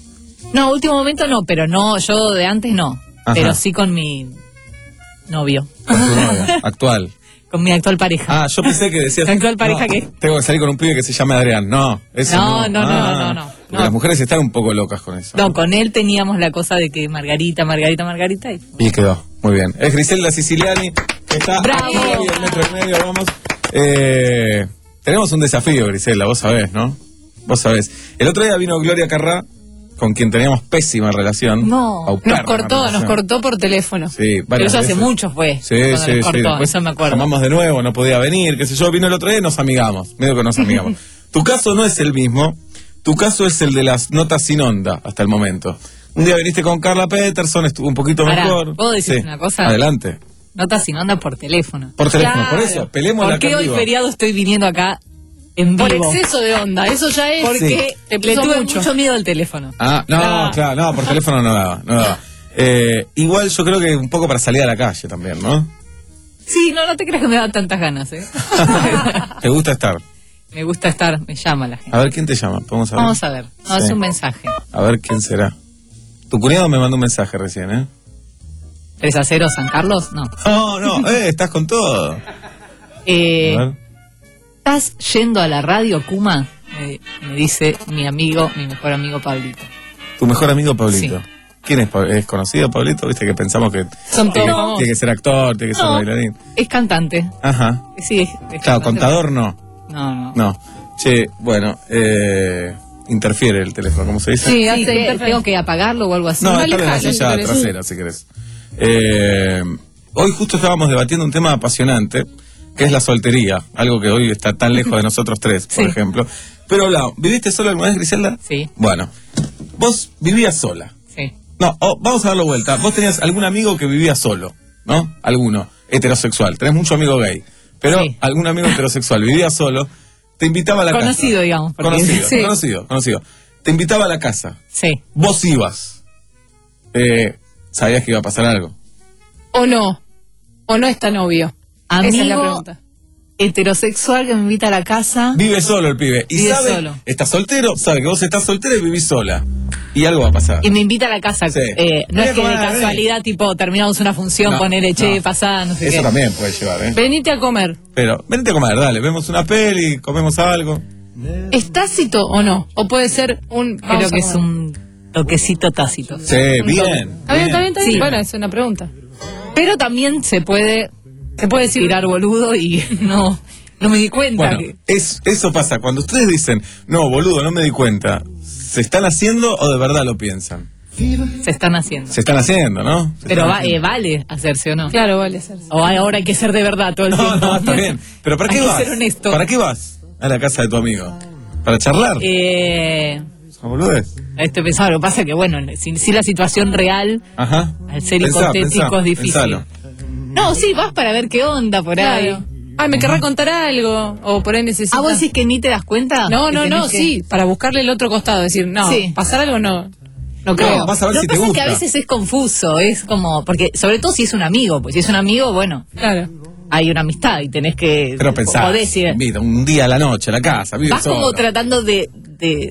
Speaker 19: No, último momento no, pero no, yo de antes no.
Speaker 9: Ajá.
Speaker 19: Pero sí con mi novio.
Speaker 9: Con tu novia actual.
Speaker 19: Con mi actual pareja.
Speaker 9: Ah, yo pensé que decías.
Speaker 19: Mi actual pareja
Speaker 9: no,
Speaker 19: que.
Speaker 9: Tengo que salir con un pibe que se llame Adrián. No, eso
Speaker 19: No,
Speaker 9: no.
Speaker 19: no, no,
Speaker 9: Ah,
Speaker 19: no, no,
Speaker 9: porque
Speaker 19: no.
Speaker 9: las mujeres están un poco locas con eso.
Speaker 19: No, con él teníamos la cosa de que Margarita, Margarita, Margarita. Y...
Speaker 9: Y quedó, muy bien. Es Griselda Siciliani, Está
Speaker 8: Bravo.
Speaker 9: aquí en Metro y Medio, vamos. Eh, tenemos un desafío, Grisela, vos sabés, ¿no? Vos sabés. El otro día vino Gloria Carrá, con quien teníamos pésima relación.
Speaker 19: No,
Speaker 9: Paupérrima
Speaker 8: Nos cortó, nos
Speaker 9: relación.
Speaker 8: cortó por teléfono.
Speaker 9: Sí,
Speaker 19: Pero
Speaker 9: varias
Speaker 19: eso hace
Speaker 9: veces.
Speaker 19: mucho fue.
Speaker 9: Sí,
Speaker 19: cuando
Speaker 9: sí,
Speaker 19: nos
Speaker 9: sí.
Speaker 19: cortó,
Speaker 9: Después
Speaker 19: eso me acuerdo.
Speaker 9: llamamos de nuevo, no podía venir, qué sé yo. Vino el otro día y nos amigamos. Medio que nos amigamos. Tu caso no es el mismo. Tu caso es el de las notas sin onda hasta el momento. Un día viniste con Carla Peterson, estuvo un poquito
Speaker 19: Pará,
Speaker 9: mejor.
Speaker 19: ¿puedo decir
Speaker 9: Sí.
Speaker 19: una cosa?
Speaker 9: Adelante.
Speaker 19: Notas sin onda por teléfono.
Speaker 9: Por teléfono,
Speaker 8: Claro.
Speaker 9: por eso. Peleemos la
Speaker 19: ¿Por qué hoy feriado estoy viniendo acá en vivo?
Speaker 8: Por exceso de onda, eso ya es.
Speaker 19: Porque
Speaker 8: Te
Speaker 19: le
Speaker 8: puso
Speaker 19: tuve
Speaker 8: mucho.
Speaker 19: mucho. miedo al teléfono.
Speaker 9: Ah, no,
Speaker 8: Ah.
Speaker 9: claro, no, por teléfono no daba, no daba. Eh, igual yo creo que un poco para salir a la calle también, ¿no?
Speaker 19: Sí, no, no te creas que me da tantas ganas, ¿eh?
Speaker 9: ¿Te gusta estar?
Speaker 19: Me gusta estar, me llama la gente.
Speaker 9: A ver, ¿quién te llama? Vamos a ver.
Speaker 19: Vamos a ver, no,
Speaker 9: Sí.
Speaker 19: es un mensaje.
Speaker 9: A ver quién será. Tu cuñado me mandó un mensaje recién, ¿eh?
Speaker 19: ¿tres a cero San Carlos? No.
Speaker 9: No, no, eh, estás con todo.
Speaker 19: Eh,
Speaker 9: A ver.
Speaker 19: ¿Estás yendo a la radio, Kuma? Me, me dice mi amigo, mi mejor amigo Pablito.
Speaker 9: Tu mejor amigo Pablito. ¿Quién es? Pa- ¿Es conocido Pablito? Viste que pensamos que
Speaker 19: Son
Speaker 9: tiene,
Speaker 19: todos famosos.
Speaker 9: tiene que ser actor, tiene que ser
Speaker 19: No.
Speaker 9: bailarín.
Speaker 19: Es cantante.
Speaker 9: Ajá.
Speaker 19: Sí, es, es
Speaker 9: Claro,
Speaker 19: cantante.
Speaker 9: contador no.
Speaker 19: No, no.
Speaker 9: No. Che, bueno, eh, interfiere el teléfono, ¿cómo se dice?
Speaker 19: Sí, hace- ¿qué? ¿Tengo que apagarlo o algo así?
Speaker 9: No,
Speaker 19: No,
Speaker 9: está en la
Speaker 19: alejalo,
Speaker 9: silla
Speaker 19: si querés.
Speaker 9: trasera, si querés. Eh, hoy justo estábamos debatiendo un tema apasionante, que es la soltería, algo que hoy está tan lejos de nosotros tres, por
Speaker 19: Sí.
Speaker 9: ejemplo. Pero hablamos, ¿viviste sola alguna vez, Griselda?
Speaker 19: Sí.
Speaker 9: Bueno, vos vivías sola.
Speaker 19: Sí.
Speaker 9: No, oh, vamos a darlo vuelta. Vos tenías algún amigo que vivía solo, ¿no? Alguno, heterosexual. Tenés mucho amigo gay, pero
Speaker 19: Sí.
Speaker 9: algún amigo heterosexual vivía solo, te invitaba a la
Speaker 19: Conocido,
Speaker 9: casa.
Speaker 19: digamos. porque-
Speaker 9: Conocido,
Speaker 19: Sí.
Speaker 9: conocido, conocido. Te invitaba a la casa.
Speaker 19: Sí.
Speaker 9: Vos ibas. Eh, sabías que iba a pasar algo.
Speaker 8: O no. O no es tan obvio.
Speaker 19: Amigo
Speaker 8: Esa es la pregunta.
Speaker 19: heterosexual que me invita a la casa.
Speaker 9: Vive solo el pibe. Y
Speaker 19: Vive
Speaker 9: sabe,
Speaker 19: solo.
Speaker 9: estás soltero, sabe que vos estás soltera y vivís sola. Y algo va a pasar.
Speaker 19: Y me invita a la casa.
Speaker 9: Sí.
Speaker 19: Eh, no
Speaker 9: Voy a
Speaker 19: es que de
Speaker 9: comer,
Speaker 19: casualidad, tipo, terminamos una función,
Speaker 9: No,
Speaker 19: ponerle che,
Speaker 9: no.
Speaker 19: pasada, no sé
Speaker 9: Eso
Speaker 19: qué.
Speaker 9: también puede llevar, ¿eh?
Speaker 8: Venite a comer.
Speaker 9: Pero, venite a comer, dale. Vemos una peli, comemos algo.
Speaker 8: ¿Es tácito o no? O puede ser un.
Speaker 19: Creo
Speaker 8: vamos a
Speaker 19: que es
Speaker 8: comer.
Speaker 19: un toquecito tácito.
Speaker 9: Sí,
Speaker 8: Un
Speaker 9: bien.
Speaker 8: toque. Está bien, está bien, está bien.
Speaker 19: Sí.
Speaker 8: Bueno, es una pregunta.
Speaker 19: Pero también se puede,
Speaker 8: Se puede decir.
Speaker 19: tirar boludo y no, no me di cuenta.
Speaker 9: Bueno,
Speaker 19: que-
Speaker 9: es, eso pasa. Cuando ustedes dicen, no, boludo, no me di cuenta, ¿se están haciendo o de verdad lo piensan?
Speaker 19: se están haciendo.
Speaker 9: Se están haciendo, ¿no? Se
Speaker 19: Pero
Speaker 9: están
Speaker 19: va,
Speaker 9: haciendo.
Speaker 19: eh, vale hacerse o no.
Speaker 8: Claro, vale ser.
Speaker 19: O hay- ahora hay que ser de verdad todo el
Speaker 9: No,
Speaker 19: tiempo.
Speaker 9: no, está bien. Pero ¿para qué
Speaker 19: Hay que
Speaker 9: vas?
Speaker 19: ser honesto.
Speaker 9: ¿Para qué vas a la casa de tu amigo? ¿Para charlar?
Speaker 19: Eh,
Speaker 9: ¿A boludez?
Speaker 19: estoy pensando, lo que pasa es que, bueno, si, si la situación real,
Speaker 9: Ajá.
Speaker 19: al ser
Speaker 9: Pensá,
Speaker 19: hipotético,
Speaker 9: pensá,
Speaker 19: es difícil.
Speaker 9: pensalo.
Speaker 19: No, sí, vas para ver qué onda por ahí.
Speaker 8: Claro. Ah, me querrá contar algo. O por ahí necesita.
Speaker 19: ¿Ah, vos decís que ni te das cuenta?
Speaker 8: No,
Speaker 19: Que
Speaker 8: no,
Speaker 19: tenés
Speaker 8: no,
Speaker 19: que-
Speaker 8: sí. Para buscarle el otro costado. Decir, no,
Speaker 19: Sí.
Speaker 8: pasar algo no. No creo.
Speaker 9: No, vas a ver
Speaker 19: Lo
Speaker 9: si
Speaker 19: que
Speaker 9: te
Speaker 19: pasa es
Speaker 9: gusta.
Speaker 19: que a veces es confuso, es como, porque sobre todo si es un amigo, pues si es un amigo, bueno,
Speaker 8: Claro.
Speaker 19: hay una amistad y tenés que
Speaker 9: Pero pensá,
Speaker 19: podés ir-
Speaker 9: invita un día a la noche a la casa, vive
Speaker 19: vas como
Speaker 9: solo.
Speaker 19: tratando de, de,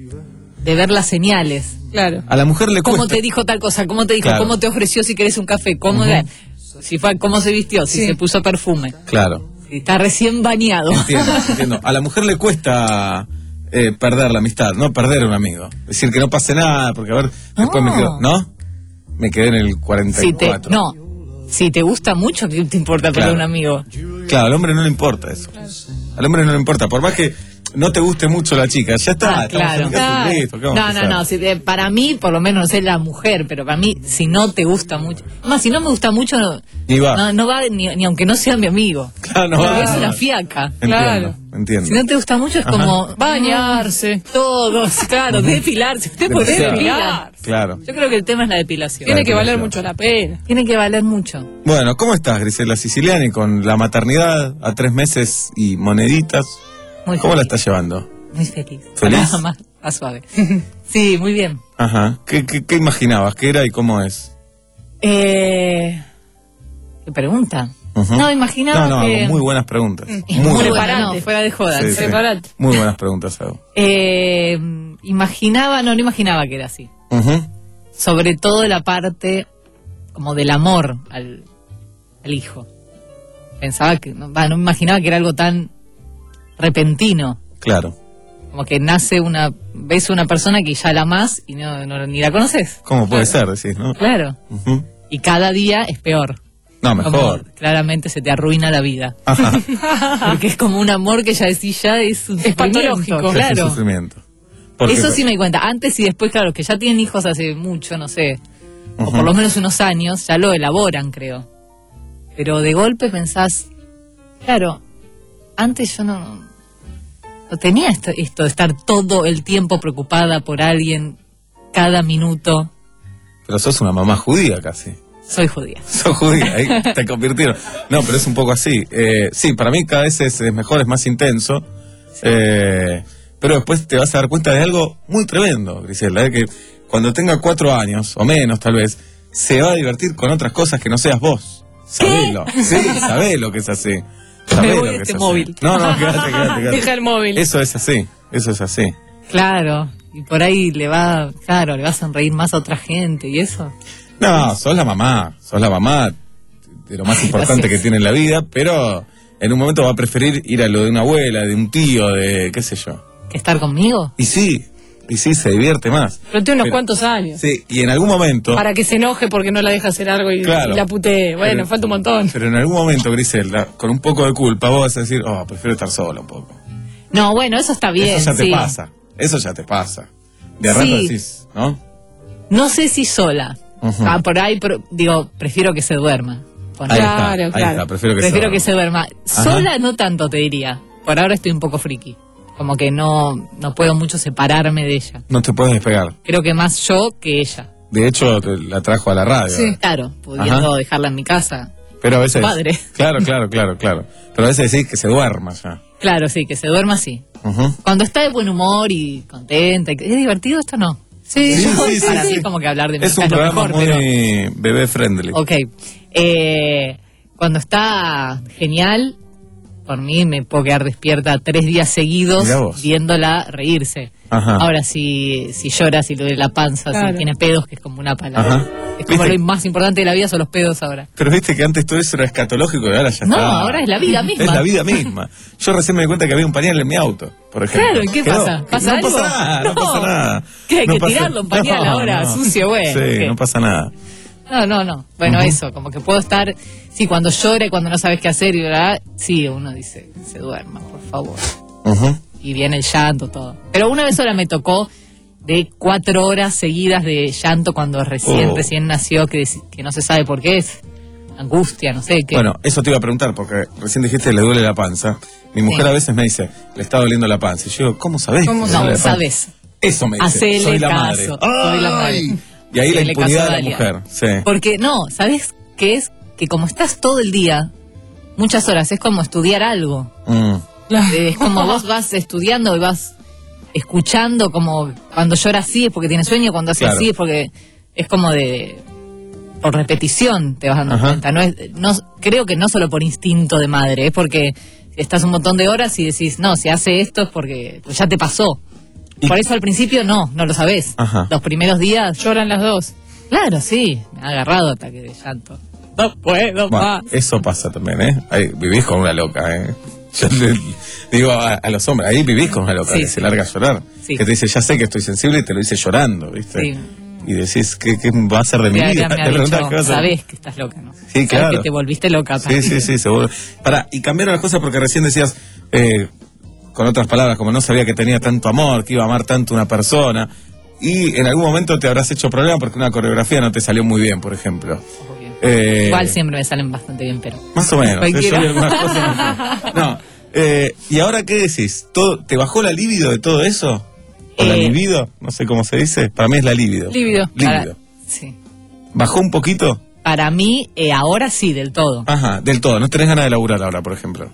Speaker 19: de ver las señales.
Speaker 8: Claro.
Speaker 9: A la mujer le cuesta.
Speaker 19: ¿Cómo te dijo tal cosa? ¿Cómo te dijo?
Speaker 9: Claro.
Speaker 19: ¿Cómo te ofreció si querés un café? ¿Cómo,
Speaker 9: Ujú.
Speaker 19: la- si fue, ¿Cómo se vistió? Si
Speaker 8: Sí.
Speaker 19: se puso perfume.
Speaker 9: Claro.
Speaker 19: Si está recién bañado.
Speaker 9: Entiendo, entiendo. A la mujer le cuesta eh, perder la amistad, no perder un amigo. Decir que no pase nada, porque a ver, después me
Speaker 19: No.
Speaker 9: quedo. ¿No? Me quedé en el cuarenta y
Speaker 19: Si te,
Speaker 9: cuatro.
Speaker 19: no, si te gusta mucho, ¿qué te importa perder
Speaker 9: Claro.
Speaker 19: un amigo?
Speaker 9: Claro, al hombre no le importa eso. Al hombre no le importa. Por más que no te guste mucho la chica, ya está.
Speaker 19: Ah,
Speaker 9: estamos
Speaker 19: claro.
Speaker 9: en casa,
Speaker 19: Claro.
Speaker 9: listo, ¿qué vamos a
Speaker 19: No, no,
Speaker 9: hacer?
Speaker 19: no. Si te- para mí, por lo menos, no sé la mujer, pero para mí, si no te gusta mucho. Más, si no me gusta mucho, no,
Speaker 9: Ni va.
Speaker 19: no, no va ni, ni aunque no sea mi amigo.
Speaker 9: Claro, no
Speaker 19: Porque
Speaker 9: va.
Speaker 19: es una fiaca.
Speaker 9: Entiendo,
Speaker 8: Claro.
Speaker 9: entiendo.
Speaker 19: Si no te gusta mucho, es
Speaker 9: Ajá.
Speaker 19: como.
Speaker 8: Bañarse.
Speaker 19: Todos, claro, depilarse. Usted puede
Speaker 9: Depilar.
Speaker 19: depilar.
Speaker 9: Claro.
Speaker 19: Yo creo que el tema es la depilación.
Speaker 8: Tiene que
Speaker 9: Claro,
Speaker 8: valer
Speaker 9: claro.
Speaker 8: mucho la pena.
Speaker 19: Tiene que valer mucho.
Speaker 9: Bueno, ¿cómo estás, Grisela Siciliani, con la maternidad a tres meses y moneditas?
Speaker 19: Muy
Speaker 9: ¿Cómo la
Speaker 19: feliz.
Speaker 9: estás llevando?
Speaker 19: Muy feliz.
Speaker 9: ¿Feliz?
Speaker 19: Más, más, más suave. Sí, muy bien.
Speaker 9: Ajá. ¿Qué, qué, qué imaginabas? ¿Qué era y cómo es?
Speaker 19: Eh, ¿Qué pregunta?
Speaker 9: Ujú.
Speaker 19: No, imaginaba
Speaker 9: No, no,
Speaker 19: que...
Speaker 9: hago muy buenas preguntas.
Speaker 19: Muy
Speaker 9: Muy,
Speaker 19: buena,
Speaker 8: Preparate.
Speaker 19: no, fuera de joda.
Speaker 9: Sí, sí.
Speaker 8: Preparate.
Speaker 9: Muy buenas preguntas hago.
Speaker 19: Eh, imaginaba, no, no imaginaba que era así.
Speaker 9: Ujú.
Speaker 19: Sobre todo la parte como del amor al, al hijo. Pensaba que, no, va, no me imaginaba que era algo tan repentino.
Speaker 9: Claro.
Speaker 19: Como que nace una, ves una persona que ya la amás y no, no- ni la conoces.
Speaker 9: ¿Cómo puede ser, decís, no?
Speaker 19: Claro.
Speaker 9: Ujú.
Speaker 19: Y cada día es peor.
Speaker 9: No, mejor.
Speaker 19: Como claramente se te arruina la vida.
Speaker 9: Ajá.
Speaker 19: Porque es como un amor que ya decís, ya es un
Speaker 8: Es patológico,
Speaker 19: claro.
Speaker 9: Es un sufrimiento. Porque-
Speaker 19: Eso sí me di cuenta. Antes y después, claro, que ya tienen hijos hace mucho, no sé, o
Speaker 9: Ujú.
Speaker 19: por lo menos unos años, ya lo elaboran, creo. Pero de golpe pensás, claro, antes yo no, no tenía esto, esto de estar todo el tiempo preocupada por alguien, cada minuto.
Speaker 9: Pero sos una mamá judía casi.
Speaker 19: Soy judía.
Speaker 9: Sos judía, ahí te convirtieron. No, pero es un poco así. Eh, sí, para mí cada vez es, es mejor, es más intenso. Eh, pero después te vas a dar cuenta de algo muy tremendo, Griselda, eh, que cuando tenga cuatro años, o menos tal vez, se va a divertir con otras cosas que no seas vos. Sabelo. Sí, sabelo que es así. Sabelo
Speaker 19: Me voy de
Speaker 9: que es
Speaker 19: este
Speaker 9: así.
Speaker 19: móvil.
Speaker 9: No, no, quédate, quédate, quédate.
Speaker 8: Deja el móvil.
Speaker 9: Eso es así, eso es así.
Speaker 19: Claro, y por ahí le va, claro, le va a sonreír más a otra gente y eso.
Speaker 9: No, sos la mamá, sos la mamá de lo más importante que tiene en la vida, pero en un momento va a preferir ir a lo de una abuela, de un tío, de qué sé yo.
Speaker 19: ¿Que estar conmigo?
Speaker 9: Y sí, y sí, se divierte más.
Speaker 8: Pero tiene unos
Speaker 9: Pero-
Speaker 8: cuantos años.
Speaker 9: Sí, y en algún momento,
Speaker 8: Para que se enoje porque no la deja hacer algo y,
Speaker 9: Claro.
Speaker 8: y la putee. Bueno,
Speaker 9: Pero-
Speaker 8: falta un montón.
Speaker 9: pero en algún momento, Griselda, con un poco de culpa, vos vas a decir, oh, prefiero estar sola un poco.
Speaker 19: No, bueno, eso está bien.
Speaker 9: Eso ya te
Speaker 19: sí.
Speaker 9: pasa, eso ya te pasa. De rato
Speaker 19: Sí.
Speaker 9: decís, ¿no?
Speaker 19: No sé si sola.
Speaker 9: Ujú.
Speaker 19: Ah, por ahí, pero, digo, prefiero que se duerma. Poné.
Speaker 9: Ahí está, ahí está, prefiero que se
Speaker 19: Prefiero
Speaker 9: duerma.
Speaker 19: que se duerma.
Speaker 9: Ajá.
Speaker 19: Sola no tanto, te diría. Por ahora estoy un poco friki. Como que no, no puedo mucho separarme de ella.
Speaker 9: No te puedes despegar.
Speaker 19: Creo que más yo que ella.
Speaker 9: De hecho, te- la trajo a la radio.
Speaker 19: Claro, pudiendo
Speaker 9: Ajá.
Speaker 19: dejarla en mi casa.
Speaker 9: Pero a veces.
Speaker 19: Padre.
Speaker 9: Claro, claro, claro, claro. Pero a veces decís que se duerma ya.
Speaker 19: Claro, sí, que se duerma sí.
Speaker 9: Ujú.
Speaker 19: Cuando está de buen humor y contenta. y que- ¿Es divertido esto no?
Speaker 8: Sí,
Speaker 9: Sí,
Speaker 19: yo-
Speaker 9: sí, sí,
Speaker 19: para
Speaker 9: sí.
Speaker 19: mí como que hablar de mi
Speaker 9: Es
Speaker 19: hija
Speaker 9: un
Speaker 19: es lo
Speaker 9: programa
Speaker 19: mejor, pero...
Speaker 9: muy bebé friendly.
Speaker 19: Ok. Eh, cuando está genial, por mí me puedo quedar despierta tres días seguidos
Speaker 9: Mirá vos.
Speaker 19: viéndola reírse.
Speaker 9: Ajá.
Speaker 19: Ahora, si, si llora, si le duele la panza,
Speaker 8: Claro.
Speaker 19: si tiene pedos, que es como una palabra.
Speaker 9: Ajá.
Speaker 19: Es como
Speaker 9: ¿Viste?
Speaker 19: lo más importante de la vida son los pedos ahora.
Speaker 9: Pero viste que antes todo eso era escatológico y ahora ya
Speaker 19: No,
Speaker 9: está.
Speaker 19: ahora es la vida misma.
Speaker 9: Es la vida misma. Yo recién me di cuenta que había un pañal en mi auto, por ejemplo.
Speaker 19: Claro, ¿y qué
Speaker 9: Que no,
Speaker 19: pasa?
Speaker 9: que
Speaker 19: ¿Pasa
Speaker 9: no
Speaker 19: algo?
Speaker 9: pasa nada, no,
Speaker 19: No.
Speaker 9: pasa nada.
Speaker 19: ¿Qué, hay
Speaker 9: No
Speaker 19: que
Speaker 9: pasa-
Speaker 19: tirarlo en pañal
Speaker 9: No,
Speaker 19: ahora?
Speaker 9: no.
Speaker 19: Sucio, bueno.
Speaker 9: Sí,
Speaker 19: ¿qué?
Speaker 9: no pasa nada.
Speaker 19: No, no, no. Bueno,
Speaker 9: Ujú.
Speaker 19: eso, como que puedo estar, sí, cuando llora y cuando no sabes qué hacer y verdad, sí, uno dice, se duerma, por favor.
Speaker 9: Ujú.
Speaker 19: Y viene el llanto, todo. Pero una vez sola me tocó de cuatro horas seguidas de llanto cuando recién,
Speaker 9: Oh.
Speaker 19: recién nació, que, dec- que no se sabe por qué es. Angustia, no sé qué.
Speaker 9: Bueno, eso te iba a preguntar, porque recién dijiste que le duele la panza. Mi mujer
Speaker 19: Sí.
Speaker 9: a veces me dice, le está doliendo la panza. Y yo digo, ¿cómo sabés?
Speaker 19: ¿Cómo
Speaker 9: que le duele
Speaker 19: no,
Speaker 9: la panza?
Speaker 19: sabes?
Speaker 9: Eso me dice,
Speaker 19: Hacele
Speaker 9: soy la
Speaker 19: caso.
Speaker 9: madre.
Speaker 19: Soy la madre.
Speaker 9: Y ahí la
Speaker 19: Hacele
Speaker 9: impunidad
Speaker 19: caso,
Speaker 9: de la
Speaker 19: Dalia.
Speaker 9: mujer. Sí.
Speaker 19: Porque no, ¿sabes qué es? Que como estás todo el día, muchas horas, es como estudiar algo.
Speaker 9: Mm.
Speaker 19: Eh, Es como vos vas estudiando y vas escuchando, como cuando llora así es porque tiene sueño, cuando hace
Speaker 9: Claro.
Speaker 19: así es porque es como de por repetición te vas dando
Speaker 9: Ajá.
Speaker 19: cuenta. No es, no creo que no solo por instinto de madre, es porque estás un montón de horas y decís, no, si hace esto es porque pues ya te pasó. Por eso al principio no, no lo sabés.
Speaker 9: Ajá.
Speaker 19: Los primeros días
Speaker 8: Lloran las dos.
Speaker 19: claro, sí, me ha agarrado ataque de llanto. No puedo
Speaker 9: Bueno,
Speaker 19: más.
Speaker 9: eso pasa también, ¿eh? Ahí vivís con una loca, ¿eh? Yo le digo a, a los hombres, ahí vivís con una loca
Speaker 19: Sí,
Speaker 9: que
Speaker 19: sí.
Speaker 9: se larga a llorar.
Speaker 19: Sí.
Speaker 9: Que te dice, ya sé que estoy sensible y te lo dice llorando, ¿viste?
Speaker 19: Sí.
Speaker 9: Y decís, ¿qué, qué va a ser de mi
Speaker 19: Ya-
Speaker 9: vida?
Speaker 19: ya me
Speaker 9: Te
Speaker 19: ha
Speaker 9: preguntás
Speaker 19: dicho,
Speaker 9: qué va a ser.
Speaker 19: sabés que estás loca, ¿no?
Speaker 9: Sí,
Speaker 19: Sabés
Speaker 9: claro.
Speaker 19: que te volviste loca.
Speaker 9: Sí, sí, sí, seguro. Pará, y cambiaron las cosas porque recién decías, eh, con otras palabras, como no sabía que tenía tanto amor, que iba a amar tanto una persona, y en algún momento te habrás hecho problema porque una coreografía no te salió muy bien, por ejemplo. Eh,
Speaker 19: Igual siempre me salen bastante bien, pero...
Speaker 9: Más o menos.
Speaker 19: Cualquiera.
Speaker 9: Yo vi algunas cosas. No. Eh, ¿Y ahora qué decís? ¿Todo, ¿Te bajó la libido de todo eso? ¿O la
Speaker 19: Eh,
Speaker 9: libido? No sé cómo se dice. Para mí es la libido.
Speaker 19: Lívido.
Speaker 9: Lívido.
Speaker 19: Para, sí.
Speaker 9: ¿Bajó un poquito?
Speaker 19: Para mí, eh, ahora sí, del todo.
Speaker 9: Ajá, del todo. ¿No tenés ganas de laburar ahora, por ejemplo?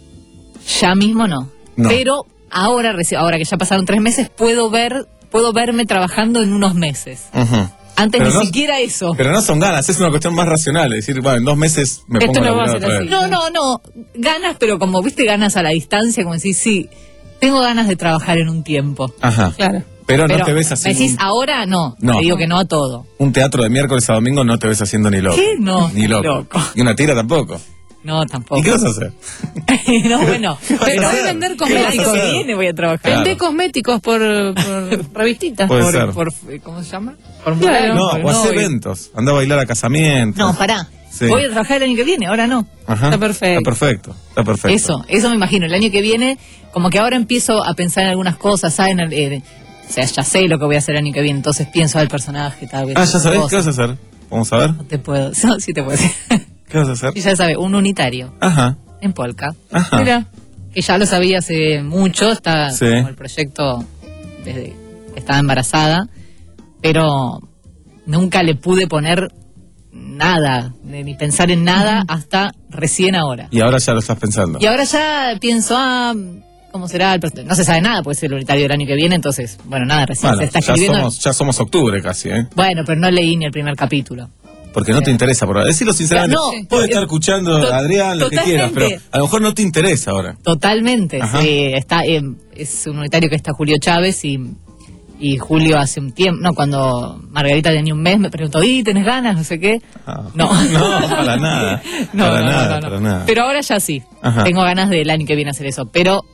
Speaker 19: Ya mismo no.
Speaker 9: No.
Speaker 19: Pero ahora, reci- ahora que ya pasaron tres meses, puedo ver, puedo verme trabajando en unos meses.
Speaker 9: Ujú.
Speaker 19: Antes
Speaker 9: Pero
Speaker 19: ni
Speaker 9: no-
Speaker 19: siquiera eso.
Speaker 9: Pero no son ganas, es una cuestión más racional. Es decir, bueno, en dos meses me
Speaker 19: Esto
Speaker 9: pongo a
Speaker 19: no va a
Speaker 9: laburar
Speaker 19: ser
Speaker 9: otra
Speaker 19: así.
Speaker 9: vez.
Speaker 19: No, no, no. Ganas, pero como viste, ganas a la distancia, como decís, sí, tengo ganas de trabajar en un tiempo.
Speaker 9: Ajá.
Speaker 8: Claro.
Speaker 9: Pero no te ves así.
Speaker 19: ¿Me decís
Speaker 9: un,
Speaker 19: ahora? No.
Speaker 9: No.
Speaker 19: Te digo que no a todo.
Speaker 9: un teatro de miércoles a domingo no te ves haciendo ni loco.
Speaker 19: ¿Qué? No,
Speaker 9: Ni loco.
Speaker 19: loco.
Speaker 9: Y una tira tampoco.
Speaker 19: No, tampoco.
Speaker 9: ¿Y qué vas a hacer?
Speaker 19: no, bueno.
Speaker 8: Pero
Speaker 19: pero
Speaker 8: voy a vender
Speaker 19: el
Speaker 8: cosméticos.
Speaker 19: año que viene voy a trabajar.
Speaker 9: Claro.
Speaker 8: Vendé cosméticos por, por revistitas.
Speaker 9: Puede
Speaker 19: por,
Speaker 9: ser.
Speaker 19: por- ¿Cómo se llama? Por
Speaker 8: Claro.
Speaker 19: mural,
Speaker 9: No,
Speaker 19: por
Speaker 9: o hacer
Speaker 19: novio.
Speaker 9: eventos. Anda a bailar a casamientos.
Speaker 19: No, pará.
Speaker 9: Sí.
Speaker 19: Voy a trabajar el año que viene, ahora no.
Speaker 9: Ajá.
Speaker 19: Está perfecto.
Speaker 9: Está perfecto, está perfecto.
Speaker 19: Eso, eso me imagino. El año que viene, como que ahora empiezo a pensar en algunas cosas, ¿saben? Eh, o sea, ya sé lo que voy a hacer el año que viene, entonces pienso al personaje, tal vez.
Speaker 9: Ah, ¿ya sabés qué vas a hacer? Vamos a ver.
Speaker 19: No te puedo, no, sí te puedo decir.
Speaker 9: ¿Qué vas a hacer?
Speaker 19: Y ya sabes, un unitario.
Speaker 9: Ajá.
Speaker 19: En Polka.
Speaker 9: Ajá.
Speaker 19: Mira, que ya lo sabía hace mucho, está
Speaker 9: Sí.
Speaker 19: como el proyecto desde que estaba embarazada, pero nunca le pude poner nada, ni pensar en nada hasta recién ahora.
Speaker 9: Y ahora ya lo estás pensando.
Speaker 19: Y ahora ya pienso, ah, ¿cómo será? El proyecto? No se sabe nada, puede ser el unitario del año que viene, entonces, bueno, nada, recién
Speaker 9: Bueno,
Speaker 19: se está
Speaker 9: ya
Speaker 19: escribiendo.
Speaker 9: somos, ya somos octubre casi, ¿eh?
Speaker 19: Bueno, pero no leí ni el primer capítulo.
Speaker 9: Porque no te interesa, por ahora. Decilo sinceramente.
Speaker 19: No,
Speaker 9: Puedes
Speaker 19: eh,
Speaker 9: estar escuchando
Speaker 19: to-
Speaker 9: a Adrián, lo que quieras, pero
Speaker 19: totalmente.
Speaker 9: a lo mejor no te interesa ahora.
Speaker 19: Totalmente,
Speaker 9: Ajá.
Speaker 19: sí, está, eh, es un unitario que está Julio Chávez y, y Julio hace un tiempo, no, cuando Margarita tenía un mes me preguntó, ¿y tenés ganas? No sé qué.
Speaker 9: Ah.
Speaker 19: No.
Speaker 9: No, para nada.
Speaker 19: No,
Speaker 9: para
Speaker 19: no, no,
Speaker 9: nada,
Speaker 19: no, no.
Speaker 9: para nada.
Speaker 19: Pero ahora ya sí,
Speaker 9: Ajá.
Speaker 19: tengo ganas del año que viene hacer eso, pero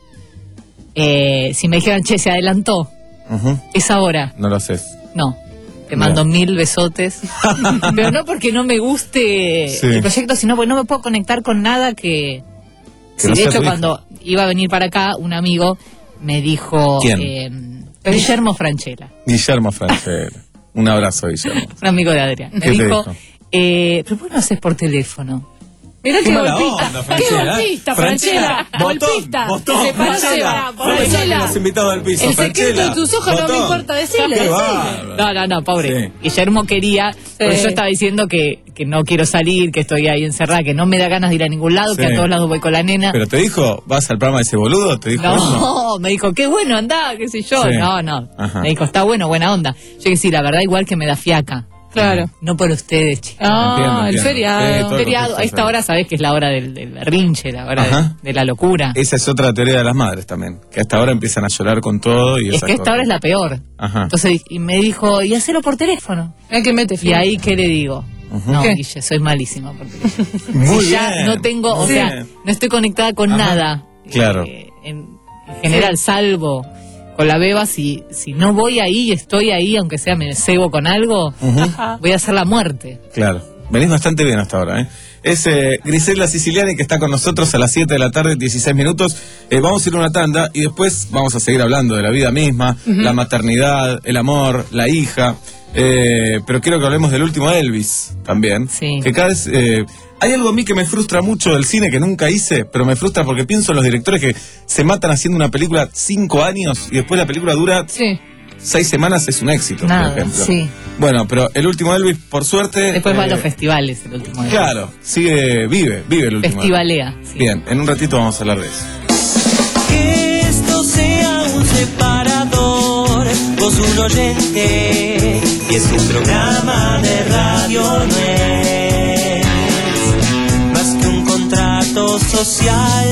Speaker 19: eh, si me dijeran, che, se adelantó,
Speaker 9: Ujú.
Speaker 19: es ahora,
Speaker 9: No lo haces.
Speaker 19: no. Te mando mil besotes. Pero no porque no me guste
Speaker 9: Sí.
Speaker 19: el proyecto, sino porque no me puedo conectar con nada que...
Speaker 9: Que
Speaker 19: Sí,
Speaker 9: no
Speaker 19: de
Speaker 9: sea
Speaker 19: hecho,
Speaker 9: tu hijo.
Speaker 19: cuando iba a venir para acá, un amigo me dijo...
Speaker 9: ¿Quién?
Speaker 19: eh, Guillermo Franchella,
Speaker 9: Guillermo Franchella. Un abrazo, Guillermo.
Speaker 19: un amigo de Adrián. Me
Speaker 9: ¿Qué te
Speaker 19: dijo,
Speaker 9: dijo?
Speaker 19: eh, ¿pero por qué no haces por teléfono?
Speaker 8: Mirá
Speaker 9: Qué
Speaker 8: qué
Speaker 9: mala
Speaker 8: golpista.
Speaker 9: onda,
Speaker 8: Qué
Speaker 9: Franchella.
Speaker 8: golpista,
Speaker 9: Franchella.
Speaker 8: Franchella.
Speaker 9: Botón,
Speaker 8: Golpista.
Speaker 9: botón,
Speaker 8: Se parece
Speaker 9: Franchella.
Speaker 8: a Franchella.
Speaker 9: Franchella, los invitados al piso,
Speaker 8: El secreto
Speaker 9: Franchella.
Speaker 8: de tus ojos no me
Speaker 9: Botón.
Speaker 8: importa decirle.
Speaker 9: Qué
Speaker 8: decile.
Speaker 9: bárbaro.
Speaker 19: No, no, no, pobre.
Speaker 9: Sí.
Speaker 19: Guillermo quería, porque yo estaba diciendo que, que no quiero salir, que estoy ahí encerrada, que no me da ganas de ir a ningún lado,
Speaker 9: Sí.
Speaker 19: que a todos lados voy con la nena.
Speaker 9: Pero te dijo, ¿vas al programa de ese boludo? ¿Te dijo eso?
Speaker 19: No, me dijo, qué bueno, andá, qué sé yo.
Speaker 9: Sí.
Speaker 19: No, no.
Speaker 9: Ajá.
Speaker 19: Me dijo, está bueno, buena onda. Yo que sí, la verdad, igual que me da fiaca.
Speaker 8: Claro.
Speaker 19: No por ustedes, chicos.
Speaker 8: Ah,
Speaker 9: Entiendo,
Speaker 8: el
Speaker 9: entiendo.
Speaker 8: feriado.
Speaker 9: Sí, todo el
Speaker 19: Feriado,
Speaker 9: contexto,
Speaker 19: a esta
Speaker 9: sí.
Speaker 19: hora sabés que es la hora del, del berrinche, la hora
Speaker 9: Ajá.
Speaker 19: de, de la locura.
Speaker 9: Esa es otra teoría de las madres también. Que hasta ahora empiezan a llorar con todo y
Speaker 19: Es
Speaker 9: esas
Speaker 19: que esta
Speaker 9: cosas.
Speaker 19: hora es la peor.
Speaker 9: Ajá.
Speaker 19: Entonces, y me dijo, y hacelo por teléfono.
Speaker 8: Hay que mete
Speaker 19: Y ahí, ¿qué le digo?
Speaker 9: Ujú.
Speaker 19: No,
Speaker 8: ¿Qué?
Speaker 19: Guille, soy malísima por teléfono.
Speaker 9: Muy
Speaker 19: Si ya
Speaker 9: bien.
Speaker 19: no tengo, o
Speaker 9: Muy
Speaker 19: sea,
Speaker 9: bien.
Speaker 19: no estoy conectada con
Speaker 9: Ajá.
Speaker 19: nada.
Speaker 9: Claro.
Speaker 19: Eh, en, en general, salvo con la beba, si, si no voy ahí, estoy ahí, aunque sea me cebo con algo,
Speaker 9: Ujú.
Speaker 19: voy a hacer la muerte.
Speaker 9: Claro. Venís bastante bien hasta ahora, ¿eh? Es eh, Griselda Siciliani que está con nosotros a las siete de la tarde, dieciséis minutos. Eh, vamos a ir a una tanda y después vamos a seguir hablando de la vida misma,
Speaker 8: Ujú.
Speaker 9: la maternidad, el amor, la hija. Eh, pero quiero que hablemos del último Elvis también.
Speaker 19: Sí.
Speaker 9: Que cada vez... eh, hay algo a mí que me frustra mucho del cine que nunca hice, pero me frustra porque pienso en los directores que se matan haciendo una película cinco años y después la película dura
Speaker 8: Sí.
Speaker 9: seis semanas, es un éxito,
Speaker 19: Nada,
Speaker 9: por ejemplo.
Speaker 19: sí.
Speaker 9: Bueno, pero el último Elvis, por suerte...
Speaker 19: Después va a
Speaker 9: eh,
Speaker 19: los festivales, el último día.
Speaker 9: Claro, sigue, vive, vive el último.
Speaker 19: Festivalea. sí.
Speaker 9: Bien, en un ratito vamos a hablar de eso.
Speaker 12: Que esto sea un separador, vos un oyente, y es un programa de radio, no es más que un contrato social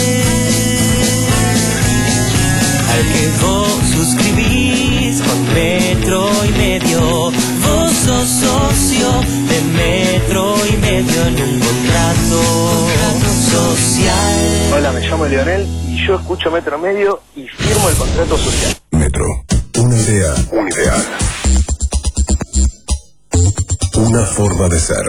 Speaker 12: al que vos suscribís con metro y medio. Vos sos socio de metro y medio en un contrato social.
Speaker 20: Hola, me llamo Leonel y yo escucho Metro Medio y firmo el contrato social.
Speaker 1: Metro. Una idea. Un ideal. Una forma de ser.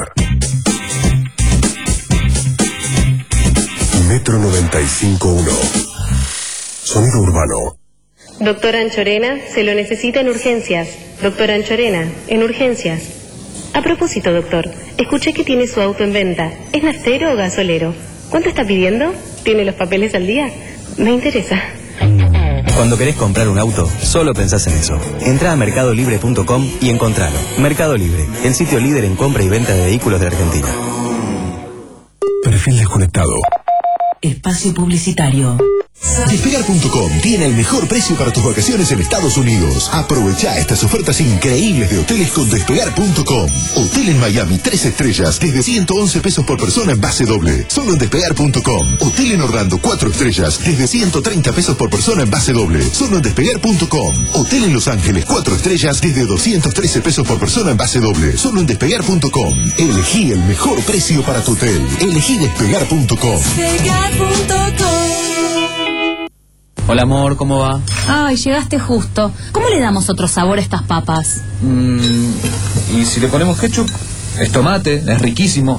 Speaker 1: Metro noventa y cinco punto uno. Sonido urbano.
Speaker 21: Doctor Anchorena, se lo necesita en urgencias. Doctor Anchorena, en urgencias. A propósito, doctor, escuché que tiene su auto en venta. ¿Es naftalero o gasolero? ¿Cuánto está pidiendo? ¿Tiene los papeles al día? Me interesa.
Speaker 22: Cuando querés comprar un auto, solo pensás en eso. Entrá a mercado libre punto com y encontralo. Mercado Libre, el sitio líder en compra y venta de vehículos de Argentina.
Speaker 1: Perfil desconectado.
Speaker 4: Espacio publicitario.
Speaker 18: Despegar punto com tiene el mejor precio para tus vacaciones en Estados Unidos. Aprovecha estas ofertas increíbles de hoteles con Despegar punto com. Hotel en Miami, tres estrellas, desde ciento once pesos por persona en base doble. Solo en Despegar punto com. Hotel en Orlando, cuatro estrellas, desde ciento treinta pesos por persona en base doble. Solo en Despegar punto com. Hotel en Los Ángeles, cuatro estrellas, desde doscientos trece pesos por persona en base doble. Solo en Despegar punto com. Elegí el mejor precio para tu hotel. Elegí Despegar punto com.
Speaker 12: Despegar punto com.
Speaker 23: Hola amor, ¿cómo va?
Speaker 24: Ay, llegaste justo. ¿Cómo le damos otro sabor a estas papas?
Speaker 23: Mm, y si le ponemos ketchup, es tomate, es riquísimo.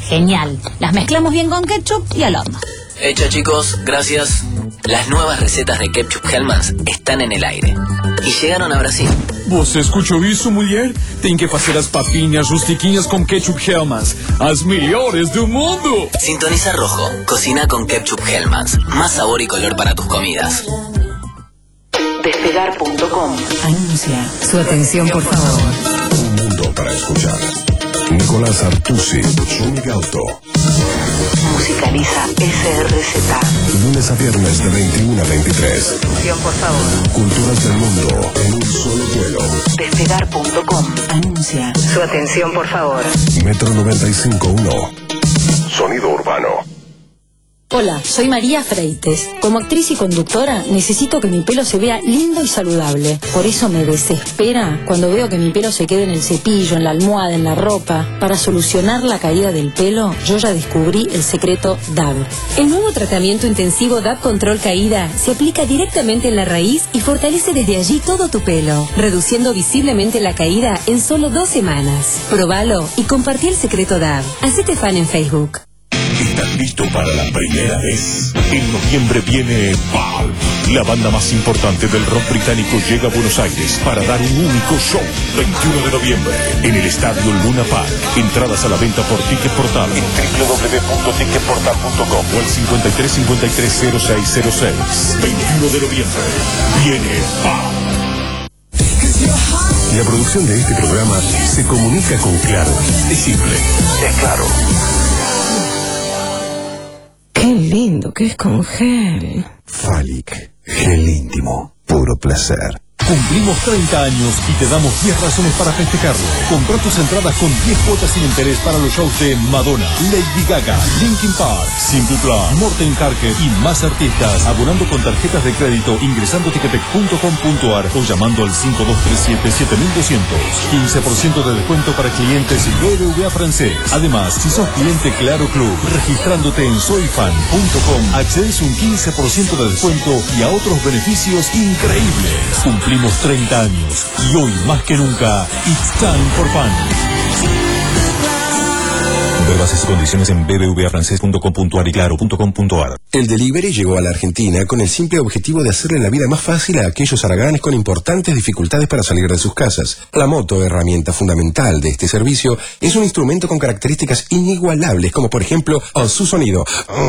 Speaker 24: Genial. Las mezclamos bien con ketchup y al horno.
Speaker 5: Hecho, chicos, gracias. Las nuevas recetas de ketchup Hellmann's están en el aire. E chegaram a Brasil.
Speaker 7: Você escuchou isso, mulher? Tem que fazer as papinhas rustiquinhas com ketchup Hellmann's. As melhores do mundo.
Speaker 5: Sintoniza Rojo. Cocina con ketchup Hellmann's. Más sabor y color para tus comidas.
Speaker 4: Despegar punto com.
Speaker 17: Anuncia. Su atención, por favor.
Speaker 1: Un mundo para escuchar. Nicolás Artusi, Zúñiga Auto.
Speaker 4: Musicaliza S R Z.
Speaker 1: Lunes a viernes de veintiuno a veintitrés.
Speaker 4: Atención, por favor.
Speaker 1: Culturas del mundo en un solo vuelo.
Speaker 4: Despegar punto com.
Speaker 17: Anuncia.
Speaker 4: Su atención, por favor.
Speaker 1: Metro noventa y cinco punto uno. Sonido urbano.
Speaker 10: Hola, soy María Freites. Como actriz y conductora, necesito que mi pelo se vea lindo y saludable. Por eso me desespera cuando veo que mi pelo se quede en el cepillo, en la almohada, en la ropa. Para solucionar la caída del pelo, yo ya descubrí el secreto D A B.
Speaker 13: El nuevo tratamiento intensivo D A B Control Caída se aplica directamente en la raíz y fortalece desde allí todo tu pelo, reduciendo visiblemente la caída en solo dos semanas. Probalo y compartí el secreto D A B. Hacete fan en Facebook.
Speaker 18: ¿Estás listo para la primera vez? En noviembre viene Valve. La banda más importante del rock británico llega a Buenos Aires para dar un único show. veintiuno de noviembre en el Estadio Luna Park. Entradas a la venta por Ticket Portal en doble u doble u doble u punto ticket portal punto com o al cincuenta y tres cincuenta y tres cero seis cero seis. veintiuno de noviembre viene Valve.
Speaker 1: La producción de este programa se comunica con Claro. Es simple, es claro.
Speaker 13: Qué lindo que es con gel.
Speaker 1: Falic, gel íntimo, puro placer.
Speaker 16: Cumplimos treinta años y te damos diez razones para festejarlo. Compra tus entradas con diez cuotas sin interés para los shows de Madonna, Lady Gaga, Linkin Park, Simple Plan, Morten Karker y más artistas. Abonando con tarjetas de crédito, ingresando ticketek punto com punto ar o llamando al cinco dos tres siete siete mil doscientos. quince por ciento de descuento para clientes B B V A francés. Además, si sos cliente Claro Club, registrándote en soyfan punto com, accedes un quince por ciento de descuento y a otros beneficios increíbles. Cumplimos treinta años y hoy más que nunca, it's time for fun. Ver bases y condiciones en b b v a francés punto com punto ar y claro punto com punto ar.
Speaker 1: El delivery llegó a la Argentina con el simple objetivo de hacerle la vida más fácil a aquellos haraganes con importantes dificultades para salir de sus casas. La moto, herramienta fundamental de este servicio, es un instrumento con características inigualables, como por ejemplo su sonido.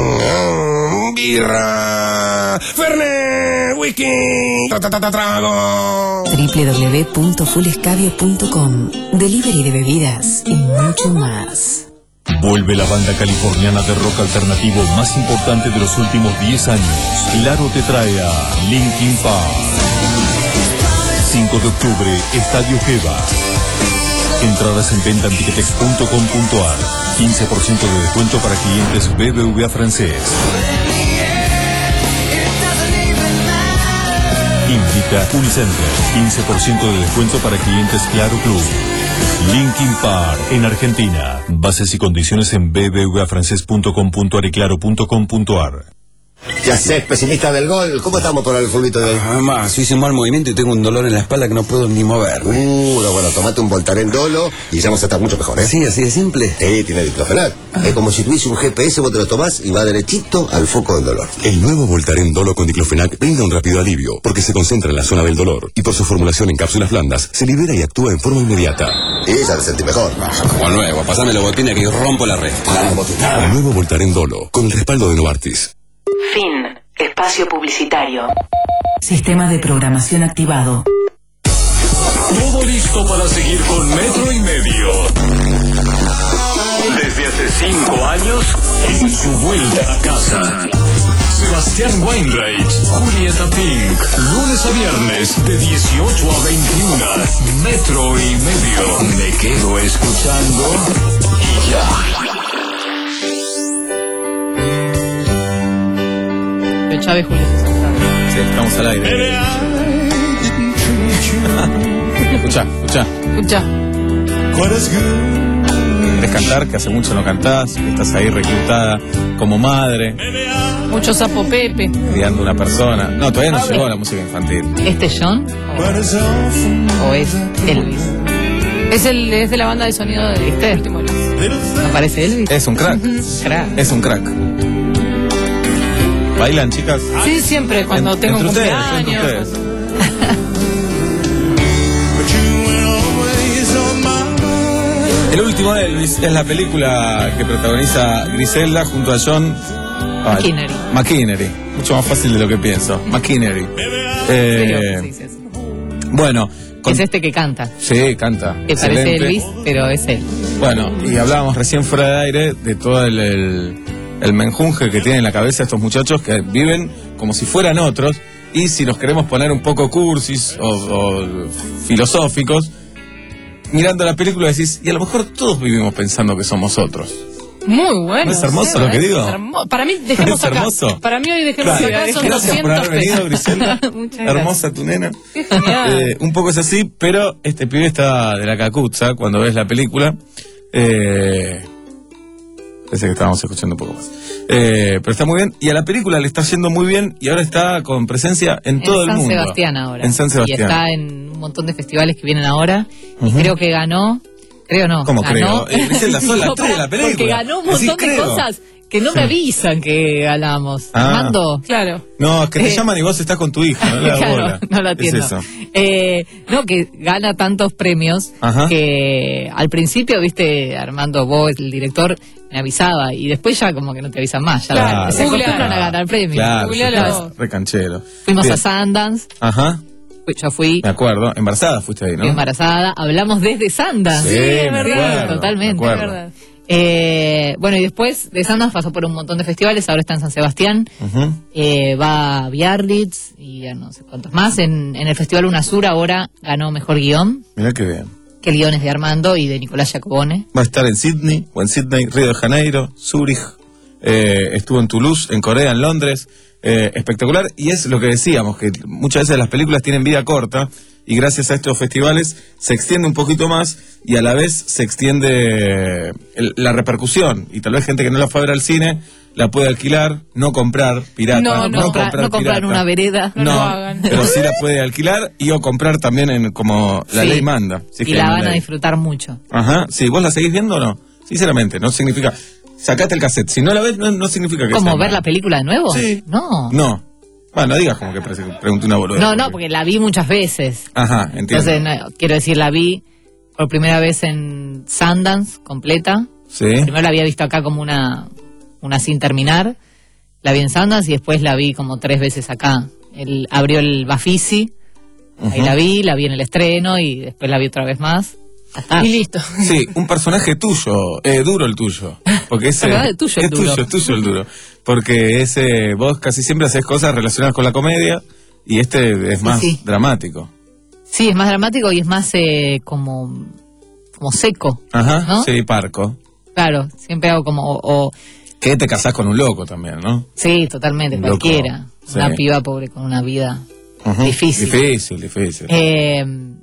Speaker 1: Birra, Fernet, whisky, ta, ta, ta, ta, trago.
Speaker 13: doble u doble u doble u punto full escabio punto com. Delivery de bebidas y mucho más.
Speaker 16: Vuelve la banda californiana de rock alternativo más importante de los últimos diez años. Claro te trae a Linkin Park. cinco de octubre, Estadio Geva. Entradas en venta en ticketek punto com punto ar. quince por ciento de descuento para clientes B B V A francés. Invita Unicenter. quince por ciento de descuento para clientes Claro Club. Linkin Park en Argentina. Bases y condiciones en b b v a francés punto com punto ar y claro punto com punto ar.
Speaker 25: Ya sé, pesimista del gol. ¿Cómo estamos por el fulbito de hoy?
Speaker 26: Además, hice un mal movimiento y tengo un dolor en la espalda que no puedo ni mover.
Speaker 25: Uh, no, bueno, tomate un Voltaren Dolo y ya vamos a estar mucho mejor, ¿eh?
Speaker 26: Sí, así de simple.
Speaker 25: Sí, tiene diclofenac. Es como si tuviese un G P S, vos te lo tomás y va derechito al foco del dolor.
Speaker 1: El nuevo Voltaren Dolo con diclofenac brinda un rápido alivio porque se concentra en la zona del dolor y por su formulación en cápsulas blandas se libera y actúa en forma inmediata.
Speaker 25: Y ya te sentí mejor.
Speaker 26: Como nuevo, pasame la botina que yo rompo la red.
Speaker 1: El nuevo Voltaren Dolo con el respaldo de Novartis.
Speaker 4: Fin. Espacio publicitario.
Speaker 17: Sistema de programación activado.
Speaker 11: Todo listo para seguir con Metro y Medio. Desde hace cinco años, en su vuelta a casa. Sebastián Weinreich, Julieta Pink, lunes a viernes de dieciocho a veintiuno. Metro y Medio. Me quedo escuchando y ya.
Speaker 19: Chávez, Julio.
Speaker 9: Sí, estamos al aire. Escucha, escucha.
Speaker 19: Escucha.
Speaker 9: ¿Querés cantar? Que hace mucho no cantás, que estás ahí reclutada como madre.
Speaker 19: Mucho sapo Pepe.
Speaker 9: Criando una persona. No, todavía no llegó a la música infantil.
Speaker 19: ¿Este John? ¿O, o es Elvis? Es, el, es de la banda de sonido de este último Elvis. ¿No parece Elvis?
Speaker 9: Es un crack.
Speaker 19: Crack.
Speaker 9: Es un crack. ¿Bailan, chicas?
Speaker 2: Sí, siempre, cuando
Speaker 9: En-
Speaker 2: tengo
Speaker 9: entre ustedes,
Speaker 2: cumpleaños.
Speaker 9: entre ustedes. El último Elvis es la película que protagoniza Griselda junto a John ay,
Speaker 19: McInerney.
Speaker 9: McInerney. Mucho más fácil de lo que pienso. McInerney. Eh,
Speaker 19: Sí, sí, sí.
Speaker 9: bueno, con-
Speaker 19: Es este que canta.
Speaker 9: sí, canta.
Speaker 19: Que parece
Speaker 9: Excelente.
Speaker 19: Elvis, pero es él.
Speaker 9: Bueno, y hablábamos recién fuera de aire de todo el, el, el menjunje que tienen en la cabeza estos muchachos que viven como si fueran otros, y si nos queremos poner un poco cursis o, o filosóficos, mirando la película decís, y a lo mejor todos vivimos pensando que somos otros.
Speaker 2: Muy bueno.
Speaker 9: ¿No es hermoso
Speaker 2: Seba,
Speaker 9: lo que
Speaker 2: es
Speaker 9: digo?
Speaker 2: hermo- Para mí, dejemos
Speaker 9: ¿Es
Speaker 2: acá.
Speaker 9: hermoso?
Speaker 2: Para mí hoy dejemos
Speaker 9: Claro.
Speaker 2: acá, son
Speaker 9: Gracias por haber
Speaker 2: doscientos
Speaker 9: venido,
Speaker 2: pesos.
Speaker 9: Griselda.
Speaker 2: Muchas gracias.
Speaker 9: Hermosa tu nena.
Speaker 2: Qué genial.
Speaker 9: Eh, un poco es así, pero este pibe está de la cacuza cuando ves la película. Eh, Parece que estábamos escuchando un poco más. Eh, pero está muy bien. Y a la película le está yendo muy bien. Y ahora está con presencia en,
Speaker 19: En
Speaker 9: todo el
Speaker 19: San
Speaker 9: mundo.
Speaker 19: Sebastián ahora.
Speaker 9: En San Sebastián.
Speaker 19: Y está en un montón de festivales que vienen ahora. Y
Speaker 9: Ujú.
Speaker 19: creo que ganó. Creo no.
Speaker 9: ¿Cómo
Speaker 19: ganó.
Speaker 9: creo? Eh, Griselda, son las
Speaker 19: No,
Speaker 9: tres de la
Speaker 19: pará,
Speaker 9: película.
Speaker 19: Porque ganó un
Speaker 9: Decís,
Speaker 19: montón de
Speaker 9: creo.
Speaker 19: cosas que no me avisan que ganamos.
Speaker 9: Ah.
Speaker 19: Armando.
Speaker 2: Claro.
Speaker 9: No, es que te
Speaker 19: Eh,
Speaker 9: llaman y vos estás con tu hija. No le das
Speaker 19: Claro,
Speaker 9: bola.
Speaker 19: no la
Speaker 9: Es
Speaker 19: entiendo.
Speaker 9: eso.
Speaker 19: Eh, no, que gana tantos premios
Speaker 9: Ajá.
Speaker 19: que al principio, viste, Armando, vos, el director, me avisaba y después ya como que no te avisan más. Ya
Speaker 9: Claro.
Speaker 19: se acostumbran
Speaker 9: Claro.
Speaker 19: a ganar premios.
Speaker 9: Claro,
Speaker 19: Googlealo.
Speaker 9: estás re canchero.
Speaker 19: Fuimos
Speaker 9: Bien.
Speaker 19: a Sundance,
Speaker 9: Ajá,
Speaker 19: yo fui,
Speaker 9: me acuerdo. Embarazada fuiste ahí, ¿no?
Speaker 19: fui embarazada, hablamos desde Sundance.
Speaker 9: Sí,
Speaker 2: es
Speaker 9: me
Speaker 2: verdad.
Speaker 9: acuerdo,
Speaker 19: Totalmente.
Speaker 9: me
Speaker 2: Es
Speaker 9: acuerdo.
Speaker 2: verdad.
Speaker 19: Eh, bueno, y después de Sundance pasó por un montón de festivales, ahora está en San Sebastián,
Speaker 9: Ujú.
Speaker 19: eh, va a Biarritz y ya no sé cuántos más. En, en el Festival UNASUR ahora ganó Mejor Guión,
Speaker 9: Mirá qué bien.
Speaker 19: que el guión es de Armando y de Nicolás Jacobone.
Speaker 9: Va a estar en Sydney, o en Sydney, Río de Janeiro, Zúrich, eh, estuvo en Toulouse, en Corea, en Londres, eh, espectacular, y es lo que decíamos, que muchas veces las películas tienen vida corta, y gracias a estos festivales se extiende un poquito más, y a la vez se extiende el- la repercusión, y tal vez gente que no la fue a ver al cine, la puede alquilar, no comprar pirata,
Speaker 19: No, no, comprar,
Speaker 9: comprar
Speaker 19: no comprar
Speaker 9: pirata.
Speaker 19: una vereda.
Speaker 2: No
Speaker 9: No,
Speaker 2: lo hagan.
Speaker 9: pero sí la puede alquilar, y o comprar también en como la
Speaker 19: Sí.
Speaker 9: ley manda. si es
Speaker 19: Y
Speaker 9: que
Speaker 19: la
Speaker 9: hay
Speaker 19: van a
Speaker 9: ley.
Speaker 19: disfrutar mucho.
Speaker 9: Ajá, sí, ¿vos la seguís viendo o no? Sinceramente, no significa... Sacate el cassette, si no la ves, no, no significa que
Speaker 19: ¿Cómo,
Speaker 9: sea
Speaker 19: ver
Speaker 9: mala.
Speaker 19: la película de nuevo?
Speaker 9: Sí.
Speaker 19: No.
Speaker 9: No. Bueno, no digas como que pre- pregunté una boluda.
Speaker 19: No, no, porque la vi muchas veces.
Speaker 9: Ajá, entiendo.
Speaker 19: Entonces, no, quiero decir, la vi por primera vez en Sundance, completa.
Speaker 9: Sí.
Speaker 19: Primero la había visto acá como una, una sin terminar. La vi en Sundance y después la vi como tres veces acá. Él abrió el Bafisi, ahí
Speaker 9: Ujú.
Speaker 19: la vi, la vi en el estreno y después la vi otra vez más. Ya está.
Speaker 2: Y listo.
Speaker 9: Sí, un personaje tuyo, eh, duro el tuyo. Porque ese,
Speaker 19: La verdad, es tuyo el
Speaker 9: es
Speaker 19: duro.
Speaker 9: tuyo, es tuyo el duro. Porque ese, vos casi siempre haces cosas relacionadas con la comedia y este es más
Speaker 19: sí.
Speaker 9: dramático.
Speaker 19: Sí, es más dramático y es más eh, como, como seco.
Speaker 9: Ajá,
Speaker 19: ¿No?
Speaker 9: sí, parco.
Speaker 19: Claro, siempre hago como... o- o-
Speaker 9: Que te casás con un loco también, ¿no?
Speaker 19: sí, totalmente,
Speaker 9: Un loco,
Speaker 19: cualquiera.
Speaker 9: sí.
Speaker 19: Una piba pobre con una vida
Speaker 9: Ujú.
Speaker 19: difícil.
Speaker 9: Difícil, difícil.
Speaker 19: Eh,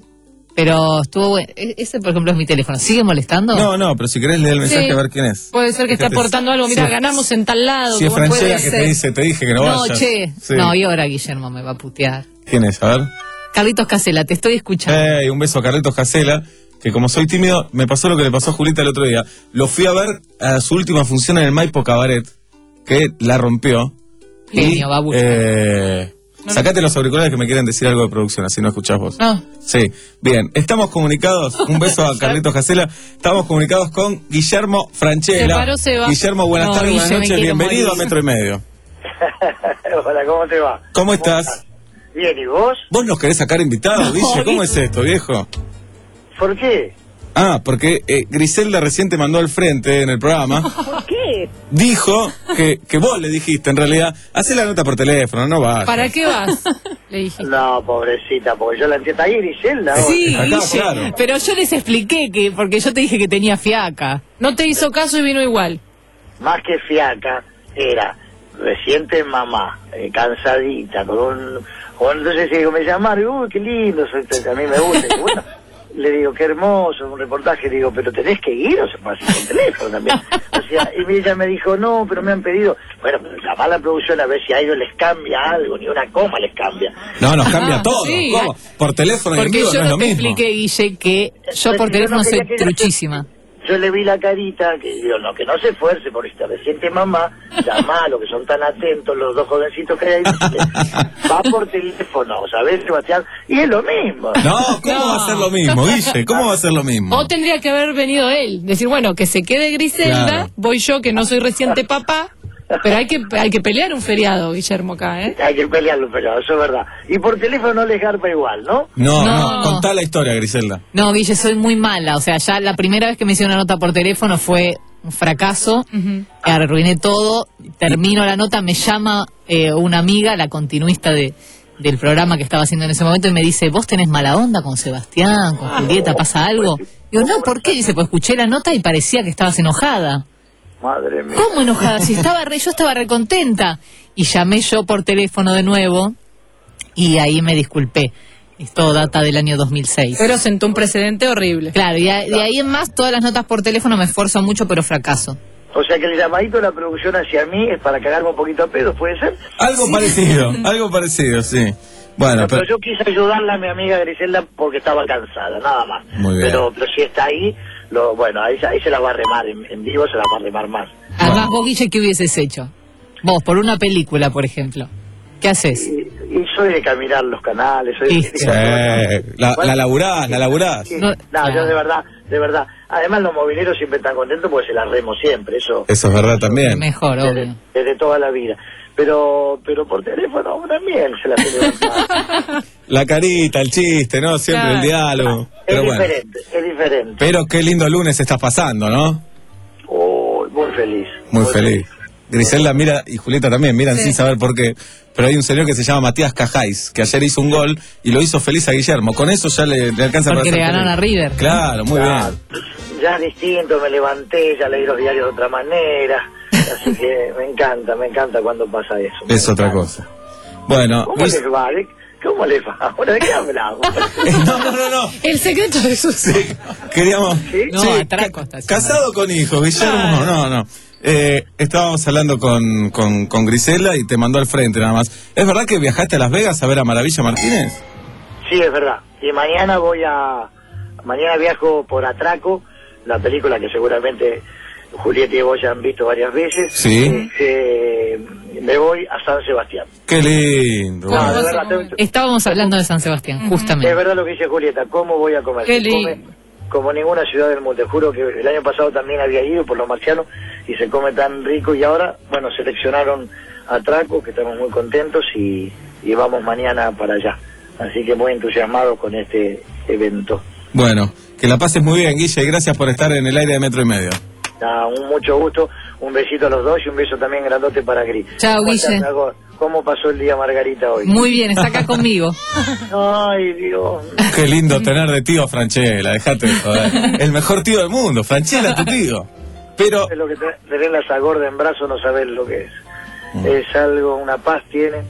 Speaker 19: pero estuvo bueno. E- Ese, por ejemplo, es mi teléfono. ¿Sigue molestando?
Speaker 9: No, no, pero si querés leer el mensaje
Speaker 2: Sí.
Speaker 9: a ver quién es.
Speaker 2: Puede ser que esté
Speaker 9: Fíjate.
Speaker 2: aportando algo. Mira,
Speaker 9: Sí.
Speaker 2: ganamos en tal lado.
Speaker 9: Si es
Speaker 2: que vos
Speaker 9: Franchella
Speaker 2: podés
Speaker 9: que te
Speaker 2: ser.
Speaker 9: dice, te dije que no
Speaker 19: No,
Speaker 9: vayas.
Speaker 19: che.
Speaker 9: Sí.
Speaker 19: No, y ahora Guillermo me va a putear.
Speaker 9: ¿Quién es? A ver.
Speaker 19: Carlitos Casela, te estoy escuchando.
Speaker 9: Hey, un beso a Carlitos Casela, que como soy tímido, me pasó lo que le pasó a Julita el otro día. Lo fui a ver a su última función en el Maipo Cabaret, que la rompió.
Speaker 19: Genio,
Speaker 9: y,
Speaker 19: babucho.
Speaker 9: eh, sacate los auriculares que me quieren decir algo de producción, así no escuchás vos.
Speaker 19: No.
Speaker 9: Sí, bien. Estamos comunicados, un beso a Carlitos Casela, estamos comunicados con Guillermo Franchella.
Speaker 2: Se paró Seba.
Speaker 9: Guillermo, buenas
Speaker 19: No,
Speaker 9: tardes,
Speaker 19: Guille,
Speaker 9: buenas
Speaker 19: me
Speaker 9: noches,
Speaker 19: quiero
Speaker 9: bienvenido
Speaker 19: morir.
Speaker 9: a Metro y Medio.
Speaker 20: Hola, ¿cómo te va?
Speaker 9: ¿Cómo estás?
Speaker 20: Bien, ¿y vos?
Speaker 9: ¿Vos nos querés sacar invitados, Guille? ¿Cómo es esto, viejo?
Speaker 20: ¿Por qué?
Speaker 9: Ah, porque eh, Griselda recién te mandó al frente en el programa.
Speaker 20: ¿Por qué?
Speaker 9: Dijo que, que vos le dijiste, en realidad, hacé la nota por teléfono, no vas.
Speaker 2: ¿Para qué vas? Le dije.
Speaker 20: No, pobrecita, porque yo la entiendo. Ahí Griselda. ahora.
Speaker 19: Sí,
Speaker 9: Acá,
Speaker 19: Guille,
Speaker 9: claro.
Speaker 19: pero yo les expliqué que, porque yo te dije que tenía fiaca.
Speaker 2: No te hizo caso y vino igual.
Speaker 20: Más que fiaca, era reciente mamá, eh, cansadita, con un... con- entonces digo, me llamaron, uy, qué lindo, soy, a mí me gusta. Y bueno, le digo, qué hermoso, un reportaje. Le digo, pero tenés que ir, o se pasa con teléfono también. O sea, y ella me dijo, no, pero me han pedido... Bueno, pero llamá a la producción a ver si a ellos les cambia algo, ni una coma les cambia.
Speaker 9: No, nos cambia
Speaker 19: Ah,
Speaker 9: todo.
Speaker 19: sí.
Speaker 9: ¿Cómo? Por teléfono y en
Speaker 19: Porque
Speaker 9: vivo
Speaker 19: yo
Speaker 9: no es
Speaker 19: no
Speaker 9: lo
Speaker 19: te
Speaker 9: mismo.
Speaker 19: expliqué, Guille, que yo por
Speaker 20: Entonces,
Speaker 19: teléfono
Speaker 20: no
Speaker 19: soy
Speaker 20: quería que-
Speaker 19: truchísima.
Speaker 20: yo le vi la carita, que digo, no, que no se esfuerce, porque si te resiente mamá, llamalo, que son tan atentos los dos jovencitos que hay ahí, va por teléfono, ¿sabés, Sebastián? Y es lo mismo.
Speaker 9: No, ¿cómo
Speaker 2: No.
Speaker 9: va a ser lo mismo, Guille? ¿Cómo va a ser lo mismo?
Speaker 2: O tendría que haber venido él. Decir, bueno, que se quede Griselda,
Speaker 9: Claro.
Speaker 2: voy yo que no soy reciente papá, pero hay que hay que pelear un feriado, Guillermo, acá, ¿eh?
Speaker 20: Hay que pelearlo, pero eso es verdad. Y por teléfono no les garpa igual, ¿no?
Speaker 9: No,
Speaker 19: No.
Speaker 9: no, contá la historia, Griselda.
Speaker 19: No, Guille, soy muy mala. O sea, ya la primera vez que me hice una nota por teléfono fue un fracaso. Arruiné todo. Termino la nota, me llama eh, una amiga, la continuista de, del programa que estaba haciendo en ese momento, y me dice, ¿vos tenés mala onda con Sebastián, con Julieta, pasa algo? Digo, no, ¿por qué? Dice, pues escuché la nota y parecía que estabas enojada.
Speaker 20: Madre mía.
Speaker 19: ¿Cómo enojada? Si estaba re, yo estaba re contenta. Y llamé yo por teléfono de nuevo y ahí me disculpé. Esto data del año dos mil seis.
Speaker 2: Pero sentó un precedente horrible.
Speaker 19: Claro, y a- de ahí en más, todas las notas por teléfono me esfuerzo mucho, pero fracaso.
Speaker 20: O sea que el llamadito de la producción hacia mí es para cagarme un poquito a pedo, ¿puede ser?
Speaker 9: Algo parecido, algo parecido, sí. Bueno,
Speaker 20: pero,
Speaker 9: pero...
Speaker 20: yo quise ayudarla a mi amiga Griselda porque estaba cansada, nada más.
Speaker 9: Muy bien.
Speaker 20: Pero, pero si está ahí, lo, bueno, ahí, ahí se la va a remar, en, en vivo se la va a remar más.
Speaker 19: Además, vos, Guille, ¿qué hubieses hecho? Vos, por una película, por ejemplo. ¿Qué haces?
Speaker 20: Y, y soy de caminar los canales, soy de...
Speaker 9: Sí, la, la laburás, la laburás.
Speaker 20: Sí, no, yo de verdad, de verdad. Además los mobileros siempre están contentos porque se la remo siempre, eso
Speaker 9: Eso es verdad también.
Speaker 19: Mejor,
Speaker 20: desde,
Speaker 19: obvio.
Speaker 20: desde toda la vida. Pero pero por teléfono también se la hace levantar.
Speaker 9: La carita, el chiste, ¿no? Siempre
Speaker 20: Claro.
Speaker 9: el diálogo.
Speaker 20: Es
Speaker 9: Pero bueno.
Speaker 20: diferente, es diferente.
Speaker 9: Pero qué lindo lunes estás pasando, ¿no?
Speaker 20: Oh, muy feliz.
Speaker 9: Muy feliz. Griselda mira, y Julieta también, miran sin saber por qué. Pero hay un señor que se llama Matías Cajáis, que ayer hizo un gol y lo hizo feliz a Guillermo. Con eso ya le, le alcanza
Speaker 19: Porque
Speaker 9: para
Speaker 19: le
Speaker 9: ser
Speaker 19: ganaron
Speaker 9: feliz.
Speaker 19: a River.
Speaker 9: Claro, muy
Speaker 20: Claro.
Speaker 9: bien.
Speaker 20: Ya es distinto, me levanté, ya leí los diarios de otra manera. Así que me encanta, me encanta cuando pasa eso.
Speaker 9: Es otra cosa. Bueno,
Speaker 20: ¿Cómo
Speaker 9: Luis-
Speaker 20: les va? ¿De- ¿Cómo les va? ¿Ahora de qué hablamos?
Speaker 9: no, no, no, no.
Speaker 2: El secreto de sus...
Speaker 9: Queríamos...
Speaker 19: No,
Speaker 9: Sí,
Speaker 19: atraco está haciendo.
Speaker 9: Casado con hijos, Guillermo, no, no. Eh, estábamos hablando con, con, con Griselda y te mandó al frente nada más. ¿Es verdad que viajaste a Las Vegas a ver a Maravilla Martínez?
Speaker 20: Sí, es verdad. Y mañana voy a... Mañana viajo por Atraco, la película que seguramente Julieta y vos ya han visto varias veces.
Speaker 9: Sí.
Speaker 20: Eh, me voy a San Sebastián.
Speaker 9: Qué lindo.
Speaker 20: No,
Speaker 9: bueno.
Speaker 20: de verdad, te-
Speaker 19: Estábamos hablando de San Sebastián, justamente.
Speaker 20: es verdad lo que dice Julieta, ¿cómo voy a comer?
Speaker 19: Qué
Speaker 20: Se come
Speaker 19: lindo.
Speaker 20: como ninguna ciudad del mundo. Te juro que el año pasado también había ido por los marcianos y se come tan rico. Y ahora, bueno, seleccionaron Atraco, que estamos muy contentos y, y vamos mañana para allá. Así que muy entusiasmados con este evento.
Speaker 9: Bueno, que la pases muy bien, Guille, y gracias por estar en el aire de Metro y Medio.
Speaker 20: Nada, un mucho gusto, un besito a los dos y un beso también grandote para Gris.
Speaker 19: Chao,
Speaker 20: Cuéntame
Speaker 19: Guille.
Speaker 20: algo, ¿cómo pasó el día Margarita hoy?
Speaker 19: Muy bien, está acá conmigo.
Speaker 20: Ay, Dios.
Speaker 9: Qué lindo tener de tío a Franchella, dejate de joder. El mejor tío del mundo, Franchella, tu tío. Pero...
Speaker 20: Es lo que te- tener la sagorda en brazo no sabes lo que es.
Speaker 9: Mm.
Speaker 20: Es algo, una paz tiene.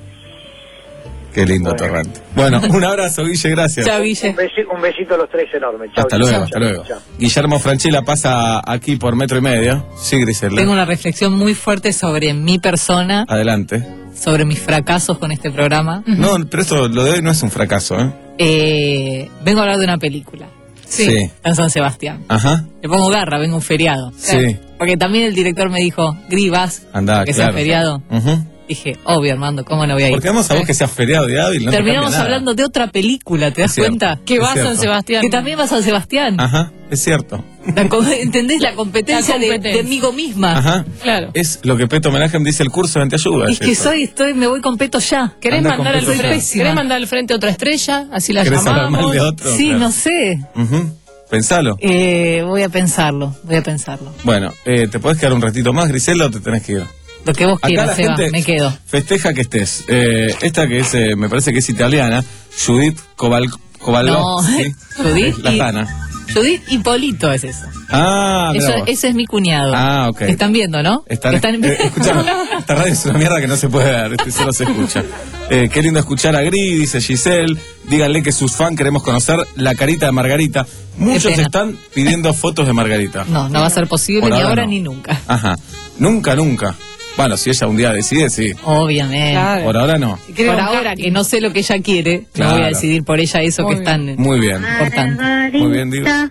Speaker 9: Qué lindo torrente. Bueno, un abrazo, Guille, gracias.
Speaker 19: Chao, Guille.
Speaker 20: Un, besi- un besito a los tres enorme. Chao,
Speaker 9: Hasta
Speaker 20: chao,
Speaker 9: luego,
Speaker 20: chao,
Speaker 9: hasta luego.
Speaker 20: chao.
Speaker 9: Guillermo Franchella pasa aquí por Metro y Medio. Sí, Griselda.
Speaker 19: Tengo una reflexión muy fuerte sobre mi persona,
Speaker 9: Adelante.
Speaker 19: sobre mis fracasos con este programa.
Speaker 9: No, pero esto, lo de hoy no es un fracaso, ¿eh?
Speaker 19: Eh, vengo a hablar de una película.
Speaker 9: Sí.
Speaker 19: En San Sebastián.
Speaker 9: Ajá.
Speaker 19: Le pongo garra, vengo un feriado.
Speaker 9: Sí.
Speaker 19: Porque también el director me dijo, Gri, vas,
Speaker 9: Andá,
Speaker 19: que
Speaker 9: claro.
Speaker 19: sea feriado.
Speaker 9: Ujú.
Speaker 19: Dije, obvio, Armando, ¿cómo no voy a ir?
Speaker 9: Porque vamos a vos que sea feriado de hábil, no te
Speaker 19: Terminamos
Speaker 9: cambia nada.
Speaker 19: hablando de otra película, ¿te das
Speaker 9: Es cierto,
Speaker 19: cuenta?
Speaker 9: Que es va a San cierto.
Speaker 2: Sebastián.
Speaker 19: Que también va a San Sebastián.
Speaker 9: Ajá, es cierto.
Speaker 19: La co- ¿Entendés? La competencia,
Speaker 2: La
Speaker 19: de-
Speaker 2: competencia.
Speaker 19: De, amigo misma.
Speaker 9: Ajá.
Speaker 2: Claro.
Speaker 9: Es lo que Peto Menajem dice el curso de anteayuda.
Speaker 19: Es que
Speaker 9: eso.
Speaker 19: soy, estoy, me voy con Peto ya.
Speaker 2: ¿Querés
Speaker 9: Anda
Speaker 2: mandar,
Speaker 9: con
Speaker 2: al
Speaker 9: peso
Speaker 2: frente,
Speaker 19: pésima.
Speaker 2: ¿Querés mandar al frente otra estrella? Así la
Speaker 9: ¿Querés hablar mal
Speaker 2: llamamos.
Speaker 9: de otro?
Speaker 19: Sí,
Speaker 9: Claro.
Speaker 19: no sé.
Speaker 9: Ujú. Pensalo.
Speaker 19: Eh, voy a pensarlo, voy a pensarlo.
Speaker 9: Bueno, eh, ¿te podés quedar un ratito más, Griselda, o te tenés que ir?
Speaker 19: Lo que vos
Speaker 9: Acá
Speaker 19: quieras,
Speaker 9: la
Speaker 19: Seba,
Speaker 9: gente
Speaker 19: me quedo.
Speaker 9: festeja que estés. Eh, esta que es, eh, me parece que es italiana, Judith Koval
Speaker 19: No,
Speaker 9: Kovalowski.
Speaker 19: Judith
Speaker 9: La
Speaker 19: y-
Speaker 9: Tana.
Speaker 19: Judith Hipólito es eso.
Speaker 9: Ah, mirá
Speaker 19: Eso-
Speaker 9: vos.
Speaker 19: ese es mi cuñado.
Speaker 9: Ah, ok.
Speaker 19: Están viendo, ¿no?
Speaker 9: Están,
Speaker 19: Están-
Speaker 9: eh, escuchá, esta radio es una mierda que no se puede ver, este solo se escucha. Eh, qué lindo escuchar a Gris, dice Giselle. Díganle que sus fans queremos conocer la carita de Margarita. Muchos
Speaker 19: pena.
Speaker 9: están pidiendo fotos de Margarita.
Speaker 19: No, no va a ser posible
Speaker 9: Por
Speaker 19: ni
Speaker 9: ahora
Speaker 19: ahora
Speaker 9: no.
Speaker 19: ni nunca.
Speaker 9: Ajá. Nunca, nunca. Bueno, si ella un día decide, sí.
Speaker 19: Obviamente.
Speaker 2: Claro.
Speaker 9: Por ahora no.
Speaker 2: Quiere
Speaker 19: Por
Speaker 2: un
Speaker 19: ahora,
Speaker 2: casting.
Speaker 19: que no sé lo que ella quiere,
Speaker 9: Claro.
Speaker 19: no voy a decidir por ella eso
Speaker 2: Muy
Speaker 19: que es tan
Speaker 9: Muy bien.
Speaker 19: importante.
Speaker 9: Muy bien, digo.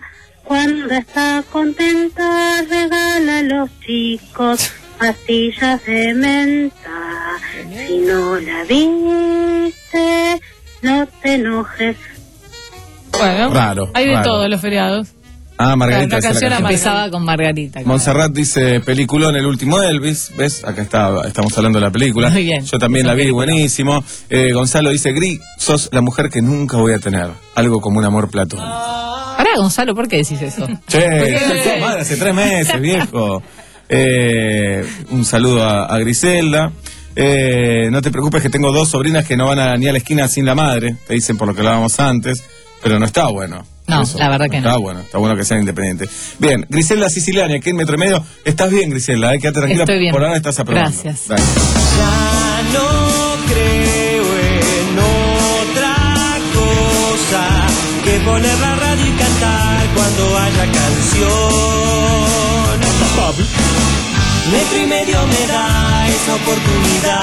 Speaker 3: Cuando está contenta regala a los chicos pastillas de menta. Si no la viste, no te enojes.
Speaker 2: Bueno,
Speaker 9: Raro,
Speaker 2: hay de
Speaker 9: raro.
Speaker 2: todo los feriados.
Speaker 9: Ah, Margarita.
Speaker 2: La
Speaker 9: esa es
Speaker 2: canción
Speaker 9: la canción.
Speaker 19: Empezaba con Margarita. claro.
Speaker 9: Montserrat dice, peliculón El último Elvis. ¿Ves? Acá está, estamos hablando de la película.
Speaker 19: Muy bien.
Speaker 9: Yo también la vi, buenísimo. Eh, Gonzalo dice, Gris, sos la mujer que nunca voy a tener. Algo como un amor platónico.
Speaker 19: Pará, Gonzalo, ¿por qué decís eso?
Speaker 9: Che, ya, madre, hace tres meses, viejo. Eh, un saludo a, a Griselda. Eh, no te preocupes que tengo dos sobrinas que no van a, ni a la esquina sin la madre. Te dicen por lo que hablábamos antes. Pero no está bueno.
Speaker 19: No,
Speaker 9: Eso.
Speaker 19: la verdad que no.
Speaker 9: Está bueno, está bueno que sean independientes. Bien, Griselda Siciliani, aquí en Metro y Medio. Estás bien, Griselda, eh, quédate tranquila.
Speaker 19: Estoy bien.
Speaker 9: Por ahora estás aprobando.
Speaker 19: Gracias.
Speaker 9: Dale.
Speaker 12: Ya no creo en otra cosa que poner la radio y cantar cuando haya canción. Metro y Medio me da esa oportunidad.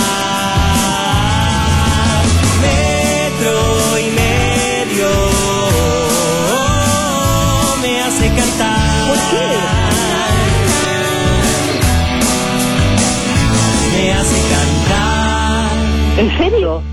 Speaker 12: Metro y Medio me hace cantar. ¿Por qué? Me hace cantar.
Speaker 3: ¿En serio?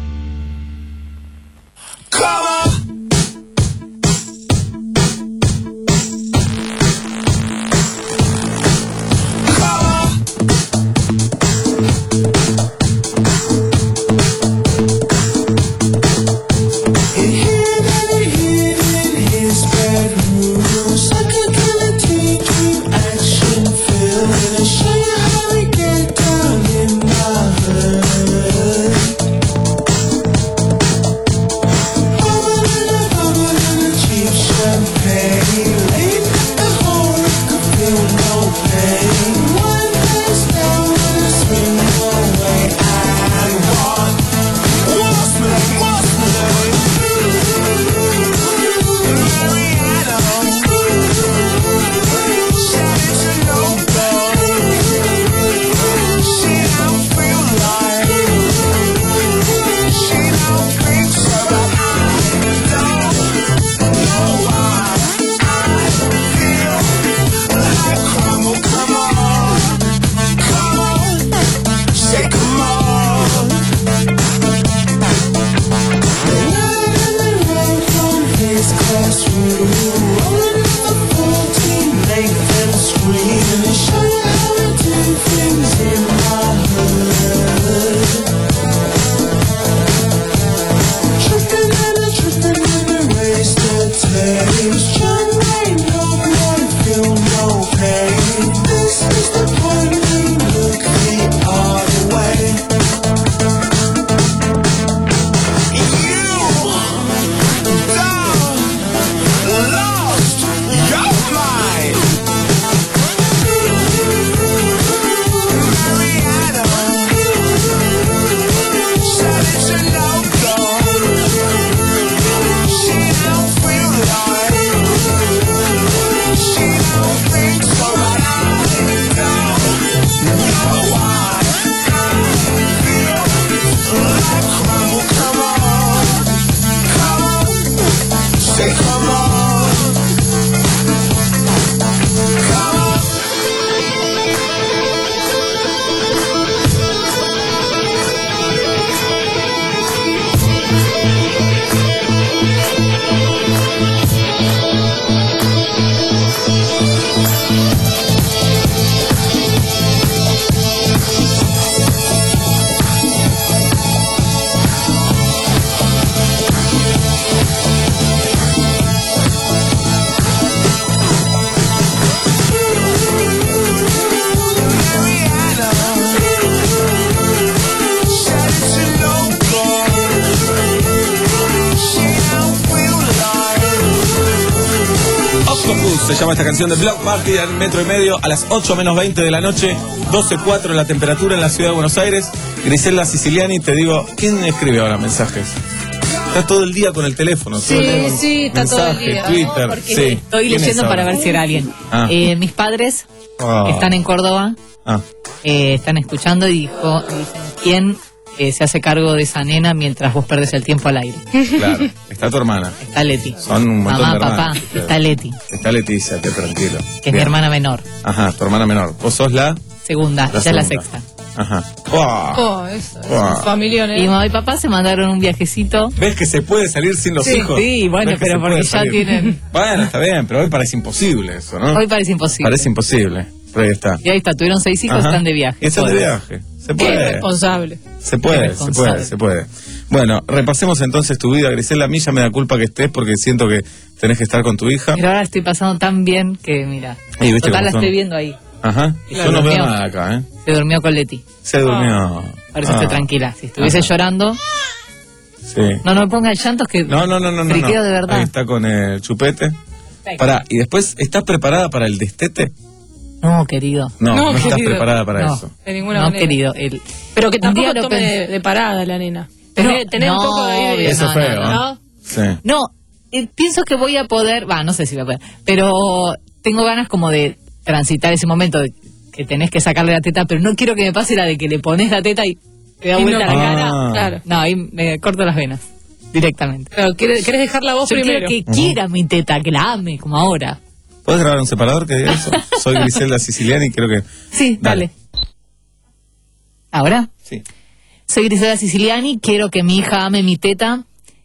Speaker 9: Se llama esta canción de Block Party en Metro y Medio a las ocho menos veinte de la noche, doce cuatro la temperatura en la ciudad de Buenos Aires. Griselda Siciliani, te digo, ¿quién escribe ahora mensajes? Está todo el día con el teléfono.
Speaker 2: Sí,
Speaker 9: todo el día,
Speaker 2: sí, está todo el
Speaker 9: mensajes,
Speaker 2: día.
Speaker 9: Twitter,
Speaker 19: Porque
Speaker 9: sí.
Speaker 19: estoy
Speaker 9: ¿Quién
Speaker 19: leyendo
Speaker 9: es
Speaker 19: para
Speaker 9: ahora?
Speaker 19: ver si era alguien.
Speaker 9: Ah.
Speaker 19: Eh, mis padres
Speaker 9: Ah.
Speaker 19: están en Córdoba,
Speaker 9: Ah.
Speaker 19: eh, están escuchando y dijo, dicen, ¿quién eh, se hace cargo de esa nena mientras vos perdés el tiempo al aire?
Speaker 9: Claro, está tu hermana.
Speaker 19: Está Leti.
Speaker 9: Son un montón
Speaker 19: Mamá,
Speaker 9: de
Speaker 19: papá,
Speaker 9: hermanas.
Speaker 19: está Leti.
Speaker 9: está Leticia, qué tranquilo.
Speaker 19: Que es mi hermana menor.
Speaker 9: Ajá, tu hermana menor. Vos sos la...
Speaker 19: Segunda,
Speaker 9: La
Speaker 19: ya es la
Speaker 9: segunda.
Speaker 19: sexta.
Speaker 9: Ajá. ¡Wow!
Speaker 2: Oh, eso,
Speaker 9: Wow.
Speaker 2: es familión, ¿eh?
Speaker 19: Y mamá y papá se mandaron un viajecito.
Speaker 9: ¿Ves que se puede salir sin los
Speaker 19: Sí,
Speaker 9: hijos?
Speaker 19: sí, bueno,
Speaker 9: ¿Ves que
Speaker 19: pero
Speaker 9: se
Speaker 19: porque
Speaker 9: puede
Speaker 19: ya
Speaker 9: salir?
Speaker 19: tienen-
Speaker 9: Bueno, está bien, pero hoy parece imposible eso, ¿no?
Speaker 19: Hoy parece imposible.
Speaker 9: Parece imposible. Pero ahí está.
Speaker 19: Y ahí está, tuvieron seis hijos,
Speaker 9: Ajá.
Speaker 19: están de viaje.
Speaker 9: Y están de
Speaker 19: Todos.
Speaker 9: viaje. Se
Speaker 2: Qué
Speaker 9: puede.
Speaker 2: responsable.
Speaker 9: Se puede,
Speaker 19: Qué
Speaker 9: se
Speaker 19: responsable.
Speaker 9: puede, se puede. Bueno, repasemos entonces tu vida, Griselda. A mí ya me da culpa que estés porque siento que tenés que estar con tu hija.
Speaker 19: Pero ahora estoy pasando tan bien que, mira,
Speaker 9: Y viste
Speaker 19: total la
Speaker 9: cómo son.
Speaker 19: estoy viendo ahí.
Speaker 9: Ajá.
Speaker 19: Claro,
Speaker 9: Yo no veo
Speaker 19: durmió.
Speaker 9: nada acá, ¿eh?
Speaker 19: Se durmió con Leti.
Speaker 9: Se durmió.
Speaker 19: Por eso
Speaker 9: Ah.
Speaker 19: estoy tranquila. Si estuviese
Speaker 9: Ajá.
Speaker 19: llorando,
Speaker 9: Sí.
Speaker 19: no, no me ponga llantos que
Speaker 9: No, no, no, no, no.
Speaker 19: friqueo
Speaker 9: no.
Speaker 19: de verdad.
Speaker 9: Ahí está con el chupete. Pará, ¿y después estás preparada para el destete?
Speaker 19: No, querido.
Speaker 9: No, no,
Speaker 2: No,
Speaker 9: estás
Speaker 2: querido.
Speaker 9: preparada para
Speaker 19: No.
Speaker 9: eso.
Speaker 2: De ninguna
Speaker 19: No,
Speaker 2: manera.
Speaker 19: querido. El...
Speaker 2: Pero que
Speaker 19: Un
Speaker 2: tampoco
Speaker 19: día lo
Speaker 2: tome
Speaker 19: pensé.
Speaker 2: de, de parada la nena.
Speaker 19: Pero-
Speaker 2: Tener, tener un
Speaker 19: no,
Speaker 2: poco de ahí de...
Speaker 9: Eso es
Speaker 19: no,
Speaker 9: feo,
Speaker 19: no,
Speaker 9: ¿eh?
Speaker 2: ¿no?
Speaker 9: Sí.
Speaker 19: No, eh, pienso que voy a poder, va, no sé si voy a poder, pero tengo ganas como de transitar ese momento de que tenés que sacarle la teta, pero no quiero que me pase la de que le pones la teta y te da
Speaker 2: Y
Speaker 19: vuelta
Speaker 2: no-
Speaker 19: la
Speaker 9: Ah.
Speaker 19: cara.
Speaker 2: Claro.
Speaker 19: No, ahí me corto las venas, directamente.
Speaker 2: Pero ¿querés, querés dejarla vos
Speaker 19: Yo
Speaker 2: primero?
Speaker 19: quiero que
Speaker 9: Ujú.
Speaker 19: quiera mi teta, que la ame, como ahora.
Speaker 9: ¿Puedes grabar un separador que diga eso? Soy Griselda Siciliani y creo que...
Speaker 19: Sí, dale. ¿Ahora?
Speaker 9: Sí.
Speaker 19: Soy Griselda Siciliani, quiero que mi hija ame mi teta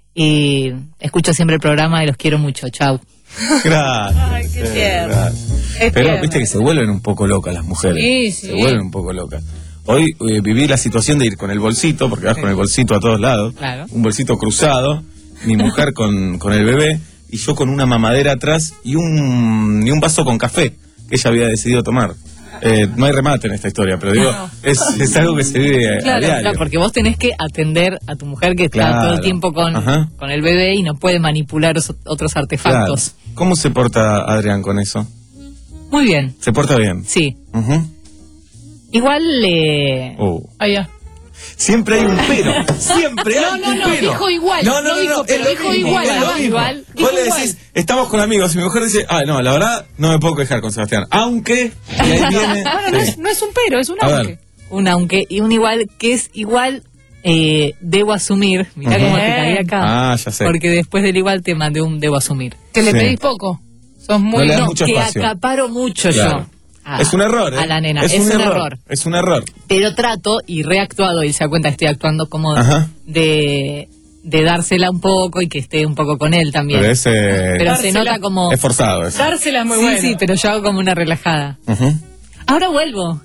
Speaker 19: y escucho siempre el programa y los quiero mucho. Chau.
Speaker 9: Gracias.
Speaker 2: Ay, qué
Speaker 9: sí,
Speaker 2: tierno.
Speaker 9: gracias.
Speaker 2: Es
Speaker 9: Pero
Speaker 2: tierno.
Speaker 9: viste que se vuelven un poco locas las mujeres.
Speaker 2: Sí, sí.
Speaker 9: Se vuelven un poco locas. Hoy eh, viví la situación de ir con el bolsito, porque vas con el bolsito a todos lados.
Speaker 19: Claro.
Speaker 9: Un bolsito cruzado, mi mujer con, con el bebé y yo con una mamadera atrás y un, y un vaso con café que ella había decidido tomar. Eh, no hay remate en esta historia, pero digo,
Speaker 19: No.
Speaker 9: es, es algo que se vive a
Speaker 19: Claro,
Speaker 9: diario.
Speaker 19: claro, porque vos tenés que atender a tu mujer que está
Speaker 9: Claro.
Speaker 19: todo el tiempo con,
Speaker 9: Ajá.
Speaker 19: con el bebé y no puede manipular os- otros
Speaker 9: Claro.
Speaker 19: artefactos.
Speaker 9: ¿Cómo se porta Adrián con eso?
Speaker 19: Muy bien,
Speaker 9: ¿Se porta bien?
Speaker 19: sí.
Speaker 9: Ujú.
Speaker 19: Igual, eh,
Speaker 9: Oh.
Speaker 2: Allá.
Speaker 9: Siempre hay un pero. Siempre
Speaker 2: No,
Speaker 9: hay
Speaker 2: no,
Speaker 9: un
Speaker 2: no,
Speaker 9: pero.
Speaker 2: dijo igual,
Speaker 9: No, no,
Speaker 2: no
Speaker 9: no,
Speaker 2: dijo
Speaker 9: no,
Speaker 2: pero,
Speaker 9: es lo
Speaker 2: dijo
Speaker 9: mismo,
Speaker 2: igual,
Speaker 9: es lo
Speaker 2: ajá,
Speaker 9: mismo.
Speaker 2: igual,
Speaker 9: Vos
Speaker 2: dijo
Speaker 9: le
Speaker 2: igual.
Speaker 9: decís, estamos con amigos, y mi mujer dice, ah, no, la verdad, no me puedo quejar con Sebastián. Aunque, y ahí viene.
Speaker 2: Bueno, no
Speaker 9: sí.
Speaker 2: es, no es un pero, es un
Speaker 9: A ver.
Speaker 2: aunque.
Speaker 19: un aunque y un igual que es igual, eh, debo asumir. Mirá
Speaker 9: Ujú.
Speaker 19: cómo te caí acá.
Speaker 9: Ah, ya sé.
Speaker 19: Porque después del igual te mandé un debo asumir.
Speaker 2: Que le
Speaker 9: Sí.
Speaker 2: pedís poco. Sos
Speaker 9: No
Speaker 2: muy...
Speaker 9: le das
Speaker 2: no,
Speaker 9: mucho
Speaker 19: que
Speaker 9: espacio.
Speaker 19: acaparo mucho
Speaker 9: Claro.
Speaker 19: yo. a-
Speaker 9: Es un error, ¿eh?
Speaker 19: A la nena. Es,
Speaker 9: un,
Speaker 19: un
Speaker 9: error.
Speaker 19: error.
Speaker 9: Es un error.
Speaker 19: Pero trato y reactuado y se da cuenta que estoy actuando como
Speaker 9: Ajá.
Speaker 19: de, de dársela un poco y que esté un poco con él también.
Speaker 9: Pero es, eh,
Speaker 19: Pero se
Speaker 2: Dársela.
Speaker 19: nota como...
Speaker 9: es forzado eso.
Speaker 2: Dársela es muy
Speaker 19: sí,
Speaker 2: bueno.
Speaker 19: sí, pero yo hago como una relajada.
Speaker 9: Ujú.
Speaker 19: Ahora vuelvo.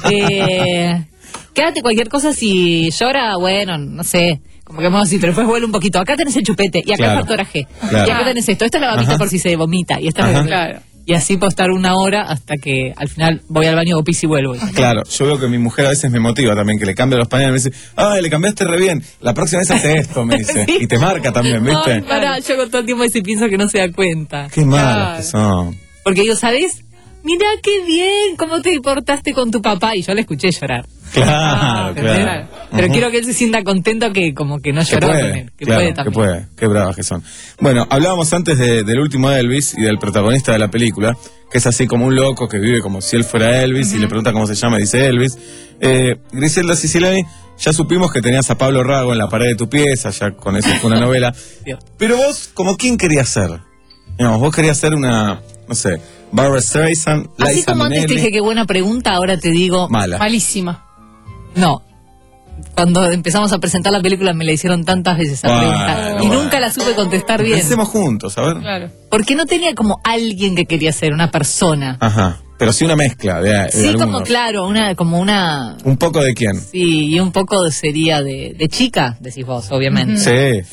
Speaker 19: eh, quédate cualquier cosa si llora, bueno, no sé. Como que vamos así, pero después vuelve un poquito. Acá tenés el chupete y acá
Speaker 9: Claro.
Speaker 19: el factor G.
Speaker 9: Claro.
Speaker 19: Y acá tenés esto. Esta es la babita
Speaker 9: Ajá.
Speaker 19: por si se vomita. Y esta es
Speaker 9: Ajá.
Speaker 19: la-
Speaker 2: Claro.
Speaker 19: Y así puedo estar una hora hasta que al final voy al baño, hago pis y vuelvo.
Speaker 9: Claro, yo veo que mi mujer a veces me motiva también, que le cambia los pañales, me dice, ay, le cambiaste re bien, la próxima vez hace esto, me dice.
Speaker 19: Sí.
Speaker 9: Y te marca también, ¿viste?
Speaker 19: Ay, pará, yo con todo el tiempo ese pienso que no se da cuenta.
Speaker 9: Qué malos
Speaker 2: Claro.
Speaker 9: que son.
Speaker 19: Porque digo, ¿sabes? Mira qué bien, cómo te portaste con tu papá. Y yo le escuché llorar.
Speaker 9: Claro,
Speaker 19: ¿Entendés?
Speaker 9: claro.
Speaker 19: Pero
Speaker 9: Ujú.
Speaker 19: quiero que él se sienta contento que como que no
Speaker 9: Que
Speaker 19: lloró
Speaker 9: puede,
Speaker 19: con él. Que
Speaker 9: claro,
Speaker 19: puede
Speaker 9: que
Speaker 19: también.
Speaker 9: puede, qué bravas que son. Bueno, hablábamos antes de- del último Elvis y del protagonista de la película, que es así como un loco que vive como si él fuera Elvis y le pregunta cómo se llama y dice Elvis. Eh, Griselda Siciliani, ya supimos que tenías a Pablo Rago en la pared de tu pieza, ya con eso fue una novela. Pero vos, ¿como quién querías ser? Digamos, vos querías ser una, no sé, Barbra Streisand,
Speaker 19: Así
Speaker 9: Liza
Speaker 19: como antes te
Speaker 9: Minnelli.
Speaker 19: dije qué buena pregunta, ahora te digo...
Speaker 9: Mala.
Speaker 2: Malísima.
Speaker 19: No. Cuando empezamos a presentar la película me la hicieron tantas veces esa
Speaker 9: Bueno,
Speaker 19: pregunta. Y
Speaker 9: bueno.
Speaker 19: nunca la supe contestar bien.
Speaker 9: Pensemos juntos, a ver.
Speaker 2: Claro.
Speaker 19: Porque no tenía como alguien que quería ser, una persona.
Speaker 9: Ajá, pero sí una mezcla de, de
Speaker 19: Sí, como
Speaker 9: algunos.
Speaker 19: claro, una, como una...
Speaker 9: ¿Un poco de quién?
Speaker 19: Sí, y un poco sería de, de chica, decís vos, obviamente.
Speaker 9: Sí.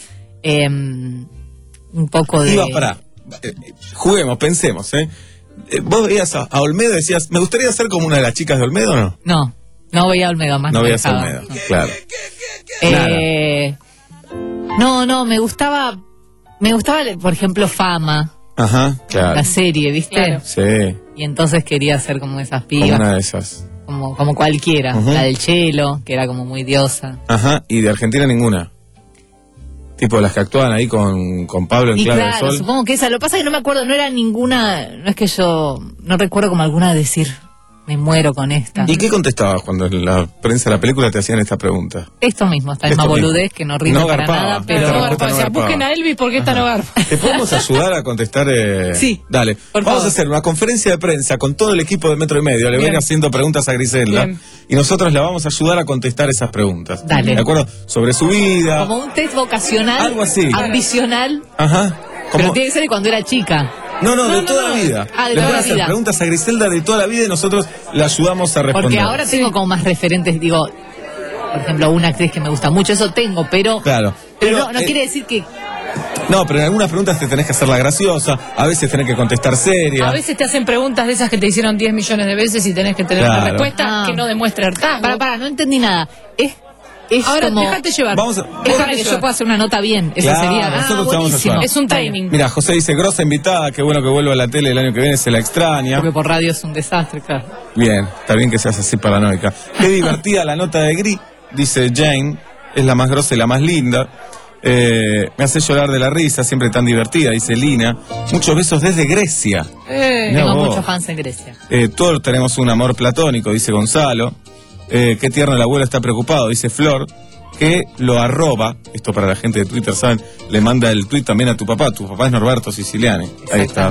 Speaker 19: Em, un poco de...
Speaker 9: Iba para. eh, juguemos, pensemos, ¿eh? Eh, Vos veías a, a Olmedo y decías, ¿me gustaría ser como una de las chicas de Olmedo o no?
Speaker 19: No, no veía a Olmedo más.
Speaker 9: No
Speaker 19: me
Speaker 9: veías a
Speaker 19: dejaba.
Speaker 9: Olmedo, claro.
Speaker 19: Eh, no, no, me gustaba, me gustaba, por ejemplo, Fama,
Speaker 9: Ajá, claro.
Speaker 19: la serie, ¿viste?
Speaker 2: Claro.
Speaker 9: Sí,
Speaker 19: Y entonces quería ser como esas
Speaker 9: como
Speaker 19: pibas,
Speaker 9: una de esas.
Speaker 19: como, como cualquiera.
Speaker 9: Ujú.
Speaker 19: La del Chelo, que era como muy diosa.
Speaker 9: Ajá, y de Argentina ninguna. Tipo las que actúan ahí con, con Pablo en
Speaker 19: Y
Speaker 9: Clave
Speaker 19: claro,
Speaker 9: del Sol.
Speaker 19: supongo que esa. Lo que pasa es que no me acuerdo, no era ninguna, no es que yo, no recuerdo como alguna decir, me muero con esta.
Speaker 9: ¿Y qué contestabas cuando en la prensa de la película te hacían esta pregunta?
Speaker 19: Esto mismo, esta misma
Speaker 9: Esto mismo.
Speaker 19: boludez que no rinde
Speaker 9: No
Speaker 19: para
Speaker 9: garpaba,
Speaker 19: nada,
Speaker 9: esta
Speaker 19: pero...
Speaker 9: respuesta
Speaker 2: No,
Speaker 9: no
Speaker 2: garpa, o sea,
Speaker 9: garpaba.
Speaker 2: busquen a Elvis porque esta no garpa.
Speaker 9: ¿Te podemos ayudar a contestar? Eh...
Speaker 19: Sí.
Speaker 9: Dale.
Speaker 19: Por
Speaker 9: Vamos
Speaker 19: favor.
Speaker 9: a hacer una conferencia de prensa con todo el equipo de Metro y Medio. Le voy a ir
Speaker 2: Bien.
Speaker 9: haciendo preguntas a Griselda.
Speaker 2: Bien.
Speaker 9: Y nosotros la vamos a ayudar a contestar esas preguntas.
Speaker 19: Dale.
Speaker 9: ¿De acuerdo? Sobre su vida.
Speaker 19: Como un test vocacional,
Speaker 9: Algo así.
Speaker 19: ambicional,
Speaker 9: Ajá.
Speaker 19: pero
Speaker 9: Como...
Speaker 19: tiene que ser de cuando era chica.
Speaker 9: No, no, de
Speaker 19: No, no,
Speaker 9: toda
Speaker 19: no.
Speaker 9: la vida.
Speaker 19: Ah, de
Speaker 9: Le
Speaker 19: toda
Speaker 9: voy a
Speaker 19: la
Speaker 9: hacer
Speaker 19: vida.
Speaker 9: preguntas a Griselda de toda la vida y nosotros le ayudamos a responder.
Speaker 19: Porque ahora tengo como más referentes, digo, por ejemplo, una actriz que me gusta mucho, eso tengo, pero...
Speaker 9: Claro.
Speaker 19: Pero,
Speaker 9: Pero,
Speaker 19: no, no
Speaker 9: eh,
Speaker 19: quiere decir que...
Speaker 9: No, pero en algunas preguntas te tenés que hacer la graciosa, a veces tenés que contestar seria.
Speaker 2: A veces te hacen preguntas de esas que te hicieron diez millones de veces y tenés que tener
Speaker 9: Claro.
Speaker 2: una respuesta
Speaker 19: Ah.
Speaker 2: que no demuestre hartazgo.
Speaker 19: Para, para, no entendí nada. Es, es
Speaker 2: Ahora,
Speaker 19: como...
Speaker 2: déjate llevar.
Speaker 9: Vamos a-
Speaker 19: Es
Speaker 2: Déjate
Speaker 19: para que
Speaker 2: llevar.
Speaker 19: yo pueda hacer una nota bien. Eso
Speaker 9: Claro,
Speaker 19: sería...
Speaker 9: nosotros
Speaker 19: Ah,
Speaker 9: te vamos a
Speaker 19: buenísimo.
Speaker 9: ayudar.
Speaker 2: Es un training.
Speaker 9: Mira, José dice, grosa invitada, qué bueno que vuelva a la tele el año que viene, se la extraña.
Speaker 19: Porque por radio es un desastre, claro.
Speaker 9: Bien, está bien que seas así paranoica. Qué divertida la nota de Gris, dice Jane, es la más grosa y la más linda. Eh, me hace llorar de la risa, siempre tan divertida, dice Lina. Muchos besos desde Grecia.
Speaker 2: Eh,
Speaker 9: Mirá
Speaker 19: Tengo
Speaker 9: vos.
Speaker 19: muchos fans en Grecia.
Speaker 9: Eh, todos tenemos un amor platónico, dice Gonzalo. Eh, qué tierno el abuelo está preocupado, dice Flor. Que lo arroba, esto para la gente de Twitter, ¿saben? Le manda el tweet también a tu papá. Tu papá es Norberto Siciliani. Ahí está.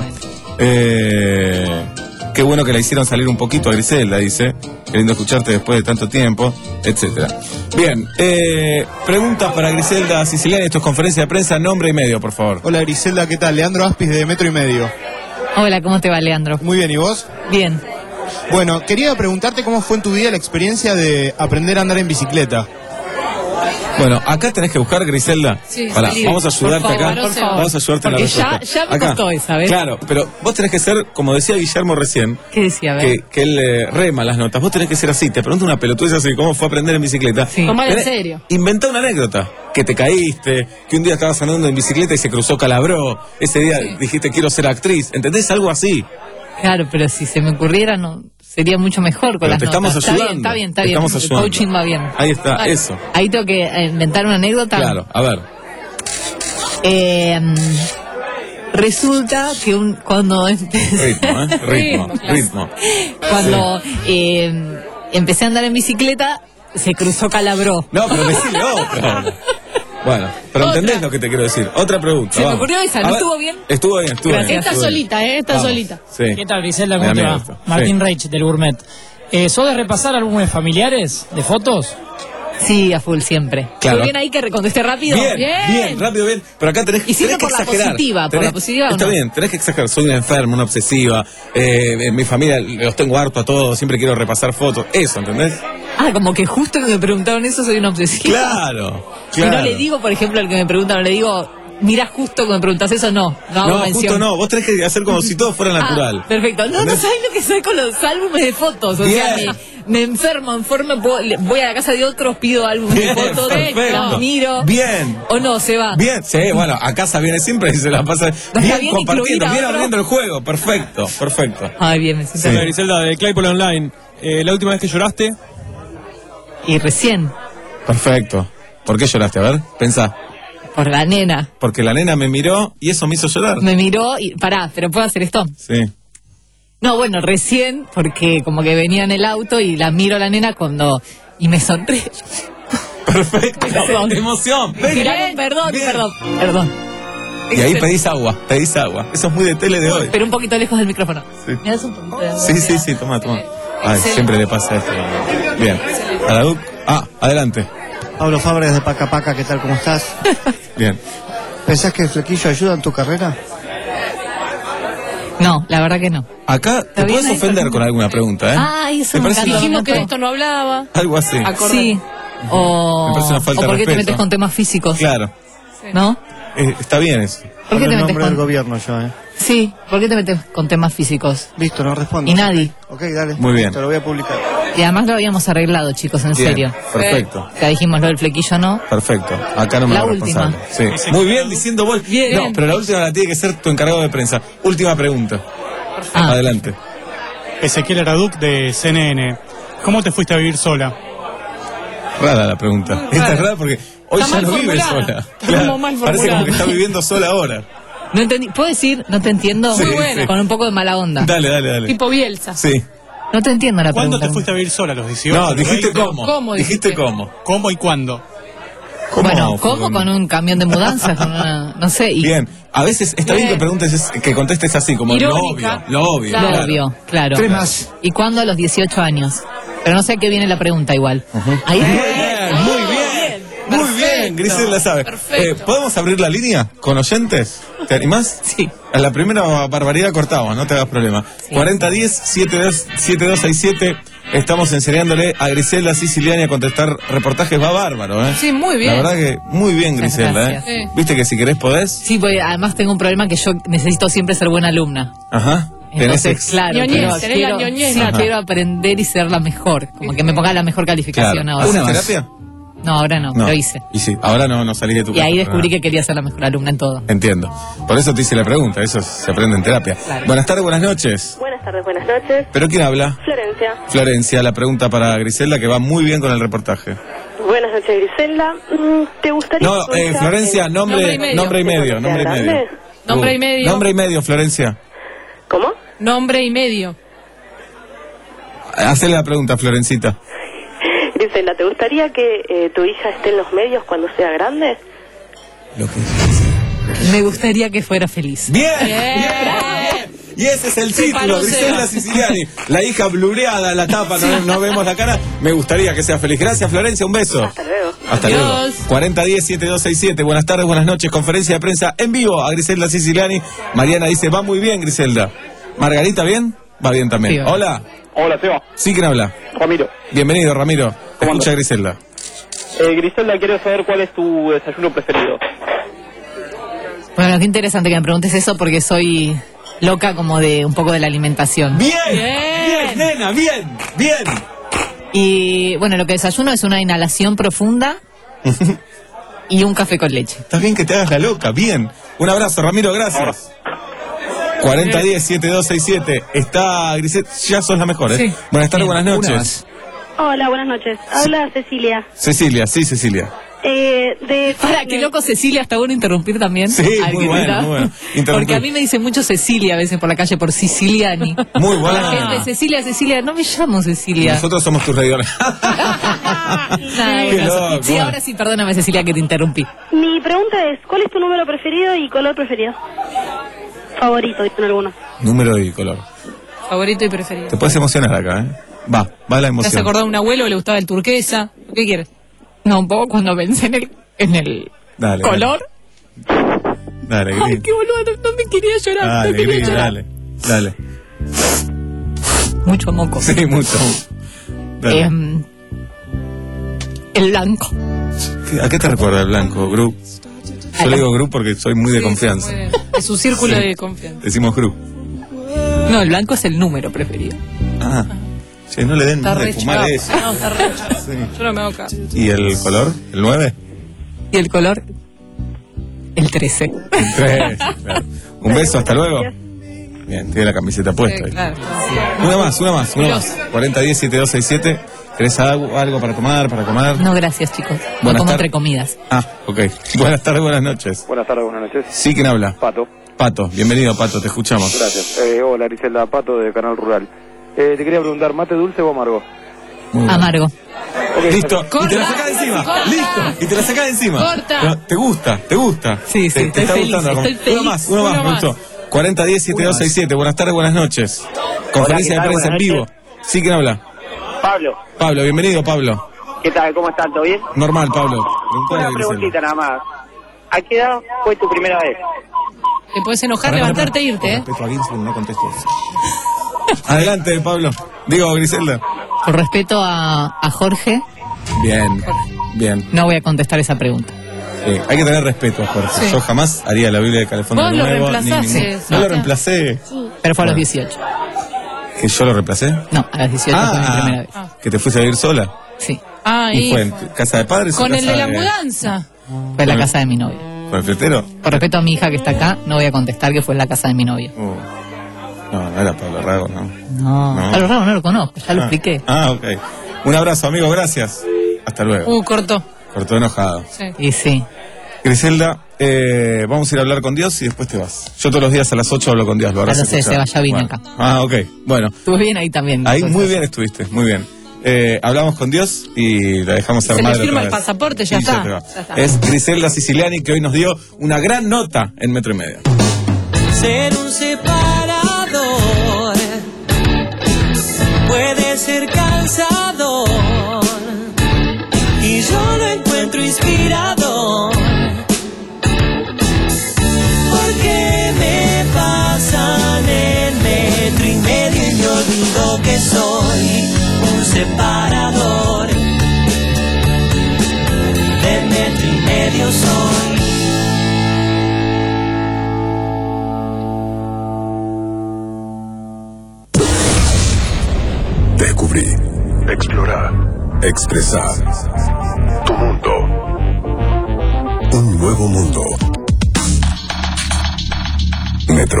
Speaker 9: Eh, qué bueno que la hicieron salir un poquito a Griselda, dice. Qué lindo escucharte después de tanto tiempo, etcétera. Bien, eh, preguntas para Griselda Siciliani. Esto es conferencia de prensa, nombre y medio, por favor.
Speaker 6: Hola Griselda, ¿qué tal? Leandro Aspis de Metro y Medio.
Speaker 19: Hola, ¿cómo te va, Leandro?
Speaker 6: Muy bien, ¿y vos?
Speaker 19: Bien.
Speaker 6: Bueno, quería preguntarte cómo fue en tu vida la experiencia de aprender a andar en bicicleta.
Speaker 9: Bueno, acá tenés que buscar, Griselda.
Speaker 2: Sí,
Speaker 9: Pará,
Speaker 2: sí,
Speaker 9: vamos a ayudarte
Speaker 2: por favor,
Speaker 9: acá.
Speaker 2: por favor.
Speaker 9: Vamos a ayudarte en la
Speaker 19: Porque ya-
Speaker 9: respuesta.
Speaker 19: ya me
Speaker 9: Acá.
Speaker 19: costó esa, ¿ves?
Speaker 9: Claro, pero vos tenés que ser, como decía Guillermo recién,
Speaker 19: ¿Qué decía? A ver.
Speaker 9: que, que él eh, rema las notas. Vos tenés que ser así. Te pregunto una pelotudez así, ¿cómo fue a aprender en bicicleta?
Speaker 2: Tomar en
Speaker 9: Tenés-
Speaker 2: serio.
Speaker 9: Inventá una anécdota. Que te caíste, que un día estabas andando en bicicleta y se cruzó Calabró. Ese día dijiste, quiero ser actriz. ¿Entendés? Algo así.
Speaker 19: Claro, pero si se me ocurriera, no sería mucho mejor con
Speaker 9: Pero
Speaker 19: las
Speaker 9: te estamos
Speaker 19: notas.
Speaker 9: ayudando.
Speaker 19: Está bien, está
Speaker 9: Te
Speaker 19: bien, está
Speaker 9: estamos
Speaker 19: bien. El
Speaker 9: ayudando.
Speaker 19: coaching va bien.
Speaker 9: Ahí está,
Speaker 19: Vale.
Speaker 9: eso.
Speaker 19: Ahí tengo que eh, inventar una anécdota.
Speaker 9: Claro, a ver.
Speaker 19: Eh, resulta que un, cuando empecé,
Speaker 9: Ritmo, ¿eh? Ritmo, ritmo.
Speaker 19: cuando eh, empecé a andar en bicicleta, se cruzó Calabró.
Speaker 9: No, pero decile otro. Bueno, pero
Speaker 19: Otra.
Speaker 9: entendés lo que te quiero decir. Otra pregunta.
Speaker 19: Se me
Speaker 9: vamos.
Speaker 19: ocurrió esa,
Speaker 9: A
Speaker 19: ¿no
Speaker 9: ver,
Speaker 19: estuvo bien?
Speaker 9: Estuvo bien, estuvo
Speaker 19: Gracias.
Speaker 9: bien.
Speaker 2: Esta
Speaker 9: estuvo bien.
Speaker 2: solita, ¿eh? Esta
Speaker 9: Vamos.
Speaker 2: solita.
Speaker 9: Sí.
Speaker 8: ¿Qué tal, Griselda?
Speaker 9: Me
Speaker 8: ¿Cómo
Speaker 9: da
Speaker 8: te
Speaker 9: miedo
Speaker 8: va?
Speaker 9: esto.
Speaker 8: Martín
Speaker 9: Sí.
Speaker 8: Reich, del Gourmet. Eh, ¿Sos de repasar álbumes familiares de fotos?
Speaker 19: Sí, a full siempre.
Speaker 9: Claro.
Speaker 19: Muy bien ahí que contesté rápido.
Speaker 9: Bien, bien, rápido, bien. Pero acá tenés,
Speaker 19: Y siempre
Speaker 9: tenés que
Speaker 19: por la
Speaker 9: exagerar.
Speaker 19: positiva, por
Speaker 9: Tenés-
Speaker 19: la positiva, ¿o
Speaker 9: Está
Speaker 19: no?
Speaker 9: bien, tenés que exagerar. Soy una enferma, una obsesiva. Eh, en mi familia los tengo harto a todos. Siempre quiero repasar fotos. Eso, ¿entendés?
Speaker 19: Ah, como que justo que me preguntaron eso soy una obsesiva.
Speaker 9: Claro,
Speaker 19: Y
Speaker 9: claro.
Speaker 19: no le digo, por ejemplo, al que me pregunta, no le digo, mira justo que me preguntas eso, no. No hago
Speaker 9: No,
Speaker 19: mención.
Speaker 9: justo no. Vos tenés que hacer como si todo fuera
Speaker 19: Ah,
Speaker 9: natural.
Speaker 19: perfecto. No, no
Speaker 9: ¿Entendés?
Speaker 19: sabes lo que soy con los álbumes de fotos. O sea,
Speaker 9: Bien.
Speaker 19: me, me enfermo, enfermo, puedo- le- voy a la casa de otros, pido álbumes
Speaker 9: Bien,
Speaker 19: de fotos,
Speaker 9: perfecto.
Speaker 19: los miro.
Speaker 9: Bien.
Speaker 19: O no, se va.
Speaker 9: Bien, sí, bueno, a casa viene siempre y se la pasa
Speaker 19: está
Speaker 9: bien,
Speaker 19: bien
Speaker 9: compartiendo,
Speaker 19: incluir a
Speaker 9: bien
Speaker 19: otro.
Speaker 9: abriendo el juego. Perfecto, perfecto.
Speaker 19: Ay, bien, me siento
Speaker 9: Sí.
Speaker 19: bien.
Speaker 6: Griselda, de Claypole Online. Eh, ¿La última vez que lloraste?
Speaker 19: Y recién,
Speaker 9: Perfecto. ¿Por qué lloraste? A ver, pensá.
Speaker 19: por la nena,
Speaker 9: Porque la nena me miró y eso me hizo llorar.
Speaker 19: me miró y, pará, pero puedo hacer esto.
Speaker 9: Sí.
Speaker 19: No, bueno, recién, porque como que venía en el auto y la miro a la nena cuando... Y me sonríe.
Speaker 9: Perfecto. Emoción.
Speaker 19: Perdón, perdón, perdón, perdón.
Speaker 9: Y ahí pedís agua, pedís agua. Eso es muy de tele de hoy.
Speaker 19: Pero un poquito lejos del micrófono.
Speaker 9: Sí.
Speaker 19: ¿Me das un poquito de-
Speaker 9: Sí, sí, sí, toma, toma. Ay, siempre le pasa esto. Bien. A la Duc. Ah, adelante.
Speaker 14: Pablo Fabres de Paca Paca, ¿qué tal? ¿Cómo estás?
Speaker 9: Bien.
Speaker 14: ¿Pensás que el flequillo ayuda en tu carrera?
Speaker 19: No, la verdad que no.
Speaker 9: Acá te
Speaker 19: bien
Speaker 9: puedes
Speaker 19: ahí,
Speaker 9: ofender
Speaker 19: por
Speaker 9: con alguna pregunta, ¿eh?
Speaker 19: Ay, eso
Speaker 9: ¿Te
Speaker 19: me
Speaker 9: parece
Speaker 19: encanta.
Speaker 2: Dijimos
Speaker 19: me
Speaker 2: que de
Speaker 19: encantó.
Speaker 2: esto no hablaba.
Speaker 9: Algo así.
Speaker 2: Acordé.
Speaker 19: Sí. O,
Speaker 9: Me parece una falta
Speaker 19: o
Speaker 9: de
Speaker 19: por qué te
Speaker 9: respeto.
Speaker 19: metes con temas físicos.
Speaker 9: Claro.
Speaker 19: ¿No?
Speaker 9: Eh, está bien eso.
Speaker 19: ¿Por qué
Speaker 14: Hablo
Speaker 19: te
Speaker 14: en
Speaker 19: metes
Speaker 14: nombre del
Speaker 19: con...?
Speaker 14: gobierno yo, ¿eh?
Speaker 19: Sí, ¿por qué te metes con temas físicos?
Speaker 14: Listo, no respondo.
Speaker 19: Y nadie.
Speaker 14: Ok, dale.
Speaker 9: Muy bien.
Speaker 14: Te lo voy a publicar.
Speaker 19: Y además lo habíamos arreglado, chicos, en
Speaker 9: Bien,
Speaker 19: serio.
Speaker 9: perfecto.
Speaker 19: Ya dijimos lo del flequillo, ¿no?
Speaker 9: Perfecto. Acá no me
Speaker 19: La
Speaker 9: hago
Speaker 19: última.
Speaker 9: responsable. Sí. Muy bien diciendo vos.
Speaker 19: Bien.
Speaker 9: No, pero la última la tiene que ser tu encargado de prensa. Última pregunta.
Speaker 19: Ah.
Speaker 9: Adelante.
Speaker 6: Ezequiel Araduc de C N N. ¿Cómo te fuiste a vivir sola?
Speaker 9: Rara la pregunta. Esta es rara porque hoy
Speaker 2: Está
Speaker 9: ya
Speaker 2: mal
Speaker 9: no vive
Speaker 2: formulada.
Speaker 9: sola.
Speaker 2: Está
Speaker 9: Claro,
Speaker 2: como mal
Speaker 9: parece como
Speaker 2: formulada.
Speaker 9: que está viviendo sola ahora.
Speaker 19: No entendí. ¿Puedo decir? No te entiendo.
Speaker 9: Sí,
Speaker 19: Muy bueno.
Speaker 9: sí.
Speaker 19: Con un poco de mala onda.
Speaker 9: Dale, dale, dale.
Speaker 2: Tipo Bielsa.
Speaker 9: Sí.
Speaker 19: No te entiendo la
Speaker 6: ¿Cuándo
Speaker 19: pregunta.
Speaker 6: te fuiste a vivir sola a los dieciocho?
Speaker 9: No, dijiste
Speaker 6: veinte?
Speaker 9: cómo.
Speaker 2: ¿Cómo
Speaker 9: dijiste
Speaker 2: dijiste?
Speaker 9: cómo.
Speaker 6: ¿Cómo y cuándo?
Speaker 9: ¿Cómo?
Speaker 19: Bueno,
Speaker 9: fue
Speaker 19: ¿cómo? Con un camión de mudanzas, con una, no sé. Y
Speaker 9: Bien, a veces está bien,
Speaker 2: Bien.
Speaker 9: que preguntes, es- que contestes así, como
Speaker 2: Irónica.
Speaker 9: lo obvio, lo obvio.
Speaker 2: Claro.
Speaker 19: lo obvio, claro.
Speaker 14: Tres más.
Speaker 19: ¿Y cuándo? A los dieciocho años. Pero no sé a qué viene la pregunta igual. Ahí
Speaker 9: Muy bien, muy bien. Muy bien,
Speaker 2: Perfecto.
Speaker 9: Griselda sabe.
Speaker 2: Perfecto.
Speaker 9: Eh, ¿Podemos abrir la línea con oyentes? ¿Te animás?
Speaker 19: Sí.
Speaker 9: A la primera barbaridad cortamos, no te hagas problema. cuarenta diez, setenta y dos, setenta y dos sesenta y siete. Estamos enseñándole a Griselda Siciliani a contestar reportajes. Va bárbaro, ¿eh?
Speaker 2: Sí, muy bien.
Speaker 9: La verdad que muy bien,
Speaker 19: Muchas
Speaker 9: Griselda, ¿eh?
Speaker 19: gracias.
Speaker 2: Sí.
Speaker 9: Viste que si querés podés.
Speaker 19: Sí, porque además tengo un problema que yo necesito siempre ser buena alumna.
Speaker 9: Ajá. Tenés
Speaker 19: Entonces,
Speaker 9: ex-
Speaker 19: claro,
Speaker 2: Ñoñez,
Speaker 19: quiero,
Speaker 2: tenés la
Speaker 19: quiero-
Speaker 2: ñoñez,
Speaker 19: sí,
Speaker 2: Nata.
Speaker 19: quiero aprender y ser la mejor. Como que me ponga la mejor calificación
Speaker 9: Claro.
Speaker 19: ahora.
Speaker 9: ¿Haces terapia?
Speaker 19: No, ahora no, lo hice.
Speaker 9: Y sí, ahora no, no salís de tu
Speaker 19: Y
Speaker 9: casa.
Speaker 19: ahí descubrí
Speaker 9: Ah.
Speaker 19: que quería ser la mejor alumna en todo.
Speaker 9: Entiendo. Por eso te hice la pregunta, eso se aprende en terapia.
Speaker 19: Claro.
Speaker 9: Buenas tardes, buenas noches.
Speaker 3: Buenas tardes, buenas noches.
Speaker 9: ¿Pero quién habla?
Speaker 3: Florencia.
Speaker 9: Florencia, la pregunta para Griselda, que va muy bien con el reportaje.
Speaker 3: Buenas noches, Griselda. Mm, ¿Te gustaría
Speaker 9: No,
Speaker 3: que tu
Speaker 9: eh,
Speaker 3: hija-
Speaker 9: Florencia, nombre,
Speaker 2: Nombre y medio.
Speaker 9: nombre y medio,
Speaker 3: ¿Sea
Speaker 9: nombre y
Speaker 3: grande?
Speaker 9: medio.
Speaker 2: Nombre y
Speaker 9: Uh,
Speaker 2: medio.
Speaker 9: Nombre y medio, Florencia.
Speaker 3: ¿Cómo?
Speaker 2: Nombre y medio.
Speaker 9: Hacele la pregunta, Florencita.
Speaker 3: Griselda, ¿te gustaría que eh, tu hija esté en los medios cuando sea grande?
Speaker 9: Lo que...
Speaker 19: Me gustaría que fuera feliz.
Speaker 9: ¡Bien!
Speaker 2: Bien.
Speaker 9: Y ese es el
Speaker 2: Se
Speaker 9: título,
Speaker 2: paró
Speaker 9: Griselda
Speaker 2: Seba.
Speaker 9: Siciliani. La hija blureada, la tapa, no, no vemos la cara. Me gustaría que sea feliz. Gracias, Florencia, un beso.
Speaker 3: Hasta luego.
Speaker 9: Hasta
Speaker 2: Adiós.
Speaker 9: luego. cuarenta diez, setenta y dos sesenta y siete. Buenas tardes, buenas noches. Conferencia de prensa en vivo a Griselda Siciliani. Mariana dice, va muy bien, Griselda. Margarita, ¿bien? Va bien también.
Speaker 19: Sí, va.
Speaker 9: Hola.
Speaker 7: Hola, Seba.
Speaker 9: ¿Sí quién habla?
Speaker 7: Ramiro.
Speaker 9: Bienvenido, Ramiro.
Speaker 7: ¿Cómo
Speaker 9: Escucha,
Speaker 7: andas?
Speaker 9: Griselda.
Speaker 7: Eh, Griselda, quiero saber cuál es tu desayuno preferido.
Speaker 19: Bueno, qué interesante que me preguntes eso porque soy loca como de un poco de la alimentación.
Speaker 9: ¡Bien!
Speaker 2: Bien.
Speaker 9: ¡Bien, nena! ¡Bien! ¡Bien!
Speaker 19: Y bueno, lo que desayuno es una inhalación profunda y un café con leche.
Speaker 9: Está bien que te hagas la loca, bien. Un abrazo, Ramiro, gracias. cuarenta diez, setenta y dos sesenta y siete. Está Griselda, ya sos la mejor, ¿eh?
Speaker 19: Sí.
Speaker 9: Buenas tardes,
Speaker 19: Bien.
Speaker 9: buenas
Speaker 14: Una
Speaker 9: noches.
Speaker 3: Hola, buenas noches. Habla Cecilia.
Speaker 9: Cecilia, sí, Cecilia.
Speaker 3: Eh, de
Speaker 19: Para, qué loco Cecilia, está bueno interrumpir también.
Speaker 9: Sí,
Speaker 19: Al
Speaker 9: muy
Speaker 19: que
Speaker 9: bueno,
Speaker 19: está.
Speaker 9: muy bueno. Interrumpir.
Speaker 19: Porque a mí me dicen mucho Cecilia a veces por la calle, por Siciliani.
Speaker 9: Muy buena.
Speaker 19: La gente, Cecilia, Cecilia, no me llamo Cecilia.
Speaker 9: Nosotros somos tus reidores.
Speaker 19: Nada,
Speaker 9: Qué
Speaker 19: bueno,
Speaker 9: loco,
Speaker 19: sí,
Speaker 9: bueno.
Speaker 19: ahora sí, perdóname Cecilia que te interrumpí.
Speaker 3: Mi pregunta es, ¿cuál es tu número preferido y color preferido? Favorito, dicen algunos.
Speaker 9: Número y color.
Speaker 2: Favorito y preferido.
Speaker 9: Te puedes emocionar acá, ¿eh? Va, va la
Speaker 2: ¿Te has
Speaker 9: emoción.
Speaker 2: acordado de un abuelo que le gustaba el turquesa? ¿Qué quieres?
Speaker 19: No, un poco cuando pensé en el, en el
Speaker 9: Dale,
Speaker 19: color.
Speaker 9: Dale,
Speaker 19: Ay,
Speaker 9: Gris.
Speaker 19: qué boludo, no, no me quería llorar. no
Speaker 9: Dale,
Speaker 19: quería
Speaker 9: Gris,
Speaker 19: llorar.
Speaker 9: dale. Dale.
Speaker 19: Mucho moco.
Speaker 9: Sí, mucho. Dale.
Speaker 19: Em, el blanco.
Speaker 9: ¿A qué te recuerda el blanco, Gru? Yo le digo Gru porque soy muy de confianza.
Speaker 2: Muy bien. Es su círculo
Speaker 9: Sí.
Speaker 2: de confianza.
Speaker 9: Decimos Gru.
Speaker 19: No, el blanco es el número preferido.
Speaker 9: Ah. Che, no le den
Speaker 2: Está
Speaker 9: de
Speaker 2: re
Speaker 9: fumar
Speaker 2: chapa.
Speaker 9: eso.
Speaker 2: No, está re chapa.
Speaker 9: Sí.
Speaker 2: Yo no me hago caso.
Speaker 9: ¿Y el color? ¿El nueve?
Speaker 19: Y el color, el trece.
Speaker 9: Tres. Claro. Un beso, hasta luego. Bien, tiene la camiseta puesta.
Speaker 2: Sí,
Speaker 9: ahí.
Speaker 2: claro.
Speaker 9: Una más, una más, una
Speaker 2: Dios.
Speaker 9: más. cuarenta diez, setenta y dos sesenta y siete. ¿Querés algo, algo para tomar, para comer?
Speaker 19: No, gracias, chicos. No
Speaker 9: Buenas
Speaker 19: como
Speaker 9: tardes.
Speaker 19: entre comidas.
Speaker 9: Ah, ok. Buenas tardes, buenas noches.
Speaker 7: Buenas tardes, buenas noches.
Speaker 9: Sí, ¿quién habla?
Speaker 7: Pato.
Speaker 9: Pato, bienvenido, Pato, te escuchamos.
Speaker 7: Gracias. Eh, hola, Griselda, Pato de Canal Rural. Eh, te quería preguntar, ¿mate dulce o amargo?
Speaker 9: Muy bien.
Speaker 19: Amargo.
Speaker 7: Ok,
Speaker 9: Listo, y
Speaker 2: Corta,
Speaker 9: te la sacás de encima.
Speaker 2: corta.
Speaker 9: Listo, y te la sacás de encima.
Speaker 2: Corta.
Speaker 9: Pero, ¿te gusta? ¿Te gusta?
Speaker 19: Sí, sí,
Speaker 9: ¿Te, te
Speaker 19: estoy
Speaker 9: está
Speaker 19: feliz,
Speaker 9: gustando?
Speaker 19: estoy feliz.
Speaker 9: Uno más, uno más,
Speaker 2: Uno
Speaker 9: me
Speaker 2: más.
Speaker 9: gustó. cuarenta diez, setenta y dos sesenta y siete. Buenas tardes, buenas noches. Conferencia
Speaker 20: ¿qué
Speaker 9: de
Speaker 20: tal?
Speaker 9: prensa en
Speaker 20: Buenas
Speaker 9: vivo.
Speaker 20: noches.
Speaker 9: Sí, ¿quién habla?
Speaker 20: Pablo,
Speaker 9: Pablo, bienvenido, Pablo.
Speaker 20: ¿qué tal? ¿Cómo están? ¿Todo bien?
Speaker 9: Normal, Pablo. Preguntale
Speaker 20: Una
Speaker 9: a Griselda.
Speaker 20: preguntita nada más. ¿A qué edad fue tu primera vez?
Speaker 2: Te puedes enojar,
Speaker 9: Pará, pará,
Speaker 2: levantarte e
Speaker 9: pará.
Speaker 2: irte, ¿eh?
Speaker 9: Con respeto a Ginsburg, no contesto eso. Adelante, Pablo. Digo, Griselda.
Speaker 19: Con respeto a, a Jorge,
Speaker 9: Bien, bien.
Speaker 19: no voy a contestar esa pregunta.
Speaker 9: Sí, hay que tener respeto a Jorge.
Speaker 2: Sí.
Speaker 9: Yo jamás haría la Biblia de Calefón de
Speaker 2: Vos lo
Speaker 9: nuevo. ni
Speaker 2: reemplazaste.
Speaker 9: ningún- No lo reemplacé.
Speaker 19: Pero fue a los
Speaker 9: Bueno.
Speaker 19: dieciocho.
Speaker 9: ¿Que yo lo reemplacé?
Speaker 19: No, a los dieciocho fue mi primera vez.
Speaker 9: ¿Que te fuiste a vivir sola?
Speaker 19: Sí.
Speaker 2: Ah,
Speaker 9: ¿Y
Speaker 2: y
Speaker 9: fue en casa de padres o
Speaker 2: con el
Speaker 9: casa
Speaker 2: de la mudanza.
Speaker 19: Fue en la casa de mi novio.
Speaker 9: ¿Con el fletero?
Speaker 19: Con respeto a mi hija que está acá, no voy a contestar que fue en la casa de mi novio.
Speaker 9: Uh, no, no era Pablo Rago, ¿no?
Speaker 19: No,
Speaker 9: No.
Speaker 19: a lo raro no lo conozco, ya lo
Speaker 9: Ah.
Speaker 19: expliqué.
Speaker 9: Ah, ok. Un abrazo, amigo, gracias. Hasta luego.
Speaker 2: Uh, cortó.
Speaker 9: Cortó enojado.
Speaker 2: Sí.
Speaker 19: Y sí.
Speaker 9: Griselda, eh, vamos a ir a hablar con Dios y después te vas. Yo todos los días a las ocho hablo con Dios, lo habrás
Speaker 19: Ya lo sé,
Speaker 9: escuchado.
Speaker 19: Seba, ya vine
Speaker 9: Bueno.
Speaker 19: acá.
Speaker 9: Ah, ok, bueno.
Speaker 19: Estuve bien ahí también.
Speaker 9: Ahí
Speaker 19: Entonces,
Speaker 9: muy bien estuviste, muy bien. Eh, hablamos con Dios y la dejamos
Speaker 2: Se
Speaker 9: armada
Speaker 2: le firma
Speaker 9: otra
Speaker 2: el
Speaker 9: vez.
Speaker 2: pasaporte, ya
Speaker 9: Y
Speaker 2: está.
Speaker 9: te va.
Speaker 2: Ya está.
Speaker 9: Es Griselda Siciliani, que hoy nos dio una gran nota en Metro y Medio.
Speaker 12: Ser un separador puede ser cansador y yo lo encuentro inspirador. Porque me pasan el metro y medio y me olvido que soy un separador. De metro y medio soy.
Speaker 1: Descubrí, explorar, expresar. Tu mundo. Un nuevo mundo. Metro.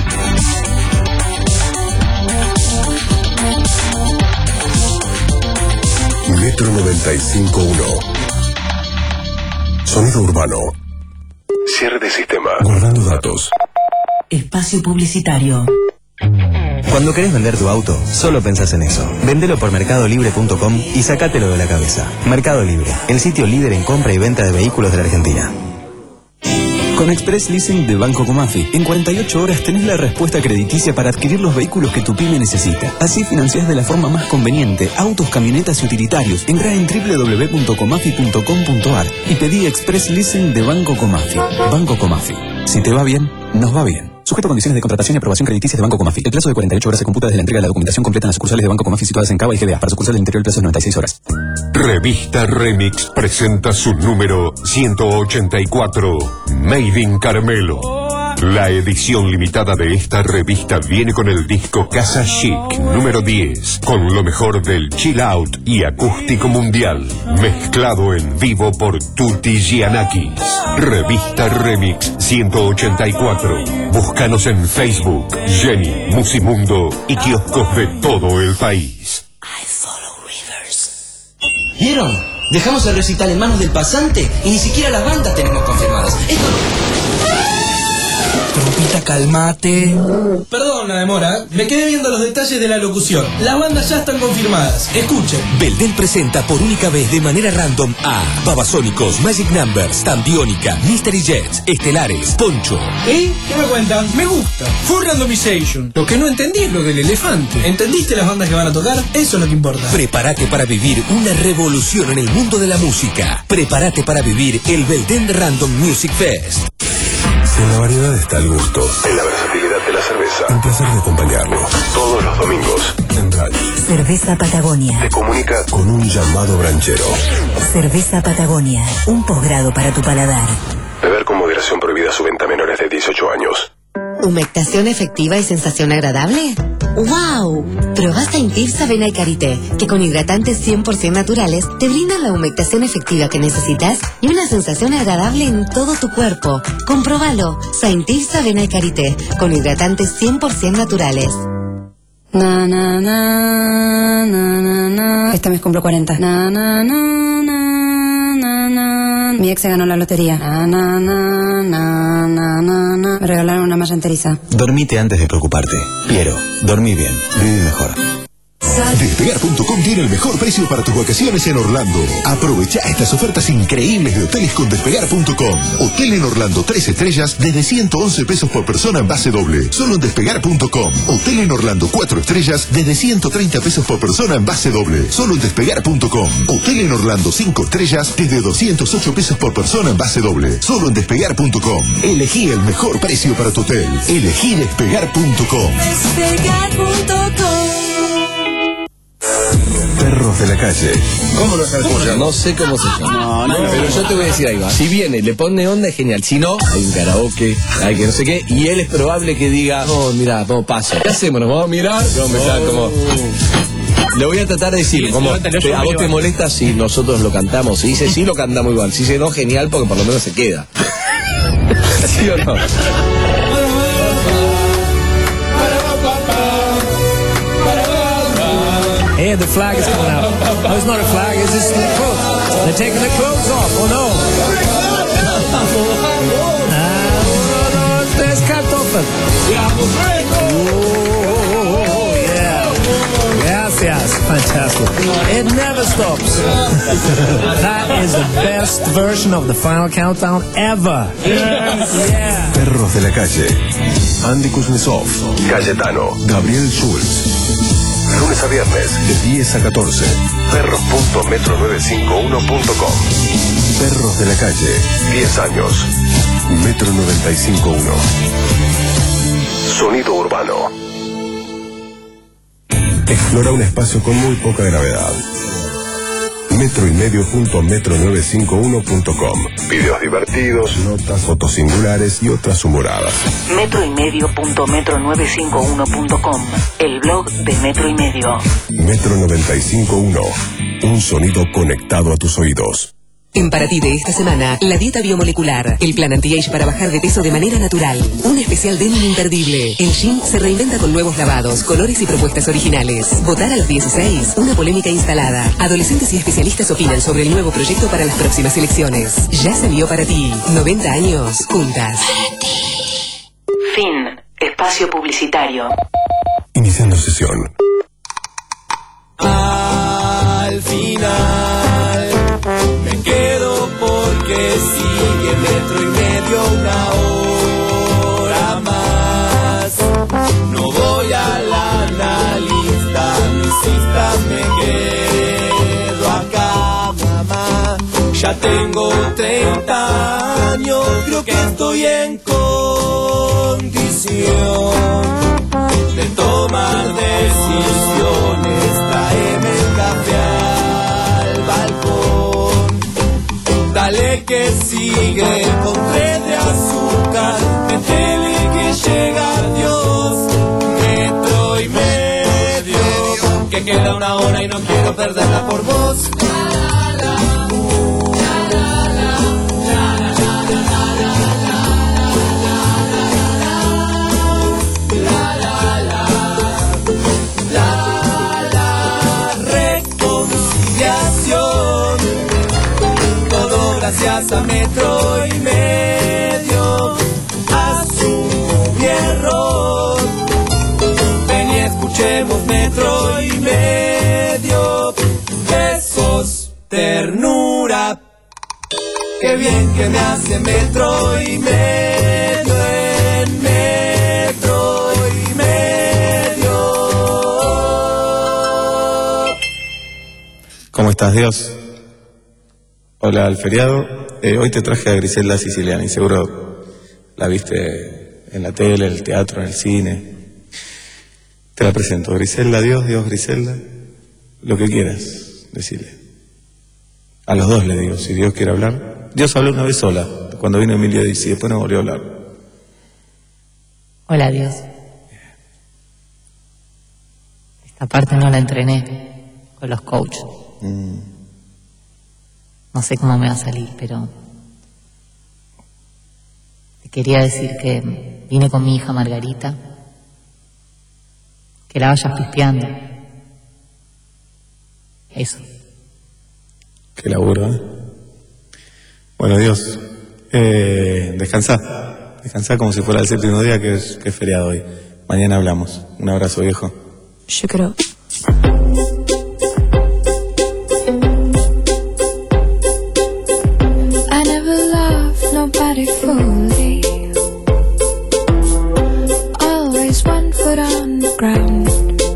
Speaker 1: Metro noventa y cinco punto uno. Sonido urbano. Cierre de sistema. Guardando datos.
Speaker 4: Espacio publicitario.
Speaker 5: Cuando querés vender tu auto, solo pensás en eso. Vendelo por mercado libre punto com y sacátelo de la cabeza. Mercado Libre, el sitio líder en compra y venta de vehículos de la Argentina. Con Express Leasing de Banco Comafi, en cuarenta y ocho horas tenés la respuesta crediticia para adquirir los vehículos que tu pyme necesita. Así financiás de la forma más conveniente autos, camionetas y utilitarios. Entrá en doble u doble u doble u punto comafi punto com punto ar y pedí Express Leasing de Banco Comafi. Banco Comafi. Si te va bien, nos va bien. Sujeto a condiciones de contratación y aprobación crediticia de Banco Comafi. El plazo de cuarenta y ocho horas se computa desde la entrega de la documentación completa en las sucursales de Banco Comafi situadas en Cava y G B A. Para sucursales del interior el plazo es noventa y seis horas.
Speaker 18: Revista Remix presenta su número ciento ochenta y cuatro, Made in Caramelo. La edición limitada de esta revista viene con el disco Casa Chic número diez, con lo mejor del chill out y acústico mundial, mezclado en vivo por Tutti Giannakis. Revista Remix ciento ochenta y cuatro. Búscanos en Facebook, Jenny, Musimundo y kioscos de todo el país.
Speaker 15: ¿Vieron? Dejamos el recital en manos del pasante y ni siquiera las bandas tenemos confirmadas. Esto... Trompita, calmate. Perdón la demora, me quedé viendo los detalles de la locución. Las bandas ya están confirmadas. Escuchen.
Speaker 21: Belden presenta por única vez de manera random a Babasónicos, Magic Numbers, Tambiónica, Mystery Jets, Estelares, Poncho.
Speaker 15: ¿Y? ¿Qué me cuentan? Me gusta. Full randomization. Lo que no entendí es lo del elefante. ¿Entendiste las bandas que van a tocar? Eso es lo que importa.
Speaker 21: Prepárate para vivir una revolución en el mundo de la música. Prepárate para vivir el Belden Random Music Fest.
Speaker 1: En la variedad está el gusto. En la versatilidad de la cerveza. El placer de acompañarlo. Todos los domingos en radio.
Speaker 4: Cerveza Patagonia.
Speaker 1: Te comunica con un llamado branchero.
Speaker 4: Cerveza Patagonia. Un posgrado para tu paladar.
Speaker 1: Beber con moderación, prohibida su venta a menores de dieciocho años.
Speaker 22: ¿Humectación efectiva y sensación agradable? ¡Wow! Probá Saintirsa Avena y Karité, que con hidratantes cien por ciento naturales te brindan la humectación efectiva que necesitas y una sensación agradable en todo tu cuerpo. Comprobalo. Saintirsa Avena y Karité, con hidratantes cien por ciento naturales.
Speaker 10: Na, na, na, na, na, na. Este mes cumplo cuarenta. Na, na, na, na, na, na. Mi ex se ganó la lotería. Na, na, na, na, na, na, na. Me regalaron una malla enteriza.
Speaker 5: Dormite antes de preocuparte. Piero, dormí bien, viví mejor.
Speaker 18: Despegar punto com tiene el mejor precio para tus vacaciones en Orlando. Aprovecha estas ofertas increíbles de hoteles con Despegar punto com. Hotel en Orlando tres estrellas desde ciento once pesos por persona en base doble. Solo en Despegar punto com. Hotel en Orlando cuatro estrellas desde ciento treinta pesos por persona en base doble. Solo en Despegar punto com. Hotel en Orlando cinco estrellas desde doscientos ocho pesos por persona en base doble. Solo en Despegar punto com. Elegí el mejor precio para tu hotel. Elegí Despegar punto com.
Speaker 12: Despegar punto com.
Speaker 1: Perros de la calle.
Speaker 23: ¿Cómo lo sabes? No sé cómo se llama. No, no, pero yo te voy a decir algo. Si viene, le pone onda, es genial. Si no, hay un karaoke, hay que no sé qué. Y él es probable que diga, no, mira, no, paso. ¿Qué hacemos? ¿Nos vamos a mirar? Vamos a empezar como... Le voy a tratar de decir, como, te- ¿a vos te molesta si nosotros lo cantamos? Si dice sí, lo cantamos igual. Si dice no, genial, porque por lo menos se queda. ¿Sí o no? here, the flag is coming out. No, it's not a flag, it's just the clothes. They're taking the clothes off, oh no. Ah, no, there's Kartoffel. Oh, yeah. Gracias. Fantastic. It never stops. That is the best version of the final countdown ever. Yeah.
Speaker 1: Perros de la calle. Andy Kuznetsov, Cayetano, Gabriel Schulz. Lunes a viernes, de diez a catorce. perros punto metro novecientos cincuenta y uno punto com. Perros de la calle, diez años. Metro noventa y cinco punto uno. Sonido urbano. Explora un espacio con muy poca gravedad. Metro y medio punto metro novecientos cincuenta y uno punto com. Videos divertidos, notas, fotos singulares y otras humoradas.
Speaker 4: Metro y medio punto metro novecientos cincuenta y uno punto com. El blog de Metro y Medio.
Speaker 1: Metro noventa y cinco punto uno. Un sonido conectado a tus oídos.
Speaker 13: En para ti de esta semana, la dieta biomolecular, el plan anti-age para bajar de peso de manera natural, un especial denim imperdible. El gym se reinventa con nuevos lavados, colores y propuestas originales. Votar a los dieciséis, una polémica instalada. Adolescentes y especialistas opinan sobre el nuevo proyecto para las próximas elecciones. Ya salió para ti, noventa años, juntas.
Speaker 4: Fin. Espacio publicitario.
Speaker 1: Iniciando sesión.
Speaker 12: Al final me quedo porque sigue metro y medio una hora más. No voy a la analista, no insistas, me quedo acá, mamá. Ya tengo treinta años, creo que estoy en condición de tomar decisiones. Tráeme el café al balcón, dale que sigue con tres de azúcar, metele que llega Dios. Metro y medio, que queda una hora y no quiero perderla por vos. Gracias a metro y medio, asumo mi error. Ven y escuchemos metro y medio. Besos, ternura. Qué bien que me hace metro y medio en metro y medio.
Speaker 9: ¿Cómo estás, Dios? Hola, al feriado. Eh, hoy te traje a Griselda Siciliani, seguro la viste en la tele, en el teatro, en el cine. Te la presento. Griselda, Dios, Dios, Griselda. Lo que quieras, decirle. A los dos le digo, si Dios quiere hablar. Dios habló una vez sola, cuando vino Emilio Dizzi, y después no volvió a hablar.
Speaker 19: Hola, Dios. Esta parte no la entrené con los coaches.
Speaker 9: Mm.
Speaker 19: No sé cómo me va a salir, pero te quería decir que vine con mi hija Margarita, que la vayas pispeando. Eso.
Speaker 9: Qué laburo, ¿eh? Bueno, Dios, eh, descansá. Descansá como si fuera el séptimo día, que es, que es feriado hoy. Mañana hablamos. Un abrazo, viejo.
Speaker 13: Yo creo.
Speaker 16: Nobody fully. Always one foot on the ground.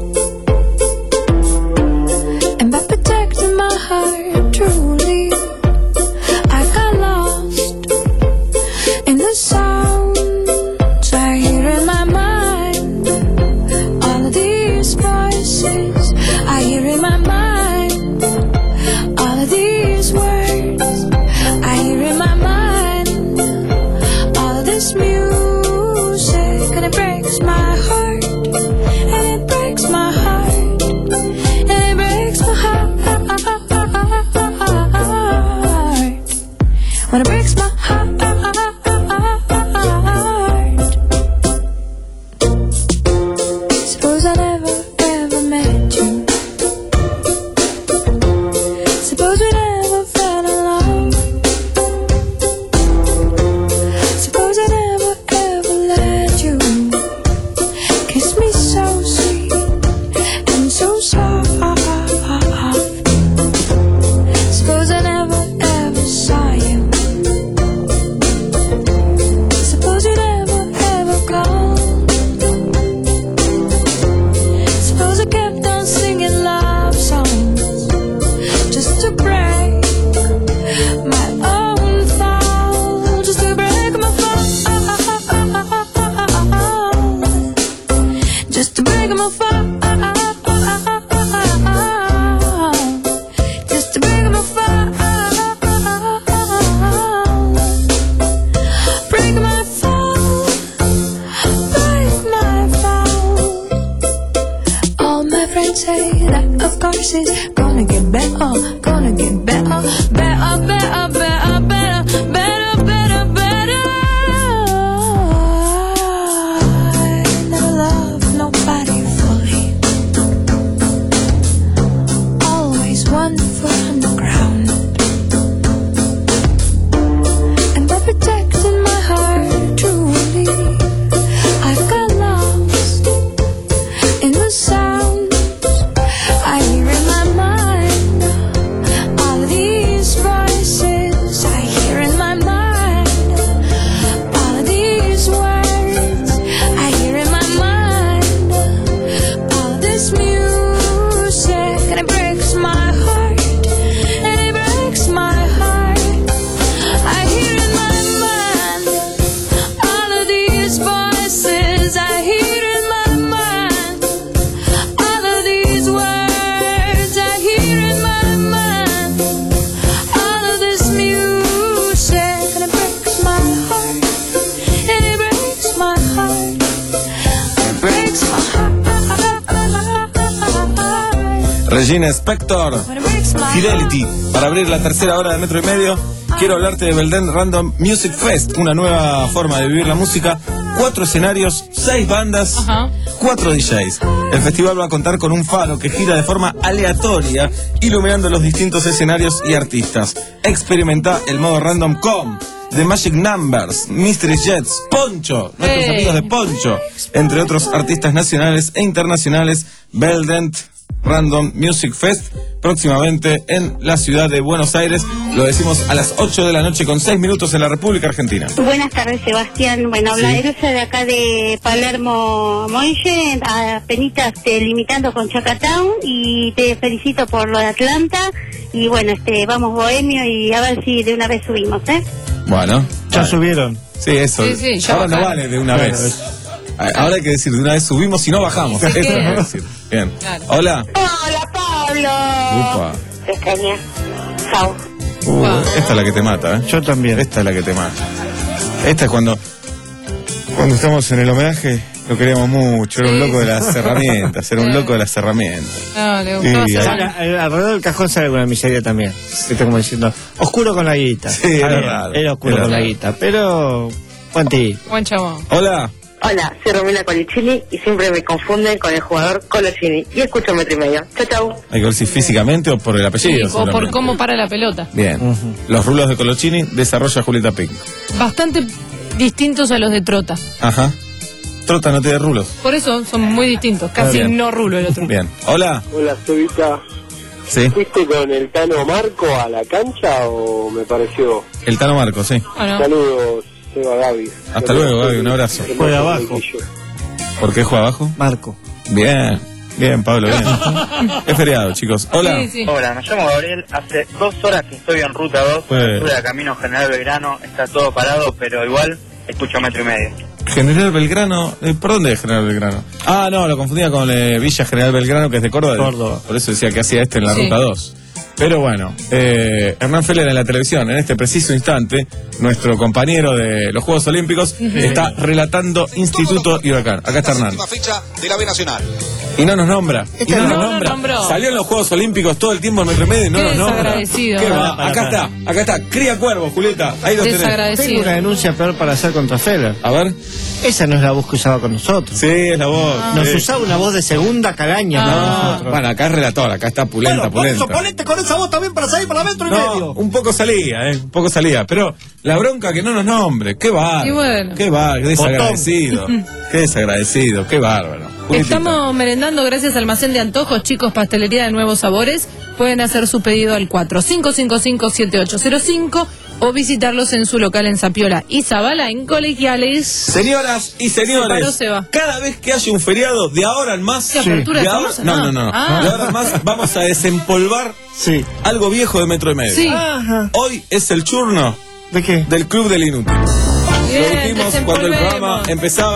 Speaker 16: And by protecting my heart truly, I got lost in the sounds I hear in my mind. All of these voices break 'em apart. Just to break 'em apart. Break my fall. Break my fall. All my friends say that of course it's gonna get better, gonna get better, better, better, better, better, better, better, better. I never loved nobody fully. Always one foot on the ground. And by protecting my heart truly, I've got lost in the sound I hear in my mind. All of these voices I hear in my mind. All of these words I hear in my mind. All of this music, and it breaks my heart. And it breaks my heart. I hear in my mind. All of these voices I hear in my mind. All of these words I hear in my mind. All of this music, and it breaks my heart. And it breaks my heart. It breaks my heart.
Speaker 9: Regina Spector, Fidelity. Para abrir la tercera hora de Metro y Medio, quiero hablarte de Belden Random Music Fest, una nueva forma de vivir la música. Cuatro escenarios, seis bandas,
Speaker 2: Ajá.
Speaker 9: cuatro D Js. El festival va a contar con un faro que gira de forma aleatoria, iluminando los distintos escenarios y artistas. Experimenta el modo Random Com, The Magic Numbers, Mystery Jets, Poncho, nuestros
Speaker 2: Hey.
Speaker 9: amigos de Poncho, entre otros artistas nacionales e internacionales. Belden Random Music Fest, próximamente en la ciudad de Buenos Aires. Lo decimos a las ocho de la noche con seis minutos en la República Argentina.
Speaker 3: Buenas tardes, Sebastián. Bueno, habla
Speaker 9: Sí.
Speaker 3: Erosa de acá de Palermo Monje, apenitas te limitando con Chacatown, y te felicito por lo de Atlanta. Y bueno, este vamos Bohemio, y a ver si de una vez subimos, ¿eh?
Speaker 9: Bueno.
Speaker 14: Ya
Speaker 9: vale.
Speaker 14: subieron.
Speaker 9: Sí, eso.
Speaker 2: Sí, sí, ya
Speaker 9: Ahora no
Speaker 2: bajaron.
Speaker 9: vale de una
Speaker 14: Claro,
Speaker 9: vez.
Speaker 14: es-
Speaker 9: Ahora hay que decir, de una vez subimos y no bajamos.
Speaker 2: Sí,
Speaker 9: Eso
Speaker 2: que-
Speaker 9: hay que decir. Bien.
Speaker 2: Claro.
Speaker 9: Hola.
Speaker 3: Hola, Pablo.
Speaker 9: Upa.
Speaker 3: Te extrañé. Chao.
Speaker 9: Uh, esta es la que te mata, ¿eh?
Speaker 14: Yo también.
Speaker 9: Esta es la que te mata. Esta es cuando cuando estamos en el homenaje, lo queríamos mucho. Era un
Speaker 2: Sí.
Speaker 9: loco de las herramientas. Era un loco de las herramientas.
Speaker 2: No, le gustaba
Speaker 9: Y-
Speaker 2: hacer-
Speaker 14: Sale- al- alrededor del cajón sale alguna miseria también. Estoy como diciendo, oscuro con la guita.
Speaker 9: Sí,
Speaker 14: Está
Speaker 9: era
Speaker 14: bien,
Speaker 9: raro.
Speaker 14: Era oscuro
Speaker 9: Era
Speaker 14: con la
Speaker 9: raro.
Speaker 14: guita, pero buen tipo.
Speaker 2: Buen chabón.
Speaker 9: Hola.
Speaker 8: Hola, soy Romina Colicini y siempre me confunden con el jugador Colocini. Y escucho Metro y Medio. Chau, chau.
Speaker 9: ¿Hay que ver si físicamente o por el
Speaker 2: Sí,
Speaker 9: apellido?
Speaker 2: o por
Speaker 9: seguramente?
Speaker 2: cómo para la pelota.
Speaker 9: Bien. Los rulos de Colocini desarrolla Julieta Pic.
Speaker 2: Bastante distintos a los de Trota.
Speaker 9: Ajá. Trota no tiene rulos.
Speaker 2: Por eso son muy distintos. Casi
Speaker 9: Bien.
Speaker 2: no rulo el otro.
Speaker 9: Bien. Hola.
Speaker 7: Hola, Cevita.
Speaker 9: Sí.
Speaker 7: ¿Fuiste con el Tano Marco a la cancha o me pareció?
Speaker 9: El Tano Marco, sí.
Speaker 2: Bueno.
Speaker 7: Saludos, Seba Gaby.
Speaker 9: Hasta luego, Gaby. Un abrazo.
Speaker 14: Juega abajo.
Speaker 9: ¿Por qué juega abajo?
Speaker 14: Marco.
Speaker 9: Bien. Bien, Pablo, bien. Es feriado, chicos. Hola.
Speaker 2: Sí, sí.
Speaker 11: Hola, me llamo Gabriel. Hace dos horas que estoy en ruta dos.
Speaker 9: Pues-
Speaker 11: Estuve a camino General Belgrano. Está todo parado, pero igual escucho Metro y Medio.
Speaker 9: General Belgrano. eh, ¿Por dónde es General Belgrano? Ah, no, lo confundía con eh, Villa General Belgrano, que es de Córdoba.
Speaker 14: Córdoba.
Speaker 9: Por eso decía que hacía este en la
Speaker 2: Sí.
Speaker 9: ruta dos. Pero bueno, eh, Hernán Feller en la televisión, en este preciso instante, nuestro compañero de los Juegos Olímpicos, está relatando Instituto y Huracán. Acá está Hernán.
Speaker 17: fecha de la B Nacional.
Speaker 9: Y no nos nombra. Y no,
Speaker 2: no
Speaker 9: nos
Speaker 2: nos
Speaker 9: nombra.
Speaker 2: nombró.
Speaker 9: Salió en los Juegos Olímpicos todo el tiempo en Metro y Medio y no
Speaker 2: Qué
Speaker 9: nos nombra.
Speaker 2: desagradecido.
Speaker 9: ¿Qué va?
Speaker 2: Para, para,
Speaker 9: Acá
Speaker 14: para.
Speaker 9: está, acá está. Cría cuervo, Julieta. Ahí lo tenés.
Speaker 2: Desagradecido.
Speaker 14: Tengo una denuncia peor para hacer contra Feller.
Speaker 9: A ver.
Speaker 14: Esa no es la voz que usaba con nosotros.
Speaker 9: Sí, es la voz.
Speaker 14: Nos
Speaker 9: sí.
Speaker 14: usaba una voz de segunda calaña con
Speaker 9: No,
Speaker 14: nosotros.
Speaker 9: bueno, acá es relator, acá está pulenta, pulenta.
Speaker 14: ponete con esa voz también para salir para Metro y
Speaker 9: No,
Speaker 14: Medio.
Speaker 9: un poco salía, eh, un poco salía, pero la bronca que no nos nombre, qué bárbaro.
Speaker 2: Y bueno.
Speaker 9: Qué bárbaro, qué desagradecido. Qué desagradecido, qué bárbaro. Julietita.
Speaker 2: Estamos merendando gracias al Almacén de Antojos, chicos, pastelería de nuevos sabores. Pueden hacer su pedido al cuatro cinco cinco cinco siete ocho cero cinco o visitarlos en su local en Zapiola y Zabala en Colegiales.
Speaker 9: Señoras y
Speaker 2: Se paró,
Speaker 9: señores,
Speaker 2: se va.
Speaker 9: cada vez que haya un feriado, de ahora en más,
Speaker 2: ¿Qué apertura
Speaker 9: de
Speaker 2: de
Speaker 9: ahora,
Speaker 2: famosa?
Speaker 9: no,
Speaker 2: No.
Speaker 9: no, no, no.
Speaker 2: Ah.
Speaker 9: de ahora en más vamos a desempolvar
Speaker 14: Sí.
Speaker 9: algo viejo de Metro y Medio.
Speaker 2: Sí.
Speaker 14: Ajá.
Speaker 9: Hoy es el turno
Speaker 14: ¿De qué?
Speaker 9: del Club del Inútil.
Speaker 2: Bien,
Speaker 9: Lo dijimos cuando el
Speaker 2: desempolvemos.
Speaker 9: programa empezaba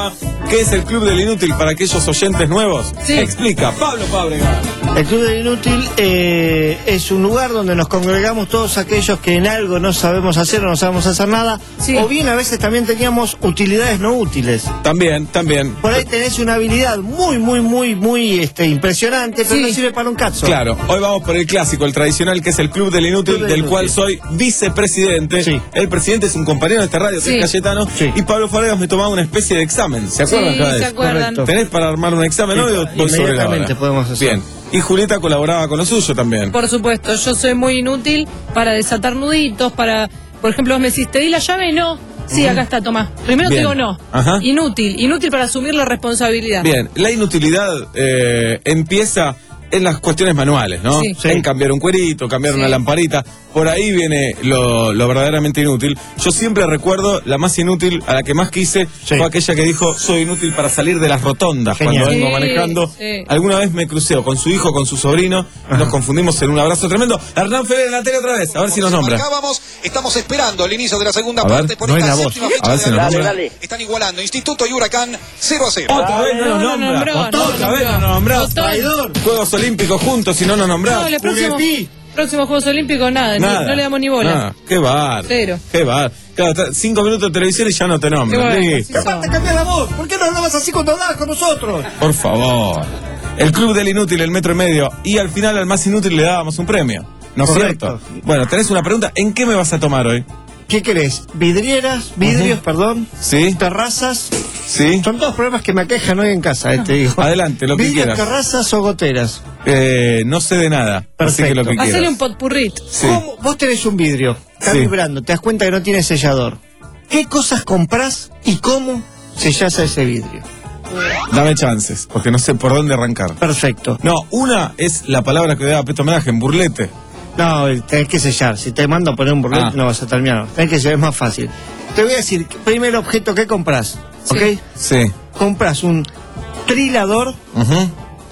Speaker 9: ¿Qué es el Club del Inútil para aquellos oyentes nuevos?
Speaker 2: Sí.
Speaker 9: Explica, Pablo Fábrega.
Speaker 14: El Club del Inútil eh, es un lugar donde nos congregamos todos aquellos que en algo no sabemos hacer o no sabemos hacer nada,
Speaker 2: Sí.
Speaker 14: o bien a veces también teníamos utilidades no útiles.
Speaker 9: También, también.
Speaker 14: Por ahí tenés una habilidad muy, muy, muy, muy este, impresionante, pero
Speaker 2: Sí.
Speaker 14: no sirve para un cazo.
Speaker 9: Claro, hoy vamos por el clásico, el tradicional, que es el Club del Inútil,
Speaker 14: Club del
Speaker 9: del
Speaker 14: Inútil.
Speaker 9: cual soy vicepresidente.
Speaker 14: Sí.
Speaker 9: El presidente es un compañero de esta radio, que
Speaker 2: Sí.
Speaker 9: es Cayetano,
Speaker 14: Sí.
Speaker 9: y Pablo Fábregas me tomaba una especie de examen. ¿Se acuerdan
Speaker 2: Sí,
Speaker 9: cada
Speaker 2: se
Speaker 9: vez?
Speaker 2: acuerdan.
Speaker 14: Correcto.
Speaker 9: ¿Tenés para armar un examen
Speaker 14: Sí,
Speaker 9: hoy o voy sobre la
Speaker 14: inmediatamente
Speaker 9: hora?
Speaker 14: podemos hacer.
Speaker 9: Bien. Y Julieta colaboraba con lo suyo también.
Speaker 2: Por supuesto, yo soy muy inútil para desatar nuditos, para, por ejemplo, vos me decís, ¿te di la llave? No. Sí, acá está, Tomás. Primero te
Speaker 9: Bien.
Speaker 2: digo no.
Speaker 9: Ajá.
Speaker 2: Inútil, inútil para asumir la responsabilidad.
Speaker 9: Bien, la inutilidad eh, empieza en las cuestiones manuales, ¿no?
Speaker 2: Sí.
Speaker 9: En cambiar un cuerito, cambiar
Speaker 2: Sí.
Speaker 9: una lamparita. Por ahí viene lo, lo verdaderamente inútil. Yo siempre recuerdo la más inútil, a la que más quise,
Speaker 14: Sí.
Speaker 9: fue aquella que dijo, soy inútil para salir de las rotondas
Speaker 14: Genial.
Speaker 9: cuando vengo
Speaker 2: Sí,
Speaker 9: manejando.
Speaker 2: sí.
Speaker 9: Alguna vez me crucé o con su hijo, con su sobrino, nos confundimos en un abrazo tremendo. Hernán Feder en la tele otra vez, a ver si nos nombra.
Speaker 6: Marcábamos, estamos esperando el inicio de la segunda
Speaker 9: A ver,
Speaker 6: parte por
Speaker 9: no es
Speaker 6: esta
Speaker 9: la voz.
Speaker 6: séptima
Speaker 9: A
Speaker 6: fecha
Speaker 9: ver
Speaker 6: de
Speaker 9: si nos
Speaker 6: la
Speaker 9: nombra.
Speaker 6: Liga. Están igualando Instituto y Huracán cero a cero.
Speaker 9: Otra vez no nos
Speaker 2: No, no
Speaker 9: nombra.
Speaker 2: nombró, no
Speaker 9: Otra vez
Speaker 2: nombró.
Speaker 9: no nos nombrás.
Speaker 2: Botón.
Speaker 9: Traidor. Juegos Olímpicos juntos y no nos nombrás.
Speaker 2: No, el próximo,
Speaker 9: Juguetí.
Speaker 2: próximos Juegos Olímpicos, nada, ni-
Speaker 9: Nada.
Speaker 2: no le damos ni bola.
Speaker 9: Nada. Qué bar.
Speaker 2: Cero.
Speaker 9: Qué bar. Claro, está- cinco minutos de televisión y ya no te
Speaker 2: Qué
Speaker 9: nombran.
Speaker 2: bueno,
Speaker 9: Listo.
Speaker 2: así son.
Speaker 14: Aparte, cambia la voz. ¿Por qué no hablabas así cuando hablabas con nosotros?
Speaker 9: Por favor. El Club del Inútil, el metro y medio. Y al final al más inútil le dábamos un premio. ¿No es
Speaker 14: Correcto.
Speaker 9: cierto? Bueno, tenés una pregunta. ¿En qué me vas a tomar hoy?
Speaker 14: ¿Qué querés? ¿Vidrieras? ¿Vidrios, perdón?
Speaker 9: Sí.
Speaker 14: ¿Terrazas?
Speaker 9: ¿Sí?
Speaker 14: Son todos problemas que me aquejan hoy en casa, eh, te digo.
Speaker 9: Adelante, lo que
Speaker 14: ¿Vidrios,
Speaker 9: quieras.
Speaker 14: terrazas o goteras?
Speaker 9: Eh, no sé de nada. Así que lo que
Speaker 2: Hacele
Speaker 9: quieras.
Speaker 2: un potpurrit.
Speaker 9: Sí.
Speaker 14: ¿Cómo? Vos tenés un vidrio, está
Speaker 9: Sí.
Speaker 14: vibrando, te das cuenta que no tiene sellador. ¿Qué cosas comprás y cómo sellás a ese vidrio?
Speaker 9: Dame chances, porque no sé por dónde arrancar.
Speaker 14: Perfecto.
Speaker 9: No, una es la palabra que da Peto Homenaje, en burlete.
Speaker 14: No, tenés que sellar. Si te mando a poner un burlete,
Speaker 9: Ah.
Speaker 14: no vas a terminar. Tenés que sellar, es más fácil. Te voy a decir, primer objeto que compras,
Speaker 2: Sí.
Speaker 14: ¿ok?
Speaker 9: Sí.
Speaker 14: Compras un trilador,
Speaker 9: Ujú.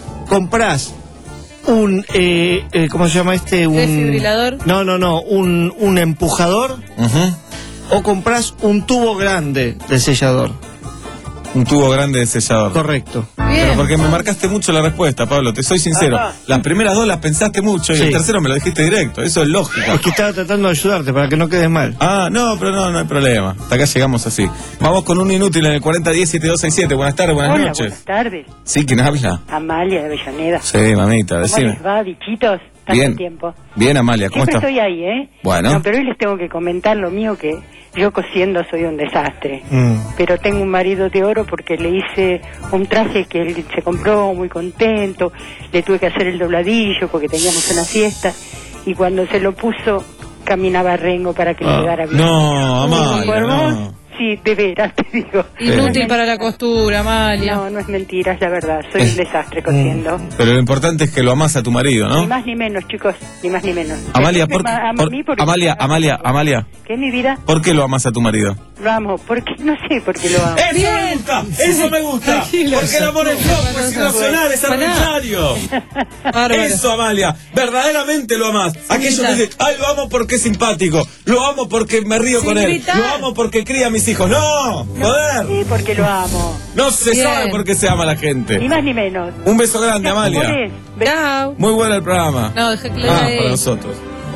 Speaker 14: compras un, eh, eh, ¿cómo se llama este? Un
Speaker 2: Desfibrilador.
Speaker 14: No, no, no, un, un empujador,
Speaker 9: Ujú.
Speaker 14: o compras un tubo grande de sellador.
Speaker 9: Un tubo grande de sellador.
Speaker 14: Correcto.
Speaker 9: Pero
Speaker 2: Bien.
Speaker 9: porque me marcaste mucho la respuesta, Pablo, te soy sincero.
Speaker 14: Ajá.
Speaker 9: Las primeras dos las pensaste mucho y
Speaker 14: Sí.
Speaker 9: el tercero me lo dijiste directo. Eso es lógico.
Speaker 14: Es que estaba tratando de ayudarte para que no quedes mal.
Speaker 9: Ah, no, pero no, no hay problema. Hasta acá llegamos así. Vamos con un inútil en el cuarenta diez siete dos seis siete. Buenas tardes, buenas
Speaker 17: Hola,
Speaker 9: noches.
Speaker 17: buenas tardes.
Speaker 9: Sí, ¿quién habla?
Speaker 17: Amalia de Avellaneda.
Speaker 9: Sí, mamita,
Speaker 17: ¿Cómo
Speaker 9: decime.
Speaker 17: les va, bichitos? Tanto
Speaker 9: Bien.
Speaker 17: tiempo.
Speaker 9: Bien, Amalia, ¿cómo
Speaker 17: Siempre
Speaker 9: estás?
Speaker 17: estoy ahí, ¿eh?
Speaker 9: Bueno.
Speaker 17: No, pero hoy les tengo que comentar lo mío, que yo cosiendo soy un desastre.
Speaker 14: Mm.
Speaker 17: Pero tengo un marido de oro porque le hice un traje que él se compró muy contento. Le tuve que hacer el dobladillo porque teníamos una fiesta. Y cuando se lo puso, caminaba rengo para que le
Speaker 9: Ah,
Speaker 17: quedara bien.
Speaker 9: no, Amalia,
Speaker 17: ¿Por vos?
Speaker 9: no.
Speaker 17: Sí, de veras, te digo.
Speaker 2: Inútil para la costura, Amalia.
Speaker 17: No, no es mentira, es la verdad. Soy un desastre cosiendo.
Speaker 9: Pero lo importante es que lo amas a tu marido,
Speaker 17: Ni
Speaker 9: ¿no?
Speaker 17: más ni menos, chicos, ni más ni menos.
Speaker 9: Amalia,
Speaker 17: Siempre
Speaker 9: ¿por qué?
Speaker 17: ma- a
Speaker 9: por-
Speaker 17: mí porque-
Speaker 9: Amalia, Amalia, Amalia,
Speaker 17: ¿Qué es mi vida?
Speaker 9: ¿por qué lo amas a tu marido?
Speaker 17: Lo amo, porque no sé por qué lo amo.
Speaker 9: ¡Eso me gusta! ¡Eso me gusta!
Speaker 2: Tranquilo.
Speaker 9: Porque el amor es loco, es irracional, es
Speaker 2: Pará.
Speaker 9: arbitrario.
Speaker 2: Bárbaro.
Speaker 9: Eso, Amalia, verdaderamente lo amas. Aquellos que dicen, ay, lo amo porque es simpático, lo amo porque me río
Speaker 17: Sin
Speaker 9: con él,
Speaker 17: gritar.
Speaker 9: lo amo porque cría a mis hijos. ¡No! ¡Joder!
Speaker 17: Sí, porque lo amo.
Speaker 9: No se
Speaker 17: Bien.
Speaker 9: sabe por qué se ama a la
Speaker 17: Ni
Speaker 9: gente.
Speaker 17: más ni menos.
Speaker 9: Un beso grande, Amalia.
Speaker 17: Amores,
Speaker 2: Chao.
Speaker 9: Muy bueno el programa.
Speaker 2: No, deja que le
Speaker 9: Ah,
Speaker 2: dé.
Speaker 9: para nosotros.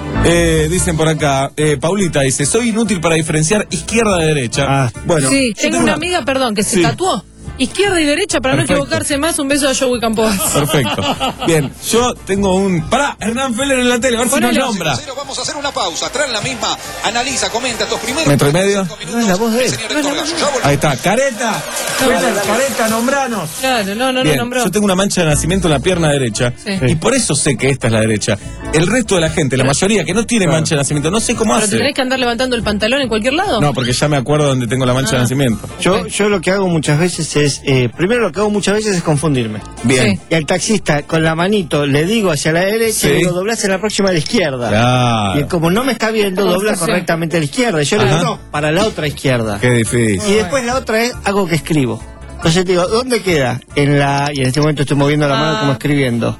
Speaker 9: Eh, dicen por acá, eh, Paulita dice, soy inútil para diferenciar izquierda de derecha.
Speaker 14: Ah.
Speaker 9: Bueno,
Speaker 2: Sí,
Speaker 9: yo
Speaker 2: tengo una amiga, perdón, que se
Speaker 9: Sí.
Speaker 2: tatuó. Izquierda y derecha para
Speaker 9: Perfecto.
Speaker 2: no equivocarse más. Un beso a Joey Campos.
Speaker 9: Perfecto. Bien, yo tengo un... Pará, Hernán Feller en la tele, a ver si nos
Speaker 2: Ponelo.
Speaker 9: nombra.
Speaker 6: Cero, vamos a hacer una pausa. Traen la misma, analiza, comenta tus primeros.
Speaker 9: ¿Metro y medio?
Speaker 14: No es la voz de él.
Speaker 6: Señor Héctor Gallo, ya volvemos.
Speaker 9: Ahí está, Careta. Feller, Careta, nombranos.
Speaker 2: Claro, no, no lo
Speaker 9: Bien,
Speaker 2: nombró.
Speaker 9: yo tengo una mancha de nacimiento en la pierna derecha
Speaker 2: Sí.
Speaker 9: y por eso sé que esta es la derecha. El resto de la gente, la mayoría que no tiene mancha de nacimiento, no sé cómo
Speaker 2: ¿Pero te tenés
Speaker 9: hace.
Speaker 2: que andar levantando el pantalón en cualquier lado?
Speaker 9: No, porque ya me acuerdo dónde tengo la mancha de
Speaker 2: Ah.
Speaker 9: nacimiento.
Speaker 14: Yo, yo lo que hago muchas veces es, eh, primero lo que hago muchas veces es confundirme.
Speaker 9: Bien.
Speaker 2: Sí.
Speaker 14: Y al taxista con la manito le digo hacia la derecha
Speaker 9: Sí.
Speaker 14: y digo, doblás en la próxima a la izquierda.
Speaker 9: Claro.
Speaker 14: Y como no me está viendo, dobla
Speaker 2: Confusión.
Speaker 14: correctamente a la izquierda. Y yo le digo,
Speaker 9: Ajá.
Speaker 14: no, para la otra izquierda.
Speaker 9: Qué difícil.
Speaker 14: Y después la otra es algo que escribo. Entonces te digo, ¿dónde queda? En la, y en este momento estoy moviendo la mano
Speaker 2: Ah.
Speaker 14: como escribiendo.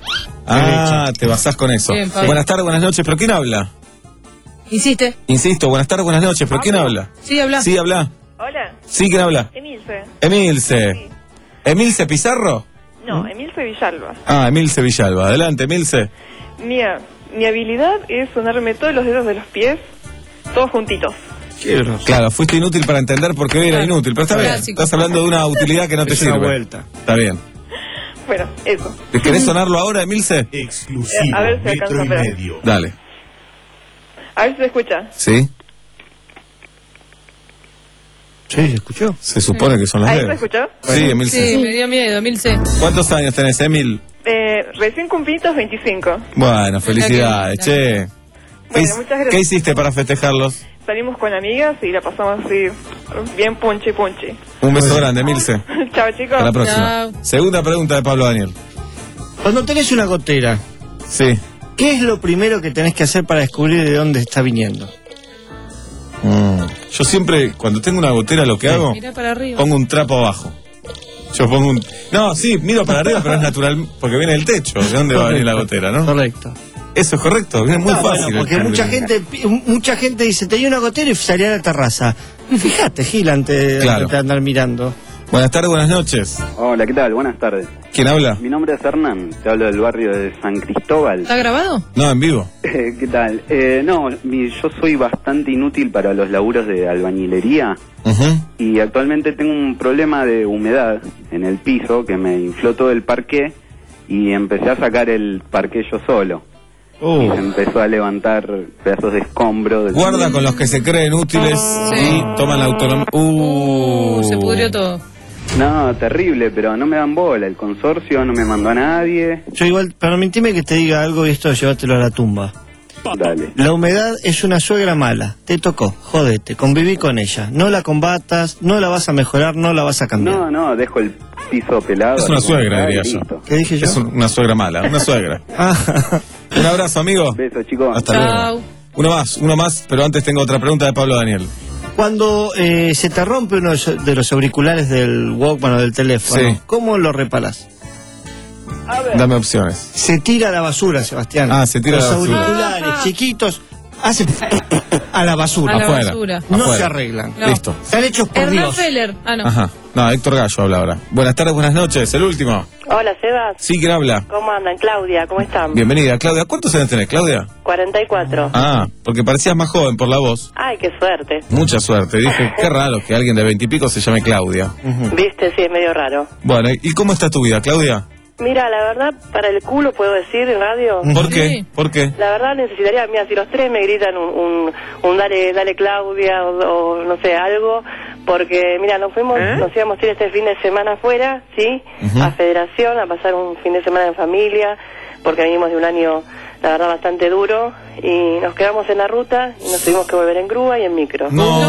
Speaker 9: Ah, te basás con eso.
Speaker 2: Bien, Pablo.
Speaker 9: Buenas tardes, buenas noches, ¿pero quién habla?
Speaker 2: Insiste.
Speaker 9: Insisto, buenas tardes, buenas noches, ¿pero quién habla?
Speaker 2: Sí, habla.
Speaker 9: Sí, habla.
Speaker 20: Hola.
Speaker 9: Sí, ¿quién habla?
Speaker 20: Emilce.
Speaker 9: Emilce. ¿Emilce Pizarro?
Speaker 15: No, Emilce Villalba.
Speaker 9: Ah, Emilce Villalba. Adelante, Emilce.
Speaker 15: Mira, mi habilidad es sonarme todos los dedos de los pies, todos juntitos.
Speaker 9: Claro, fuiste inútil para entender por qué hoy era inútil, pero está bien.
Speaker 15: Clásico.
Speaker 9: Estás hablando de una utilidad que no te
Speaker 14: Es una
Speaker 9: sirve.
Speaker 14: vuelta.
Speaker 9: Está bien.
Speaker 15: Bueno, eso.
Speaker 9: ¿Te querés sonarlo ahora, Emilce?
Speaker 15: Exclusivo, a ver si alcanzo a ver.
Speaker 9: Dale.
Speaker 15: A ver si se escucha.
Speaker 9: ¿Sí?
Speaker 14: Sí, ¿se escuchó?
Speaker 9: Se supone que son las
Speaker 15: ¿Ahí se
Speaker 9: dedos.
Speaker 15: escuchó?
Speaker 9: Sí, Emilce.
Speaker 2: Sí, me dio miedo, Emilce.
Speaker 9: ¿Cuántos años tenés, Emil?
Speaker 15: Eh, recién cumplidos veinticinco.
Speaker 9: Bueno, felicidades, che. ¿Qué,
Speaker 15: Bueno,
Speaker 9: hic-
Speaker 15: muchas gracias.
Speaker 9: ¿Qué hiciste para festejarlos?
Speaker 15: Salimos con amigas y la pasamos así, bien punchi punchi.
Speaker 9: Un beso grande, Emilce.
Speaker 15: Chao, chicos.
Speaker 9: Hasta la próxima. Segunda pregunta de Pablo Daniel.
Speaker 14: Cuando tenés una gotera,
Speaker 9: Sí.
Speaker 14: ¿qué es lo primero que tenés que hacer para descubrir de dónde está viniendo?
Speaker 9: Mm. Yo siempre, cuando tengo una gotera, lo que hago,
Speaker 2: Mira para arriba.
Speaker 9: pongo un trapo abajo. Yo pongo un... No, sí, miro para arriba, pero es natural, porque viene del techo. ¿De dónde va a venir la gotera, no?
Speaker 14: Correcto.
Speaker 9: Eso es correcto, viene muy
Speaker 14: No, bueno,
Speaker 9: fácil.
Speaker 14: porque mucha gente mucha gente dice, tenía una gotera y salía a la terraza. Fíjate, Gil, antes,
Speaker 9: Claro.
Speaker 14: antes de andar mirando.
Speaker 9: Buenas tardes, buenas noches.
Speaker 20: Hola, ¿qué tal? Buenas tardes.
Speaker 9: ¿Quién habla?
Speaker 20: Mi nombre es Hernán, te hablo del barrio de San Cristóbal.
Speaker 2: ¿Está grabado?
Speaker 9: No, en vivo.
Speaker 20: Eh, ¿Qué tal? Eh, no, mi- yo soy bastante inútil para los laburos de albañilería y actualmente tengo un problema de humedad en el piso que me infló todo el parqué y empecé a sacar el parqué yo solo. Y se empezó a levantar pedazos de escombro. del-
Speaker 9: Guarda con los que se creen útiles y toman la autonomía. Uh,
Speaker 2: Se pudrió todo.
Speaker 20: No, terrible, pero no me dan bola. El consorcio no me mandó a nadie.
Speaker 14: Yo igual, permitime que te diga algo y esto llévatelo a la tumba.
Speaker 20: Dale.
Speaker 14: La humedad es una suegra mala. Te tocó, jodete, conviví con ella. No la combatas, no la vas a mejorar, no la vas a cambiar.
Speaker 20: No, no, dejo el piso pelado.
Speaker 9: Es una
Speaker 20: como
Speaker 9: suegra,
Speaker 20: está,
Speaker 9: diría
Speaker 20: y
Speaker 9: yo.
Speaker 20: listo.
Speaker 14: ¿Qué dije yo?
Speaker 9: Es un- una suegra mala, una suegra. Un abrazo, amigo.
Speaker 20: Besos, chicos.
Speaker 9: Hasta luego. Uno más, uno más, pero antes tengo otra pregunta de Pablo Daniel.
Speaker 14: Cuando eh, se te rompe uno de los auriculares del Walkman o del teléfono,
Speaker 9: Sí.
Speaker 14: ¿cómo lo reparas?
Speaker 9: Dame opciones.
Speaker 14: Se tira a la basura, Sebastián.
Speaker 9: Ah, se tira
Speaker 14: los
Speaker 9: a la basura.
Speaker 14: auriculares chiquitos hace a la basura.
Speaker 2: A la
Speaker 9: Afuera.
Speaker 2: basura.
Speaker 14: No
Speaker 9: Afuera.
Speaker 14: se arreglan.
Speaker 2: No.
Speaker 9: Listo.
Speaker 14: Están hechos por
Speaker 2: Hernán
Speaker 14: Dios.
Speaker 2: Feller. Ah, no.
Speaker 9: Ajá. No, Héctor Gallo habla ahora. Buenas tardes, buenas noches. El último.
Speaker 8: Hola, Sebas.
Speaker 9: Sí, ¿quién habla?
Speaker 8: ¿Cómo andan? Claudia, ¿cómo están?
Speaker 9: Bienvenida, Claudia. ¿Cuántos años tenés, Claudia?
Speaker 8: cuarenta y cuatro.
Speaker 9: Ah, porque parecías más joven por la voz.
Speaker 8: Ay, qué suerte.
Speaker 9: Mucha suerte. Dije, qué raro que alguien de veintipico se llame Claudia.
Speaker 8: Viste, sí, es medio raro.
Speaker 9: Bueno, ¿y cómo está tu vida, Claudia?
Speaker 8: Mira, la verdad, para el culo puedo decir en radio.
Speaker 9: ¿Por qué? ¿Por qué?
Speaker 8: La verdad necesitaría, mira, si los tres me gritan un, un, un dale, dale Claudia o, o no sé, algo, porque mira, nos fuimos, nos íbamos a ir este fin de semana afuera, ¿sí? A Federación, a pasar un fin de semana en familia, porque venimos de un año, la verdad, bastante duro, y nos quedamos en la ruta y nos tuvimos que volver en grúa y en micro.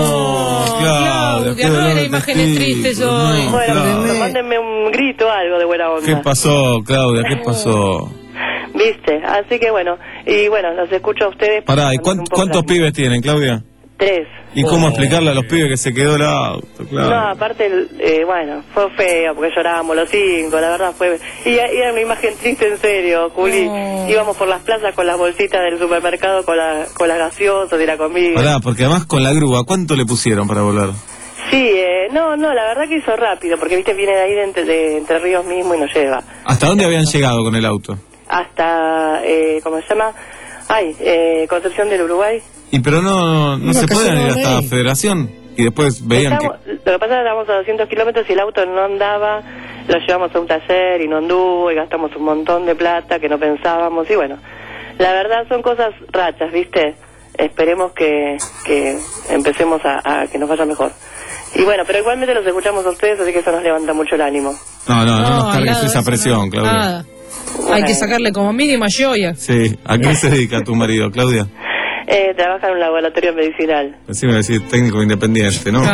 Speaker 9: No, Claudia, qué
Speaker 2: no
Speaker 9: dolor
Speaker 2: era
Speaker 9: de
Speaker 2: imágenes
Speaker 9: testigo.
Speaker 2: tristes
Speaker 9: No,
Speaker 2: hoy.
Speaker 8: Bueno,
Speaker 9: Claudia.
Speaker 8: pero mándenme un grito, algo de buena onda.
Speaker 9: ¿Qué pasó, Claudia? ¿Qué pasó?
Speaker 8: ¿Viste? Así que bueno, y bueno, los escucho a ustedes.
Speaker 9: Pará, ¿y
Speaker 8: un
Speaker 9: cuán-
Speaker 8: poco
Speaker 9: cuántos
Speaker 8: la-
Speaker 9: pibes tienen, Claudia?
Speaker 8: Tres.
Speaker 9: ¿Y cómo explicarle a los pibes que se quedó el auto,
Speaker 8: No,
Speaker 9: Claudia?
Speaker 8: aparte, el- eh, bueno, fue feo porque llorábamos los cinco, la verdad fue... Y, y era una imagen triste en serio, Juli. Íbamos por las plazas con las bolsitas del supermercado, con, la, con las gaseosas y la comida.
Speaker 9: Pará, porque además con la grúa, ¿cuánto le pusieron para volar?
Speaker 8: Sí, eh, no, no, la verdad que hizo rápido, porque viste, viene de ahí de Entre, de Entre Ríos mismo y nos lleva.
Speaker 9: ¿Hasta dónde habían llegado con el auto?
Speaker 8: Hasta, eh, ¿cómo se llama? Ay, eh, Concepción del Uruguay.
Speaker 9: Y pero no, no
Speaker 8: Una
Speaker 9: se
Speaker 8: casa
Speaker 9: pueden ir
Speaker 8: de
Speaker 9: hasta
Speaker 8: ley.
Speaker 9: Federación. Y después veían que...
Speaker 8: Estábamos- Lo que pasa es que estábamos a doscientos kilómetros y el auto no andaba, lo llevamos a un taller y no anduvo y gastamos un montón de plata que no pensábamos y bueno, la verdad son cosas rachas, ¿viste? Esperemos que, que empecemos a, a que nos vaya mejor. Y bueno, pero igualmente los escuchamos a ustedes, así que eso nos levanta mucho el ánimo.
Speaker 9: No, no, no,
Speaker 2: No,
Speaker 9: nos
Speaker 2: al
Speaker 9: cargues
Speaker 2: lado de
Speaker 9: esa
Speaker 2: eso
Speaker 9: presión, Claudia.
Speaker 2: Nada. Hay que sacarle como mínimo a joya.
Speaker 9: Sí, ¿a qué se dedica tu marido, Claudia?
Speaker 8: Eh, trabaja en un laboratorio medicinal.
Speaker 9: Decime decir técnico independiente, ¿no?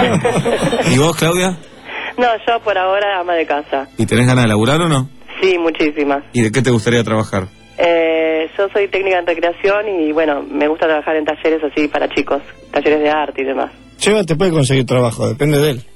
Speaker 9: ¿Y vos, Claudia?
Speaker 8: No, yo por ahora ama de casa.
Speaker 9: ¿Y tenés ganas de laburar o no?
Speaker 8: Sí, muchísimas.
Speaker 9: ¿Y de qué te gustaría trabajar?
Speaker 8: Eh, yo soy técnica en recreación y bueno, me gusta trabajar en talleres así para chicos, talleres de arte y demás.
Speaker 14: Cheva te puede conseguir trabajo, depende de él.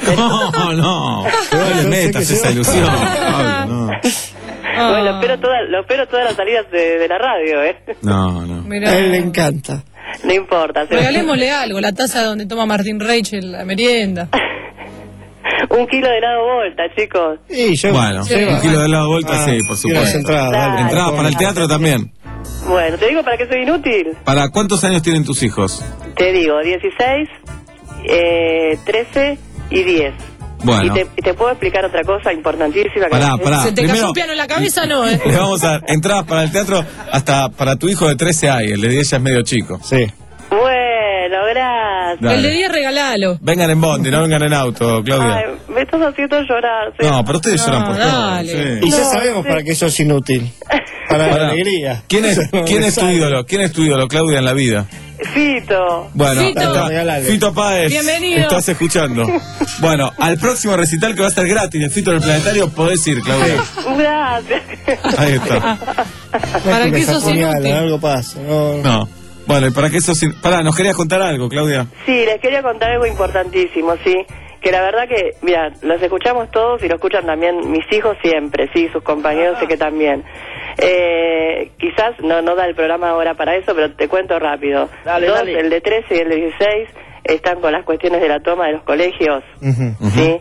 Speaker 9: No, no, no le metas esa ilusión, Pablo, no.
Speaker 8: Bueno, lo espero, toda, lo espero todas las salidas de, de la radio, ¿eh?
Speaker 9: No, no.
Speaker 2: Mirá.
Speaker 14: A él le encanta.
Speaker 8: No importa. se-
Speaker 2: Regalémosle algo, la taza donde toma Martín Rachel la merienda.
Speaker 8: Un kilo de helado Volta, chicos.
Speaker 14: Sí, yo,
Speaker 9: Bueno,
Speaker 14: sí,
Speaker 9: un
Speaker 14: va.
Speaker 9: kilo de helado Volta,
Speaker 14: Ah,
Speaker 9: sí, por
Speaker 14: y las
Speaker 9: supuesto.
Speaker 14: entradas,
Speaker 8: dale.
Speaker 9: Entradas para el teatro también.
Speaker 8: Bueno, te digo para qué soy inútil.
Speaker 9: ¿Para cuántos años tienen tus hijos?
Speaker 8: Te digo, dieciséis, eh, trece y diez.
Speaker 9: Bueno.
Speaker 8: Y te, y te puedo explicar otra cosa importantísima. Que
Speaker 9: Pará, pará.
Speaker 2: Se te cayó
Speaker 9: Primero-
Speaker 2: un piano en la cabeza, no, ¿eh?
Speaker 9: Le vamos a dar entradas para el teatro hasta para tu hijo de trece hay, el de diez ya es medio chico.
Speaker 14: Sí.
Speaker 8: Bueno, gracias.
Speaker 9: Dale.
Speaker 2: El de diez regálalo.
Speaker 9: Vengan en bondi, no vengan en auto, Claudia.
Speaker 8: Ay, me estás haciendo llorar. sí.
Speaker 9: No, pero ustedes lloran por todo.
Speaker 2: dale.
Speaker 9: Sí.
Speaker 14: Y ya
Speaker 8: No,
Speaker 14: sabemos
Speaker 8: sí.
Speaker 14: para qué sos inútil. Para
Speaker 9: Pará.
Speaker 14: la alegría.
Speaker 9: ¿Quién es, ¿quién es tu ídolo? ¿Quién es tu ídolo, Claudia, en la vida?
Speaker 8: Fito.
Speaker 9: Bueno,
Speaker 2: Fito.
Speaker 9: está-
Speaker 14: Regalale.
Speaker 9: Fito Páez,
Speaker 2: Bienvenido.
Speaker 9: estás escuchando. Bueno, al próximo recital que va a estar gratis de Fito en el Planetario, podés ir, Claudia.
Speaker 8: Gracias.
Speaker 9: Ahí está.
Speaker 2: ¿Para
Speaker 14: Me
Speaker 2: qué sos
Speaker 14: apuñalan,
Speaker 2: inútil?
Speaker 14: algo pasa. No,
Speaker 9: No. Bueno, ¿y para qué eso? Pará, ¿nos querías contar algo, Claudia?
Speaker 8: Sí, les quería contar algo importantísimo, sí. Que la verdad que, mira, los escuchamos todos y lo escuchan también mis hijos siempre, sí, sus compañeros sé que también. Eh, quizás no no da el programa ahora para eso, pero te cuento rápido.
Speaker 14: Dale,
Speaker 8: Dos,
Speaker 14: dale.
Speaker 8: el de trece y el de dieciséis, están con las cuestiones de la toma de los colegios,
Speaker 14: Ujú.
Speaker 8: ¿sí?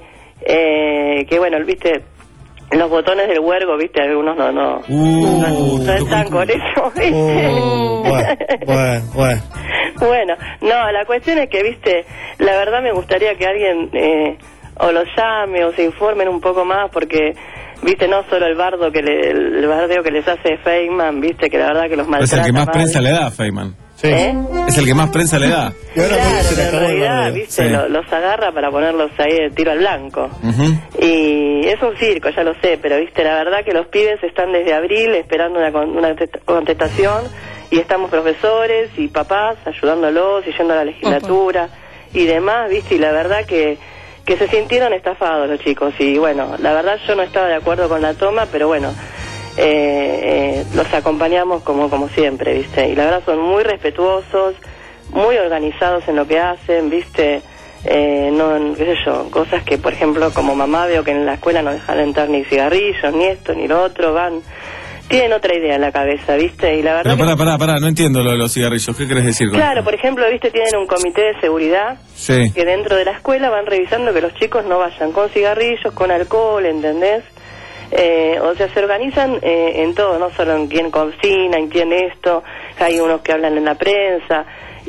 Speaker 8: Eh, que bueno, viste, los botones del huergo, viste, algunos no, no,
Speaker 9: Uh,
Speaker 8: no están con eso, ¿viste?
Speaker 14: Oh, bueno, bueno, bueno.
Speaker 8: Bueno, no, la cuestión es que, viste, la verdad me gustaría que alguien eh, o los llame o se informen un poco más porque, viste, no solo el bardo que le, el bardeo que les hace Feynman, viste, que la verdad que los
Speaker 9: Es
Speaker 8: maltrata
Speaker 9: el que más
Speaker 8: mal.
Speaker 9: prensa le da, Feynman.
Speaker 14: Sí.
Speaker 8: ¿Eh?
Speaker 9: Es el que más prensa le da.
Speaker 14: Y ahora
Speaker 8: Claro,
Speaker 14: se le
Speaker 8: en
Speaker 14: acabó el
Speaker 8: realidad,
Speaker 14: bardeo.
Speaker 8: viste,
Speaker 9: Sí.
Speaker 8: lo- los agarra para ponerlos ahí de tiro al blanco.
Speaker 9: Ujú.
Speaker 8: Y es un circo, ya lo sé, pero viste, la verdad que los pibes están desde abril esperando una, con- una test- contestación y estamos profesores y papás ayudándolos y yendo a la legislatura y demás, viste, y la verdad que, que se sintieron estafados los chicos y bueno, la verdad yo no estaba de acuerdo con la toma, pero bueno, eh, eh, los acompañamos como, como siempre, viste, y la verdad son muy respetuosos, muy organizados en lo que hacen, viste. Eh, no, qué sé yo, cosas que, por ejemplo, como mamá veo que en la escuela no dejan entrar ni cigarrillos, ni esto, ni lo otro, van, tienen otra idea en la cabeza, ¿viste? Y la verdad
Speaker 9: Pero pará,
Speaker 8: que-
Speaker 9: pará, pará, no entiendo lo de los cigarrillos. ¿Qué querés decir con
Speaker 8: claro, por ejemplo, ¿viste? Tienen un comité de seguridad
Speaker 9: Sí.
Speaker 8: que dentro de la escuela van revisando que los chicos no vayan con cigarrillos, con alcohol, ¿entendés? Eh, o sea, se organizan eh, en todo, no solo en quién cocina, en quién esto, hay unos que hablan en la prensa,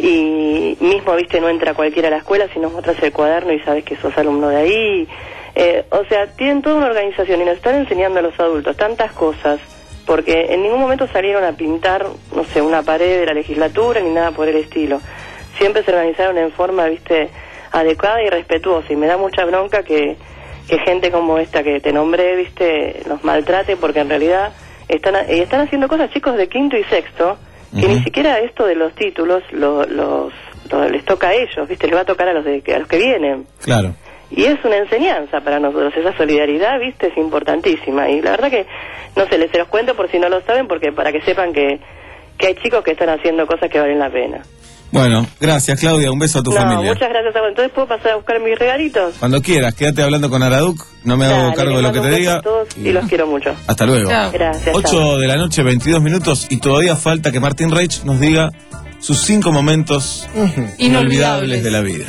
Speaker 8: y mismo, viste, no entra cualquiera a la escuela si nos muestras el cuaderno y sabes que sos alumno de ahí. Eh, o sea, tienen toda una organización y nos están enseñando a los adultos tantas cosas, porque en ningún momento salieron a pintar, no sé, una pared de la legislatura ni nada por el estilo. Siempre se organizaron en forma, viste, adecuada y respetuosa, y me da mucha bronca que, que gente como esta que te nombré, viste, los maltrate, porque en realidad están, ha- y están haciendo cosas, chicos, de quinto y sexto, que
Speaker 9: Ujú.
Speaker 8: ni siquiera esto de los títulos lo- los, lo- les toca a ellos, viste, les va a tocar a los, de, a los que vienen.
Speaker 9: Claro.
Speaker 8: Y es una enseñanza para nosotros, esa solidaridad, viste, es importantísima. Y la verdad que, no sé, les se los cuento por si no lo saben, porque para que sepan que, que hay chicos que están haciendo cosas que valen la pena.
Speaker 9: Bueno, gracias, Claudia. Un beso a tu
Speaker 8: no,
Speaker 9: familia.
Speaker 8: muchas gracias a vos. Entonces, ¿puedo pasar a buscar mis regalitos?
Speaker 9: Cuando quieras, quédate hablando con Araduc. No me hago
Speaker 8: Dale,
Speaker 9: cargo de
Speaker 8: les
Speaker 9: lo que
Speaker 8: mando
Speaker 9: te
Speaker 8: un beso
Speaker 9: diga.
Speaker 8: a todos y los quiero mucho.
Speaker 9: Hasta luego.
Speaker 8: Chao. Gracias,
Speaker 9: ocho
Speaker 8: chao.
Speaker 9: de la noche, veintidós minutos, y todavía falta que Martín Reich nos diga sus cinco momentos inolvidables de la vida.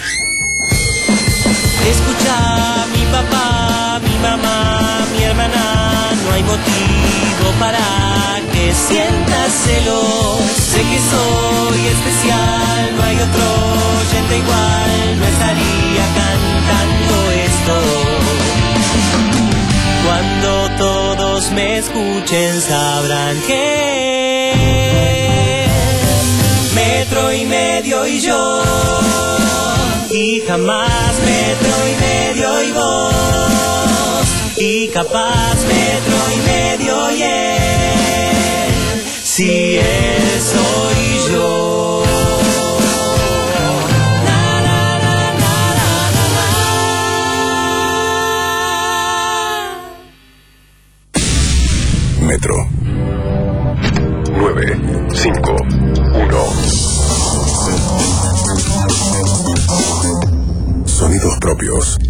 Speaker 12: Escucha, mi papá, mi mamá, mi hermana, no hay motivo para que sientas celos. Sé que soy especial, no hay otro oyente igual, no estaría cantando esto. Cuando todos me escuchen sabrán que metro y medio y yo, y jamás metro y medio y vos, y capaz metro y medio y él, si él soy yo.
Speaker 1: Metro. nueve, cinco, uno. Sonidos propios.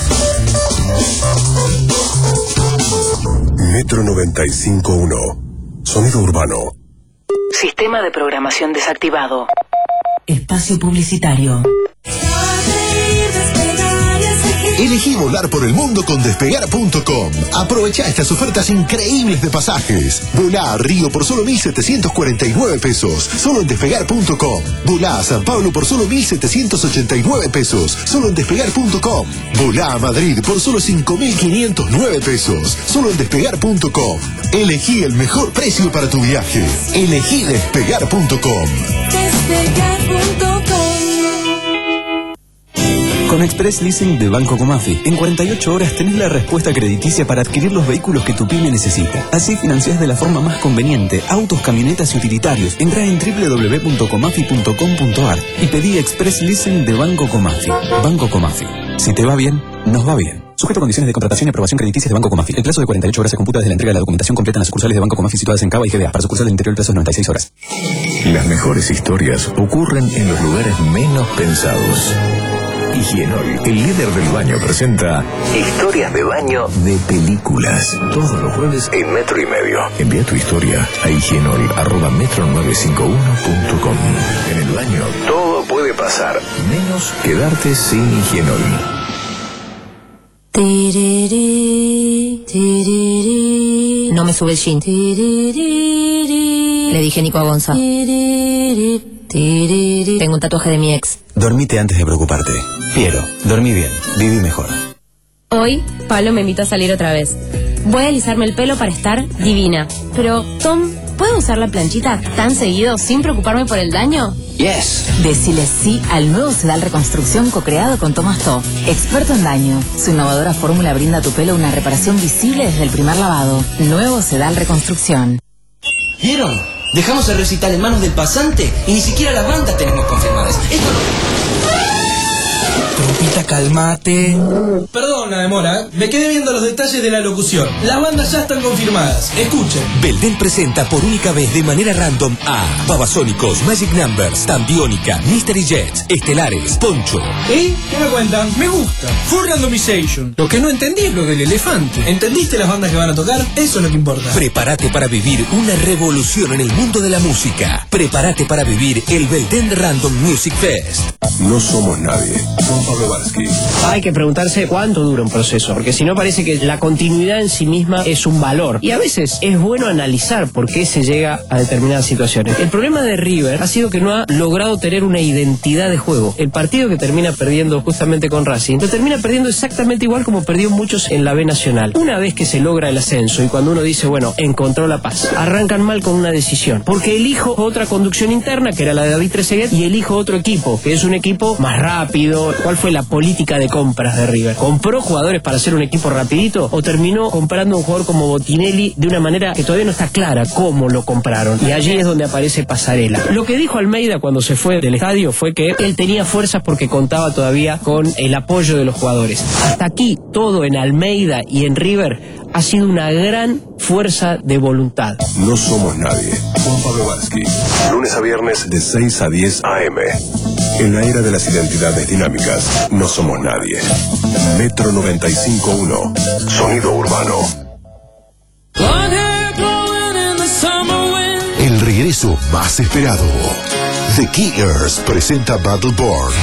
Speaker 1: Metro noventa y cinco uno. Sonido urbano.
Speaker 4: Sistema de programación desactivado.
Speaker 13: Espacio publicitario.
Speaker 10: Elegí volar por el mundo con despegar punto com. Aprovecha estas ofertas increíbles de pasajes. Volá a Río por solo mil setecientos cuarenta y nueve pesos, solo en despegar punto com. Volá a San Pablo por solo mil setecientos ochenta y nueve pesos, solo en despegar punto com. Volá a Madrid por solo cinco mil quinientos nueve pesos, solo en despegar punto com. Elegí el mejor precio para tu viaje. Elegí despegar punto com.
Speaker 16: Despegar punto com.
Speaker 5: Con Express Leasing de Banco Comafi, en cuarenta y ocho horas tenés la respuesta crediticia para adquirir los vehículos que tu pyme necesita. Así financiás de la forma más conveniente autos, camionetas y utilitarios. Entrá en doble u doble u doble u punto comafi punto com punto a r y pedí Express Leasing de Banco Comafi. Banco Comafi. Si te va bien, nos va bien. Sujeto a condiciones de contratación y aprobación crediticia de Banco Comafi. El plazo de cuarenta y ocho horas se computa desde la entrega de la documentación completa en las sucursales de Banco Comafi situadas en Cava y G B A. Para sucursales del interior el plazo es noventa y seis horas.
Speaker 18: Las mejores historias ocurren en los lugares menos pensados. Higienol, el líder del baño, presenta Historias de baño de películas. Todos los jueves en Metro y Medio. Envía tu historia a higienol arroba metro nueve cinco uno punto com. En el baño todo puede pasar, menos quedarte sin Higienol.
Speaker 21: No me sube el jean. Le dije Nico a Gonza. Tengo un tatuaje de mi ex.
Speaker 5: Dormite antes de preocuparte. Piero, dormí bien, viví mejor.
Speaker 21: Hoy, Pablo me invitó a salir otra vez. Voy a alisarme el pelo para estar divina. Pero, Tom, ¿puedo usar la planchita tan seguido sin preocuparme por el daño?
Speaker 22: Yes. Decile sí al nuevo Sedal Reconstrucción co-creado con Thomas To, experto en daño. Su innovadora fórmula brinda a tu pelo una reparación visible desde el primer lavado. Nuevo Sedal Reconstrucción.
Speaker 24: ¿Vieron? Dejamos el recital en manos del pasante y ni siquiera las bandas tenemos confirmadas. Esto no... Trompita, calmate. Perdón la demora, me quedé viendo los detalles de la locución. Las bandas ya están confirmadas. Escuchen.
Speaker 25: Belden presenta por única vez de manera random a Babasónicos, Magic Numbers, Tambiónica, Mystery Jets, Estelares, Poncho.
Speaker 24: ¿Y? ¿Qué me cuentan? Me gusta. Full randomization. Lo que no entendí es lo del elefante. ¿Entendiste las bandas que van a tocar? Eso es lo que importa.
Speaker 25: Prepárate para vivir una revolución en el mundo de la música. Prepárate para vivir el Belden Random Music Fest.
Speaker 1: No somos nadie. Juan Pablo Varsky.
Speaker 26: Hay que preguntarse cuánto dura un proceso, porque si no parece que la continuidad en sí misma es un valor. Y a veces es bueno analizar por qué se llega a determinadas situaciones. El problema de River ha sido que no ha logrado tener una identidad de juego. El partido que termina perdiendo justamente con Racing, lo termina perdiendo exactamente igual como perdió muchos en la B Nacional. Una vez que se logra el ascenso y cuando uno dice, bueno, encontró la paz, arrancan mal con una decisión. Porque elijo otra conducción interna, que era la de David Trezeguet, y elijo otro equipo, que es un equipo más rápido. ¿Cuál fue la política de compras de River? ¿Compró jugadores para hacer un equipo rapidito o terminó comprando un jugador como Botinelli de una manera que todavía no está clara cómo lo compraron? Y allí es donde aparece Pasarela. Lo que dijo Almeida cuando se fue del estadio fue que él tenía fuerzas porque contaba todavía con el apoyo de los jugadores. Hasta aquí todo en Almeida y en River ha sido una gran fuerza de voluntad.
Speaker 1: No somos nadie. Juan Pablo Varsky. Lunes a viernes de seis a diez a eme. En la era de las identidades dinámicas, no somos nadie. Metro noventa y cinco punto uno. Sonido urbano.
Speaker 10: El regreso más esperado. The Killers presenta Battleborn.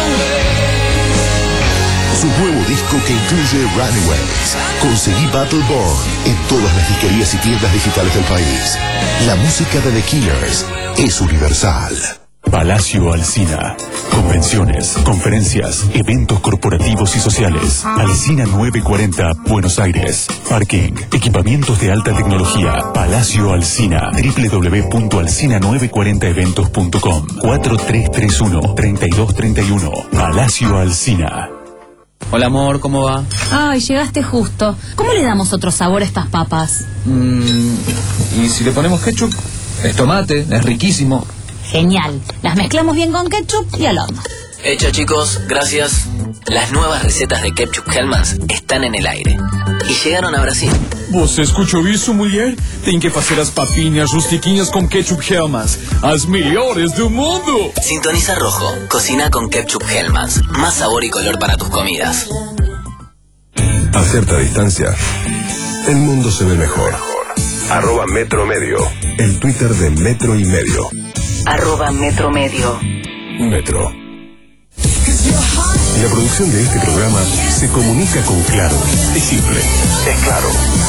Speaker 10: Su nuevo disco que incluye Runaways. Conseguí Battleborn en todas las disquerías y tiendas digitales del país. La música de The Killers es universal.
Speaker 18: Palacio Alsina. Convenciones, conferencias, eventos corporativos y sociales. Alsina novecientos cuarenta, Buenos Aires. Parking, equipamientos de alta tecnología. Palacio Alsina. doble u doble u doble u punto alsina nueve cuarenta eventos punto com. cuatro tres tres uno, tres dos tres uno. Palacio Alsina.
Speaker 27: Hola amor, ¿cómo va?
Speaker 21: Ay, llegaste justo. ¿Cómo le damos otro sabor a estas papas?
Speaker 27: Mm, y si le ponemos ketchup, es tomate, es riquísimo.
Speaker 21: Genial. Las mezclamos bien con ketchup y al horno.
Speaker 28: Hecho chicos, gracias. Las nuevas recetas de Ketchup Hellmann's están en el aire. Y llegaron a Brasil.
Speaker 29: Você escuchou isso, mulher? Tem que fazer as papinhas rustiquinhas com Ketchup Hellmann's. As melhores do mundo.
Speaker 28: Sintoniza Rojo. Cocina con Ketchup Hellmann's. Más sabor y color para tus comidas.
Speaker 1: A cierta distancia, el mundo se ve mejor. Arroba Metro Medio. El Twitter de Metro y Medio.
Speaker 4: Arroba Metro Medio.
Speaker 1: Metro. La producción de este programa se comunica con Claro. Es simple. Es Claro.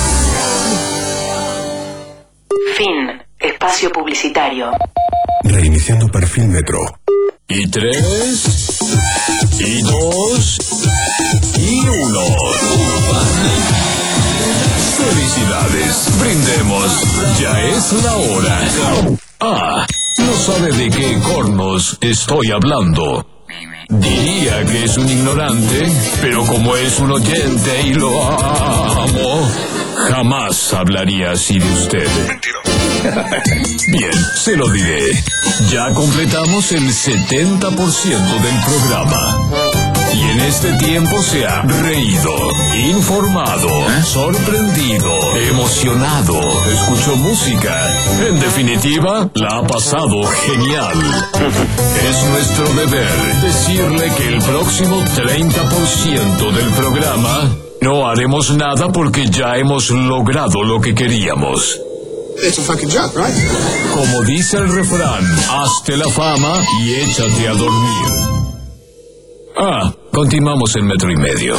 Speaker 4: Fin. Espacio publicitario.
Speaker 1: Reiniciando perfil Metro.
Speaker 18: Y tres, y dos, y uno. Felicidades, brindemos, ya es la hora. Ah, no sabe de qué cornos estoy hablando. Diría que es un ignorante, pero como es un oyente y lo amo, jamás hablaría así de usted. Bien, se lo diré. Ya completamos el setenta por ciento del programa. Y en este tiempo se ha reído, informado, sorprendido, emocionado, escuchó música. En definitiva, la ha pasado genial. Es nuestro deber decirle que el próximo treinta por ciento del programa no haremos nada porque ya hemos logrado lo que queríamos.
Speaker 3: It's a fucking joke, right?
Speaker 18: Como dice el refrán, hazte la fama y échate a dormir. Ah, continuamos en metro y medio.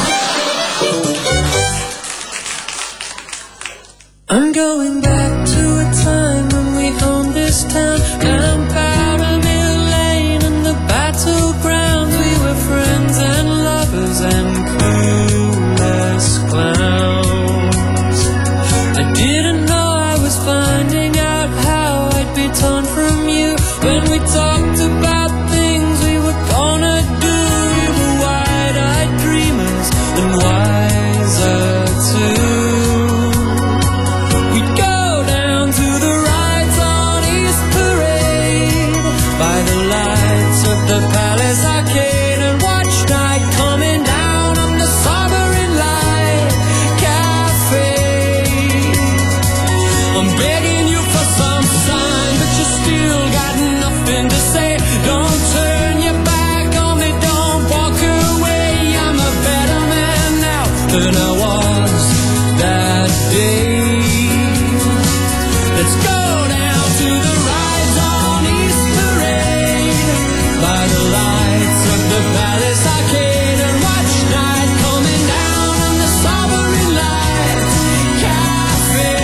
Speaker 12: I'm going back to a time when we owned this town. I'm proud of Mill Lane and the battlegrounds. We were friends and lovers and cool as clowns. I didn't know I was finding out how I'd be torn from you when we talked about things we were gonna do. We were wide-eyed dreamers and wiser too. We'd go down to the rides on East Parade by the lights of the Palace Arcade and watch night coming down on the Sovereign Light Cafe. I'm begging you for some sign, but you still got nothing to say. Don't turn your back on me, don't walk away. I'm a better man now than I was that day. Let's go down to the rides on East Parade by the lights of the Palace Arcade and watch night coming down on the Sovereign Light Cafe.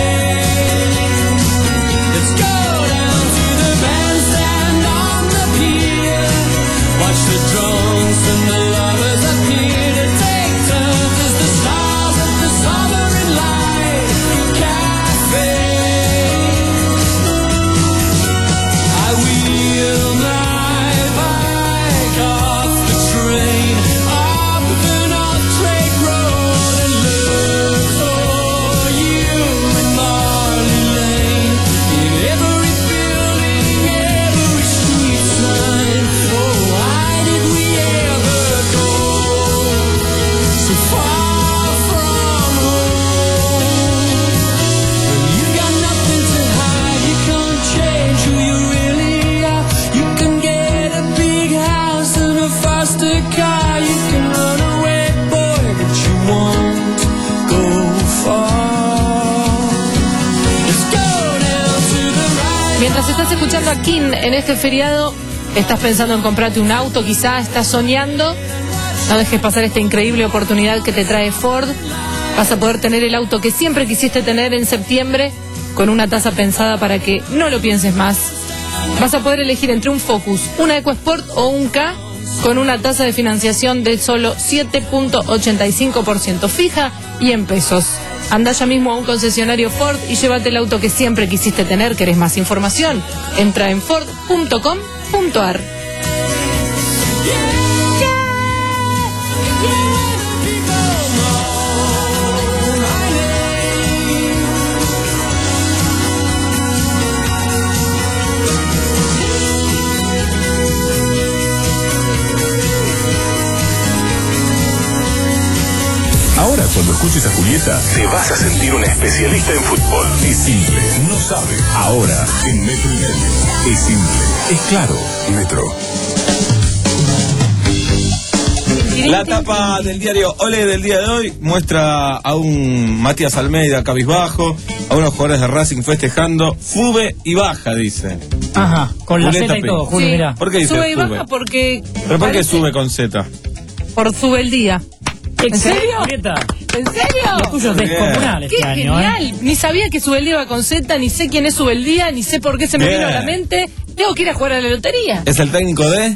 Speaker 12: Let's go down to the bandstand on the pier. Watch the drunks and the lovers appear to take turns as the stars of the Sovereign Light Cafe. I wheel my bike off the train up the North Trade Road and look for you in Marley Lane. In every building, every street sign. Oh, why did we ever go so far from home? When you got nothing to hide, you can't change who you really are. You can get a big house and a faster car. You can run away, boy, but you won't go far. Let's go down to the right.
Speaker 2: Mientras estás escuchando a King en este feriado, estás pensando en comprarte un auto, quizá estás soñando. No dejes pasar esta increíble oportunidad que te trae Ford. Vas a poder tener el auto que siempre quisiste tener en septiembre, con una tasa pensada para que no lo pienses más. Vas a poder elegir entre un Focus, una EcoSport o un K, con una tasa de financiación de solo siete punto ochenta y cinco por ciento fija y en pesos. Anda ya mismo a un concesionario Ford y llévate el auto que siempre quisiste tener. ¿Querés más información? Entra en ford punto com punto a r.
Speaker 1: Ahora, cuando escuches a Julieta, te vas a sentir un especialista en fútbol. Es simple, no sabe. Ahora, en Metro y Medio. Es simple, es claro. Metro.
Speaker 9: La tapa del diario Ole del día de hoy muestra a un Matías Almeida cabizbajo, a unos jugadores de Racing festejando, sube y baja, dice.
Speaker 6: Ajá, con la
Speaker 9: Julieta
Speaker 6: Z y todo,
Speaker 9: Pi.
Speaker 6: Julio,
Speaker 2: Sí.
Speaker 6: mirá.
Speaker 9: ¿Por qué dice
Speaker 2: Sube y
Speaker 9: sube?
Speaker 2: baja porque...
Speaker 9: ¿Pero por qué
Speaker 2: parece-
Speaker 9: sube con Z?
Speaker 2: Por sube el día. ¿En serio?
Speaker 6: Julieta,
Speaker 2: ¿En serio?
Speaker 6: lo tuyo es descomunal
Speaker 2: ¡Qué
Speaker 6: este año,
Speaker 2: genial!
Speaker 6: ¿eh?
Speaker 2: Ni sabía que Subeldía iba con Z, ni sé quién es Subeldía, ni sé por qué se me
Speaker 9: Bien.
Speaker 2: vino a la mente. Tengo que ir a jugar a la lotería.
Speaker 9: ¿Es el técnico de?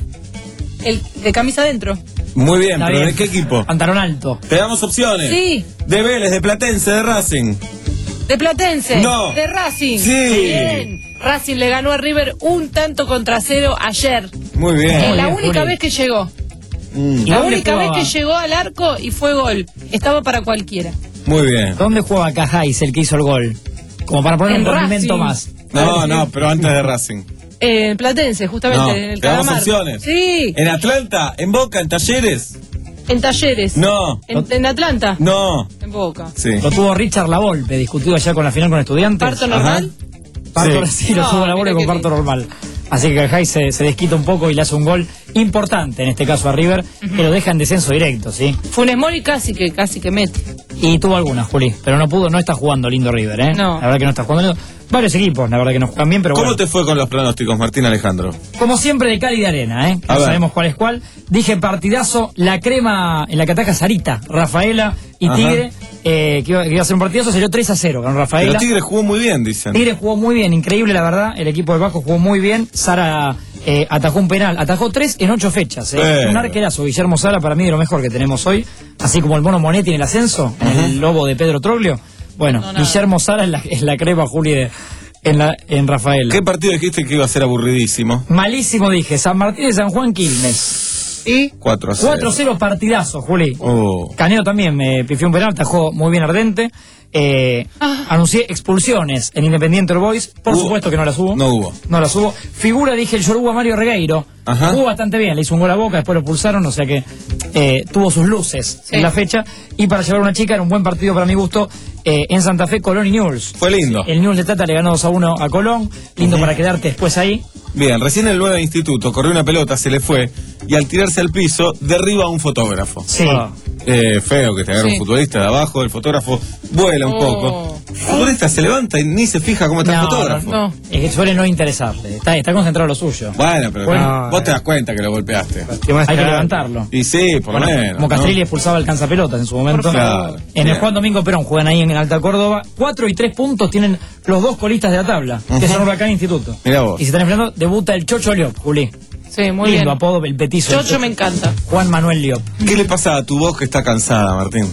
Speaker 2: El de camisa adentro.
Speaker 9: Muy bien,
Speaker 6: Está
Speaker 9: pero
Speaker 6: bien.
Speaker 9: ¿de qué equipo?
Speaker 6: Pantalón alto.
Speaker 9: Te damos opciones.
Speaker 2: Sí.
Speaker 9: De Vélez, de Platense, de Racing.
Speaker 2: De Platense.
Speaker 9: No.
Speaker 2: De Racing.
Speaker 9: Sí.
Speaker 2: Bien. Racing le ganó a River un tanto contra cero ayer.
Speaker 9: Muy bien.
Speaker 2: Es la
Speaker 6: bien,
Speaker 2: única
Speaker 6: Juli.
Speaker 2: vez que llegó.
Speaker 9: Mm,
Speaker 2: La
Speaker 6: dónde
Speaker 2: única vez
Speaker 6: jugaba?
Speaker 2: que llegó al arco y fue gol. Estaba para cualquiera.
Speaker 9: Muy bien.
Speaker 6: ¿Dónde jugaba Cajáis, el que hizo el gol? Como para poner
Speaker 2: En
Speaker 6: un condimento
Speaker 2: Racing.
Speaker 6: más.
Speaker 9: No, no, pero antes de Racing.
Speaker 2: Eh, en Platense, justamente,
Speaker 9: No,
Speaker 2: en el
Speaker 9: te damos
Speaker 2: Calamar.
Speaker 9: opciones.
Speaker 2: Sí.
Speaker 9: ¿En Atlanta? ¿En Boca? ¿En Talleres?
Speaker 2: En Talleres.
Speaker 9: No.
Speaker 2: En, en Atlanta.
Speaker 9: No.
Speaker 2: En Boca.
Speaker 9: Sí.
Speaker 6: Lo tuvo Richard Lavolpe, discutido ayer con la final con Estudiantes.
Speaker 2: ¿Parto normal?
Speaker 6: Parto,
Speaker 9: Sí.
Speaker 6: sí, lo
Speaker 2: No,
Speaker 6: tuvo Lavolpe
Speaker 2: mira
Speaker 6: con
Speaker 2: qué
Speaker 6: parto
Speaker 2: lindo.
Speaker 6: normal. Así que Cajáis se, se desquita un poco y le hace un gol importante, en este caso a River, que lo deja en descenso directo, ¿sí?
Speaker 2: Funes Mori casi que, casi que mete.
Speaker 6: Y tuvo algunas, Juli, pero no pudo, no está jugando lindo River, ¿eh?
Speaker 2: No.
Speaker 6: La verdad que no está jugando lindo. Varios equipos, la verdad que no juegan bien, pero
Speaker 9: ¿Cómo
Speaker 6: bueno.
Speaker 9: te fue con los pronósticos, Martín Alejandro?
Speaker 6: Como siempre, de Cali de arena, ¿eh?
Speaker 9: A
Speaker 6: No
Speaker 9: ver.
Speaker 6: sabemos cuál es cuál. Dije partidazo, la crema en la que ataca Sarita, Rafaela y
Speaker 9: Ajá.
Speaker 6: Tigre, eh, que, iba, que iba a ser un partidazo, salió tres a cero con Rafaela.
Speaker 9: Pero Tigre jugó muy bien, dicen.
Speaker 6: Tigre jugó muy bien, increíble la verdad. El equipo del Bajo jugó muy bien. Sara eh, atajó un penal, atajó tres en ocho fechas. ¿eh?
Speaker 9: Pero.
Speaker 6: Un arquerazo, Guillermo Sara, para mí de lo mejor que tenemos hoy. Así como el Mono Monetti en el ascenso, el lobo de Pedro Troglio. Bueno,
Speaker 2: No, nada.
Speaker 6: Guillermo Sara es la, es la crema, Juli, de- en, la, en Rafaela.
Speaker 9: ¿Qué partido dijiste que iba a ser aburridísimo?
Speaker 6: Malísimo dije, San Martín de San Juan Quilmes.
Speaker 2: ¿Y?
Speaker 9: cuatro a cero.
Speaker 6: cuatro cero partidazo, Juli.
Speaker 9: Oh.
Speaker 6: Caneo también me pifió un penal, atajó muy bien Ardente. Eh,
Speaker 2: Ah.
Speaker 6: Anuncié expulsiones en Independiente Boys. Por
Speaker 9: Hubo.
Speaker 6: supuesto que no las hubo.
Speaker 9: No hubo.
Speaker 6: No las hubo. Figura, dije, el Yoruba Mario Regueiro.
Speaker 9: Ajá.
Speaker 6: Jugó bastante bien, le hizo un gol a Boca, después lo pulsaron, o sea que eh, tuvo sus luces
Speaker 2: Sí.
Speaker 6: en la fecha. Y para llevar a una chica, era un buen partido para mi gusto, eh, en Santa Fe, Colón y Newell's.
Speaker 9: Fue lindo.
Speaker 6: El Newell's de Tata le ganó dos a uno a Colón. Lindo para quedarte después ahí.
Speaker 9: Bien, recién el nueve instituto corrió una pelota, se le fue y al tirarse al piso derriba a un fotógrafo.
Speaker 6: Sí.
Speaker 9: Eh, feo que te agarre
Speaker 2: Sí.
Speaker 9: un futbolista de abajo, el fotógrafo vuela un
Speaker 2: Oh.
Speaker 9: poco. El futbolista se levanta y ni se fija cómo está el fotógrafo.
Speaker 2: No.
Speaker 6: Es que suele no interesarle. Está, está concentrado en lo suyo.
Speaker 9: Bueno, pero
Speaker 6: Bueno,
Speaker 9: vos te das cuenta que lo golpeaste.
Speaker 6: Hay que levantarlo.
Speaker 9: Y sí, por lo
Speaker 6: Bueno,
Speaker 9: menos.
Speaker 6: como
Speaker 9: ¿no?
Speaker 6: Castrilli expulsaba al canzapelotas en su momento.
Speaker 9: Claro.
Speaker 6: En el
Speaker 9: Bien.
Speaker 6: Juan Domingo Perón juegan ahí en Alta Córdoba. Cuatro y tres puntos tienen los dos colistas de la tabla, que
Speaker 9: Ujú.
Speaker 6: son Huracán e Instituto.
Speaker 9: Mirá vos.
Speaker 6: Y se están enfrentando, debuta el Chocho Liop, Juli.
Speaker 2: Sí, muy
Speaker 6: Lindo
Speaker 2: bien.
Speaker 6: apodo, el petizo.
Speaker 2: Chocho me encanta.
Speaker 6: Juan Manuel Liop.
Speaker 9: ¿Qué le pasa a tu voz que está cansada, Martín?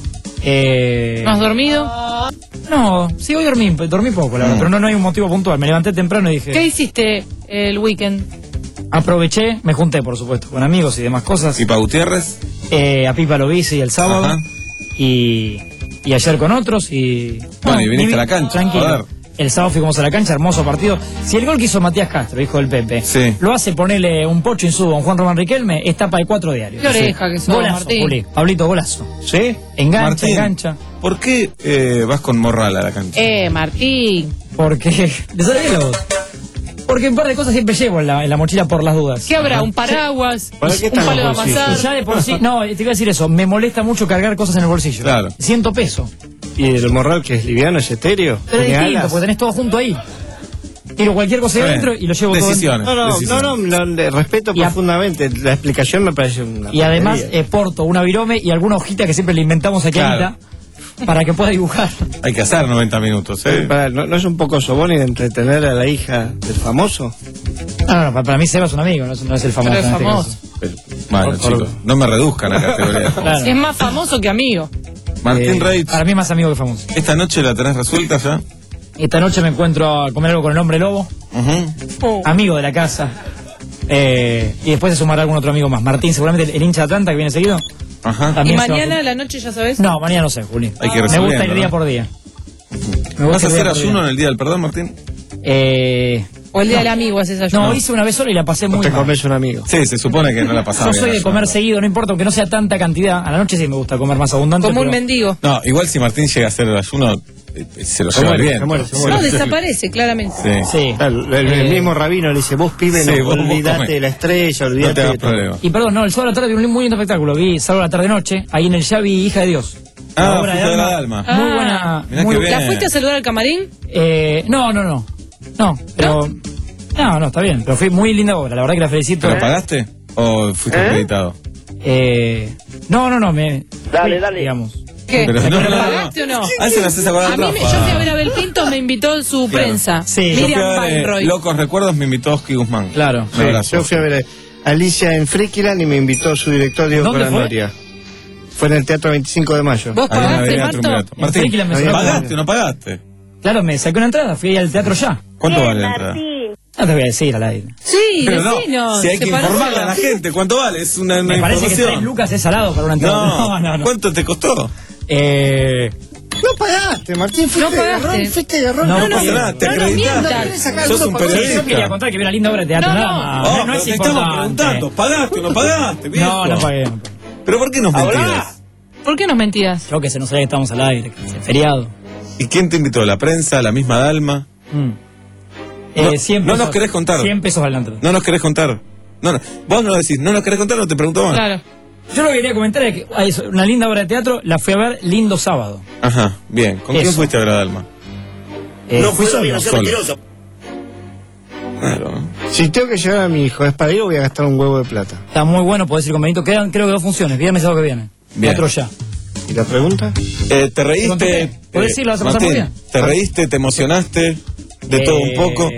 Speaker 6: Eh...
Speaker 2: ¿No has dormido?
Speaker 6: No, sí, hoy dormí, dormí poco, la verdad,
Speaker 9: Mm.
Speaker 6: pero no, no hay un motivo puntual. Me levanté temprano y dije,
Speaker 2: ¿Qué hiciste el weekend?
Speaker 6: aproveché, me junté, por supuesto, con amigos y demás cosas.
Speaker 9: ¿Y pa Gutiérrez?
Speaker 6: Eh, a Pipa lo vi, sí, el sábado.
Speaker 9: Ajá.
Speaker 6: Y, y ayer con otros y...
Speaker 9: Bueno, y viniste
Speaker 6: ni-
Speaker 9: a la cancha,
Speaker 6: Tranquilo.
Speaker 9: joder.
Speaker 6: El sábado fuimos a la cancha, hermoso partido. Si el gol que hizo Matías Castro, hijo del Pepe,
Speaker 9: Sí.
Speaker 6: lo hace ponerle un pocho en subo a un Juan Román Riquelme, es tapa de cuatro diarios.
Speaker 2: Qué oreja que sos,
Speaker 6: Golazo,
Speaker 2: Martín.
Speaker 6: Juli. Pablito, golazo.
Speaker 9: ¿Sí?
Speaker 6: Engancha,
Speaker 9: Martín,
Speaker 6: engancha.
Speaker 9: ¿por qué eh, vas con morral a la cancha?
Speaker 2: Eh, Martín.
Speaker 6: Porque... ¿Le sale bien la voz? Porque un par de cosas siempre llevo en la, en la mochila por las dudas.
Speaker 2: ¿Qué habrá? ¿Un paraguas?
Speaker 6: ¿Para qué
Speaker 2: ¿Un
Speaker 6: están
Speaker 2: palo de
Speaker 6: los bolsillos?
Speaker 2: amasar?
Speaker 6: Y ya de por sí, no, te iba a decir eso, me molesta mucho cargar cosas en el bolsillo.
Speaker 9: Claro.
Speaker 6: Siento peso.
Speaker 7: ¿Y el morral que es liviano, es etéreo?
Speaker 6: Pero es
Speaker 7: ¿Tiene
Speaker 6: distinto,
Speaker 7: alas?
Speaker 6: porque tenés todo junto ahí. Tiro cualquier cosa de
Speaker 9: Está
Speaker 6: adentro
Speaker 9: bien.
Speaker 6: y lo llevo
Speaker 9: Decisiones.
Speaker 6: todo
Speaker 7: No, no,
Speaker 9: Decisiones.
Speaker 7: no, no, lo- le respeto
Speaker 6: Y a-
Speaker 7: profundamente. La explicación me parece una
Speaker 6: Y además
Speaker 7: tontería.
Speaker 6: eh, porto una virome y alguna hojita que siempre le inventamos aquí
Speaker 9: Claro.
Speaker 6: a Anita para que pueda dibujar.
Speaker 9: Hay que hacer noventa minutos, ¿eh?
Speaker 7: Pará, ¿no, ¿No es un poco sobón y de entretener a la hija del famoso?
Speaker 6: No, no, no, para, para mí Seba es un amigo, no es, no es el famoso.
Speaker 2: Pero es
Speaker 6: en este
Speaker 2: famoso.
Speaker 6: caso.
Speaker 9: Pero, bueno,
Speaker 7: Por-
Speaker 9: chicos, no me reduzcan a categoría.
Speaker 6: Claro.
Speaker 2: Es más famoso que amigo.
Speaker 9: Martín
Speaker 6: Eh,
Speaker 9: Reitz,
Speaker 6: Para mí es más amigo que famoso.
Speaker 9: ¿esta noche la tenés resuelta ya?
Speaker 6: Esta noche me encuentro a comer algo con el hombre lobo,
Speaker 9: Ujú.
Speaker 6: amigo de la casa. Eh, y después se sumará algún otro amigo más. Martín, seguramente el, el hincha de Atlanta que viene seguido.
Speaker 9: Ajá.
Speaker 2: ¿Y
Speaker 6: También se va a-
Speaker 2: mañana a la noche ya sabes?
Speaker 6: No, mañana no sé, Juli.
Speaker 9: Hay que ir
Speaker 6: Me gusta
Speaker 9: resolviendo,
Speaker 6: ir día
Speaker 9: ¿no?
Speaker 6: por día. Me
Speaker 9: ¿Vas
Speaker 6: gusta
Speaker 9: a
Speaker 6: ir día
Speaker 9: hacer
Speaker 6: por día.
Speaker 9: ayuno en el día del perdón, Martín?
Speaker 6: Eh,
Speaker 2: ¿O el día
Speaker 6: no.
Speaker 2: del amigo haces ayuno?
Speaker 6: No, hice una vez solo y la pasé
Speaker 7: ¿O
Speaker 6: muy
Speaker 7: te
Speaker 6: mal.
Speaker 7: comes un amigo?
Speaker 9: Sí, se supone que no la pasaba
Speaker 6: Yo
Speaker 9: bien
Speaker 6: soy de
Speaker 9: ayuno.
Speaker 6: comer seguido, no importa, aunque no sea tanta cantidad. A la noche sí me gusta comer más abundante.
Speaker 2: Como un
Speaker 6: pero-
Speaker 2: mendigo.
Speaker 9: No, igual si Martín llega a hacer el ayuno, eh, se lo
Speaker 7: Se
Speaker 9: lleva
Speaker 7: muere,
Speaker 9: bien.
Speaker 7: se muere, se
Speaker 2: No,
Speaker 7: muere.
Speaker 2: desaparece, claramente.
Speaker 9: Sí.
Speaker 6: Sí.
Speaker 7: Claro, el, el
Speaker 6: Eh,
Speaker 7: mismo rabino le dice, vos pibe,
Speaker 9: Sí,
Speaker 7: no,
Speaker 9: vos- vos
Speaker 7: olvidate
Speaker 9: comé.
Speaker 7: de la estrella,
Speaker 9: No
Speaker 7: olvidate
Speaker 9: te hagas
Speaker 7: de todo.
Speaker 9: problema.
Speaker 6: Y perdón, no, el sábado a la tarde vi un muy lindo espectáculo. Vi sábado a la tarde noche, ahí en el Yavi, Hija de Dios.
Speaker 9: Ah,
Speaker 6: La obra
Speaker 9: Fuiste de la Dalma.
Speaker 6: Muy
Speaker 2: Ah.
Speaker 6: buena.
Speaker 9: Mirá
Speaker 6: muy
Speaker 9: qué
Speaker 6: buena.
Speaker 9: bien.
Speaker 2: ¿La fuiste a saludar al camarín?
Speaker 6: Eh, no, no, no. No, pero. No, no, está bien. Pero fue muy linda obra, la verdad que la felicito.
Speaker 9: ¿Pero pagaste o fuiste
Speaker 7: ¿Eh?
Speaker 9: acreditado?
Speaker 6: Eh, no, no, no, me...
Speaker 8: Dale,
Speaker 6: fui,
Speaker 8: dale.
Speaker 6: Digamos.
Speaker 2: ¿Qué?
Speaker 9: Pero no,
Speaker 2: ¿Lo
Speaker 9: no, no.
Speaker 2: pagaste o no?
Speaker 9: Ah, se me haces acordar
Speaker 2: A mí, me, yo
Speaker 9: Rafa.
Speaker 2: fui a ver a Abel Pinto, me invitó su
Speaker 9: Claro.
Speaker 2: prensa.
Speaker 6: Sí.
Speaker 9: Yo fui
Speaker 2: Miriam
Speaker 9: a ver, eh,
Speaker 2: Bainroy.
Speaker 9: Locos Recuerdos, me invitó Oski Guzmán.
Speaker 6: Claro.
Speaker 9: Un abrazo.
Speaker 7: Yo fui a ver a Alicia en Frikiland y me invitó su director Diego
Speaker 6: ¿Dónde fue?
Speaker 7: Colanoria. Fue en el Teatro veinticinco de mayo.
Speaker 2: ¿Vos
Speaker 9: Ahí en la
Speaker 2: pagaste,
Speaker 9: Avenida
Speaker 2: Marto?
Speaker 9: Triunvirato.
Speaker 6: En
Speaker 9: Martín,
Speaker 6: Frikiland me sacó-
Speaker 9: ¿pagaste o no pagaste?
Speaker 6: Claro, me saqué una entrada, fui al teatro ya.
Speaker 9: ¿Cuánto vale la entrada?
Speaker 6: No te voy a decir al aire.
Speaker 2: Sí,
Speaker 9: Pero no,
Speaker 2: decinos.
Speaker 9: si hay que
Speaker 2: separáselo.
Speaker 9: informarle a la gente, ¿cuánto vale? Es una, una
Speaker 6: Me parece que tres
Speaker 9: información.
Speaker 6: lucas es salado para una entrada.
Speaker 9: No,
Speaker 6: No, no, no.
Speaker 9: ¿cuánto te costó?
Speaker 6: Eh,
Speaker 7: No pagaste, Martín, fuiste
Speaker 2: No
Speaker 7: de
Speaker 2: pagaste.
Speaker 7: garrón, fuiste de garrón.
Speaker 6: No,
Speaker 9: No pasa nada, te
Speaker 2: no, no
Speaker 9: acreditaste.
Speaker 2: mientas.
Speaker 9: Sos un
Speaker 6: sí, yo quería
Speaker 9: periodista.
Speaker 6: contar que vi una linda obra de teatro,
Speaker 2: No,
Speaker 6: nada
Speaker 2: no.
Speaker 6: más.
Speaker 9: Oh,
Speaker 6: no
Speaker 9: pero
Speaker 6: es
Speaker 9: te estamos
Speaker 6: importante.
Speaker 9: preguntando, ¿pagaste o no pagaste, viejo?
Speaker 6: No, no pagué. no pagué.
Speaker 9: ¿Pero por qué nos mentías?
Speaker 2: ¿Por qué nos mentías?
Speaker 6: Creo que se nos sabía que estábamos al aire, que es feriado.
Speaker 9: ¿Y quién te invitó? ¿La prensa? ¿La misma Dalma?
Speaker 6: Mm.
Speaker 9: No,
Speaker 6: Eh, cien
Speaker 9: no
Speaker 6: pesos-
Speaker 9: nos querés contar.
Speaker 6: cien pesos al entrada.
Speaker 9: No nos querés contar. No, no. Vos no decís, no nos querés contar, no te pregunto más.
Speaker 2: Claro.
Speaker 6: Yo lo que quería comentar es que hay una linda obra de teatro, la fui a ver lindo sábado.
Speaker 9: Ajá, bien. ¿Con quién
Speaker 6: Eso.
Speaker 9: fuiste a ver a Dalma?
Speaker 6: Eh,
Speaker 7: No
Speaker 6: fui
Speaker 7: fue
Speaker 6: solo.
Speaker 9: Solo. Claro.
Speaker 7: Si tengo que llevar a mi hijo es para ir, voy a gastar un huevo de plata.
Speaker 6: Está muy bueno, podés ir con Benito. Quedan creo que dos funciones, viernes y sábado que viene.
Speaker 9: Bien.
Speaker 6: Teatro ya.
Speaker 7: ¿Y la pregunta?
Speaker 9: Eh, ¿Te reíste?
Speaker 6: conté. ¿Podés ir? ¿Lo vas a pasar muy
Speaker 9: Martín,
Speaker 6: bien?
Speaker 9: ¿te reíste? ¿Te emocionaste? ¿De todo un
Speaker 6: Eh,
Speaker 9: poco?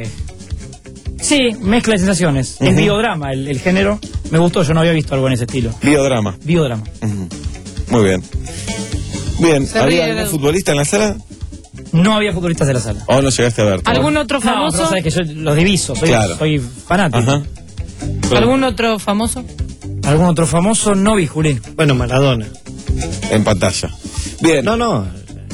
Speaker 6: Sí, mezcla de sensaciones. Es
Speaker 9: Ujú.
Speaker 6: biodrama el, el género. Me gustó, yo no había visto algo en ese estilo.
Speaker 9: Biodrama.
Speaker 6: Biodrama.
Speaker 9: Ujú. Muy bien. Bien,
Speaker 2: Se
Speaker 9: ¿había
Speaker 2: ríe
Speaker 9: algún
Speaker 2: de-
Speaker 9: futbolista en la sala?
Speaker 6: No había futbolistas de la sala.
Speaker 9: ¿O no llegaste a ver?
Speaker 2: ¿Algún otro
Speaker 6: No, pero
Speaker 2: famoso?
Speaker 6: sabes que yo los diviso, soy,
Speaker 9: Claro.
Speaker 6: soy fanático.
Speaker 9: Ajá.
Speaker 2: ¿Algún otro famoso?
Speaker 6: ¿Algún otro famoso? No vi, Juli.
Speaker 7: Bueno, Maradona.
Speaker 9: En pantalla. Bien.
Speaker 7: No, no.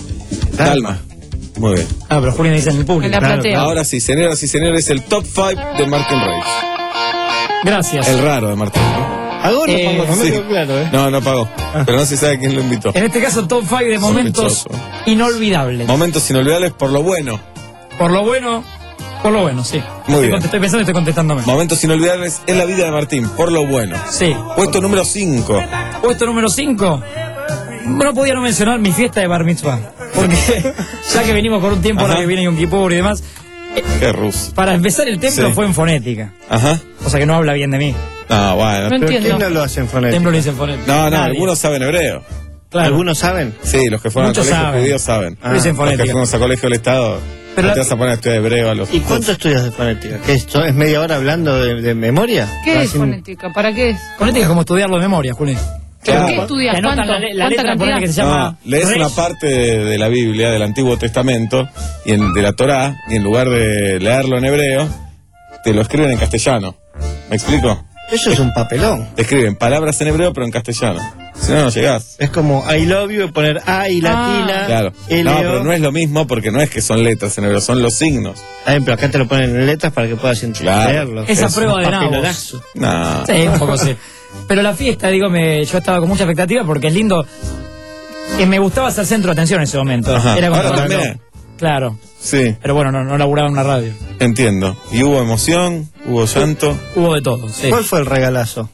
Speaker 9: Dalma. Muy bien.
Speaker 6: Ah, pero Juli me dice en el público.
Speaker 2: En la
Speaker 6: Claro,
Speaker 2: platea.
Speaker 6: claro.
Speaker 9: Ahora sí, señoras y señores, el top cinco de Martin Reis.
Speaker 6: Gracias.
Speaker 9: El raro de Martín. ¿no?
Speaker 7: Ahora
Speaker 6: Eh,
Speaker 7: no me
Speaker 9: sí.
Speaker 7: quedó claro, ¿eh?
Speaker 9: No, no pagó. Pero no se sabe quién lo invitó.
Speaker 6: En este caso, top cinco de momentos
Speaker 9: Sospechoso.
Speaker 6: inolvidables.
Speaker 9: Momentos inolvidables por lo bueno.
Speaker 6: Por lo bueno, por lo bueno, sí.
Speaker 9: Muy
Speaker 6: estoy,
Speaker 9: bien.
Speaker 6: cont- estoy pensando y estoy contestándome.
Speaker 9: Momentos inolvidables en la vida de Martín, por lo bueno.
Speaker 6: Sí.
Speaker 9: Puesto número cinco.
Speaker 6: Puesto número cinco. No podía no mencionar mi fiesta de bar mitzvah. Porque ya que venimos con un tiempo ahora
Speaker 9: Ajá.
Speaker 6: que viene Yom Kippur y demás,
Speaker 9: Qué ruso.
Speaker 6: para empezar el templo
Speaker 9: Sí.
Speaker 6: fue en fonética.
Speaker 9: Ajá.
Speaker 6: O sea que no habla bien de mí.
Speaker 9: No, bueno.
Speaker 2: No
Speaker 7: ¿Pero
Speaker 2: entiendo.
Speaker 7: quién no lo hace en
Speaker 6: El
Speaker 7: fonética?
Speaker 6: templo lo dice en fonética.
Speaker 9: No, no,
Speaker 6: Nadie.
Speaker 9: algunos saben hebreo.
Speaker 6: Claro.
Speaker 7: ¿Algunos saben?
Speaker 9: Sí, los que fueron
Speaker 6: Muchos
Speaker 9: al colegio
Speaker 6: saben.
Speaker 9: judío saben.
Speaker 6: Lo dicen en
Speaker 9: Los que
Speaker 6: fonética.
Speaker 9: fuimos a colegio del Estado,
Speaker 6: Pero
Speaker 9: no te
Speaker 6: la-
Speaker 9: vas a poner a estudiar hebreo a los...
Speaker 7: ¿Y cuánto estudias de fonética? ¿Qué es, ¿Es media hora hablando de, de memoria?
Speaker 2: ¿Qué es
Speaker 7: Así-
Speaker 2: fonética? ¿Para qué es?
Speaker 6: Fonética es como estudiarlo de memoria, Juli.
Speaker 2: ¿Pero
Speaker 9: Claro.
Speaker 2: qué estudias?
Speaker 6: Te anotan
Speaker 2: ¿Cuánto?
Speaker 6: la, le- la
Speaker 2: ¿Cuánta
Speaker 6: letra ponele
Speaker 2: cantidad?
Speaker 6: que se llama.
Speaker 9: No, lees
Speaker 6: Resh.
Speaker 9: una parte de, de la Biblia, del Antiguo Testamento, y en, de la Torá, y en lugar de leerlo en hebreo, te lo escriben en castellano. ¿Me explico?
Speaker 7: Eso es un papelón.
Speaker 9: Te escriben palabras en hebreo, pero en castellano. Si no, no llegás.
Speaker 7: Es como I love you y poner A y latina.
Speaker 9: Claro.
Speaker 7: L
Speaker 9: No,
Speaker 7: O.
Speaker 9: pero no es lo mismo porque no es que son letras en hebreo, son los signos.
Speaker 7: Ah, pero acá te lo ponen en letras para que puedas
Speaker 9: Claro.
Speaker 7: leerlo.
Speaker 6: Esa
Speaker 7: Es
Speaker 6: prueba
Speaker 7: un
Speaker 6: de nabos.
Speaker 7: papelonazo.
Speaker 9: No.
Speaker 6: Sí, un poco sí. Pero la fiesta, digo, me, yo estaba con mucha expectativa porque es lindo. Que me gustaba ser centro de atención en ese momento.
Speaker 9: Ajá.
Speaker 6: Era como-
Speaker 9: Ahora también.
Speaker 6: Claro.
Speaker 9: Sí,
Speaker 6: Pero bueno, no, no laburaba en una radio.
Speaker 9: entiendo. Y hubo emoción, hubo llanto.
Speaker 6: Hubo de todo, sí.
Speaker 7: ¿Cuál fue el regalazo?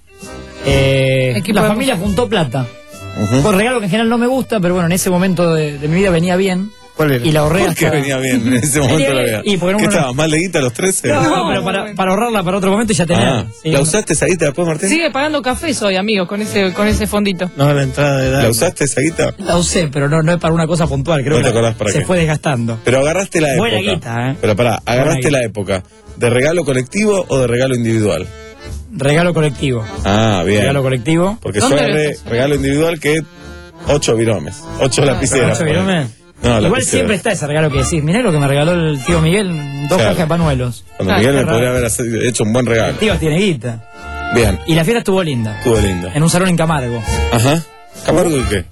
Speaker 6: Eh,
Speaker 2: Equipo
Speaker 6: la
Speaker 2: de
Speaker 6: familia juntó plata.
Speaker 9: Ujú.
Speaker 6: Fue un regalo que en general no me gusta, pero bueno, en ese momento de, de mi vida venía bien.
Speaker 7: ¿Cuál era?
Speaker 6: Y la ahorré
Speaker 9: ¿Por qué
Speaker 6: hasta-
Speaker 9: venía bien en ese momento?
Speaker 6: Venía
Speaker 9: la
Speaker 6: bien.
Speaker 9: vida?
Speaker 6: Y porque
Speaker 9: ¿Qué
Speaker 6: uno no-
Speaker 9: estabas, mal de guita a los trece?
Speaker 6: No,
Speaker 2: No,
Speaker 6: pero
Speaker 2: no,
Speaker 6: para,
Speaker 2: bueno.
Speaker 6: para ahorrarla para otro momento y ya tenía.
Speaker 9: Ah,
Speaker 6: sí,
Speaker 9: ¿la
Speaker 6: no-
Speaker 9: usaste esa guita después, Martín?
Speaker 2: Sigue pagando café hoy, amigos, con ese, con ese fondito.
Speaker 7: No, la entrada de edad.
Speaker 9: ¿La usaste esa guita?
Speaker 6: La usé, pero no, no es para una cosa puntual. Creo
Speaker 9: No
Speaker 6: que
Speaker 9: te
Speaker 6: la-
Speaker 9: acordás para
Speaker 6: se
Speaker 9: qué.
Speaker 6: fue desgastando.
Speaker 9: Pero agarraste la época.
Speaker 6: Buena guita, ¿eh?
Speaker 9: Pero pará, agarraste
Speaker 6: guita.
Speaker 9: la época. ¿De regalo colectivo o de regalo individual?
Speaker 6: Regalo colectivo.
Speaker 9: Ah, bien.
Speaker 6: Regalo colectivo.
Speaker 9: Porque yo
Speaker 2: ¿Dónde lo
Speaker 9: agarré
Speaker 2: estás?
Speaker 9: regalo individual que ocho viromes. Ocho lapiceras.
Speaker 6: ¿Ocho viromes?
Speaker 9: No,
Speaker 6: Igual
Speaker 9: lapiceras.
Speaker 6: siempre está ese regalo que decís. Mirá lo que me regaló el tío Miguel, dos
Speaker 9: Claro.
Speaker 6: cajas de panuelos.
Speaker 9: Cuando
Speaker 2: Ah,
Speaker 9: Miguel
Speaker 6: qué
Speaker 9: me
Speaker 6: raro.
Speaker 9: podría haber hacer- hecho un buen regalo.
Speaker 6: El tío tiene guita.
Speaker 9: Bien,
Speaker 6: Y la fiesta estuvo linda.
Speaker 9: estuvo lindo.
Speaker 6: En un salón en Camargo.
Speaker 9: Ajá. ¿Camargo y qué?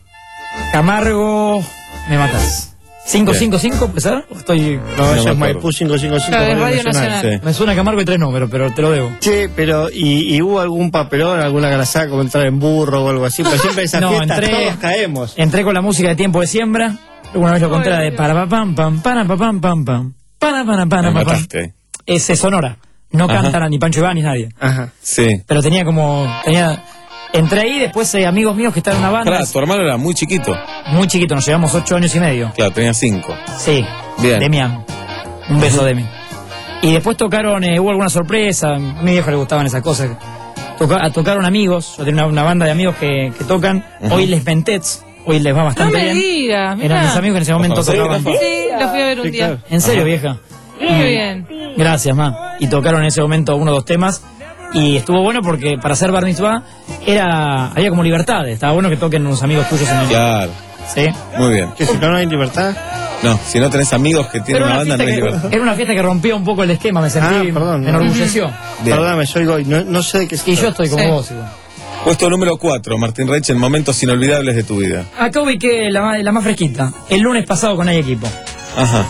Speaker 6: Camargo, me matás. ¿cinco cinco cinco, puede ser? ¿O estoy...?
Speaker 7: No,
Speaker 9: No
Speaker 7: eso
Speaker 9: me
Speaker 7: es
Speaker 9: acuerdo.
Speaker 7: Maipú cinco cinco cinco.
Speaker 2: Claro, es
Speaker 7: Radio
Speaker 2: Radio Nacional.
Speaker 9: Sí.
Speaker 6: Me suena Camargo y tres números, pero te lo debo.
Speaker 7: Che, pero ¿y, y hubo algún papelón, alguna grasada como entrar en burro o algo así? Pero siempre esa
Speaker 6: No,
Speaker 7: fiesta
Speaker 6: entré-
Speaker 7: todos caemos.
Speaker 6: Entré con la música de Tiempo de Siembra. Una vez lo conté, la de para pa pam pam para pa pam pam pam para para para
Speaker 9: Me
Speaker 6: pa pam.
Speaker 9: mataste.
Speaker 6: Ese Sonora. No
Speaker 9: Ajá.
Speaker 6: cantan ni Pancho Iván ni nadie.
Speaker 7: Ajá.
Speaker 9: Sí.
Speaker 6: Pero tenía como tenía entré ahí, después eh, amigos míos que estaban en una banda.
Speaker 9: Pará, tu hermano era muy chiquito.
Speaker 6: Muy chiquito, nos llevamos ocho años y medio.
Speaker 9: Claro, tenía cinco.
Speaker 6: Sí.
Speaker 9: Bien.
Speaker 6: Demian. Un beso, Demi. Y después tocaron, eh, hubo alguna sorpresa. A mi viejo le gustaban esas cosas. Toca, tocaron amigos, yo tengo una, una banda de amigos que, que tocan,
Speaker 9: Ujú.
Speaker 6: hoy les Ventets, hoy les va bastante
Speaker 2: No me
Speaker 6: bien.
Speaker 2: digas, mirá.
Speaker 6: Eran mis amigos que en ese momento
Speaker 9: ¿Los conocés,
Speaker 6: tocaban.
Speaker 9: Rafa?
Speaker 2: Sí, lo fui a ver un
Speaker 6: Sí,
Speaker 2: día.
Speaker 6: claro. ¿En serio,
Speaker 9: Ajá.
Speaker 6: vieja?
Speaker 2: Muy bien.
Speaker 6: Gracias, ma. Y tocaron en ese momento uno o dos temas. Y estuvo bueno porque para hacer bar mitzvah era, había como libertades. Estaba bueno que toquen unos amigos tuyos en el...
Speaker 9: Claro.
Speaker 6: Sí.
Speaker 9: Muy bien.
Speaker 7: Que si no, no hay libertad.
Speaker 9: No, si no tenés amigos que tienen
Speaker 6: Pero
Speaker 9: una
Speaker 6: una
Speaker 9: banda, no hay
Speaker 6: fiesta
Speaker 9: libertad.
Speaker 6: que, era una fiesta que rompía un poco el esquema, me sentí,
Speaker 7: Ah, perdón,
Speaker 6: me
Speaker 7: no.
Speaker 6: enorgulleció.
Speaker 9: Bien.
Speaker 7: Perdóname, soy Goy. No, no sé de qué se
Speaker 6: Y yo estoy como
Speaker 2: Sí.
Speaker 6: vos, igual.
Speaker 9: Puesto número cuatro, Martín Reich, en momentos inolvidables de tu vida.
Speaker 6: Acá ubiqué la, más- la más fresquita. El lunes pasado con el equipo.
Speaker 9: Ajá.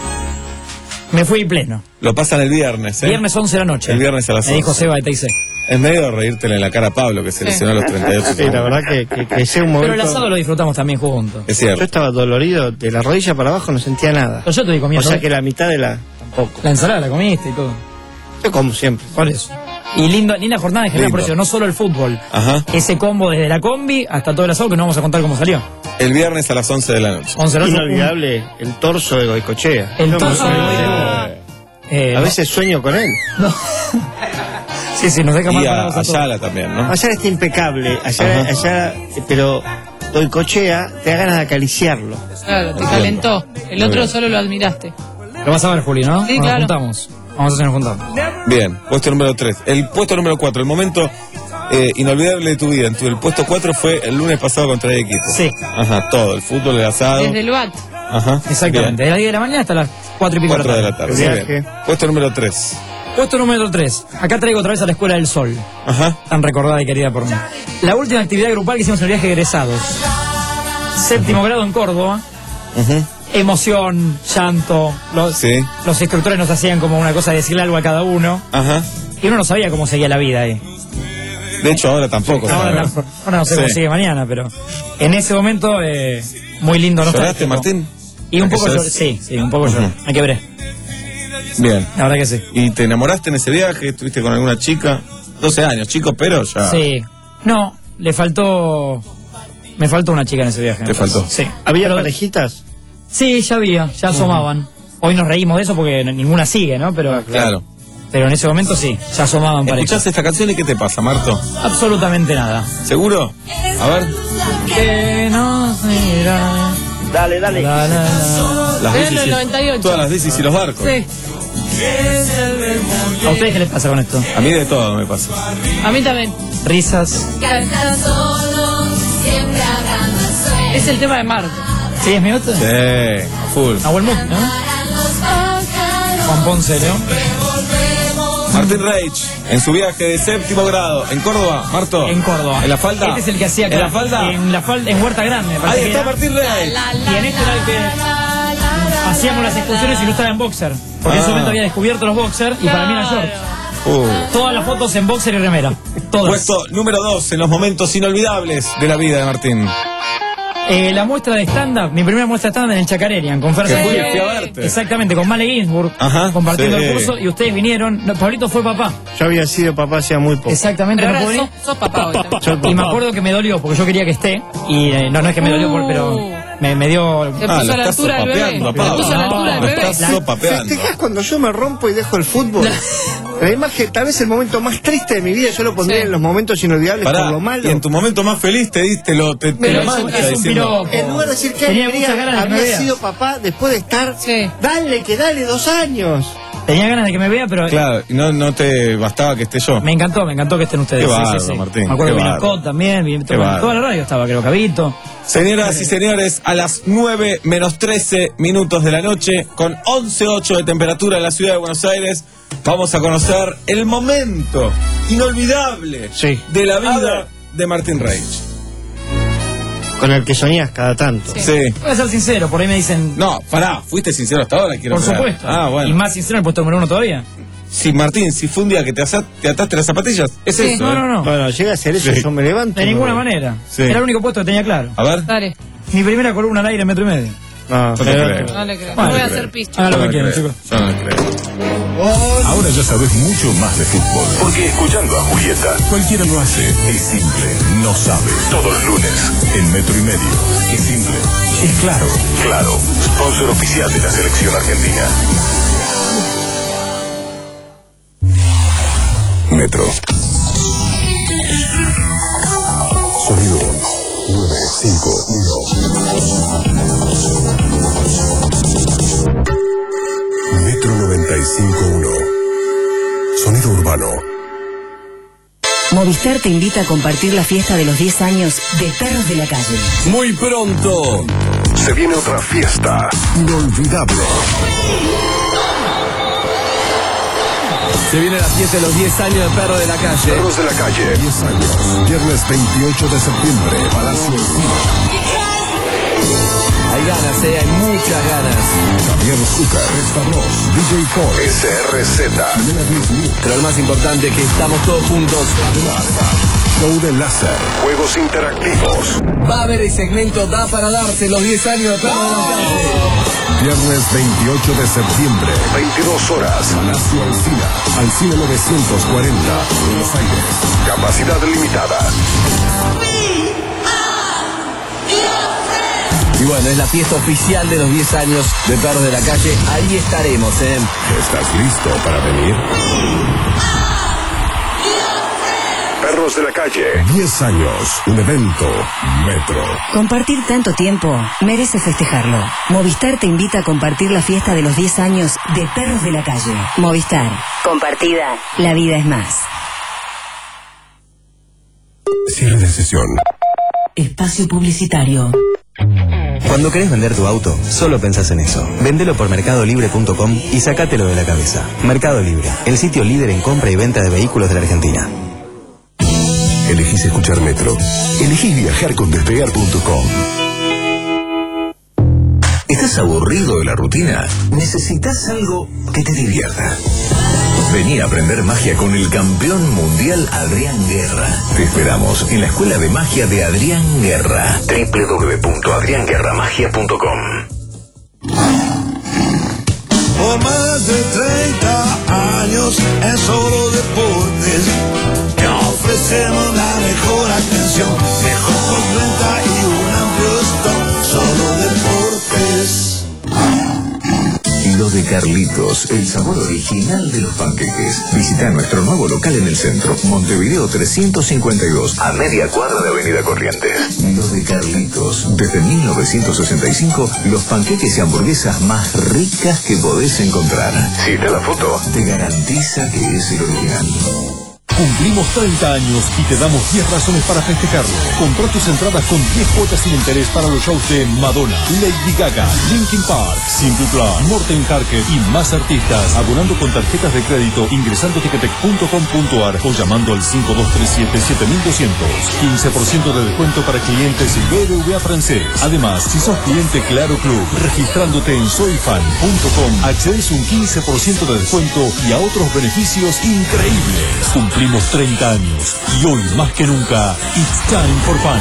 Speaker 6: Me fui pleno.
Speaker 9: Lo pasan el viernes, ¿eh?
Speaker 6: Viernes once de la noche.
Speaker 9: El viernes a las
Speaker 6: Me dijo
Speaker 9: once.
Speaker 6: Seba de T I C.
Speaker 9: Es medio reírtele en la cara a Pablo, que se lesionó a los treinta y ocho.
Speaker 7: Sí, la verdad que, que, que sea un
Speaker 6: Pero
Speaker 7: momento...
Speaker 6: el asado lo disfrutamos también juntos.
Speaker 9: Es
Speaker 7: Yo
Speaker 9: cierto.
Speaker 7: estaba dolorido, de la rodilla para abajo no sentía nada.
Speaker 6: Pero yo te di
Speaker 7: O
Speaker 6: comiendo.
Speaker 7: sea que la mitad de la... tampoco.
Speaker 6: La ensalada la comiste y todo.
Speaker 7: Yo como siempre.
Speaker 6: Por eso. Y lindo, linda jornada en general,
Speaker 9: Lindo.
Speaker 6: por eso, no solo el fútbol.
Speaker 9: Ajá.
Speaker 6: Ese combo desde la combi hasta todo el asado que no vamos a contar cómo salió.
Speaker 9: El viernes a las once de la noche.
Speaker 6: once de la noche.
Speaker 7: Inolvidable el torso de Goicochea.
Speaker 6: El
Speaker 7: Yo me
Speaker 6: torso de
Speaker 7: sueño-
Speaker 6: Eh,
Speaker 7: A veces sueño con él.
Speaker 6: no. Sí, sí, nos deja mal
Speaker 9: Y a
Speaker 6: parados a todos.
Speaker 9: Ayala también, ¿no?
Speaker 7: Allá está impecable, allá,
Speaker 9: Ajá.
Speaker 7: allá, pero Goicochea te da ganas de acariciarlo.
Speaker 2: Claro, te calentó. El otro solo lo admiraste.
Speaker 6: Lo vas a ver, Juli, ¿no?
Speaker 2: Sí,
Speaker 6: nos
Speaker 2: claro.
Speaker 6: juntamos. Vamos a hacer nos juntamos.
Speaker 9: Bien, puesto número tres. El puesto número cuatro, el momento eh, inolvidable de tu vida. En tu, el puesto cuatro fue el lunes pasado contra el equipo.
Speaker 6: Sí.
Speaker 9: Ajá, todo, el fútbol, el asado.
Speaker 2: Desde el B A T.
Speaker 9: Ajá.
Speaker 6: Exactamente. De las diez de la mañana hasta las cuatro y pico
Speaker 9: cuatro de la tarde.
Speaker 7: El
Speaker 9: Muy
Speaker 7: viaje.
Speaker 9: bien. Puesto número tres.
Speaker 6: Puesto número tres. Acá traigo otra vez a la Escuela del Sol.
Speaker 9: Ajá.
Speaker 6: Tan recordada y querida por mí. La última actividad grupal que hicimos en el viaje de egresados. Séptimo grado en Córdoba.
Speaker 9: Ujú.
Speaker 6: Emoción, llanto. Los,
Speaker 9: Sí.
Speaker 6: los instructores nos hacían como una cosa de decirle algo a cada uno.
Speaker 9: Ajá.
Speaker 6: Y uno no sabía cómo seguía la vida ahí.
Speaker 9: De hecho, ahora tampoco.
Speaker 6: Ahora,
Speaker 9: ¿sabes?
Speaker 6: tampoco- ahora no sé
Speaker 9: Sí.
Speaker 6: cómo sigue mañana, pero en ese momento, eh, muy lindo.
Speaker 9: ¿Lloraste,
Speaker 6: nostálgico.
Speaker 9: Martín?
Speaker 6: Y un poco
Speaker 9: ¿Eso
Speaker 6: lloré.
Speaker 9: es?
Speaker 6: Sí, sí, un poco
Speaker 9: Ujú.
Speaker 6: lloré. Hay que ver.
Speaker 9: Bien.
Speaker 6: La verdad que sí.
Speaker 9: ¿Y te enamoraste en ese viaje? ¿Estuviste con alguna chica? doce años, chicos, pero ya.
Speaker 6: Sí. No, le faltó. Me faltó una chica en ese viaje.
Speaker 9: ¿Te faltó?
Speaker 6: Sí.
Speaker 7: ¿Había
Speaker 6: Pero-
Speaker 7: parejitas?
Speaker 6: Sí, ya había, ya asomaban. Hoy nos reímos de eso porque n- ninguna sigue, ¿no? Pero,
Speaker 9: Claro.
Speaker 6: pero en ese momento sí, ya asomaban parejas.
Speaker 9: ¿Escuchaste esta canción y qué te pasa, Marto?
Speaker 6: Absolutamente nada.
Speaker 9: ¿Seguro? A ver.
Speaker 6: Que nos mira.
Speaker 7: Dale, dale.
Speaker 6: La, la, la.
Speaker 9: Las
Speaker 2: Pero en
Speaker 9: bicis
Speaker 2: el
Speaker 9: y-
Speaker 2: noventa y ocho.
Speaker 9: Todas las bicis y los barcos.
Speaker 2: Sí.
Speaker 6: ¿A ustedes qué les pasa con esto?
Speaker 9: A mí de todo me pasa.
Speaker 2: A mí también.
Speaker 6: Risas.
Speaker 2: Es el tema de Marco.
Speaker 6: ¿Sí es mi otro?
Speaker 9: Sí, full.
Speaker 6: Nahuel Muck, ¿no? Juan Ponce, ¿no?
Speaker 9: Martín Reich, en su viaje de séptimo grado, en Córdoba, Marto.
Speaker 6: En Córdoba.
Speaker 9: ¿En la falda?
Speaker 6: Este es el que hacía acá.
Speaker 9: ¿En la falda?
Speaker 6: En la falda, en Huerta Grande, me parece
Speaker 9: Ahí
Speaker 6: que
Speaker 9: está
Speaker 6: era.
Speaker 9: Martín Reich.
Speaker 6: Y en este era el que hacíamos las excursiones y no estaba en boxer. Porque en ese
Speaker 9: Ah.
Speaker 6: momento había descubierto los boxer y para mí era short.
Speaker 9: Uh.
Speaker 6: Todas las fotos en boxer y remera. Todas.
Speaker 9: Puesto número dos en los momentos inolvidables de la vida de Martín.
Speaker 6: Eh, la muestra de stand-up, mi primera muestra de stand-up en el Chacarerian, con Fer
Speaker 9: Que fui,
Speaker 6: Sánchez.
Speaker 9: fui a verte.
Speaker 6: Exactamente, con Male Ginsburg,
Speaker 9: Ajá,
Speaker 6: compartiendo
Speaker 9: sí.
Speaker 6: el curso, y ustedes vinieron. No, Pablito fue papá.
Speaker 7: Yo había sido papá hacía muy poco.
Speaker 6: Exactamente,
Speaker 2: Pero
Speaker 6: no
Speaker 2: ahora
Speaker 6: pude
Speaker 2: sos,
Speaker 6: venir.
Speaker 2: sos papá hoy también.
Speaker 7: Soy
Speaker 6: Y me
Speaker 7: papá.
Speaker 6: acuerdo que me dolió porque yo quería que esté. Y eh, no, no es que me dolió, por- pero me, me dio.
Speaker 2: Te
Speaker 9: Ah,
Speaker 2: puso
Speaker 9: lo
Speaker 2: a la
Speaker 9: estás
Speaker 2: altura del bebé.
Speaker 9: sopapeando,
Speaker 2: Te
Speaker 9: Pablo.
Speaker 2: puso a la altura del
Speaker 9: Lo
Speaker 2: bebé.
Speaker 9: estás sopapeando.
Speaker 7: ¿Festejás cuando yo me rompo y dejo el fútbol? La imagen, tal vez el momento más triste de mi vida, yo lo pondría
Speaker 2: Sí.
Speaker 7: en los momentos inolvidables
Speaker 9: Pará,
Speaker 7: por lo malo.
Speaker 9: y en tu momento más feliz te diste lo te, te
Speaker 2: Pero
Speaker 9: lo
Speaker 2: es un-
Speaker 9: mancha
Speaker 6: es un
Speaker 9: diciendo,
Speaker 6: piropo.
Speaker 7: En lugar de decir que
Speaker 6: Tenía
Speaker 7: alegría,
Speaker 6: muchas ganas de que me
Speaker 7: había
Speaker 6: vea.
Speaker 7: sido papá después de estar.
Speaker 2: Sí.
Speaker 7: Dale, que dale dos años.
Speaker 6: Tenía ganas de que me vea, pero.
Speaker 9: Claro, y no, no te bastaba que esté yo.
Speaker 6: Me encantó, me encantó que estén ustedes.
Speaker 9: Qué
Speaker 6: sí,
Speaker 9: bárbaro,
Speaker 6: sí, sí.
Speaker 9: Martín,
Speaker 6: Me acuerdo
Speaker 9: qué
Speaker 6: que vino
Speaker 9: bárbaro.
Speaker 6: Scott también, vino-
Speaker 9: Qué
Speaker 6: toda,
Speaker 9: bárbaro.
Speaker 6: toda la radio estaba, creo, Cabito.
Speaker 9: Señoras y señores, a las nueve menos trece minutos de la noche, con once coma ocho de temperatura en la ciudad de Buenos Aires, vamos a conocer el momento inolvidable
Speaker 7: Sí.
Speaker 9: de la vida de Martín Reich.
Speaker 7: Con el que soñás cada tanto.
Speaker 9: Sí.
Speaker 6: Voy a ser sincero, por ahí me dicen.
Speaker 9: No, pará, fuiste sincero hasta ahora, quiero
Speaker 6: Por
Speaker 9: saber.
Speaker 6: supuesto.
Speaker 9: Ah, bueno.
Speaker 6: Y más sincero en el puesto número uno todavía.
Speaker 9: Si Martín, si fue un día que te, asa- te ataste las zapatillas, es
Speaker 2: Sí.
Speaker 9: eso.
Speaker 6: No,
Speaker 9: ¿eh?
Speaker 6: no, no.
Speaker 7: Bueno, llega a ser eso,
Speaker 9: Sí.
Speaker 7: yo me levanto.
Speaker 6: De
Speaker 7: y me
Speaker 6: ninguna
Speaker 7: voy.
Speaker 6: manera.
Speaker 9: Sí.
Speaker 6: Era el único puesto que tenía claro.
Speaker 9: A ver.
Speaker 2: Dale,
Speaker 6: Mi primera columna al aire en metro y medio.
Speaker 7: No,
Speaker 9: No te
Speaker 7: pero-
Speaker 9: creo.
Speaker 2: no le creo.
Speaker 6: Bueno,
Speaker 2: No voy a
Speaker 9: creo.
Speaker 2: hacer pisto.
Speaker 6: Hagan lo
Speaker 9: Yo
Speaker 6: que
Speaker 9: no
Speaker 6: quieran,
Speaker 9: creo.
Speaker 6: chicos.
Speaker 9: Yo no creo.
Speaker 18: Ahora ya sabes mucho más de fútbol. Porque escuchando a Julieta, cualquiera lo hace. Es simple, no sabe. Todos los lunes, en Metro y Medio. Es simple, es claro. Claro, sponsor oficial de la selección argentina. Metro.
Speaker 1: Sonido nueve cinco uno. Metro noventa y cinco punto uno. Sonido urbano.
Speaker 22: Movistar te invita a compartir la fiesta de los diez años de Perros de la Calle.
Speaker 1: Muy pronto se viene otra fiesta inolvidable.
Speaker 8: Se viene la fiesta de los diez años de Perros de la Calle.
Speaker 1: Perros de la Calle. diez años. Viernes veintiocho de septiembre. Palacio del Cine.
Speaker 8: Hay ganas, eh, hay muchas ganas.
Speaker 1: Javier Zucker, Establos, D J Paul, S R Z.
Speaker 8: Pero lo más importante es que estamos todos juntos.
Speaker 1: Show de láser. Juegos interactivos.
Speaker 8: Va a haber el segmento Da para darse los diez años de Perros de la Calle.
Speaker 1: Viernes veintiocho de septiembre, veintidós horas. Palacio Alcina, Alcina novecientos cuarenta, Buenos Aires. Capacidad limitada.
Speaker 8: Y bueno, es la fiesta oficial de los diez años de Perros de la Calle. Ahí estaremos, ¿eh?
Speaker 1: ¿Estás listo para venir? Perros de la Calle, diez años, un evento Metro.
Speaker 22: Compartir tanto tiempo merece festejarlo. Movistar te invita a compartir la fiesta de los diez años de Perros de la Calle. Movistar. Compartida. La vida es más.
Speaker 1: Cierre de sesión.
Speaker 22: Espacio publicitario.
Speaker 5: Cuando querés vender tu auto, solo pensás en eso. Vendelo por mercado libre punto com y sacátelo de la cabeza. Mercado Libre, el sitio líder en compra y venta de vehículos de la Argentina.
Speaker 1: Elegís escuchar Metro. Elegís viajar con despegar punto com.
Speaker 18: ¿Estás aburrido de la rutina? ¿Necesitas algo que te divierta? Vení a aprender magia con el campeón mundial Adrián Guerra. Te esperamos en la Escuela de Magia de Adrián Guerra. doble u doble u doble u punto adrián guerra magia punto com.
Speaker 12: Por más de treinta años en Solo Deportes te ofrecemos la mejor atención, mejor postventa y un amplio stock. Solo Deportes.
Speaker 18: Lo de Carlitos, el sabor original de los panqueques. Visita nuestro nuevo local en el centro, Montevideo trescientos cincuenta y dos, a media cuadra de Avenida Corrientes. Lo de Carlitos, desde mil novecientos sesenta y cinco, los panqueques y hamburguesas más ricas que podés encontrar. Si te la foto, te garantiza que es el original.
Speaker 11: Cumplimos treinta años y te damos diez razones para festejarlo. Comprá tus entradas con diez cuotas sin interés para los shows de Madonna, Lady Gaga, Linkin Park, Simple Plan, Morten Harker y más artistas. Abonando con tarjetas de crédito, ingresando a ticketek punto com punto ar o llamando al cinco dos tres siete siete mil doscientos. quince por ciento de descuento para clientes B B V A francés. Además, si sos cliente Claro Club, registrándote en soy fan punto com, accedes un quince por ciento de descuento y a otros beneficios increíbles. Cumplimos treinta años y hoy más que nunca, it's time for fun.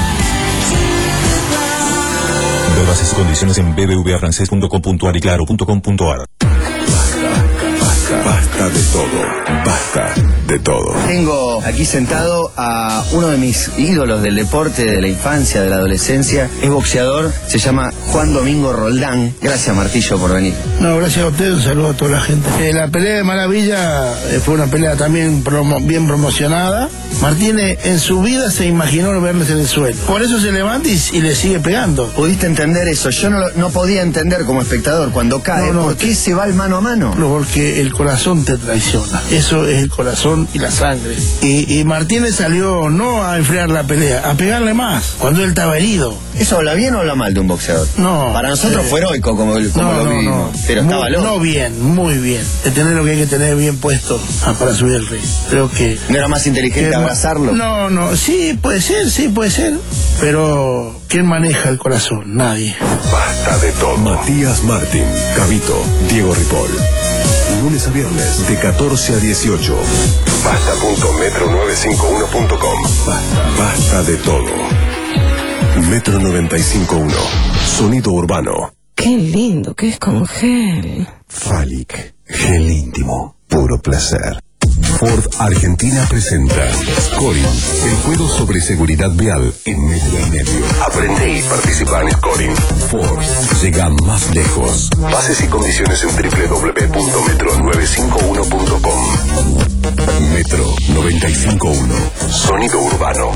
Speaker 11: Ver bases y condiciones en b b v a francés punto com punto ar y claro punto com punto ar.
Speaker 1: Basta, basta de todo, basta de todo.
Speaker 26: Tengo aquí sentado a uno de mis ídolos del deporte, de la infancia, de la adolescencia. Es boxeador, se llama Juan Domingo Roldán. Gracias, Martillo, por venir.
Speaker 7: No, gracias a usted, un saludo a toda la gente. Eh, la pelea de Maravilla eh, fue una pelea también promo, bien promocionada. Martínez en su vida se imaginó verles en el suelo. Por eso se levanta y, y le sigue pegando.
Speaker 26: ¿Pudiste entender eso? Yo no, lo- no podía entender como espectador cuando cae.
Speaker 7: No, no,
Speaker 26: ¿Por qué se va el mano a mano?
Speaker 7: No, porque el corazón te traiciona. Eso es el corazón y la sangre. Y, y Martínez salió no a enfriar la pelea, a pegarle más, cuando él estaba herido.
Speaker 26: ¿Eso habla bien o habla mal de un boxeador?
Speaker 7: No.
Speaker 26: Para nosotros
Speaker 7: eh,
Speaker 26: fue heroico como, como
Speaker 7: no,
Speaker 26: lo
Speaker 7: no,
Speaker 26: vivimos.
Speaker 7: no.
Speaker 26: Pero
Speaker 7: Muy-
Speaker 26: estaba loco.
Speaker 7: No bien, muy bien. De tener lo que hay que tener bien puesto ah, para subir el ring. Creo que...
Speaker 26: ¿No era más inteligente
Speaker 7: que-
Speaker 26: abrazarlo?
Speaker 7: No, no, sí, puede ser, sí, puede ser. Pero, ¿quién maneja el corazón? Nadie.
Speaker 1: Basta de todo. Matías Martín, Cabito, Diego Ripoll. Lunes a viernes de catorce a dieciocho. Basta punto metro novecientos cincuenta y uno punto com. Basta, basta de todo. Metro noventa y cinco punto uno. Sonido urbano.
Speaker 22: Qué lindo que es con gel.
Speaker 1: Falic. Gel íntimo. Puro placer. Ford Argentina presenta Scoring, el juego sobre seguridad vial en metro y medio. Aprende y participa en Scoring. Ford llega más lejos. Bases y condiciones en doble u doble u doble u punto metro novecientos cincuenta y uno punto com. Metro novecientos noventa y cinco punto uno. Sonido urbano.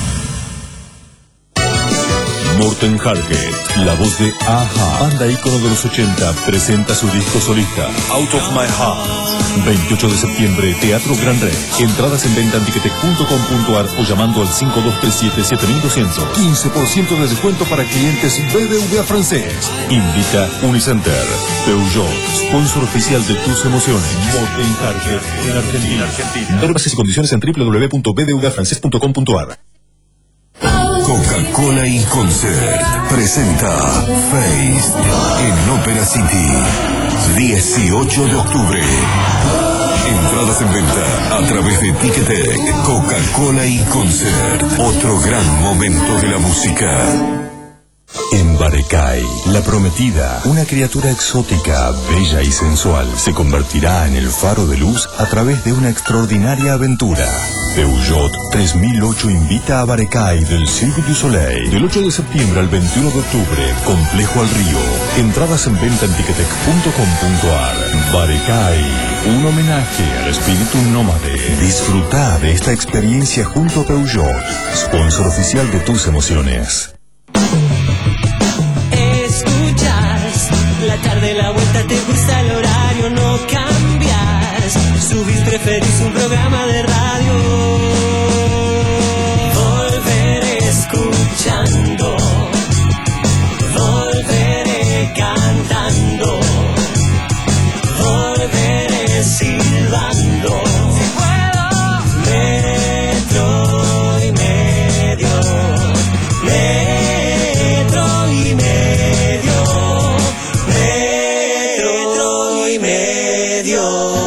Speaker 11: Morten Harket, la voz de Aja, banda ícono de los ochenta, presenta su disco solista, Out of My Heart. veintiocho de septiembre, Teatro Gran Rex. Entradas en venta en ticketek punto com punto ar o llamando al cinco dos tres siete siete mil doscientos. quince por ciento de descuento para clientes B B V A francés. Invita Unicenter. Peugeot, sponsor oficial de tus emociones. Morten Harket, en Argentina. Argentina. Ver bases y condiciones en doble u doble u doble u punto b b v a francés punto com punto ar.
Speaker 1: Coca-Cola y Concert presenta Face en Ópera City, dieciocho de octubre. Entradas en venta a través de Ticketek. Coca-Cola y Concert, otro gran momento de la música. En Barecay, la prometida, una criatura exótica, bella y sensual, se convertirá en el faro de luz a través de una extraordinaria aventura. Peugeot tres mil ocho invita a Barecay del Cirque du Soleil del ocho de septiembre al veintiuno de octubre, Complejo al Río. Entradas en venta en ticketek punto com punto ar. Barecay, un homenaje al espíritu nómade. Disfruta de esta experiencia junto a Peugeot, sponsor oficial de tus emociones.
Speaker 12: Escuchas la tarde, la vuelta, te gusta el horario, no cambias. Subís, preferís un programa de radio. Volveré escuchando, volveré cantando, volveré silbando. Si puedo, metro y medio. Metro y medio, metro y medio.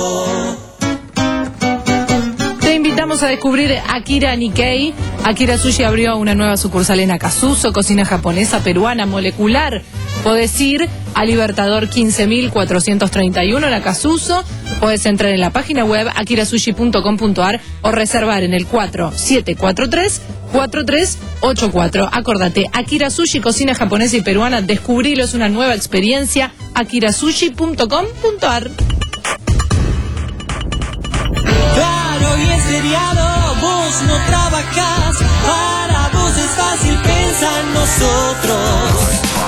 Speaker 2: Te invitamos a descubrir Akira Nikkei. Akira Sushi abrió una nueva sucursal en Acasuso, cocina japonesa, peruana, molecular. Podés ir a Libertador quince mil cuatrocientos treinta y uno en Acasuso. Podés entrar en la página web akirasushi punto com punto ar o reservar en el cuatro siete cuatro tres cuatro tres ocho cuatro. Acordate, Akira Sushi, cocina japonesa y peruana. Descubrilo, es una nueva experiencia. akirasushi punto com punto ar.
Speaker 12: Claro, y es feriado, vos no trabajás. Para vos es fácil, pensar en nosotros.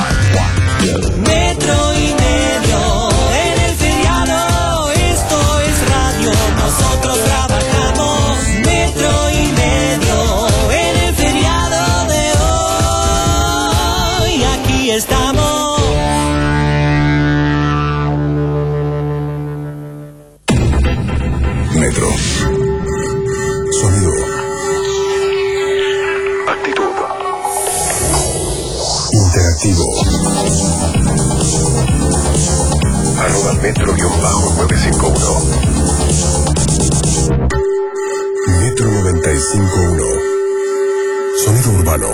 Speaker 12: Metro y medio, en el feriado, esto es radio, nosotros trabajamos. Metro y medio, en el feriado de hoy, aquí estamos.
Speaker 1: Metro. Sonido. Actitud. Interactivo. Arroba metro nueve cinco uno. Metro noventa y cinco punto uno. Sonido urbano.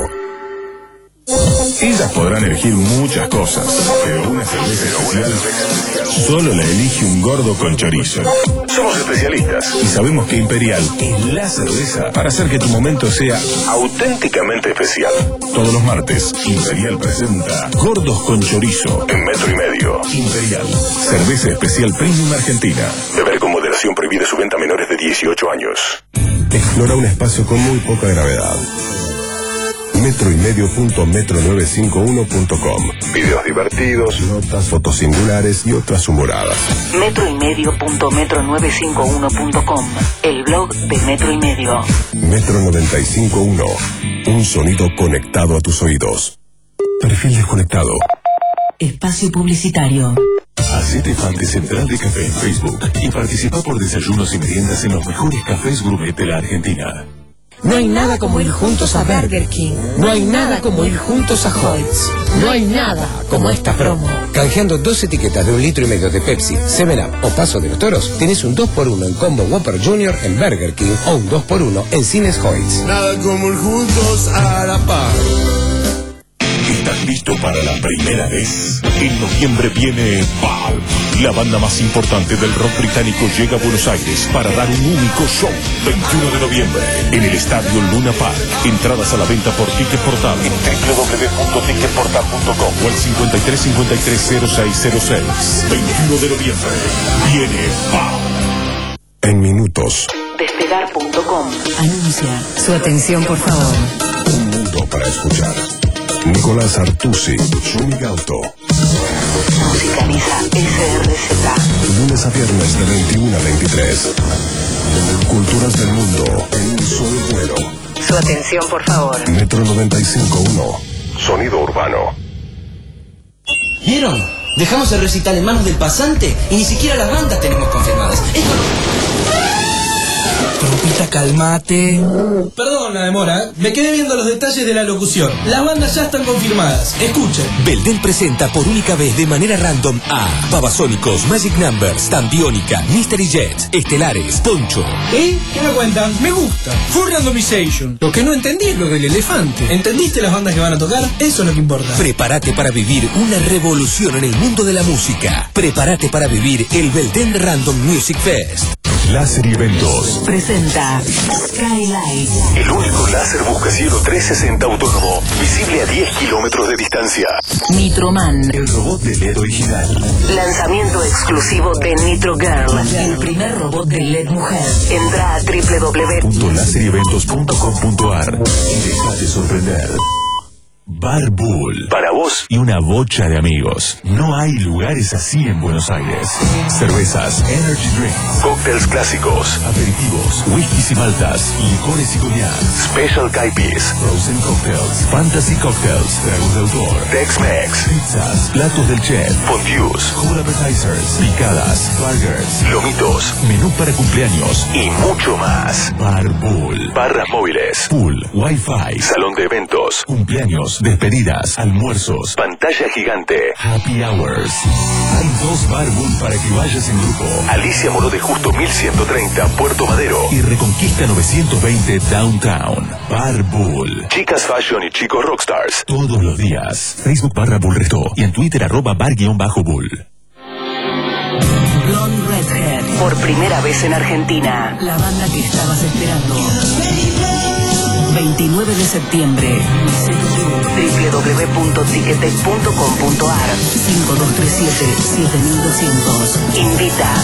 Speaker 18: Ellas podrán elegir muchas cosas, pero una cerveza especial solo la elige un gordo con chorizo. Somos especialistas y sabemos que Imperial es la cerveza para hacer que tu momento sea auténticamente especial. Todos los martes, Imperial presenta Gordos con Chorizo en Metro y Medio. Imperial, cerveza especial premium argentina. Beber con moderación, prohibida su venta a menores de dieciocho años.
Speaker 1: Explora un espacio con muy poca gravedad. metro y medio punto metro novecientos cincuenta y uno punto com. Videos divertidos, notas, fotos singulares y otras humoradas.
Speaker 4: metro y medio punto metro novecientos cincuenta y uno punto com, el blog de Metro y Medio.
Speaker 1: Metro noventa y cinco punto uno. Un sonido conectado a tus oídos. Perfil desconectado.
Speaker 4: Espacio publicitario.
Speaker 18: Hacete fan de Central de Café en Facebook y participa por desayunos y meriendas en los mejores cafés gourmet de la Argentina.
Speaker 13: No hay nada como ir juntos a Burger King. No hay nada como ir juntos a Hoyts. No hay nada como esta promo.
Speaker 14: Canjeando dos etiquetas de un litro y medio de Pepsi, seven up o Paso de los Toros, tenés un dos por uno en combo Whopper Junior en Burger King o un dos por uno en Cines Hoyts.
Speaker 10: Nada como ir juntos a la par.
Speaker 18: ¿Estás listo para la primera vez? En noviembre viene Valve. La banda más importante del rock británico llega a Buenos Aires para dar un único show. veintiuno de noviembre en el Estadio Luna Park. Entradas a la venta por Ticket Portal en doble u doble u doble u punto ticket portal punto com o al cincuenta y tres cincuenta y tres cero seis cero seis. veintiuno de noviembre viene Valve.
Speaker 1: En minutos.
Speaker 4: Despegar punto com.
Speaker 22: Anuncia. Su atención, por favor.
Speaker 1: Un mundo para escuchar. Nicolás Artusi, Shumi Gauto.
Speaker 4: Musicaliza S R Z.
Speaker 1: Lunes a viernes de veintiuno a veintitrés. Culturas del mundo en un solo vuelo.
Speaker 4: Su atención, por favor.
Speaker 1: Metro noventa y cinco punto uno. Sonido urbano.
Speaker 15: ¿Vieron? Dejamos el recital en manos del pasante y ni siquiera las bandas tenemos confirmadas. Esto no... Trompita, calmate. Perdón la demora, me quedé viendo los detalles de la locución. Las bandas ya están confirmadas. Escuchen.
Speaker 16: Belden presenta por única vez de manera random a Babasónicos, Magic Numbers, Tambiónica, Mystery Jets, Estelares, Poncho.
Speaker 15: ¿Eh? ¿Qué me cuentan? Me gusta. Full randomization. Lo que no entendí es lo del elefante. ¿Entendiste las bandas que van a tocar? Eso es lo que importa.
Speaker 16: Prepárate para vivir una revolución en el mundo de la música. Prepárate para vivir el Belden Random Music Fest.
Speaker 18: Láser y Eventos
Speaker 22: Presenta Skylight.
Speaker 18: El único láser buscacielo trescientos sesenta autónomo, visible a diez kilómetros de distancia.
Speaker 22: Nitroman.
Speaker 18: El robot de L E D original.
Speaker 4: Lanzamiento exclusivo de Nitro Girl.
Speaker 22: El primer robot de L E D mujer.
Speaker 4: Entra a doble u doble u doble u
Speaker 18: punto láser y eventos punto com punto a r y déjate sorprender. Bar Bull. Para vos y una bocha de amigos. No hay lugares así en Buenos Aires. Cervezas, energy drinks, cócteles clásicos, aperitivos, whiskies y maltas, licores y cognac, special caipis, frozen cocktails, fantasy cocktails, tragos de autor, Tex-Mex, pizzas, platos del chef, fondues, cool appetizers, picadas, burgers, lomitos, menú para cumpleaños y mucho más. Bar Bull. Barras móviles, pool, wifi, salón de eventos, cumpleaños, despedidas, almuerzos, pantalla gigante, happy hours. Hay dos Bar Bull para que vayas en grupo. Alicia Moró de Justo mil ciento treinta, Puerto Madero, y Reconquista novecientos veinte, Downtown. Bar Bull. Chicas Fashion y chicos Rockstars. Todos los días. Facebook barra Bull Resto y en Twitter arroba bar guión bajo Bull.
Speaker 22: Blonde Redhead.
Speaker 4: Por primera vez en Argentina.
Speaker 22: La banda que estabas esperando. veintinueve de septiembre.
Speaker 4: doble u doble u doble u punto ticketek punto com punto a r.
Speaker 22: cinco dos tres siete, siete mil doscientos.
Speaker 4: Invita.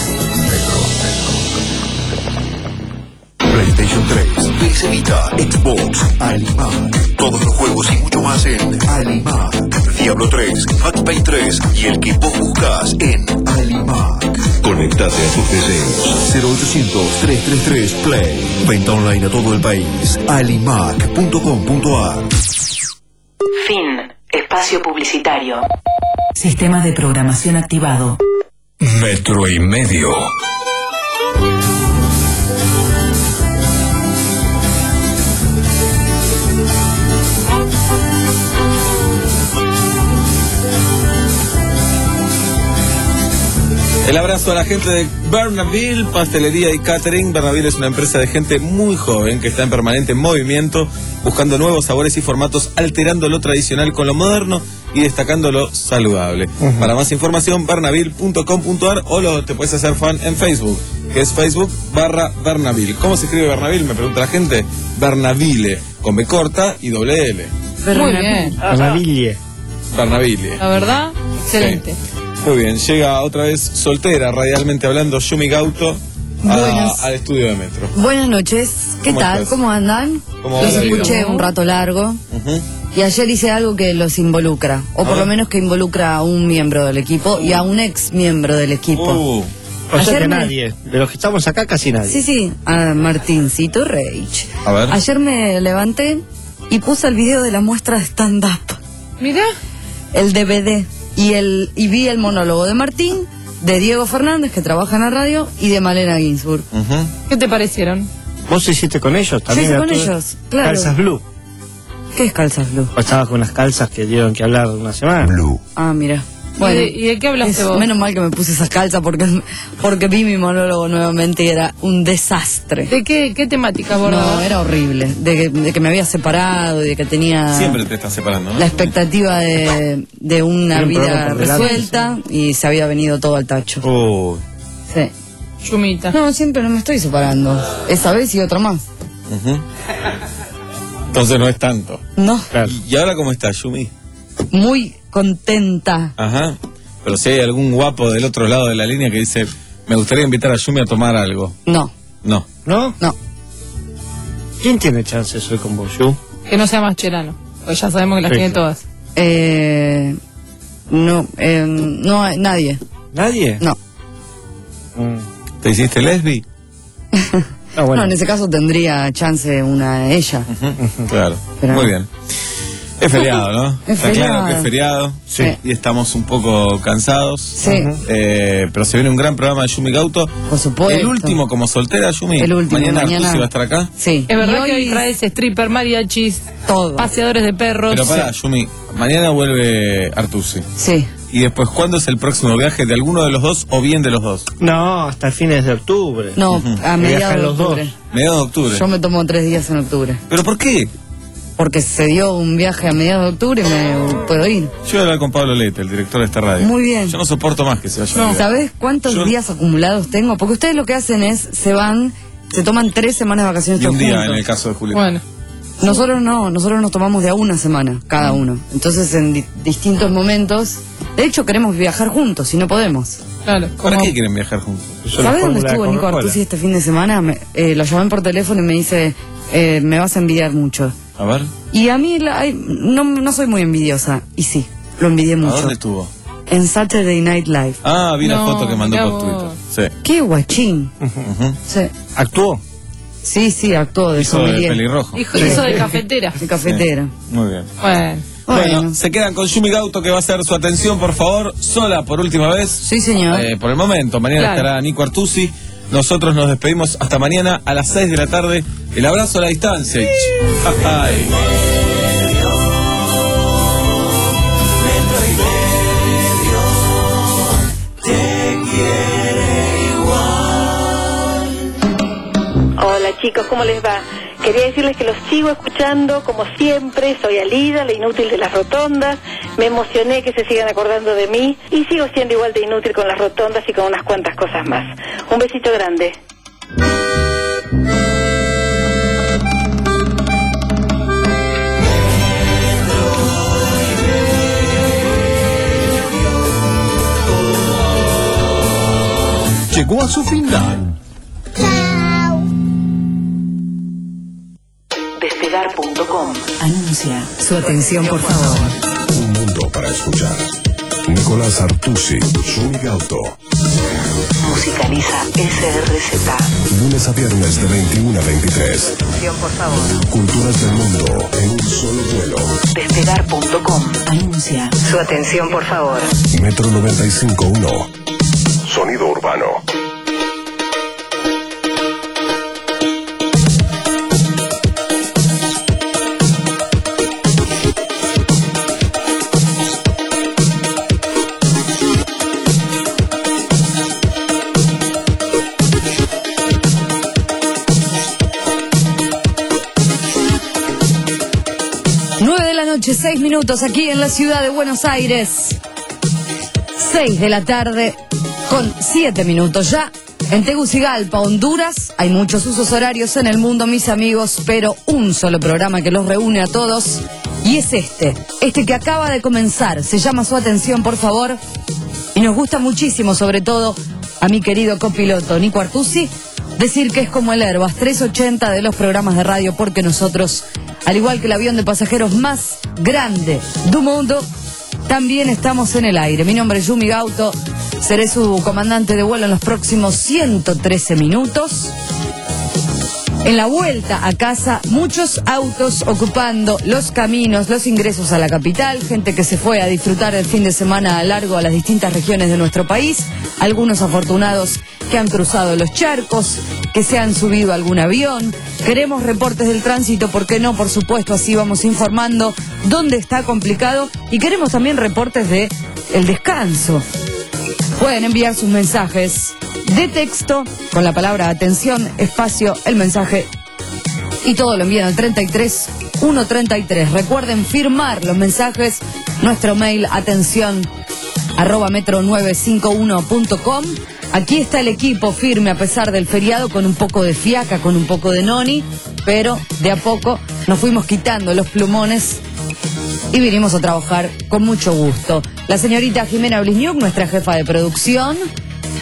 Speaker 18: PlayStation tres, P S Vita, Xbox, Alimac. Todos los juegos y mucho más en Alimac. Diablo tres, Max Payne tres y el que vos buscas en Alimac. Conectate a tus deseos. cero ochocientos, trescientos treinta y tres, Play. Venta online a todo el país. alimac punto com punto a r.
Speaker 4: Fin. Espacio publicitario.
Speaker 22: Sistema de programación activado.
Speaker 18: Metro y medio.
Speaker 9: El abrazo a la gente de Bernaville, pastelería y catering. Bernaville es una empresa de gente muy joven que está en permanente movimiento, buscando nuevos sabores y formatos, alterando lo tradicional con lo moderno y destacando lo saludable. Uh-huh. Para más información, bernaville punto com punto a r o lo, te puedes hacer fan en Facebook, que es Facebook barra Bernaville. ¿Cómo se escribe Bernaville? Me pregunta la gente. Bernaville, con B corta y doble L.
Speaker 2: Muy bien.
Speaker 6: Bernaville.
Speaker 9: Bernaville.
Speaker 2: La verdad, excelente.
Speaker 9: Sí. Muy bien, llega otra vez soltera, radialmente hablando, Yumi Gauto, a, al estudio de Metro.
Speaker 17: Buenas noches, ¿qué
Speaker 9: ¿Cómo
Speaker 17: tal?
Speaker 9: estás?
Speaker 17: ¿Cómo andan?
Speaker 9: ¿Cómo
Speaker 17: los
Speaker 9: va la
Speaker 17: escuché
Speaker 9: vida?
Speaker 17: un rato largo
Speaker 9: Uh-huh.
Speaker 17: y ayer hice algo que los involucra, o
Speaker 9: A
Speaker 17: por
Speaker 9: ver.
Speaker 17: lo menos que involucra a un miembro del equipo y a un ex miembro del equipo.
Speaker 9: Uh.
Speaker 6: O sea
Speaker 17: Ayer
Speaker 6: que
Speaker 17: me-
Speaker 6: nadie. De los que estamos acá, casi nadie.
Speaker 17: Sí, sí, a Martincito Reich.
Speaker 9: A ver.
Speaker 17: Ayer me levanté y puse el video de la muestra de stand-up,
Speaker 2: Mira.
Speaker 17: el D V D, y, el, y vi el monólogo de Martín, de Diego Fernández, que trabaja en la radio, y de Malena Ginsburg.
Speaker 9: Uh-huh.
Speaker 2: ¿Qué te parecieron?
Speaker 6: ¿Vos hiciste con ellos también?
Speaker 17: hice
Speaker 6: a
Speaker 17: con
Speaker 6: todos?
Speaker 17: ellos, claro.
Speaker 6: Calzas Blue.
Speaker 17: ¿Qué es Calzas Blue?
Speaker 6: O estabas con unas calzas que dieron que hablar una semana.
Speaker 18: Blue.
Speaker 17: Ah, mira.
Speaker 2: ¿Y de- ¿Y de qué hablaste
Speaker 17: es-
Speaker 2: vos?
Speaker 17: menos mal que me puse esas calzas porque, porque vi mi monólogo nuevamente y era un desastre.
Speaker 2: ¿De qué, qué temática abordabas?
Speaker 17: No, era horrible. De que, de que me había separado y de que tenía
Speaker 9: Siempre te estás separando, ¿no?
Speaker 17: la expectativa de, de una
Speaker 6: Tiene un
Speaker 17: vida
Speaker 6: programa por delante,
Speaker 17: resuelta y se había venido todo al tacho.
Speaker 6: Oh.
Speaker 17: Sí.
Speaker 2: Yumita.
Speaker 17: No, siempre no me estoy separando. Esa vez y otra más.
Speaker 9: Uh-huh. Entonces no es tanto.
Speaker 17: No,
Speaker 6: Claro.
Speaker 9: ¿Y ahora cómo estás, Yumi?
Speaker 17: muy contenta.
Speaker 9: Ajá. Pero si hay algún guapo del otro lado de la línea que dice, Me gustaría invitar a Yumi a tomar algo.
Speaker 17: No.
Speaker 9: No.
Speaker 19: ¿No?
Speaker 17: No.
Speaker 19: ¿Quién tiene chances hoy con vos, Yu?
Speaker 2: Que no sea Mascherano. Pues ya sabemos que las
Speaker 19: Sí.
Speaker 2: tiene todas.
Speaker 17: Eh, no, eh, no hay nadie.
Speaker 19: ¿Nadie?
Speaker 17: No.
Speaker 19: Mm.
Speaker 9: ¿Te hiciste lesbi?
Speaker 19: Ah, bueno.
Speaker 17: No, en ese caso tendría chance una ella.
Speaker 9: Claro.
Speaker 17: Pero-
Speaker 9: Muy bien. Es feriado, ¿no?
Speaker 17: Es
Speaker 9: Está claro
Speaker 17: feriado.
Speaker 9: que es feriado.
Speaker 17: Sí.
Speaker 9: Y estamos un poco cansados.
Speaker 17: Sí.
Speaker 9: Eh, pero se viene un gran programa de Yumi Gauto.
Speaker 17: Por supuesto.
Speaker 9: El último como soltera, Yumi.
Speaker 17: El último,
Speaker 9: Mañana,
Speaker 17: mañana.
Speaker 9: Artusi va a estar acá.
Speaker 17: Sí.
Speaker 2: Es verdad
Speaker 17: Y
Speaker 2: que hoy traes stripper, mariachis,
Speaker 17: todo.
Speaker 2: paseadores de perros.
Speaker 9: Pero pará, Yumi. Mañana vuelve Artusi.
Speaker 17: Sí.
Speaker 9: Y después, ¿cuándo es el próximo viaje de alguno de los dos o bien de los dos?
Speaker 19: No, hasta fines de octubre.
Speaker 17: No,
Speaker 9: Ujú.
Speaker 17: a
Speaker 19: Que
Speaker 17: mediados
Speaker 19: viajan
Speaker 17: de
Speaker 19: los dos.
Speaker 17: octubre.
Speaker 9: Mediados de octubre.
Speaker 17: Yo me tomo tres días en octubre.
Speaker 9: ¿Pero por qué?
Speaker 17: Porque se dio un viaje a mediados de octubre y me puedo ir.
Speaker 9: Yo voy a hablar con Pablo Lete, el director de esta radio.
Speaker 17: Muy bien.
Speaker 9: Yo no soporto más que se vaya.
Speaker 17: No. ¿Sabés cuántos
Speaker 9: Yo-
Speaker 17: días acumulados tengo? Porque ustedes lo que hacen es, se van, se toman tres semanas de vacaciones
Speaker 9: Y un
Speaker 17: todos
Speaker 9: día
Speaker 17: juntos.
Speaker 9: en el caso de Julio.
Speaker 2: Bueno.
Speaker 17: Nosotros no, nosotros nos tomamos de a una semana, cada uno. Entonces en di- distintos momentos, de hecho queremos viajar juntos, si no podemos.
Speaker 2: Claro.
Speaker 9: ¿Para
Speaker 2: como-
Speaker 9: qué quieren viajar juntos?
Speaker 17: ¿Sabés dónde estuvo Nico Artusi este fin de semana? Me- eh, lo llamé por teléfono y me dice, eh, me vas a envidiar mucho.
Speaker 9: A ver,
Speaker 17: Y a mí la- ay, no, no soy muy envidiosa, y sí, lo envidié
Speaker 9: ¿a
Speaker 17: mucho.
Speaker 9: dónde estuvo?
Speaker 17: En Saturday Night Live.
Speaker 9: Ah, vi la
Speaker 2: No,
Speaker 9: foto que mandó
Speaker 2: mirá
Speaker 9: por
Speaker 2: vos.
Speaker 9: Twitter. Sí.
Speaker 17: ¡Qué guachín!
Speaker 9: Ujú.
Speaker 17: Sí,
Speaker 19: ¿Actuó?
Speaker 17: sí, sí, actuó de
Speaker 9: Hizo de
Speaker 17: sommelier.
Speaker 9: pelirrojo.
Speaker 2: Hijo, hizo de cafetera.
Speaker 17: De cafetera.
Speaker 9: Muy bien.
Speaker 2: Bueno.
Speaker 9: Bueno,
Speaker 17: Bueno.
Speaker 9: se quedan con Yumi Gauto, que va a hacer su atención, por favor, sola por última vez.
Speaker 17: Sí, señor.
Speaker 9: Eh, por el momento, mañana
Speaker 2: Claro.
Speaker 9: estará Nico Artusi. Nosotros nos despedimos hasta mañana a las seis de la tarde. El abrazo a la distancia. Ay.
Speaker 20: Hola chicos, ¿cómo les va? Quería decirles que los sigo escuchando como siempre. Soy Alida, la inútil de las rotondas. Me emocioné que se sigan acordando de mí y sigo siendo igual de inútil con las rotondas y con unas cuantas cosas más. Un besito grande.
Speaker 11: Llegó a su final.
Speaker 4: Despegar punto com.
Speaker 22: Anuncia. Su atención, por favor.
Speaker 1: Un mundo para escuchar. Nicolás Artusi, Yumi Gauto.
Speaker 4: Musicaliza S R Z.
Speaker 1: Lunes a viernes de veintiuno a veintitrés.
Speaker 4: Atención, por favor.
Speaker 1: Culturas del mundo en un solo vuelo.
Speaker 4: Despegar punto com.
Speaker 22: Anuncia.
Speaker 4: Su atención, por favor.
Speaker 1: Metro noventa y cinco punto uno. Sonido urbano.
Speaker 17: Nueve de la noche, seis minutos aquí en la ciudad de Buenos Aires. Seis de la tarde con siete minutos ya. En Tegucigalpa, Honduras, hay muchos usos horarios en el mundo, mis amigos, pero un solo programa que los reúne a todos. Y es este, este que acaba de comenzar. Se llama Su Atención, por favor. Y nos gusta muchísimo, sobre todo, a mi querido copiloto Nico Artusi, decir que es como el Airbus trescientos ochenta de los programas de radio, porque nosotros, al igual que el avión de pasajeros más grande del mundo, también estamos en el aire. Mi nombre es Yumi Gauto, seré su comandante de vuelo en los próximos ciento trece minutos. En la vuelta a casa, muchos autos ocupando los caminos, los ingresos a la capital, gente que se fue a disfrutar el fin de semana largo a las distintas regiones de nuestro país, algunos afortunados que han cruzado los charcos, que se han subido a algún avión. Queremos reportes del tránsito, ¿por qué no? Por supuesto, así vamos informando dónde está complicado, y queremos también reportes de el descanso. Pueden enviar sus mensajes de texto con la palabra atención, espacio, el mensaje, y todo lo envían al treinta y tres ciento treinta y tres. Recuerden firmar los mensajes, nuestro mail atención arroba metro novecientos cincuenta y uno punto com. Aquí está el equipo firme a pesar del feriado, con un poco de fiaca, con un poco de noni, pero de a poco nos fuimos quitando los plumones y vinimos a trabajar con mucho gusto. La señorita Jimena Blisniuk, nuestra jefa de producción,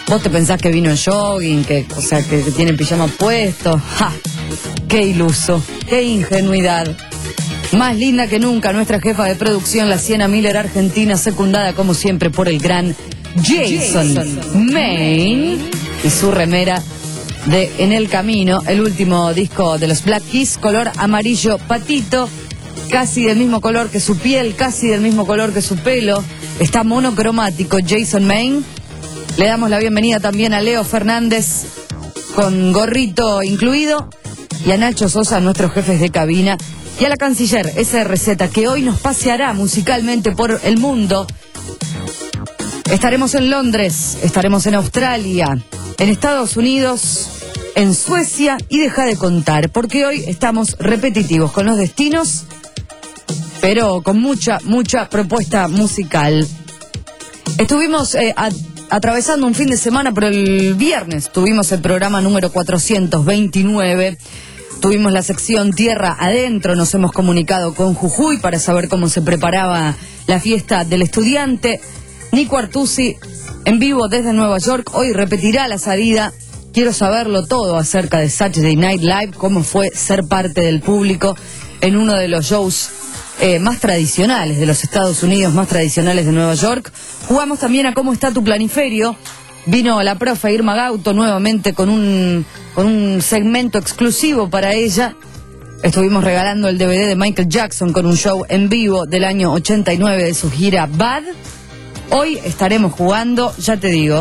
Speaker 17: Vos te pensás que vino en jogging, que, o sea, que, que tiene pijama puesto. ¡Ja! ¡Qué iluso! ¡Qué ingenuidad! Más linda que nunca, nuestra jefa de producción, la Sienna Miller argentina, secundada como siempre por el gran Jason, Jason Maine y su remera de En el Camino, el último disco de los Black Keys, color amarillo patito, casi del mismo color que su piel, casi del mismo color que su pelo. Está monocromático Jason Maine. Le damos la bienvenida también a Leo Fernández con gorrito incluido y a Nacho Sosa, nuestros jefes de cabina, y a la canciller S R Z, que hoy nos paseará musicalmente por el mundo. Estaremos en Londres, estaremos en Australia, en Estados Unidos, en Suecia, y deja de contar, porque hoy estamos repetitivos con los destinos, pero con mucha, mucha propuesta musical. Estuvimos eh, a, atravesando un fin de semana, pero el viernes tuvimos el programa número cuatrocientos veintinueve. Tuvimos la sección Tierra Adentro, nos hemos comunicado con Jujuy para saber cómo se preparaba la fiesta del estudiante. Nico Artusi, en vivo desde Nueva York, hoy repetirá la salida. Quiero saberlo todo acerca de Saturday Night Live, cómo fue ser parte del público en uno de los shows eh, más tradicionales de los Estados Unidos, más tradicionales de Nueva York. Jugamos también a cómo está tu planiferio. Vino la profe Irma Gauto nuevamente con un, con un segmento exclusivo para ella. Estuvimos regalando el D V D de Michael Jackson con un show en vivo del año ochenta y nueve de su gira Bad. Hoy estaremos jugando, ya te digo,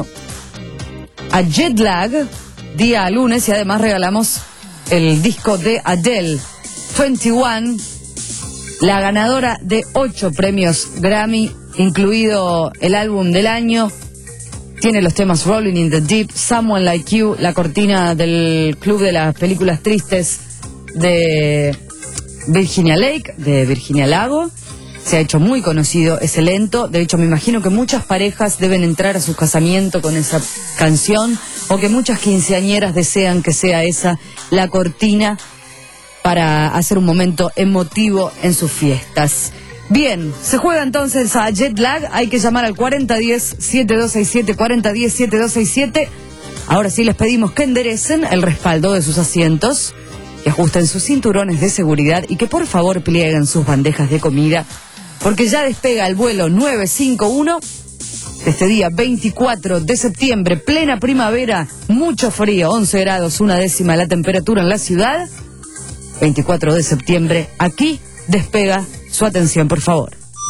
Speaker 17: a Jet Lag, día lunes, y además regalamos el disco de Adele, veintiuno, la ganadora de ocho premios Grammy, incluido el álbum del año. Tiene los temas Rolling in the Deep, Someone Like You, la cortina del club de las películas tristes de Virginia Lake, de Virginia Lago. Se ha hecho muy conocido ese lento. De hecho, me imagino que muchas parejas deben entrar a su casamiento con esa canción, o que muchas quinceañeras desean que sea esa la cortina para hacer un momento emotivo en sus fiestas. Bien, se juega entonces a Jet Lag. Hay que llamar al cuarenta diez, setenta y dos sesenta y siete, cuarenta diez, setenta y dos sesenta y siete. Ahora sí les pedimos que enderecen el respaldo de sus asientos, que ajusten sus cinturones de seguridad y que por favor plieguen sus bandejas de comida, porque ya despega el vuelo nueve cinco uno este día veinticuatro de septiembre, plena primavera, mucho frío, once grados, una décima la temperatura en la ciudad. veinticuatro de septiembre, aquí despega. Su atención, por favor.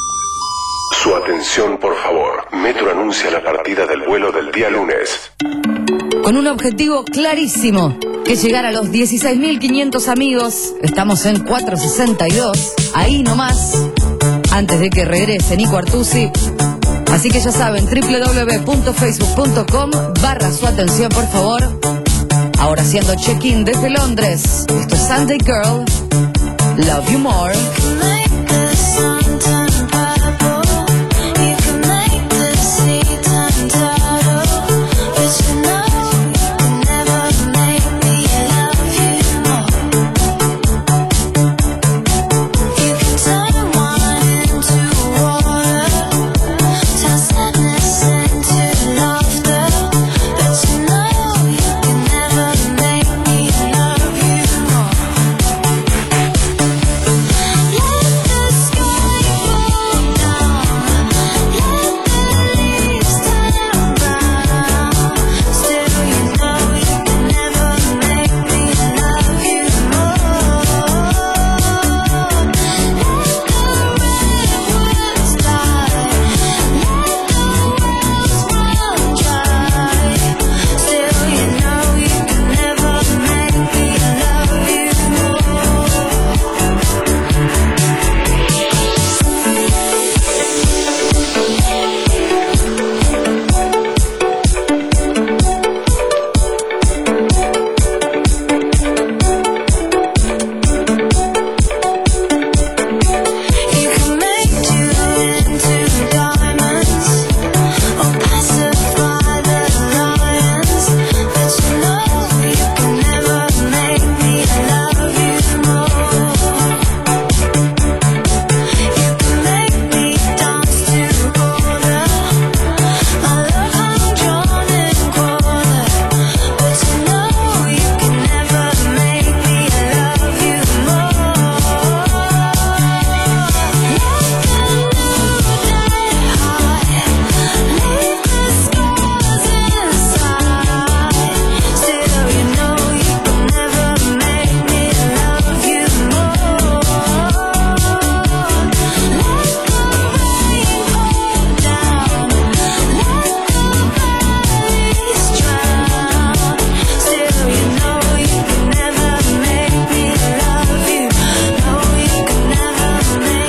Speaker 1: Su atención, por favor. Metro anuncia la partida del vuelo del día lunes.
Speaker 17: Con un objetivo clarísimo, que llegar a los dieciséis mil quinientos amigos. Estamos en cuatrocientos sesenta y dos, ahí nomás, antes de que regrese Nico Artusi. Así que ya saben, doble u doble u doble u punto facebook punto com barra su atención, por favor. Ahora haciendo check-in desde Londres. Esto es Sunday Girl, Love You More.
Speaker 12: Let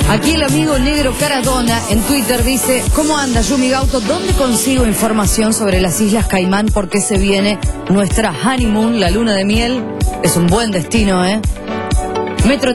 Speaker 17: Aquí el amigo Negro Caradona en Twitter dice: ¿cómo anda Yumi Gauto? ¿Dónde consigo información sobre las Islas Caimán? Porque se viene nuestra honeymoon, la luna de miel. Es un buen destino, ¿eh? Metro